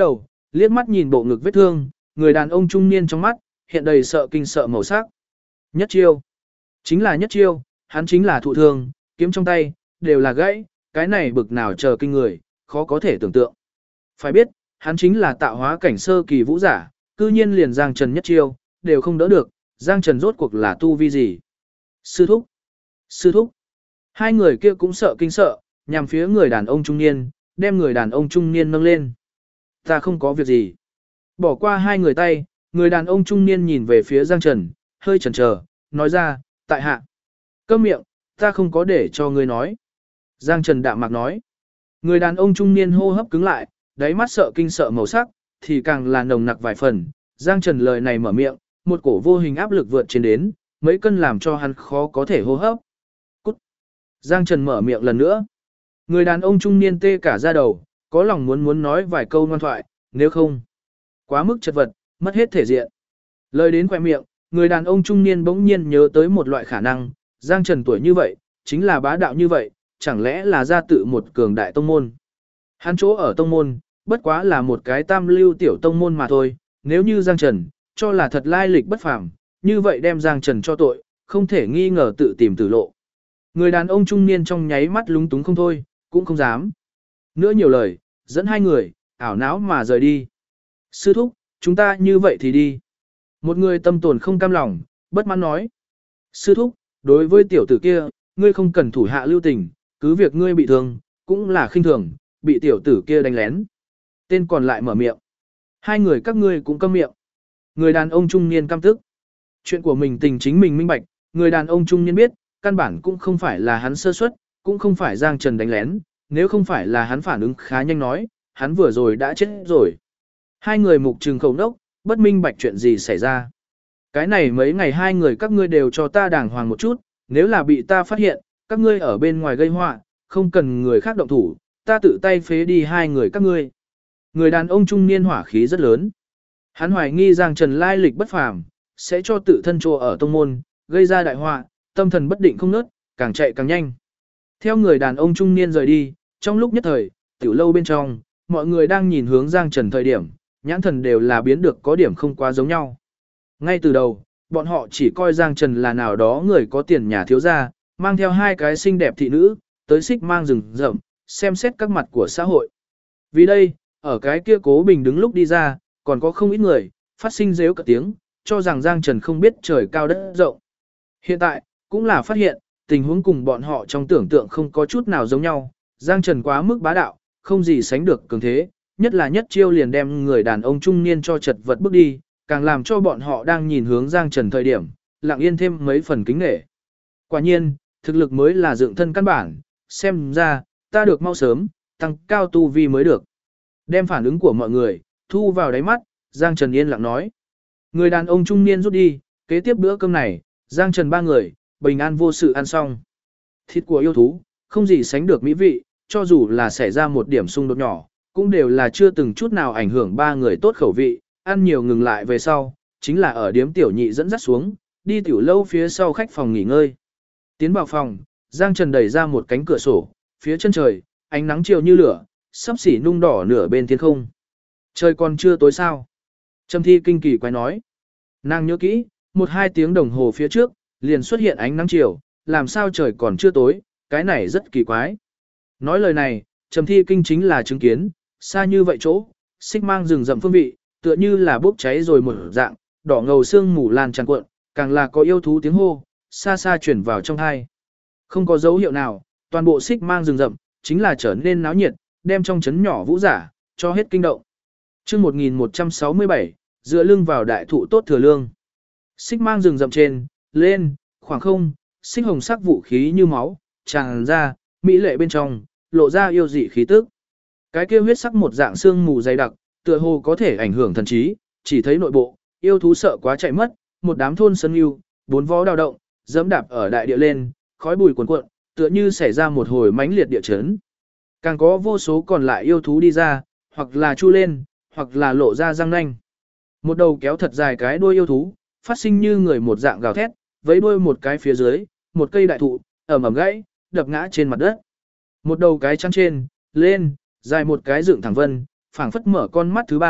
liếc mắt nhìn bộ ngực vết thương, người đàn ông trung niên trong mắt, hiện đầy sợ kinh sợ màu sắc. Nhất chiêu. Chính là nhất chiêu, hắn chính là thụ thương, kiếm trong tay, đều là gãy, cái này bực nào chờ kinh người, khó có thể tưởng tượng. Phải biết, hắn chính là tạo hóa cảnh sơ kỳ vũ giả, cư nhiên liền Giang Trần nhất chiêu, đều không đỡ được, Giang Trần rốt cuộc là tu vi gì. Sư thúc, sư thúc. Hai người kia cũng sợ kinh sợ, nhằm phía người đàn ông trung niên, đem người đàn ông trung niên nâng lên. Ta không có việc gì. Bỏ qua hai người tay, người đàn ông trung niên nhìn về phía Giang Trần, hơi chần chờ, nói ra, tại hạ. Câm miệng, ta không có để cho ngươi nói. Giang Trần đạm mạc nói. Người đàn ông trung niên hô hấp cứng lại, đáy mắt sợ kinh sợ màu sắc, thì càng là nồng nặc vài phần. Giang Trần lời này mở miệng, một cổ vô hình áp lực vượt trên đến, mấy cân làm cho hắn khó có thể hô hấp. Cút. Giang Trần mở miệng lần nữa. Người đàn ông trung niên tê cả da đầu, có lòng muốn nói vài câu ngoan thoại, nếu không, quá mức chật vật, mất hết thể diện. Lời đến khỏe miệng, người đàn ông trung niên bỗng nhiên nhớ tới một loại khả năng, Giang Trần tuổi như vậy, chính là bá đạo như vậy, chẳng lẽ là ra tự một cường đại tông môn. Hắn chỗ ở tông môn, bất quá là một cái tam lưu tiểu tông môn mà thôi, nếu như Giang Trần, cho là thật lai lịch bất phàm, như vậy đem Giang Trần cho tội, không thể nghi ngờ tự tìm tử lộ. Người đàn ông trung niên trong nháy mắt lúng túng không thôi, cũng không dám. Nữa nhiều lời, dẫn hai người, ảo não mà rời đi. Sư thúc, chúng ta như vậy thì đi. Một người tâm tồn không cam lòng, bất mãn nói. Sư thúc, đối với tiểu tử kia, ngươi không cần thủ hạ lưu tình, cứ việc ngươi bị thương, cũng là khinh thường, bị tiểu tử kia đánh lén. Tên còn lại mở miệng. Hai người các ngươi cũng câm miệng. Người đàn ông trung niên căm tức. Chuyện của mình tình chính mình minh bạch, người đàn ông trung niên biết, căn bản cũng không phải là hắn sơ suất, cũng không phải Giang Trần đánh lén, nếu không phải là hắn phản ứng khá nhanh nói, hắn vừa rồi đã chết rồi. Hai người mục trừng khẩu nốc, bất minh bạch chuyện gì xảy ra. Cái này mấy ngày hai người các ngươi đều cho ta đàng hoàng một chút, nếu là bị ta phát hiện, các ngươi ở bên ngoài gây họa, không cần người khác động thủ, ta tự tay phế đi hai người các ngươi. Người đàn ông trung niên hỏa khí rất lớn. Hắn hoài nghi Giang Trần lai lịch bất phàm, sẽ cho tự thân trô ở tông môn, gây ra đại họa, tâm thần bất định không nớt, càng chạy càng nhanh. Theo người đàn ông trung niên rời đi, trong lúc nhất thời, tiểu lâu bên trong, mọi người đang nhìn hướng Giang Trần thời điểm, nhãn thần đều là biến được có điểm không quá giống nhau. Ngay từ đầu, bọn họ chỉ coi Giang Trần là nào đó người có tiền nhà thiếu gia, mang theo hai cái xinh đẹp thị nữ, tới xích mang rừng rậm, xem xét các mặt của xã hội. Vì đây, ở cái kia Cố Bình đứng lúc đi ra, còn có không ít người, phát sinh rếu cả tiếng, cho rằng Giang Trần không biết trời cao đất rộng. Hiện tại, cũng là phát hiện, tình huống cùng bọn họ trong tưởng tượng không có chút nào giống nhau, Giang Trần quá mức bá đạo, không gì sánh được cường thế, nhất là nhất chiêu liền đem người đàn ông trung niên cho chật vật bước đi, càng làm cho bọn họ đang nhìn hướng Giang Trần thời điểm, lặng yên thêm mấy phần kính nể. Quả nhiên, thực lực mới là dựng thân căn bản, xem ra, ta được mau sớm, tăng cao tu vi mới được. Đem phản ứng của mọi người, thu vào đáy mắt, Giang Trần yên lặng nói. Người đàn ông trung niên rút đi, kế tiếp bữa cơm này, Giang Trần ba người, bình an vô sự ăn xong. Thịt của yêu thú, không gì sánh được mỹ vị, cho dù là xảy ra một điểm xung đột nhỏ, cũng đều là chưa từng chút nào ảnh hưởng ba người tốt khẩu vị, ăn nhiều ngừng lại về sau, chính là ở điếm tiểu nhị dẫn dắt xuống, đi tiểu lâu phía sau khách phòng nghỉ ngơi. Tiến vào phòng, Giang Trần đẩy ra một cánh cửa sổ, phía chân trời, ánh nắng chiều như lửa, sắp xỉ nung đỏ nửa bên thiên không. Trời còn chưa tối sao? Trầm Thi kinh kỳ quái nói. Nàng nhớ kỹ, 1-2 tiếng đồng hồ phía trước, liền xuất hiện ánh nắng chiều, làm sao trời còn chưa tối, cái này rất kỳ quái. Nói lời này, Trầm Thi kinh chính là chứng kiến, xa như vậy chỗ, xích mang rừng rậm phương vị, tựa như là bốc cháy rồi một dạng, đỏ ngầu sương mù lan tràn cuộn, càng là có yêu thú tiếng hô, xa xa chuyển vào trong tai. Không có dấu hiệu nào, toàn bộ xích mang rừng rậm, chính là trở nên náo nhiệt, đem trong chấn nhỏ vũ giả, cho hết kinh động. chương 1167, dựa lưng vào đại thụ tốt thừa lương. Xích mang rừng rậm trên, lên, khoảng không, xích hồng sắc vũ khí như máu, tràn ra, mỹ lệ bên trong, lộ ra yêu dị khí tức. Cái kia huyết sắc một dạng xương mù dày đặc, tựa hồ có thể ảnh hưởng thần trí, chỉ thấy nội bộ, yêu thú sợ quá chạy mất, một đám thôn sân yêu, 4 vó đào động, dẫm đạp ở đại địa lên, khói bụi cuồn cuộn, tựa như xảy ra một hồi mãnh liệt địa chấn. Càng có vô số còn lại yêu thú đi ra, hoặc là chu lên, hoặc là lộ ra răng nanh. Một đầu kéo thật dài cái đuôi yêu thú, phát sinh như người một dạng gào thét, với đuôi một cái phía dưới, một cây đại thụ, ẩm ẩm gãy, đập ngã trên mặt đất. Một đầu cái chăn trên, lên, dài một cái dựng thẳng vân, phảng phất mở con mắt thứ ba,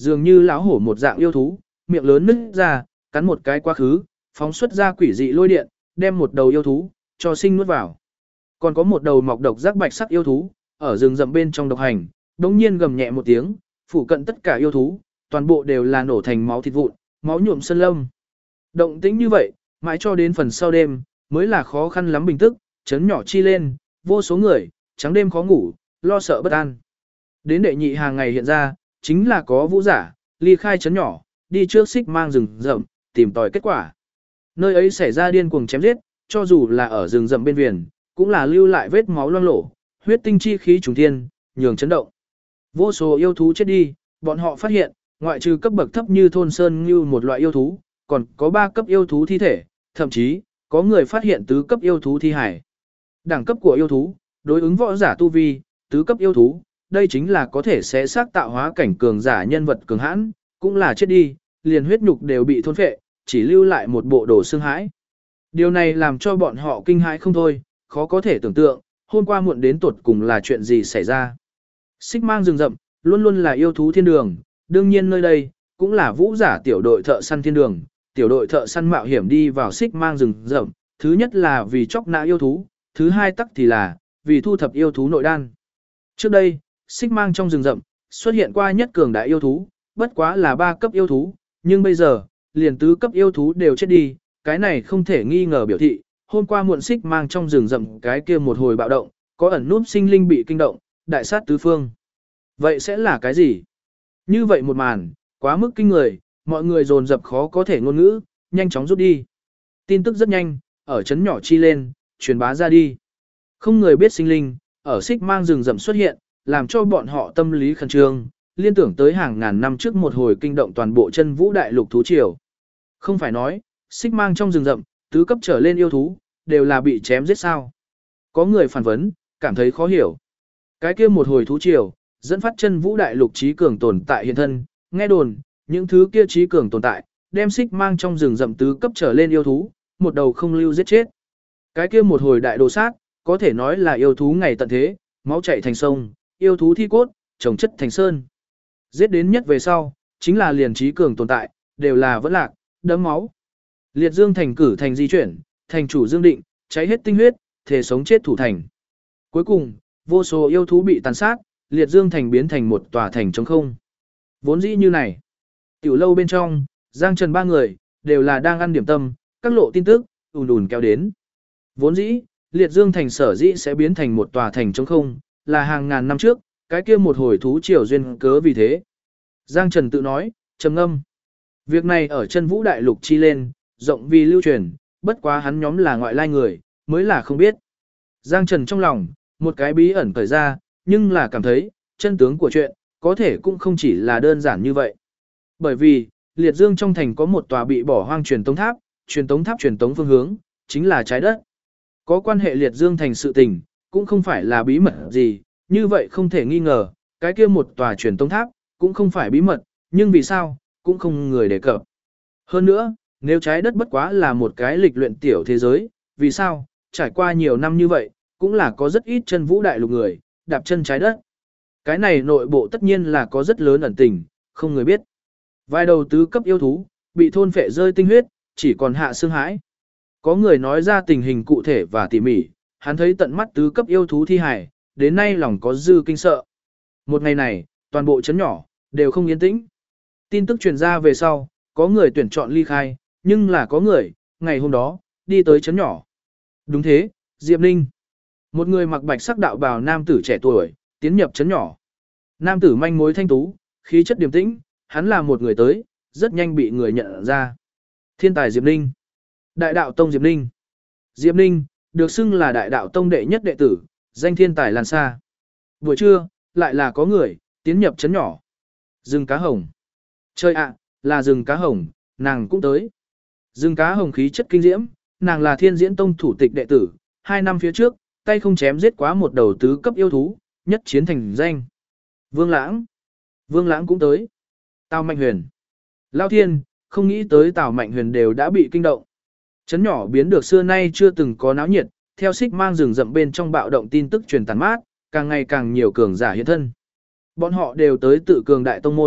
dường như lão hổ một dạng yêu thú, miệng lớn nứt ra, cắn một cái quá khứ, phóng xuất ra quỷ dị lôi điện, đem một đầu yêu thú cho sinh nuốt vào. Còn có một đầu mọc độc giác bạch sắc yêu thú, ở rừng rậm bên trong độc hành, đống nhiên gầm nhẹ một tiếng, phủ cận tất cả yêu thú, toàn bộ đều là nổ thành máu thịt vụn, máu nhuộm sơn lâm. Động tĩnh như vậy, mãi cho đến phần sau đêm, mới là khó khăn lắm bình tức, chấn nhỏ chi lên, vô số người, trắng đêm khó ngủ, lo sợ bất an. Đến đệ nhị hàng ngày hiện ra, chính là có vũ giả, ly khai chấn nhỏ, đi trước xích mang rừng rậm, tìm tòi kết quả. Nơi ấy xảy ra điên cuồng chém giết, cho dù là ở rừng rậm bên viền, cũng là lưu lại vết máu loang lổ, huyết tinh chi khí trùng thiên, nhường chấn động. Vô số yêu thú chết đi, bọn họ phát hiện, ngoại trừ cấp bậc thấp như thôn sơn như một loại yêu thú, còn có 3 cấp yêu thú thi thể, thậm chí, có người phát hiện tứ cấp yêu thú thi hải. Đẳng cấp của yêu thú, đối ứng võ giả tu vi, tứ cấp yêu thú, đây chính là có thể sẽ xác tạo hóa cảnh cường giả nhân vật cường hãn, cũng là chết đi, liền huyết nhục đều bị thôn phệ, chỉ lưu lại một bộ đồ xương hãi. Điều này làm cho bọn họ kinh hãi không thôi, khó có thể tưởng tượng, hôm qua muộn đến tuột cùng là chuyện gì xảy ra. Xích mang rừng rậm, luôn luôn là yêu thú thiên đường, đương nhiên nơi đây, cũng là vũ giả tiểu đội thợ săn thiên đường, tiểu đội thợ săn mạo hiểm đi vào xích mang rừng rậm, thứ nhất là vì chóc nã yêu thú, thứ hai tắc thì là vì thu thập yêu thú nội đan. Trước đây, xích mang trong rừng rậm, xuất hiện qua nhất cường đại yêu thú, bất quá là 3 cấp yêu thú, nhưng bây giờ, liền tứ cấp yêu thú đều chết đi, cái này không thể nghi ngờ biểu thị, hôm qua muộn xích mang trong rừng rậm cái kia một hồi bạo động, có ẩn núp sinh linh bị kinh động, đại sát tứ phương. Vậy sẽ là cái gì? Như vậy một màn, quá mức kinh người, mọi người dồn dập khó có thể ngôn ngữ, nhanh chóng rút đi. Tin tức rất nhanh, ở chấn nhỏ chi lên, truyền bá ra đi. Không người biết sinh linh, ở xích mang rừng rậm xuất hiện, làm cho bọn họ tâm lý khẩn trương, liên tưởng tới hàng ngàn năm trước một hồi kinh động toàn bộ chân vũ đại lục thú triều. Không phải nói, xích mang trong rừng rậm, tứ cấp trở lên yêu thú, đều là bị chém giết sao. Có người phản vấn, cảm thấy khó hiểu. Cái kia một hồi thú triều, dẫn phát chân vũ đại lục trí cường tồn tại hiện thân, nghe đồn, những thứ kia trí cường tồn tại, đem xích mang trong rừng rậm tứ cấp trở lên yêu thú, một đầu không lưu giết chết. Cái kia một hồi đại đồ sát, có thể nói là yêu thú ngày tận thế, máu chảy thành sông, yêu thú thi cốt, trồng chất thành sơn. Giết đến nhất về sau, chính là liền trí cường tồn tại, đều là vẫn lạc, đẫm máu. Liệt Dương thành cử thành di chuyển, thành chủ Dương Định, cháy hết tinh huyết, thể sống chết thủ thành. Cuối cùng, vô số yêu thú bị tàn sát, Liệt Dương thành biến thành một tòa thành trống không. Vốn dĩ như này, tiểu lâu bên trong, Giang Trần 3 người, đều là đang ăn điểm tâm, các lộ tin tức, ùn ùn kéo đến. Vốn dĩ, Liệt Dương thành sở dĩ sẽ biến thành một tòa thành trống không, là hàng ngàn năm trước, cái kia một hồi thú triều duyên cớ vì thế. Giang Trần tự nói, trầm ngâm. Việc này ở chân vũ đại lục chi lên, rộng vì lưu truyền, bất quá hắn nhóm là ngoại lai người, mới là không biết. Giang Trần trong lòng, một cái bí ẩn cởi ra, nhưng là cảm thấy, chân tướng của chuyện, có thể cũng không chỉ là đơn giản như vậy. Bởi vì, Liệt Dương trong thành có một tòa bị bỏ hoang truyền tống tháp truyền tống phương hướng, chính là trái đất. Có quan hệ Liệt Dương thành sự tình, cũng không phải là bí mật gì, như vậy không thể nghi ngờ, cái kia một tòa truyền tống tháp, cũng không phải bí mật, nhưng vì sao, cũng không người đề cập. Hơn nữa, nếu trái đất bất quá là một cái lịch luyện tiểu thế giới, vì sao, trải qua nhiều năm như vậy, cũng là có rất ít chân vũ đại lục người, đạp chân trái đất. Cái này nội bộ tất nhiên là có rất lớn ẩn tình, không người biết. Vài đầu tứ cấp yêu thú, bị thôn phệ rơi tinh huyết, chỉ còn hạ xương hãi. Có người nói ra tình hình cụ thể và tỉ mỉ, hắn thấy tận mắt tứ cấp yêu thú thi hải, đến nay lòng có dư kinh sợ. Một ngày này, toàn bộ chấn nhỏ, đều không yên tĩnh. Tin tức truyền ra về sau, có người tuyển chọn ly khai, nhưng là có người, ngày hôm đó, đi tới chấn nhỏ. Đúng thế, Diệp Ninh. Một người mặc bạch sắc đạo bào nam tử trẻ tuổi, tiến nhập chấn nhỏ. Nam tử manh mối thanh tú, khí chất điềm tĩnh, hắn là một người tới, rất nhanh bị người nhận ra. Thiên tài Diệp Ninh. Đại đạo tông Diệp Ninh. Diệp Ninh, được xưng là đại đạo tông đệ nhất đệ tử, danh thiên tài lan xa. Buổi trưa, lại là có người, tiến nhập chấn nhỏ. Rừng cá hồng. Trời ạ, là rừng cá hồng, nàng cũng tới. Rừng cá hồng khí chất kinh diễm, nàng là thiên diễn tông thủ tịch đệ tử, 2 năm phía trước, tay không chém giết quá một đầu tứ cấp yêu thú, nhất chiến thành danh. Vương Lãng. Vương Lãng cũng tới. Tào Mạnh Huyền. Lao Thiên, không nghĩ tới Tào Mạnh Huyền đều đã bị kinh động. Chấn nhỏ biến được xưa nay chưa từng có náo nhiệt, theo xích mang rừng rậm bên trong bạo động tin tức truyền tàn mát, càng ngày càng nhiều cường giả hiện thân. Bọn họ đều tới tự cường đại tông môn,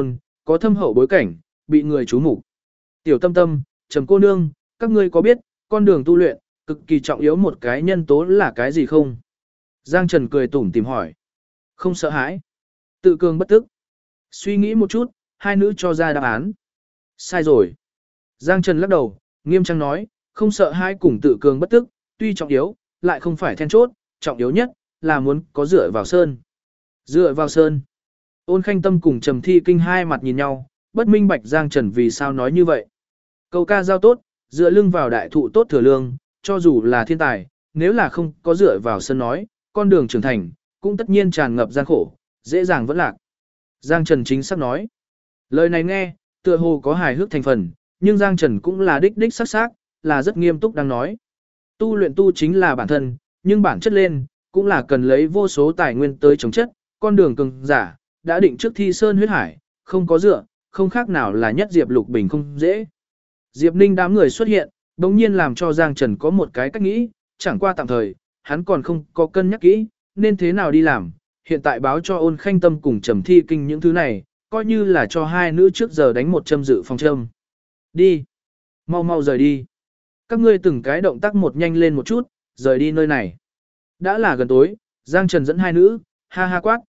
có thâm hậu bối cảnh, bị người chú mục. Tiểu Tâm Tâm, Trầm cô nương, các ngươi có biết, con đường tu luyện, cực kỳ trọng yếu một cái nhân tố là cái gì không? Giang Trần cười tủm tìm hỏi. Không sợ hãi. Tự cường bất tức. Suy nghĩ một chút, hai nữ cho ra đáp án. Sai rồi. Giang Trần lắc đầu, nghiêm trang nói, không sợ hãi cùng tự cường bất tức, tuy trọng yếu, lại không phải then chốt, trọng yếu nhất là muốn có dựa vào sơn. Dựa vào sơn. Ôn Khanh Tâm cùng Trầm Thi Kinh hai mặt nhìn nhau, bất minh bạch Giang Trần vì sao nói như vậy. Câu ca giao tốt, dựa lưng vào đại thụ tốt thừa lương, cho dù là thiên tài, nếu là không có dựa vào sơn nói, con đường trưởng thành, cũng tất nhiên tràn ngập gian khổ, dễ dàng vẫn lạc. Giang Trần chính xác nói. Lời này nghe, tựa hồ có hài hước thành phần, nhưng Giang Trần cũng là đích đích sắc sắc, là rất nghiêm túc đang nói. Tu luyện tu chính là bản thân, nhưng bản chất lên, cũng là cần lấy vô số tài nguyên tới chống chất, con đường cường giả, đã định trước thi sơn huyết hải, không có dựa, không khác nào là nhất Diệp Lục Bình không dễ. Diệp Ninh đám người xuất hiện, đồng nhiên làm cho Giang Trần có một cái cách nghĩ, chẳng qua tạm thời, hắn còn không có cân nhắc kỹ, nên thế nào đi làm, hiện tại báo cho Ôn Khanh Tâm cùng Trầm Thi Kinh những thứ này, coi như là cho hai nữ trước giờ đánh một châm dự phòng châm. Đi. Mau mau rời đi. Các ngươi từng cái động tác một nhanh lên một chút, rời đi nơi này. Đã là gần tối, Giang Trần dẫn hai nữ, ha ha quát,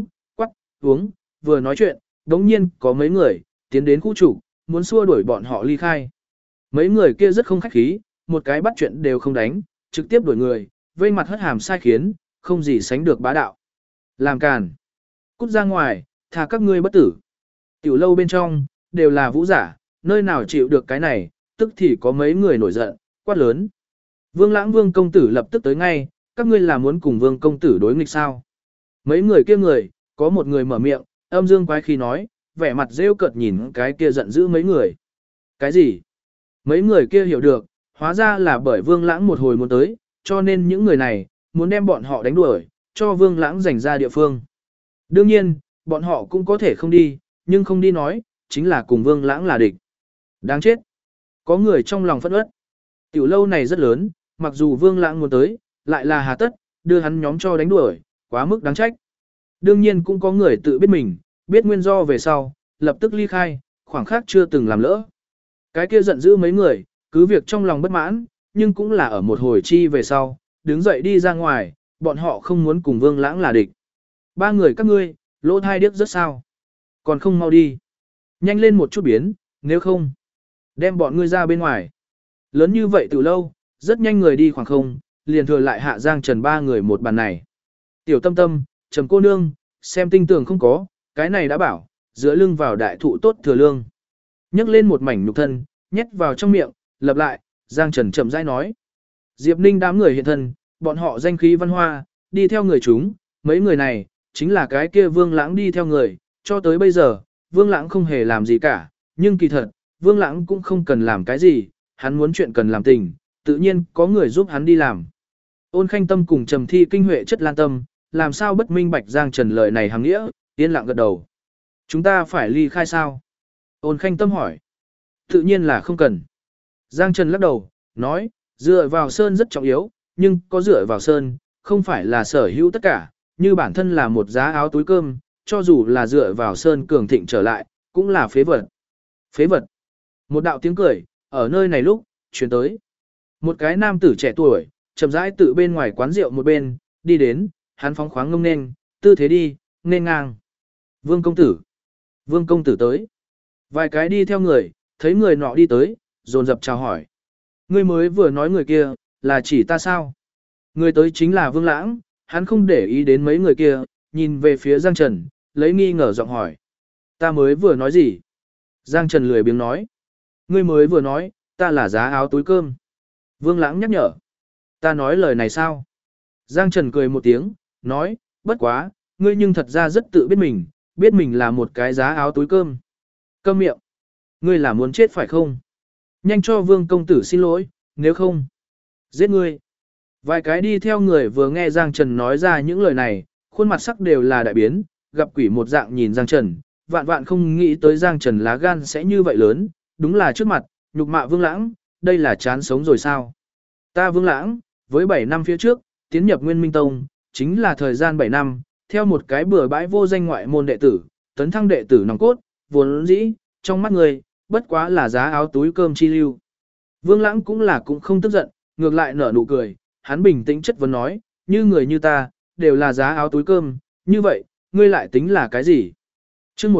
uống, vừa nói chuyện, đống nhiên có mấy người, tiến đến khu chủ, muốn xua đuổi bọn họ ly khai. Mấy người kia rất không khách khí, một cái bắt chuyện đều không đánh, trực tiếp đuổi người, vây mặt hất hàm sai khiến, không gì sánh được bá đạo. Làm càn. Cút ra ngoài, thà các ngươi bất tử. Tiểu lâu bên trong, đều là vũ giả, nơi nào chịu được cái này, tức thì có mấy người nổi giận, quát lớn. Vương Lãng Vương công tử lập tức tới ngay, các ngươi là muốn cùng Vương công tử đối nghịch sao? Mấy người kia người, có một người mở miệng, âm dương quái khí nói, vẻ mặt rêu cợt nhìn cái kia giận dữ mấy người. Cái gì? Mấy người kia hiểu được, hóa ra là bởi Vương Lãng một hồi muốn tới, cho nên những người này, muốn đem bọn họ đánh đuổi, cho Vương Lãng giành ra địa phương. Đương nhiên, bọn họ cũng có thể không đi, nhưng không đi nói, chính là cùng Vương Lãng là địch. Đáng chết. Có người trong lòng phẫn uất. Tiểu lâu này rất lớn, mặc dù Vương Lãng muốn tới, lại là hà tất, đưa hắn nhóm cho đánh đuổi, quá mức đáng trách. Đương nhiên cũng có người tự biết mình, biết nguyên do về sau, lập tức ly khai, khoảng khắc chưa từng làm lỡ. Cái kia giận dữ mấy người, cứ việc trong lòng bất mãn, nhưng cũng là ở một hồi chi về sau, đứng dậy đi ra ngoài, bọn họ không muốn cùng Vương Lãng là địch. Ba người các ngươi, lỗ thai điếc rất sao. Còn không mau đi. Nhanh lên một chút biến, nếu không, đem bọn ngươi ra bên ngoài. Lớn như vậy từ lâu, rất nhanh người đi khoảng không, liền thừa lại hạ Giang Trần ba người một bàn này. Tiểu Tâm Tâm, Trầm cô nương, xem tinh tường không có, cái này đã bảo, giữa lưng vào đại thụ tốt thừa lương. Nhấc lên một mảnh nhục thân, nhét vào trong miệng, lập lại, Giang Trần chậm rãi nói. Diệp Ninh đám người hiện thân, bọn họ danh khí văn hoa, đi theo người chúng, mấy người này, chính là cái kia Vương Lãng đi theo người, cho tới bây giờ, Vương Lãng không hề làm gì cả, nhưng kỳ thật, Vương Lãng cũng không cần làm cái gì, hắn muốn chuyện cần làm tình, tự nhiên có người giúp hắn đi làm. Ôn Khanh Tâm cùng Trầm Thi Kinh huệ chất lan tâm, làm sao bất minh bạch Giang Trần lời này hàng nghĩa, yên lặng gật đầu. Chúng ta phải ly khai sao? Ôn Khanh Tâm hỏi. Tự nhiên là không cần. Giang Trần lắc đầu, nói, dựa vào sơn rất trọng yếu, nhưng có dựa vào sơn, không phải là sở hữu tất cả, như bản thân là một giá áo túi cơm, cho dù là dựa vào sơn cường thịnh trở lại, cũng là phế vật. Phế vật. Một đạo tiếng cười, ở nơi này lúc, chuyển tới. Một cái nam tử trẻ tuổi, chậm rãi tự bên ngoài quán rượu một bên, đi đến, hắn phóng khoáng ngông nên, tư thế đi, nên ngang. Vương công tử. Vương công tử tới. Vài cái đi theo người, thấy người nọ đi tới, dồn dập chào hỏi. Ngươi mới vừa nói người kia, là chỉ ta sao? Người tới chính là Vương Lãng, hắn không để ý đến mấy người kia, nhìn về phía Giang Trần, lấy nghi ngờ giọng hỏi. Ta mới vừa nói gì? Giang Trần lười biếng nói. Ngươi mới vừa nói, ta là giá áo túi cơm. Vương Lãng nhắc nhở. Ta nói lời này sao? Giang Trần cười một tiếng, nói, bất quá, ngươi nhưng thật ra rất tự biết mình là một cái giá áo túi cơm. Câm miệng. Ngươi là muốn chết phải không? Nhanh cho Vương công tử xin lỗi, nếu không, giết ngươi. Vài cái đi theo người vừa nghe Giang Trần nói ra những lời này, khuôn mặt sắc đều là đại biến, gặp quỷ một dạng nhìn Giang Trần, vạn vạn không nghĩ tới Giang Trần lá gan sẽ như vậy lớn, đúng là trước mặt, nhục mạ Vương Lãng, đây là chán sống rồi sao? Ta Vương Lãng, với 7 năm phía trước, tiến nhập Nguyên Minh Tông, chính là thời gian 7 năm, theo một cái bừa bãi vô danh ngoại môn đệ tử, tấn thăng đệ tử nòng cốt, vốn dĩ, trong mắt người, bất quá là giá áo túi cơm chi lưu. Vương Lãng cũng không tức giận, ngược lại nở nụ cười, hắn bình tĩnh chất vấn nói, như người như ta, đều là giá áo túi cơm, như vậy, ngươi lại tính là cái gì? chương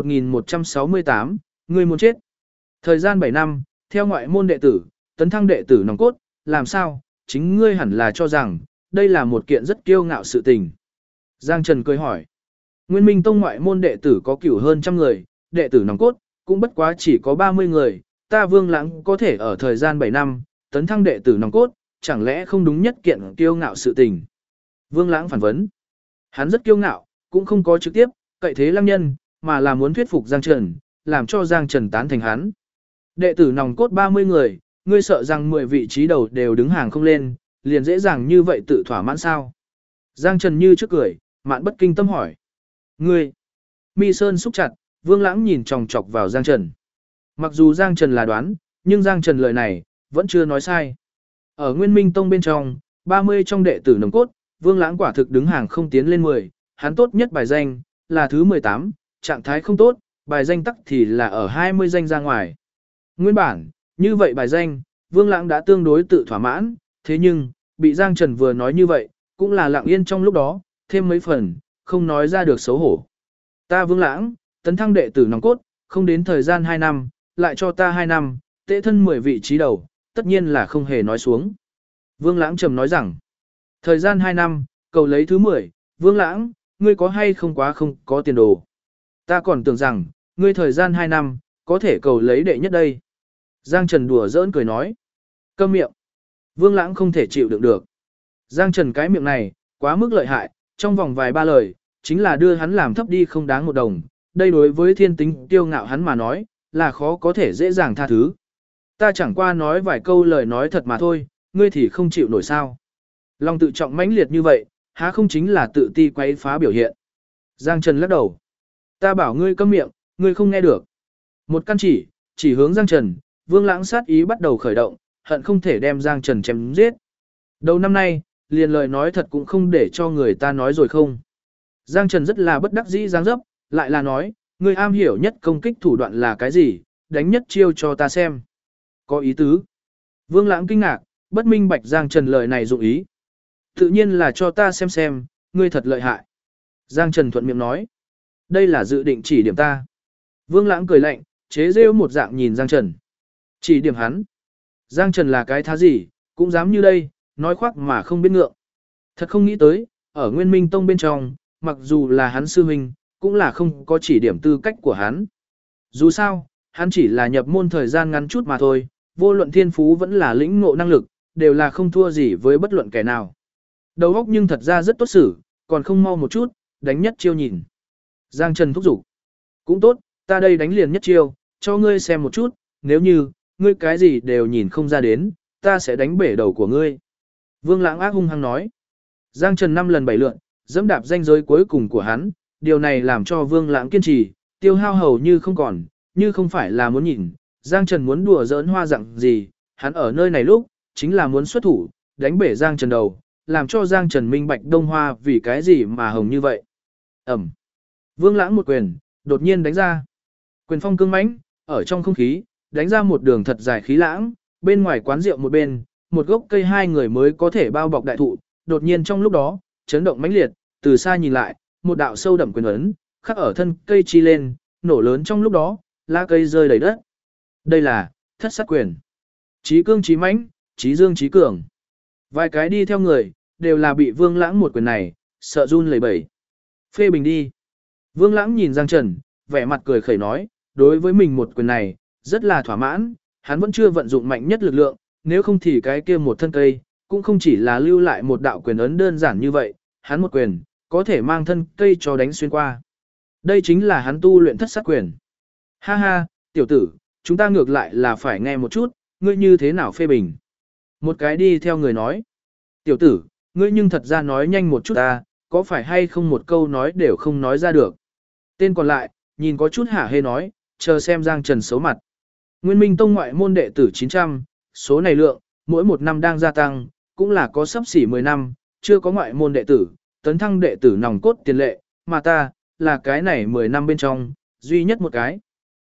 1168, ngươi muốn chết. Thời gian 7 năm, theo ngoại môn đệ tử, tấn thăng đệ tử nòng cốt, làm sao, chính ngươi hẳn là cho rằng, đây là một kiện rất kiêu ngạo sự tình. Giang Trần cười hỏi, Nguyên Minh Tông ngoại môn đệ tử có cửu hơn trăm người, đệ tử nòng cốt, cũng bất quá chỉ có 30 người, ta Vương Lãng có thể ở thời gian 7 năm, tấn thăng đệ tử nòng cốt, chẳng lẽ không đúng nhất kiện kiêu ngạo sự tình. Vương Lãng phản vấn, hắn rất kiêu ngạo, cũng không có trực tiếp, cậy thế lăng nhân, mà là muốn thuyết phục Giang Trần, làm cho Giang Trần tán thành hắn. Đệ tử nòng cốt 30 người, ngươi sợ rằng 10 vị trí đầu đều đứng hàng không lên, liền dễ dàng như vậy tự thỏa mãn sao? Giang Trần như trước cười, Mạn Bất Kinh tâm hỏi. Ngươi! Mi Sơn xúc chặt, Vương Lãng nhìn chòng chọc vào Giang Trần. Mặc dù Giang Trần là đoán, nhưng Giang Trần lời này, vẫn chưa nói sai. Ở Nguyên Minh Tông bên trong, 30 trong đệ tử nòng cốt, Vương Lãng quả thực đứng hàng không tiến lên 10, hắn tốt nhất bài danh, là thứ 18, trạng thái không tốt, bài danh tắc thì là ở 20 danh ra ngoài. Nguyên bản, như vậy bài danh, Vương Lãng đã tương đối tự thỏa mãn, thế nhưng, bị Giang Trần vừa nói như vậy, cũng là lặng yên trong lúc đó, thêm mấy phần, không nói ra được xấu hổ. Ta Vương Lãng, tấn thăng đệ tử nòng cốt, không đến thời gian 2 năm, lại cho ta 2 năm, tệ thân 10 vị trí đầu, tất nhiên là không hề nói xuống. Vương Lãng trầm nói rằng, thời gian 2 năm, cầu lấy thứ 10, Vương Lãng, ngươi có hay không quá không có tiền đồ. Ta còn tưởng rằng, ngươi thời gian 2 năm, có thể cầu lấy đệ nhất đây. Giang Trần đùa giỡn cười nói. Câm miệng. Vương Lãng không thể chịu đựng được. Giang Trần cái miệng này, quá mức lợi hại, trong vòng vài ba lời, chính là đưa hắn làm thấp đi không đáng một đồng. Đây đối với thiên tính kiêu ngạo hắn mà nói, là khó có thể dễ dàng tha thứ. Ta chẳng qua nói vài câu lời nói thật mà thôi, ngươi thì không chịu nổi sao. Lòng tự trọng mãnh liệt như vậy, há không chính là tự ti quấy phá biểu hiện. Giang Trần lắc đầu. Ta bảo ngươi câm miệng, ngươi không nghe được. Một căn chỉ hướng Giang Trần, Vương Lãng sát ý bắt đầu khởi động, hận không thể đem Giang Trần chém giết. Đầu năm nay, liền lời nói thật cũng không để cho người ta nói rồi không. Giang Trần rất là bất đắc dĩ giáng dấp, lại là nói, ngươi am hiểu nhất công kích thủ đoạn là cái gì, đánh nhất chiêu cho ta xem. Có ý tứ. Vương Lãng kinh ngạc, bất minh bạch Giang Trần lời này dụng ý. Tự nhiên là cho ta xem, ngươi thật lợi hại. Giang Trần thuận miệng nói. Đây là dự định chỉ điểm ta. Vương Lãng cười lạnh, chế rêu một dạng nhìn Giang Trần. Chỉ điểm hắn. Giang Trần là cái thá gì, cũng dám như đây, nói khoác mà không biết ngượng. Thật không nghĩ tới, ở Nguyên Minh Tông bên trong, mặc dù là hắn sư huynh, cũng là không có chỉ điểm tư cách của hắn. Dù sao, hắn chỉ là nhập môn thời gian ngắn chút mà thôi, vô luận thiên phú vẫn là lĩnh ngộ năng lực, đều là không thua gì với bất luận kẻ nào. Đầu óc nhưng thật ra rất tốt xử, còn không mau một chút, đánh nhất chiêu nhìn. Giang Trần thúc giục. Cũng tốt, ta đây đánh liền nhất chiêu, cho ngươi xem một chút, nếu như, ngươi cái gì đều nhìn không ra đến, ta sẽ đánh bể đầu của ngươi. Vương Lãng ác hung hăng nói. Giang Trần 5 lần 7 lượn, dẫm đạp danh giới cuối cùng của hắn, điều này làm cho Vương Lãng kiên trì, tiêu hao hầu như không còn, như không phải là muốn nhìn, Giang Trần muốn đùa giỡn hoa dạng gì, hắn ở nơi này lúc, chính là muốn xuất thủ, đánh bể Giang Trần đầu, làm cho Giang Trần minh bạch đông hoa vì cái gì mà hồng như vậy. Ẩm. Vương Lãng một quyền, đột nhiên đánh ra. Quyền phong cương mãnh, ở trong không khí, đánh ra một đường thật dài khí lãng, bên ngoài quán rượu một bên, một gốc cây 2 người mới có thể bao bọc đại thụ, đột nhiên trong lúc đó, chấn động mãnh liệt, từ xa nhìn lại, một đạo sâu đậm quyền ấn, khắc ở thân cây chi lên, nổ lớn trong lúc đó, lá cây rơi đầy đất. Đây là thất sát quyền. Chí cương chí mãnh, chí dương chí cường. Vài cái đi theo người, đều là bị Vương Lãng một quyền này, sợ run lẩy bẩy. Phê bình đi. Vương Lãng nhìn Giang Trần, vẻ mặt cười khẩy nói, đối với mình một quyền này, rất là thỏa mãn, hắn vẫn chưa vận dụng mạnh nhất lực lượng, nếu không thì cái kia một thân cây, cũng không chỉ là lưu lại một đạo quyền ấn đơn giản như vậy, hắn một quyền, có thể mang thân cây cho đánh xuyên qua. Đây chính là hắn tu luyện thất sát quyền. Ha ha, tiểu tử, chúng ta ngược lại là phải nghe một chút, ngươi như thế nào phê bình. Một cái đi theo người nói, tiểu tử, ngươi nhưng thật ra nói nhanh một chút ta, có phải hay không một câu nói đều không nói ra được. Tên còn lại, nhìn có chút hả hê nói, chờ xem Giang Trần xấu mặt. Nguyên Minh Tông ngoại môn đệ tử 900, số này lượng, mỗi một năm đang gia tăng, cũng là có sắp xỉ 10 năm, chưa có ngoại môn đệ tử, tấn thăng đệ tử nòng cốt tiền lệ, mà ta, là cái này 10 năm bên trong, duy nhất một cái.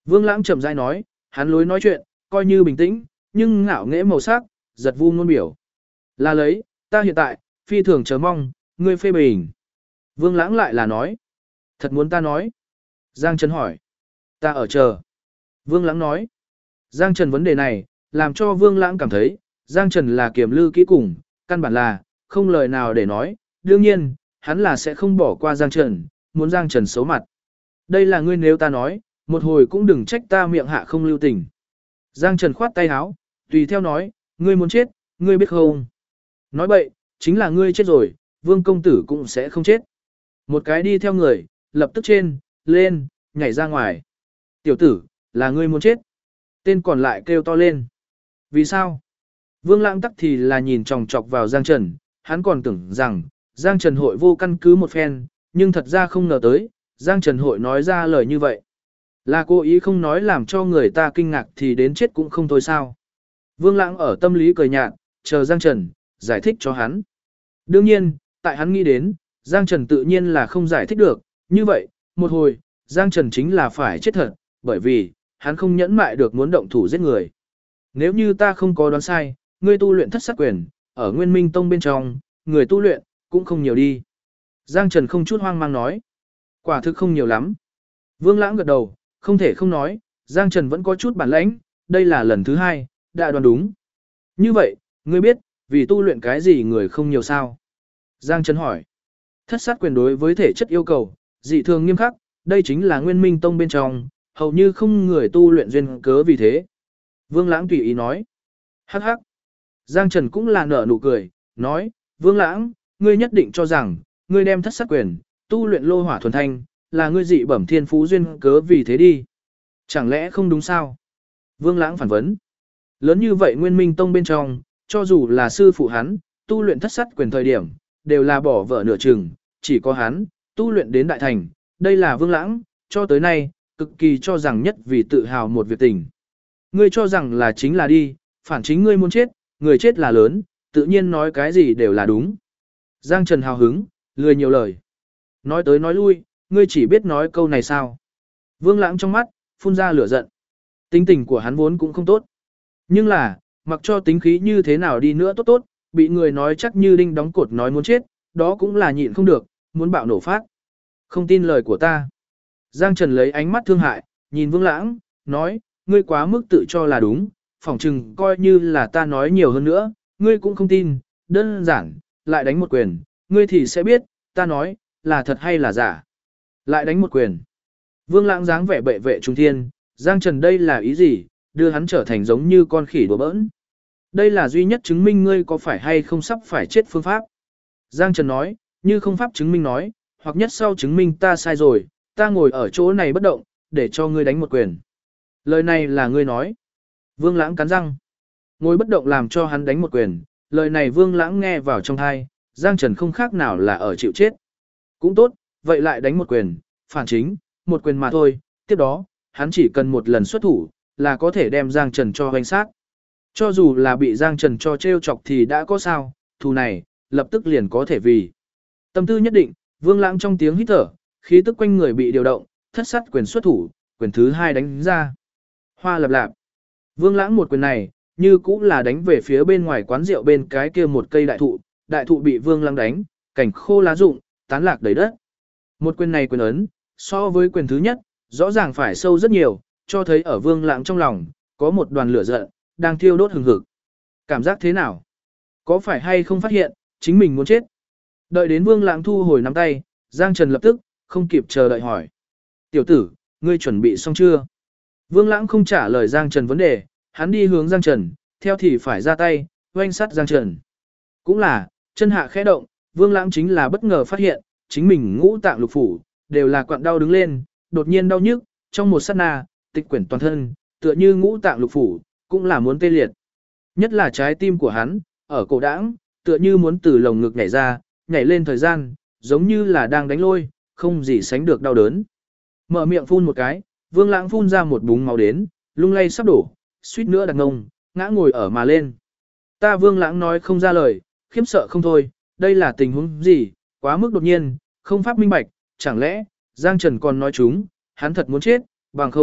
Vương Lãng chậm rãi nói, hắn lối nói chuyện, coi như bình tĩnh, nhưng ngạo nghễ màu sắc, giật vu ngôn biểu. Là lấy, ta hiện tại, phi thường chờ mong, ngươi phê bình. Vương Lãng lại là nói. Thật muốn ta nói. Giang Trần hỏi. Ta ở chờ. Vương Lãng nói. Giang Trần vấn đề này, làm cho Vương Lãng cảm thấy, Giang Trần là kiềm lư kỹ cùng, căn bản là, không lời nào để nói. Đương nhiên, hắn là sẽ không bỏ qua Giang Trần, muốn Giang Trần xấu mặt. Đây là ngươi nếu ta nói, một hồi cũng đừng trách ta miệng hạ không lưu tình. Giang Trần khoát tay áo, tùy theo nói, ngươi muốn chết, ngươi biết không? Nói bậy, chính là ngươi chết rồi, Vương công tử cũng sẽ không chết. Một cái đi theo người, lập tức trên, lên, nhảy ra ngoài. Tiểu tử, là ngươi muốn chết. Tên còn lại kêu to lên. Vì sao? Vương Lãng tắc thì là nhìn chòng chọc vào Giang Trần, hắn còn tưởng rằng, Giang Trần hội vô căn cứ một phen, nhưng thật ra không ngờ tới, Giang Trần hội nói ra lời như vậy. Là cố ý không nói làm cho người ta kinh ngạc thì đến chết cũng không thôi sao. Vương Lãng ở tâm lý cười nhạt, chờ Giang Trần, giải thích cho hắn. Đương nhiên, tại hắn nghĩ đến, Giang Trần tự nhiên là không giải thích được, như vậy, một hồi, Giang Trần chính là phải chết thật, bởi vì, hắn không nhẫn mại được muốn động thủ giết người. Nếu như ta không có đoán sai, ngươi tu luyện thất sát quyền, ở Nguyên Minh Tông bên trong, người tu luyện, cũng không nhiều đi. Giang Trần không chút hoang mang nói. Quả thực không nhiều lắm. Vương Lãng gật đầu, không thể không nói, Giang Trần vẫn có chút bản lãnh, đây là lần thứ hai, đã đoán đúng. Như vậy, ngươi biết, vì tu luyện cái gì người không nhiều sao? Giang Trần hỏi. Thất sát quyền đối với thể chất yêu cầu, dị thường nghiêm khắc, đây chính là Nguyên Minh Tông bên trong, hầu như không người tu luyện duyên cớ vì thế. Vương Lãng tùy ý nói. Hắc hắc. Giang Trần cũng là nở nụ cười, nói, Vương Lãng, ngươi nhất định cho rằng, ngươi đem thất sát quyền, tu luyện lô hỏa thuần thanh, là ngươi dị bẩm thiên phú duyên cớ vì thế đi. Chẳng lẽ không đúng sao? Vương Lãng phản vấn. Lớn như vậy Nguyên Minh Tông bên trong, cho dù là sư phụ hắn, tu luyện thất sát quyền thời điểm, đều là bỏ vợ nửa chừng, chỉ có hắn, tu luyện đến đại thành, đây là Vương Lãng, cho tới nay, cực kỳ cho rằng nhất vì tự hào một việc tình. Ngươi cho rằng là chính là đi, phản chính ngươi muốn chết, người chết là lớn, tự nhiên nói cái gì đều là đúng. Giang Trần hào hứng, lười nhiều lời. Nói tới nói lui, ngươi chỉ biết nói câu này sao. Vương Lãng trong mắt, phun ra lửa giận. Tính tình của hắn vốn cũng không tốt. Nhưng là, mặc cho tính khí như thế nào đi nữa tốt tốt, bị người nói chắc như đinh đóng cột nói muốn chết, đó cũng là nhịn không được, muốn bạo nổ phát. Không tin lời của ta. Giang Trần lấy ánh mắt thương hại, nhìn Vương Lãng, nói, ngươi quá mức tự cho là đúng, phỏng chừng coi như là ta nói nhiều hơn nữa, ngươi cũng không tin, đơn giản, lại đánh một quyền, ngươi thì sẽ biết, ta nói, là thật hay là giả. Lại đánh một quyền. Vương Lãng dáng vẻ bệ vệ trung thiên, Giang Trần đây là ý gì, đưa hắn trở thành giống như con khỉ đùa bỡn. Đây là duy nhất chứng minh ngươi có phải hay không sắp phải chết phương pháp. Giang Trần nói, như không pháp chứng minh nói, hoặc nhất sau chứng minh ta sai rồi, ta ngồi ở chỗ này bất động, để cho ngươi đánh một quyền. Lời này là ngươi nói. Vương Lãng cắn răng. Ngồi bất động làm cho hắn đánh một quyền, lời này Vương Lãng nghe vào trong tai, Giang Trần không khác nào là ở chịu chết. Cũng tốt, vậy lại đánh một quyền, phản chính, một quyền mà thôi, tiếp đó, hắn chỉ cần một lần xuất thủ, là có thể đem Giang Trần cho hoành sát. Cho dù là bị Giang Trần cho trêu chọc thì đã có sao, thù này, lập tức liền có thể vì. Tâm tư nhất định, Vương Lãng trong tiếng hít thở, khí tức quanh người bị điều động, thất sát quyền xuất thủ, quyền thứ hai đánh ra. Hoa lập lạp. Vương Lãng một quyền này, như cũng là đánh về phía bên ngoài quán rượu bên cái kia một cây đại thụ bị Vương Lãng đánh, cảnh khô lá rụng, tán lạc đầy đất. Một quyền này quyền ấn, so với quyền thứ nhất, rõ ràng phải sâu rất nhiều, cho thấy ở Vương Lãng trong lòng, có một đoàn lửa giận, đang thiêu đốt hừng hực. Cảm giác thế nào? Có phải hay không phát hiện, chính mình muốn chết? Đợi đến Vương Lãng thu hồi nắm tay, Giang Trần lập tức, không kịp chờ đợi hỏi. Tiểu tử, ngươi chuẩn bị xong chưa? Vương Lãng không trả lời Giang Trần vấn đề, hắn đi hướng Giang Trần, theo thì phải ra tay, oanh sát Giang Trần. Cũng là, chân hạ khẽ động, Vương Lãng chính là bất ngờ phát hiện, chính mình ngũ tạng lục phủ, đều là quặn đau đứng lên, đột nhiên đau nhức, trong một sát na, tịch quyển toàn thân, tựa như ngũ tạng lục phủ, cũng là muốn tê liệt. Nhất là trái tim của hắn, ở cổ đãng, tựa như muốn từ lồng ngực nhảy ra, nhảy lên thời gian, giống như là đang đánh lôi, không gì sánh được đau đớn. Mở miệng phun một cái, Vương Lãng phun ra một búng máu đến, lung lay sắp đổ, suýt nữa đặt ngông, ngã ngồi ở mà lên. Ta Vương Lãng nói không ra lời, khiếp sợ không thôi, đây là tình huống gì, quá mức đột nhiên, không pháp minh bạch, chẳng lẽ, Giang Trần còn nói chúng, hắn thật muốn chết, bằng không,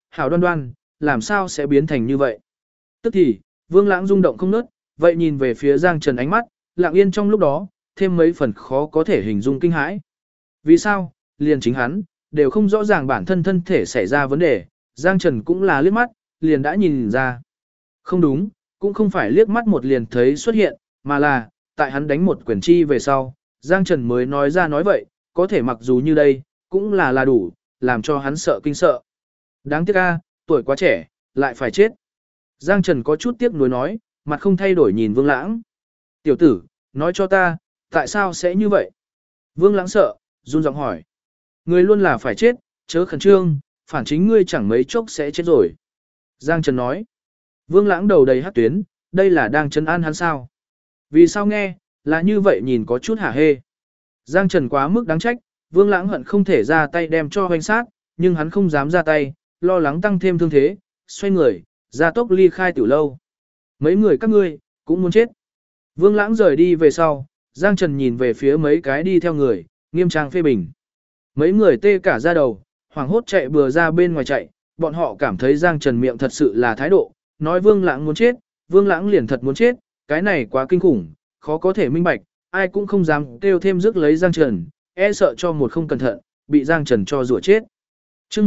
hảo đoan đoan, làm sao sẽ biến thành như vậy. Tức thì, Vương Lãng rung động không nớt, vậy nhìn về phía Giang Trần ánh mắt, lặng yên trong lúc đó, thêm mấy phần khó có thể hình dung kinh hãi. Vì sao, liền chính hắn, đều không rõ ràng bản thân thân thể xảy ra vấn đề, Giang Trần cũng là liếc mắt, liền đã nhìn ra. Không đúng, cũng không phải liếc mắt một liền thấy xuất hiện, mà là, tại hắn đánh một quyền chi về sau, Giang Trần mới nói ra nói vậy, có thể mặc dù như đây, cũng là đủ, làm cho hắn sợ kinh sợ. Đáng tiếc a, tuổi quá trẻ, lại phải chết. Giang Trần có chút tiếc nuối nói, mặt không thay đổi nhìn Vương Lãng. Tiểu tử, nói cho ta, tại sao sẽ như vậy? Vương Lãng sợ, run giọng hỏi. Người luôn là phải chết, chớ khẩn trương, phản chính ngươi chẳng mấy chốc sẽ chết rồi. Giang Trần nói. Vương Lãng đầu đầy hắc tuyến, đây là đang trấn an hắn sao? Vì sao nghe, là như vậy nhìn có chút hả hê. Giang Trần quá mức đáng trách, Vương Lãng hận không thể ra tay đem cho hoành sát, nhưng hắn không dám ra tay, lo lắng tăng thêm thương thế, xoay người, ra tốc ly khai tiểu lâu. Mấy người các ngươi, cũng muốn chết. Vương Lãng rời đi về sau, Giang Trần nhìn về phía mấy cái đi theo người, nghiêm trang phê bình. Mấy người tê cả da đầu, hoảng hốt chạy bừa ra bên ngoài chạy, bọn họ cảm thấy Giang Trần miệng thật sự là thái độ, nói Vương Lãng muốn chết, Vương Lãng liền thật muốn chết, cái này quá kinh khủng, khó có thể minh bạch, ai cũng không dám kêu thêm rước lấy Giang Trần, e sợ cho một không cẩn thận, bị Giang Trần cho rủa chết. Chương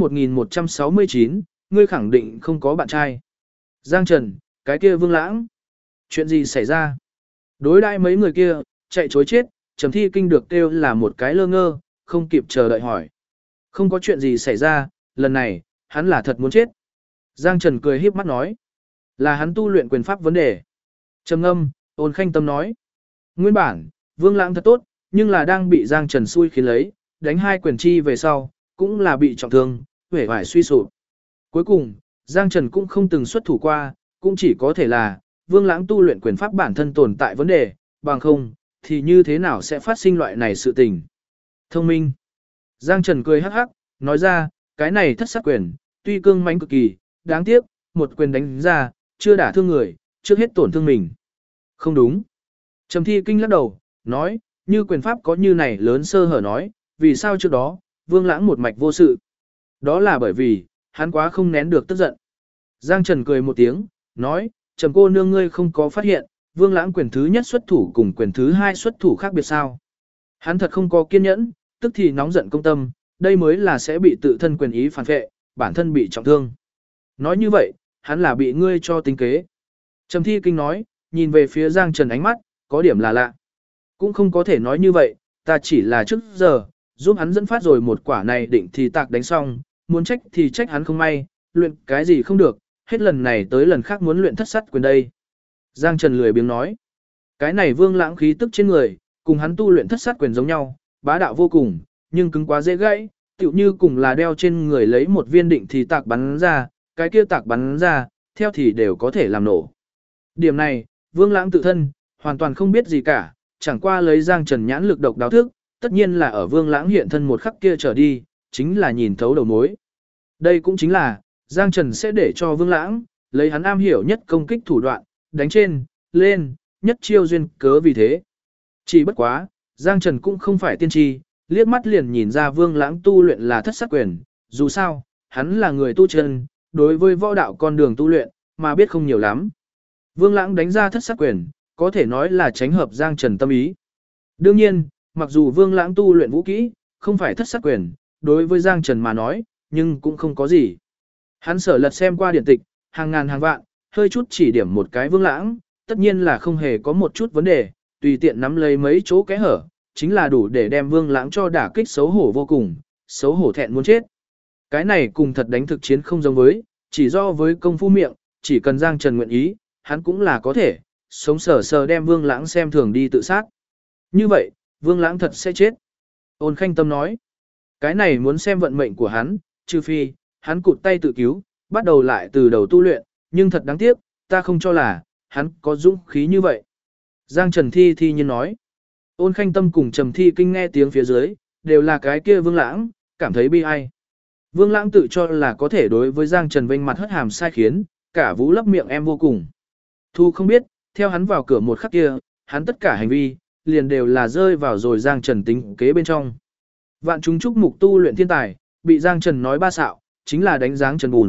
1169, ngươi khẳng định không có bạn trai. Giang Trần, cái kia Vương Lãng, chuyện gì xảy ra? Đối đãi mấy người kia, chạy chối chết, Trầm Thi Kinh được kêu là một cái lơ ngơ, không kịp chờ đợi hỏi. Không có chuyện gì xảy ra, lần này, hắn là thật muốn chết. Giang Trần cười híp mắt nói, là hắn tu luyện quyền pháp vấn đề. Trầm ngâm, Ôn Khanh Tâm nói, nguyên bản, Vương Lãng thật tốt, nhưng là đang bị Giang Trần xui khiến lấy, đánh hai quyền chi về sau, cũng là bị trọng thương, huệ vải suy sụp. Cuối cùng, Giang Trần cũng không từng xuất thủ qua, cũng chỉ có thể là, Vương Lãng tu luyện quyền pháp bản thân tồn tại vấn đề, bằng không, thì như thế nào sẽ phát sinh loại này sự tình. Thông minh. Giang Trần cười hắc hắc, nói ra, cái này thất sát quyền, tuy cương mãnh cực kỳ, đáng tiếc, một quyền đánh ra, chưa đả thương người, trước hết tổn thương mình. Không đúng. Trầm Thi Kinh lắc đầu, nói, như quyền pháp có như này lớn sơ hở nói, vì sao trước đó, Vương Lãng một mạch vô sự. Đó là bởi vì, hắn quá không nén được tức giận. Giang Trần cười một tiếng, nói, Trầm cô nương ngươi không có phát hiện, Vương Lãng quyền thứ nhất xuất thủ cùng quyền thứ hai xuất thủ khác biệt sao. Hắn thật không có kiên nhẫn, tức thì nóng giận công tâm, đây mới là sẽ bị tự thân quyền ý phản vệ, bản thân bị trọng thương. Nói như vậy, hắn là bị ngươi cho tính kế. Trầm Thi Kinh nói, nhìn về phía Giang Trần ánh mắt, có điểm là lạ. Cũng không có thể nói như vậy, ta chỉ là trước giờ, giúp hắn dẫn phát rồi một quả này định thì tạc đánh xong, muốn trách thì trách hắn không may, luyện cái gì không được, hết lần này tới lần khác muốn luyện thất sát quyền đây. Giang Trần lười biếng nói, cái này Vương Lãng khí tức trên người, cùng hắn tu luyện thất sát quyền giống nhau, bá đạo vô cùng, nhưng cứng quá dễ gãy, tựu như cùng là đeo trên người lấy một viên định thì tạc bắn ra, cái kia tạc bắn ra, theo thì đều có thể làm nổ. Điểm này, Vương Lãng tự thân, hoàn toàn không biết gì cả, chẳng qua lấy Giang Trần nhãn lực độc đáo thức, tất nhiên là ở Vương Lãng hiện thân một khắc kia trở đi, chính là nhìn thấu đầu mối. Đây cũng chính là, Giang Trần sẽ để cho Vương Lãng, lấy hắn am hiểu nhất công kích thủ đoạn, đánh trên, lên, nhất chiêu duyên cớ vì thế. Chỉ bất quá, Giang Trần cũng không phải tiên tri, liếc mắt liền nhìn ra Vương Lãng tu luyện là thất sát quyền, dù sao, hắn là người tu chân, đối với võ đạo con đường tu luyện, mà biết không nhiều lắm. Vương Lãng đánh ra thất sát quyền, có thể nói là tránh hợp Giang Trần tâm ý. Đương nhiên, mặc dù Vương Lãng tu luyện vũ kỹ, không phải thất sát quyền, đối với Giang Trần mà nói, nhưng cũng không có gì. Hắn sở lật xem qua điển tịch, hàng ngàn hàng vạn, hơi chút chỉ điểm một cái Vương Lãng, tất nhiên là không hề có một chút vấn đề, tùy tiện nắm lấy mấy chỗ kẽ hở, chính là đủ để đem Vương Lãng cho đả kích xấu hổ vô cùng, xấu hổ thẹn muốn chết. Cái này cùng thật đánh thực chiến không giống với, chỉ do với công phu miệng, chỉ cần Giang Trần nguyện ý, hắn cũng là có thể, sống sờ sờ đem Vương Lãng xem thường đi tự sát. Như vậy, Vương Lãng thật sẽ chết. Ôn Khanh Tâm nói, cái này muốn xem vận mệnh của hắn, trừ phi, hắn cụt tay tự cứu, bắt đầu lại từ đầu tu luyện, nhưng thật đáng tiếc, ta không cho là, hắn có dũng khí như vậy. Giang Trần thi nhiên nói, Ôn Khanh Tâm cùng Trầm Thi Kinh nghe tiếng phía dưới, đều là cái kia Vương Lãng, cảm thấy bi ai. Vương Lãng tự cho là có thể đối với Giang Trần vênh mặt hất hàm sai khiến, cả vũ lấp miệng em vô cùng. Thu không biết, theo hắn vào cửa một khắc kia, hắn tất cả hành vi, liền đều là rơi vào rồi Giang Trần tính kế bên trong. Vạn chúng chúc mục tu luyện thiên tài, bị Giang Trần nói ba xạo, chính là đánh Giang Trần bùn,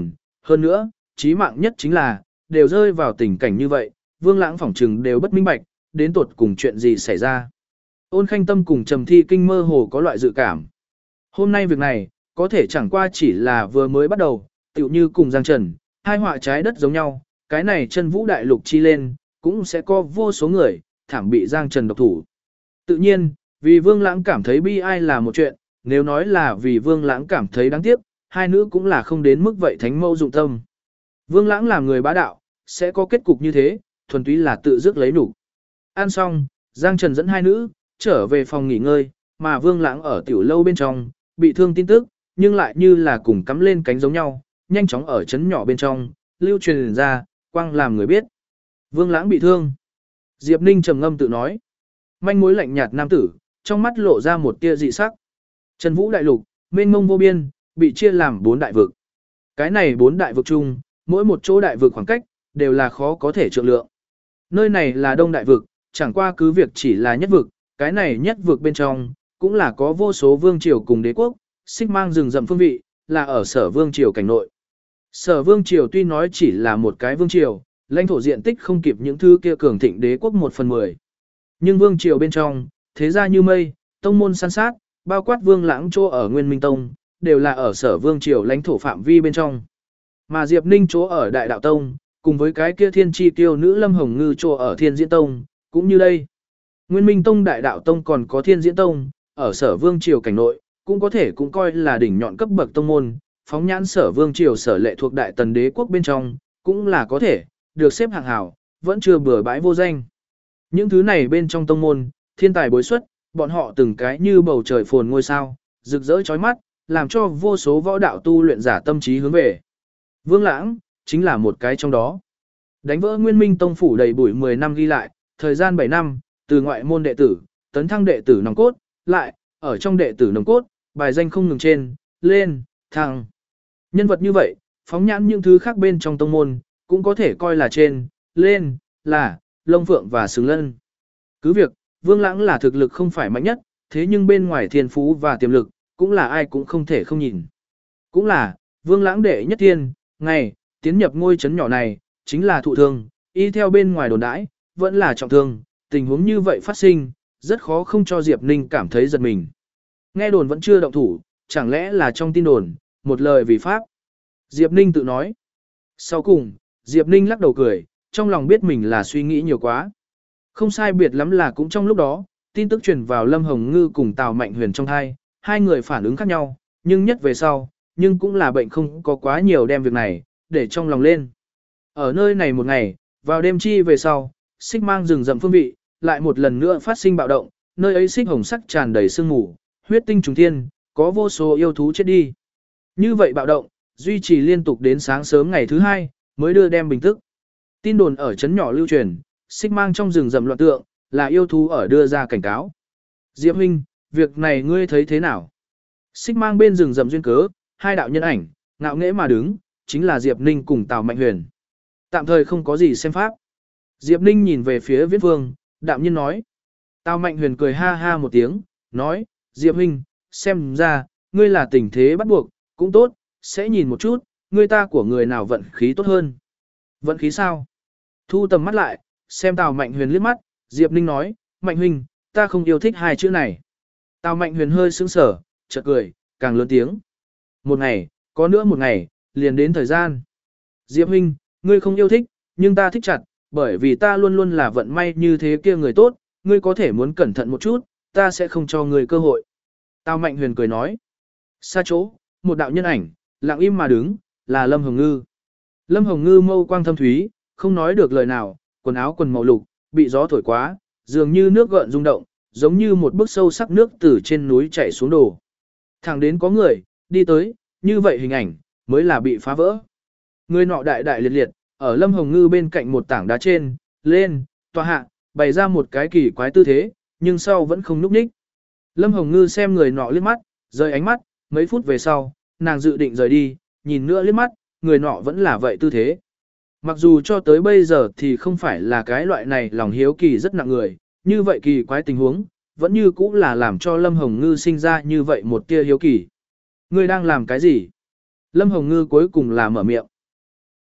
Hơn nữa, chí mạng nhất chính là, đều rơi vào tình cảnh như vậy, Vương Lãng phỏng trừng đều bất minh bạch, đến tột cùng chuyện gì xảy ra. Ôn Khanh Tâm cùng Trầm Thi Kinh mơ hồ có loại dự cảm. Hôm nay việc này, có thể chẳng qua chỉ là vừa mới bắt đầu, tựu như cùng Giang Trần, hai họa trái đất giống nhau, cái này chân vũ đại lục chi lên, cũng sẽ có vô số người, thảm bị Giang Trần độc thủ. Tự nhiên, vì Vương Lãng cảm thấy bi ai là một chuyện, nếu nói là vì Vương Lãng cảm thấy đáng tiếc, hai nữ cũng là không đến mức vậy thánh mâu dụng tâm. Vương Lãng là người bá đạo, sẽ có kết cục như thế, thuần túy là tự dứt lấy nhục. Ăn xong, Giang Trần dẫn hai nữ trở về phòng nghỉ ngơi, mà Vương Lãng ở tiểu lâu bên trong, bị thương tin tức, nhưng lại như là cùng cắm lên cánh giống nhau, nhanh chóng ở chấn nhỏ bên trong, lưu truyền ra, quang làm người biết. Vương Lãng bị thương. Diệp Ninh trầm ngâm tự nói. Manh mối lạnh nhạt nam tử, trong mắt lộ ra một tia dị sắc. Trần Vũ đại lục, mênh mông vô biên, bị chia làm 4 đại vực. Cái này 4 đại vực chung, mỗi một chỗ đại vực khoảng cách, đều là khó có thể trượng lượng. Nơi này là Đông đại vực, chẳng qua cứ việc chỉ là nhất vực, cái này nhất vực bên trong, cũng là có vô số vương triều cùng đế quốc, xích mang rừng rậm phương vị, là ở sở vương triều cảnh nội. Sở vương triều tuy nói chỉ là một cái vương triều, lãnh thổ diện tích không kịp những thứ kia cường thịnh đế quốc 1/10. Nhưng vương triều bên trong, thế gia như mây, tông môn san sát, bao quát Vương Lãng chỗ ở Nguyên Minh Tông, đều là ở sở vương triều lãnh thổ phạm vi bên trong. Mà Diệp Ninh chỗ ở Đại Đạo Tông, cùng với cái kia thiên chi tiêu nữ Lâm Hồng Ngư chỗ ở Thiên Diễn Tông, cũng như đây. Nguyên Minh Tông Đại Đạo Tông còn có Thiên Diễn Tông, ở sở vương triều cảnh nội, cũng có thể cũng coi là đỉnh nhọn cấp bậc tông môn, phóng nhãn sở vương triều sở lệ thuộc Đại Tần đế quốc bên trong, cũng là có thể, được xếp hạng hảo, vẫn chưa bừa bãi vô danh. Những thứ này bên trong tông môn, thiên tài bối xuất, bọn họ từng cái như bầu trời phồn ngôi sao, rực rỡ chói mắt, làm cho vô số võ đạo tu luyện giả tâm trí hướng về. Vương Lãng, chính là một cái trong đó. Đánh vỡ Nguyên Minh Tông phủ đầy bụi 10 năm ghi lại, thời gian 7 năm, từ ngoại môn đệ tử, tấn thăng đệ tử nòng cốt, lại, ở trong đệ tử nòng cốt, bài danh không ngừng trên, lên, thăng. Nhân vật như vậy, phóng nhãn những thứ khác bên trong tông môn, cũng có thể coi là trên, lên, là, lông phượng và xứng lân. Cứ việc, Vương Lãng là thực lực không phải mạnh nhất, thế nhưng bên ngoài thiên phú và tiềm lực, cũng là ai cũng không thể không nhìn. Cũng là, Vương Lãng đệ nhất thiên, ngày, tiến nhập ngôi trấn nhỏ này, chính là thụ thương, y theo bên ngoài đồn đãi, vẫn là trọng thương, tình huống như vậy phát sinh, rất khó không cho Diệp Ninh cảm thấy giật mình. Nghe đồn vẫn chưa động thủ, chẳng lẽ là trong tin đồn, một lời vì pháp. Diệp Ninh tự nói. Sau cùng, Diệp Ninh lắc đầu cười, trong lòng biết mình là suy nghĩ nhiều quá. Không sai biệt lắm là cũng trong lúc đó, tin tức truyền vào Lâm Hồng Ngư cùng Tào Mạnh Huyền trong hai người phản ứng khác nhau, nhưng nhất về sau, nhưng cũng là bệnh không có quá nhiều đem việc này, để trong lòng lên. Ở nơi này một ngày, vào đêm chi về sau, xích mang rừng rậm phương vị, lại một lần nữa phát sinh bạo động, nơi ấy xích hồng sắc tràn đầy sương mù, huyết tinh trùng thiên, có vô số yêu thú chết đi. Như vậy bạo động, duy trì liên tục đến sáng sớm ngày thứ 2, mới đưa đem bình tức. Tin đồn ở trấn nhỏ lưu truyền, xích mang trong rừng rậm loạn tượng, là yêu thú ở đưa ra cảnh cáo. Diệp huynh, việc này ngươi thấy thế nào? Xích mang bên rừng rậm duyên cớ, hai đạo nhân ảnh, ngạo nghễ mà đứng, chính là Diệp Ninh cùng Tào Mạnh Huyền. Tạm thời không có gì xem pháp. Diệp Ninh nhìn về phía Viễn Vương, đạm nhiên nói. Tào Mạnh Huyền cười ha ha một tiếng, nói, Diệp huynh, xem ra, ngươi là tình thế bắt buộc, cũng tốt, sẽ nhìn một chút, ngươi ta của người nào vận khí tốt hơn. Vận khí sao? Thu tầm mắt lại, xem Tào Mạnh Huyền liếc mắt, Diệp Ninh nói, Mạnh huynh, ta không yêu thích hai chữ này. Tào Mạnh Huyền hơi sững sờ, chợt cười, càng lớn tiếng. Một ngày, có nữa một ngày, liền đến thời gian. Diệp huynh, ngươi không yêu thích, nhưng ta thích chặt, bởi vì ta luôn luôn là vận may như thế kia người tốt, ngươi có thể muốn cẩn thận một chút, ta sẽ không cho ngươi cơ hội. Tào Mạnh Huyền cười nói. Xa chỗ, một đạo nhân ảnh, lặng im mà đứng, là Lâm Hồng Ngư. Lâm Hồng Ngư mâu quang thâm thúy, không nói được lời nào, quần áo quần màu lục, bị gió thổi quá, dường như nước gợn rung động, giống như một bức sâu sắc nước từ trên núi chảy xuống đổ. Thẳng đến có người, đi tới, như vậy hình ảnh, mới là bị phá vỡ. Người nọ đại đại liệt liệt, ở Lâm Hồng Ngư bên cạnh một tảng đá trên, lên, tòa hạ, bày ra một cái kỳ quái tư thế, nhưng sau vẫn không núp ních. Lâm Hồng Ngư xem người nọ liếc mắt, rời ánh mắt, mấy phút về sau, nàng dự định rời đi, nhìn nữa liếc mắt, người nọ vẫn là vậy tư thế. Mặc dù cho tới bây giờ thì không phải là cái loại này lòng hiếu kỳ rất nặng người, như vậy kỳ quái tình huống, vẫn như cũng là làm cho Lâm Hồng Ngư sinh ra như vậy một tia hiếu kỳ. Ngươi đang làm cái gì? Lâm Hồng Ngư cuối cùng là mở miệng.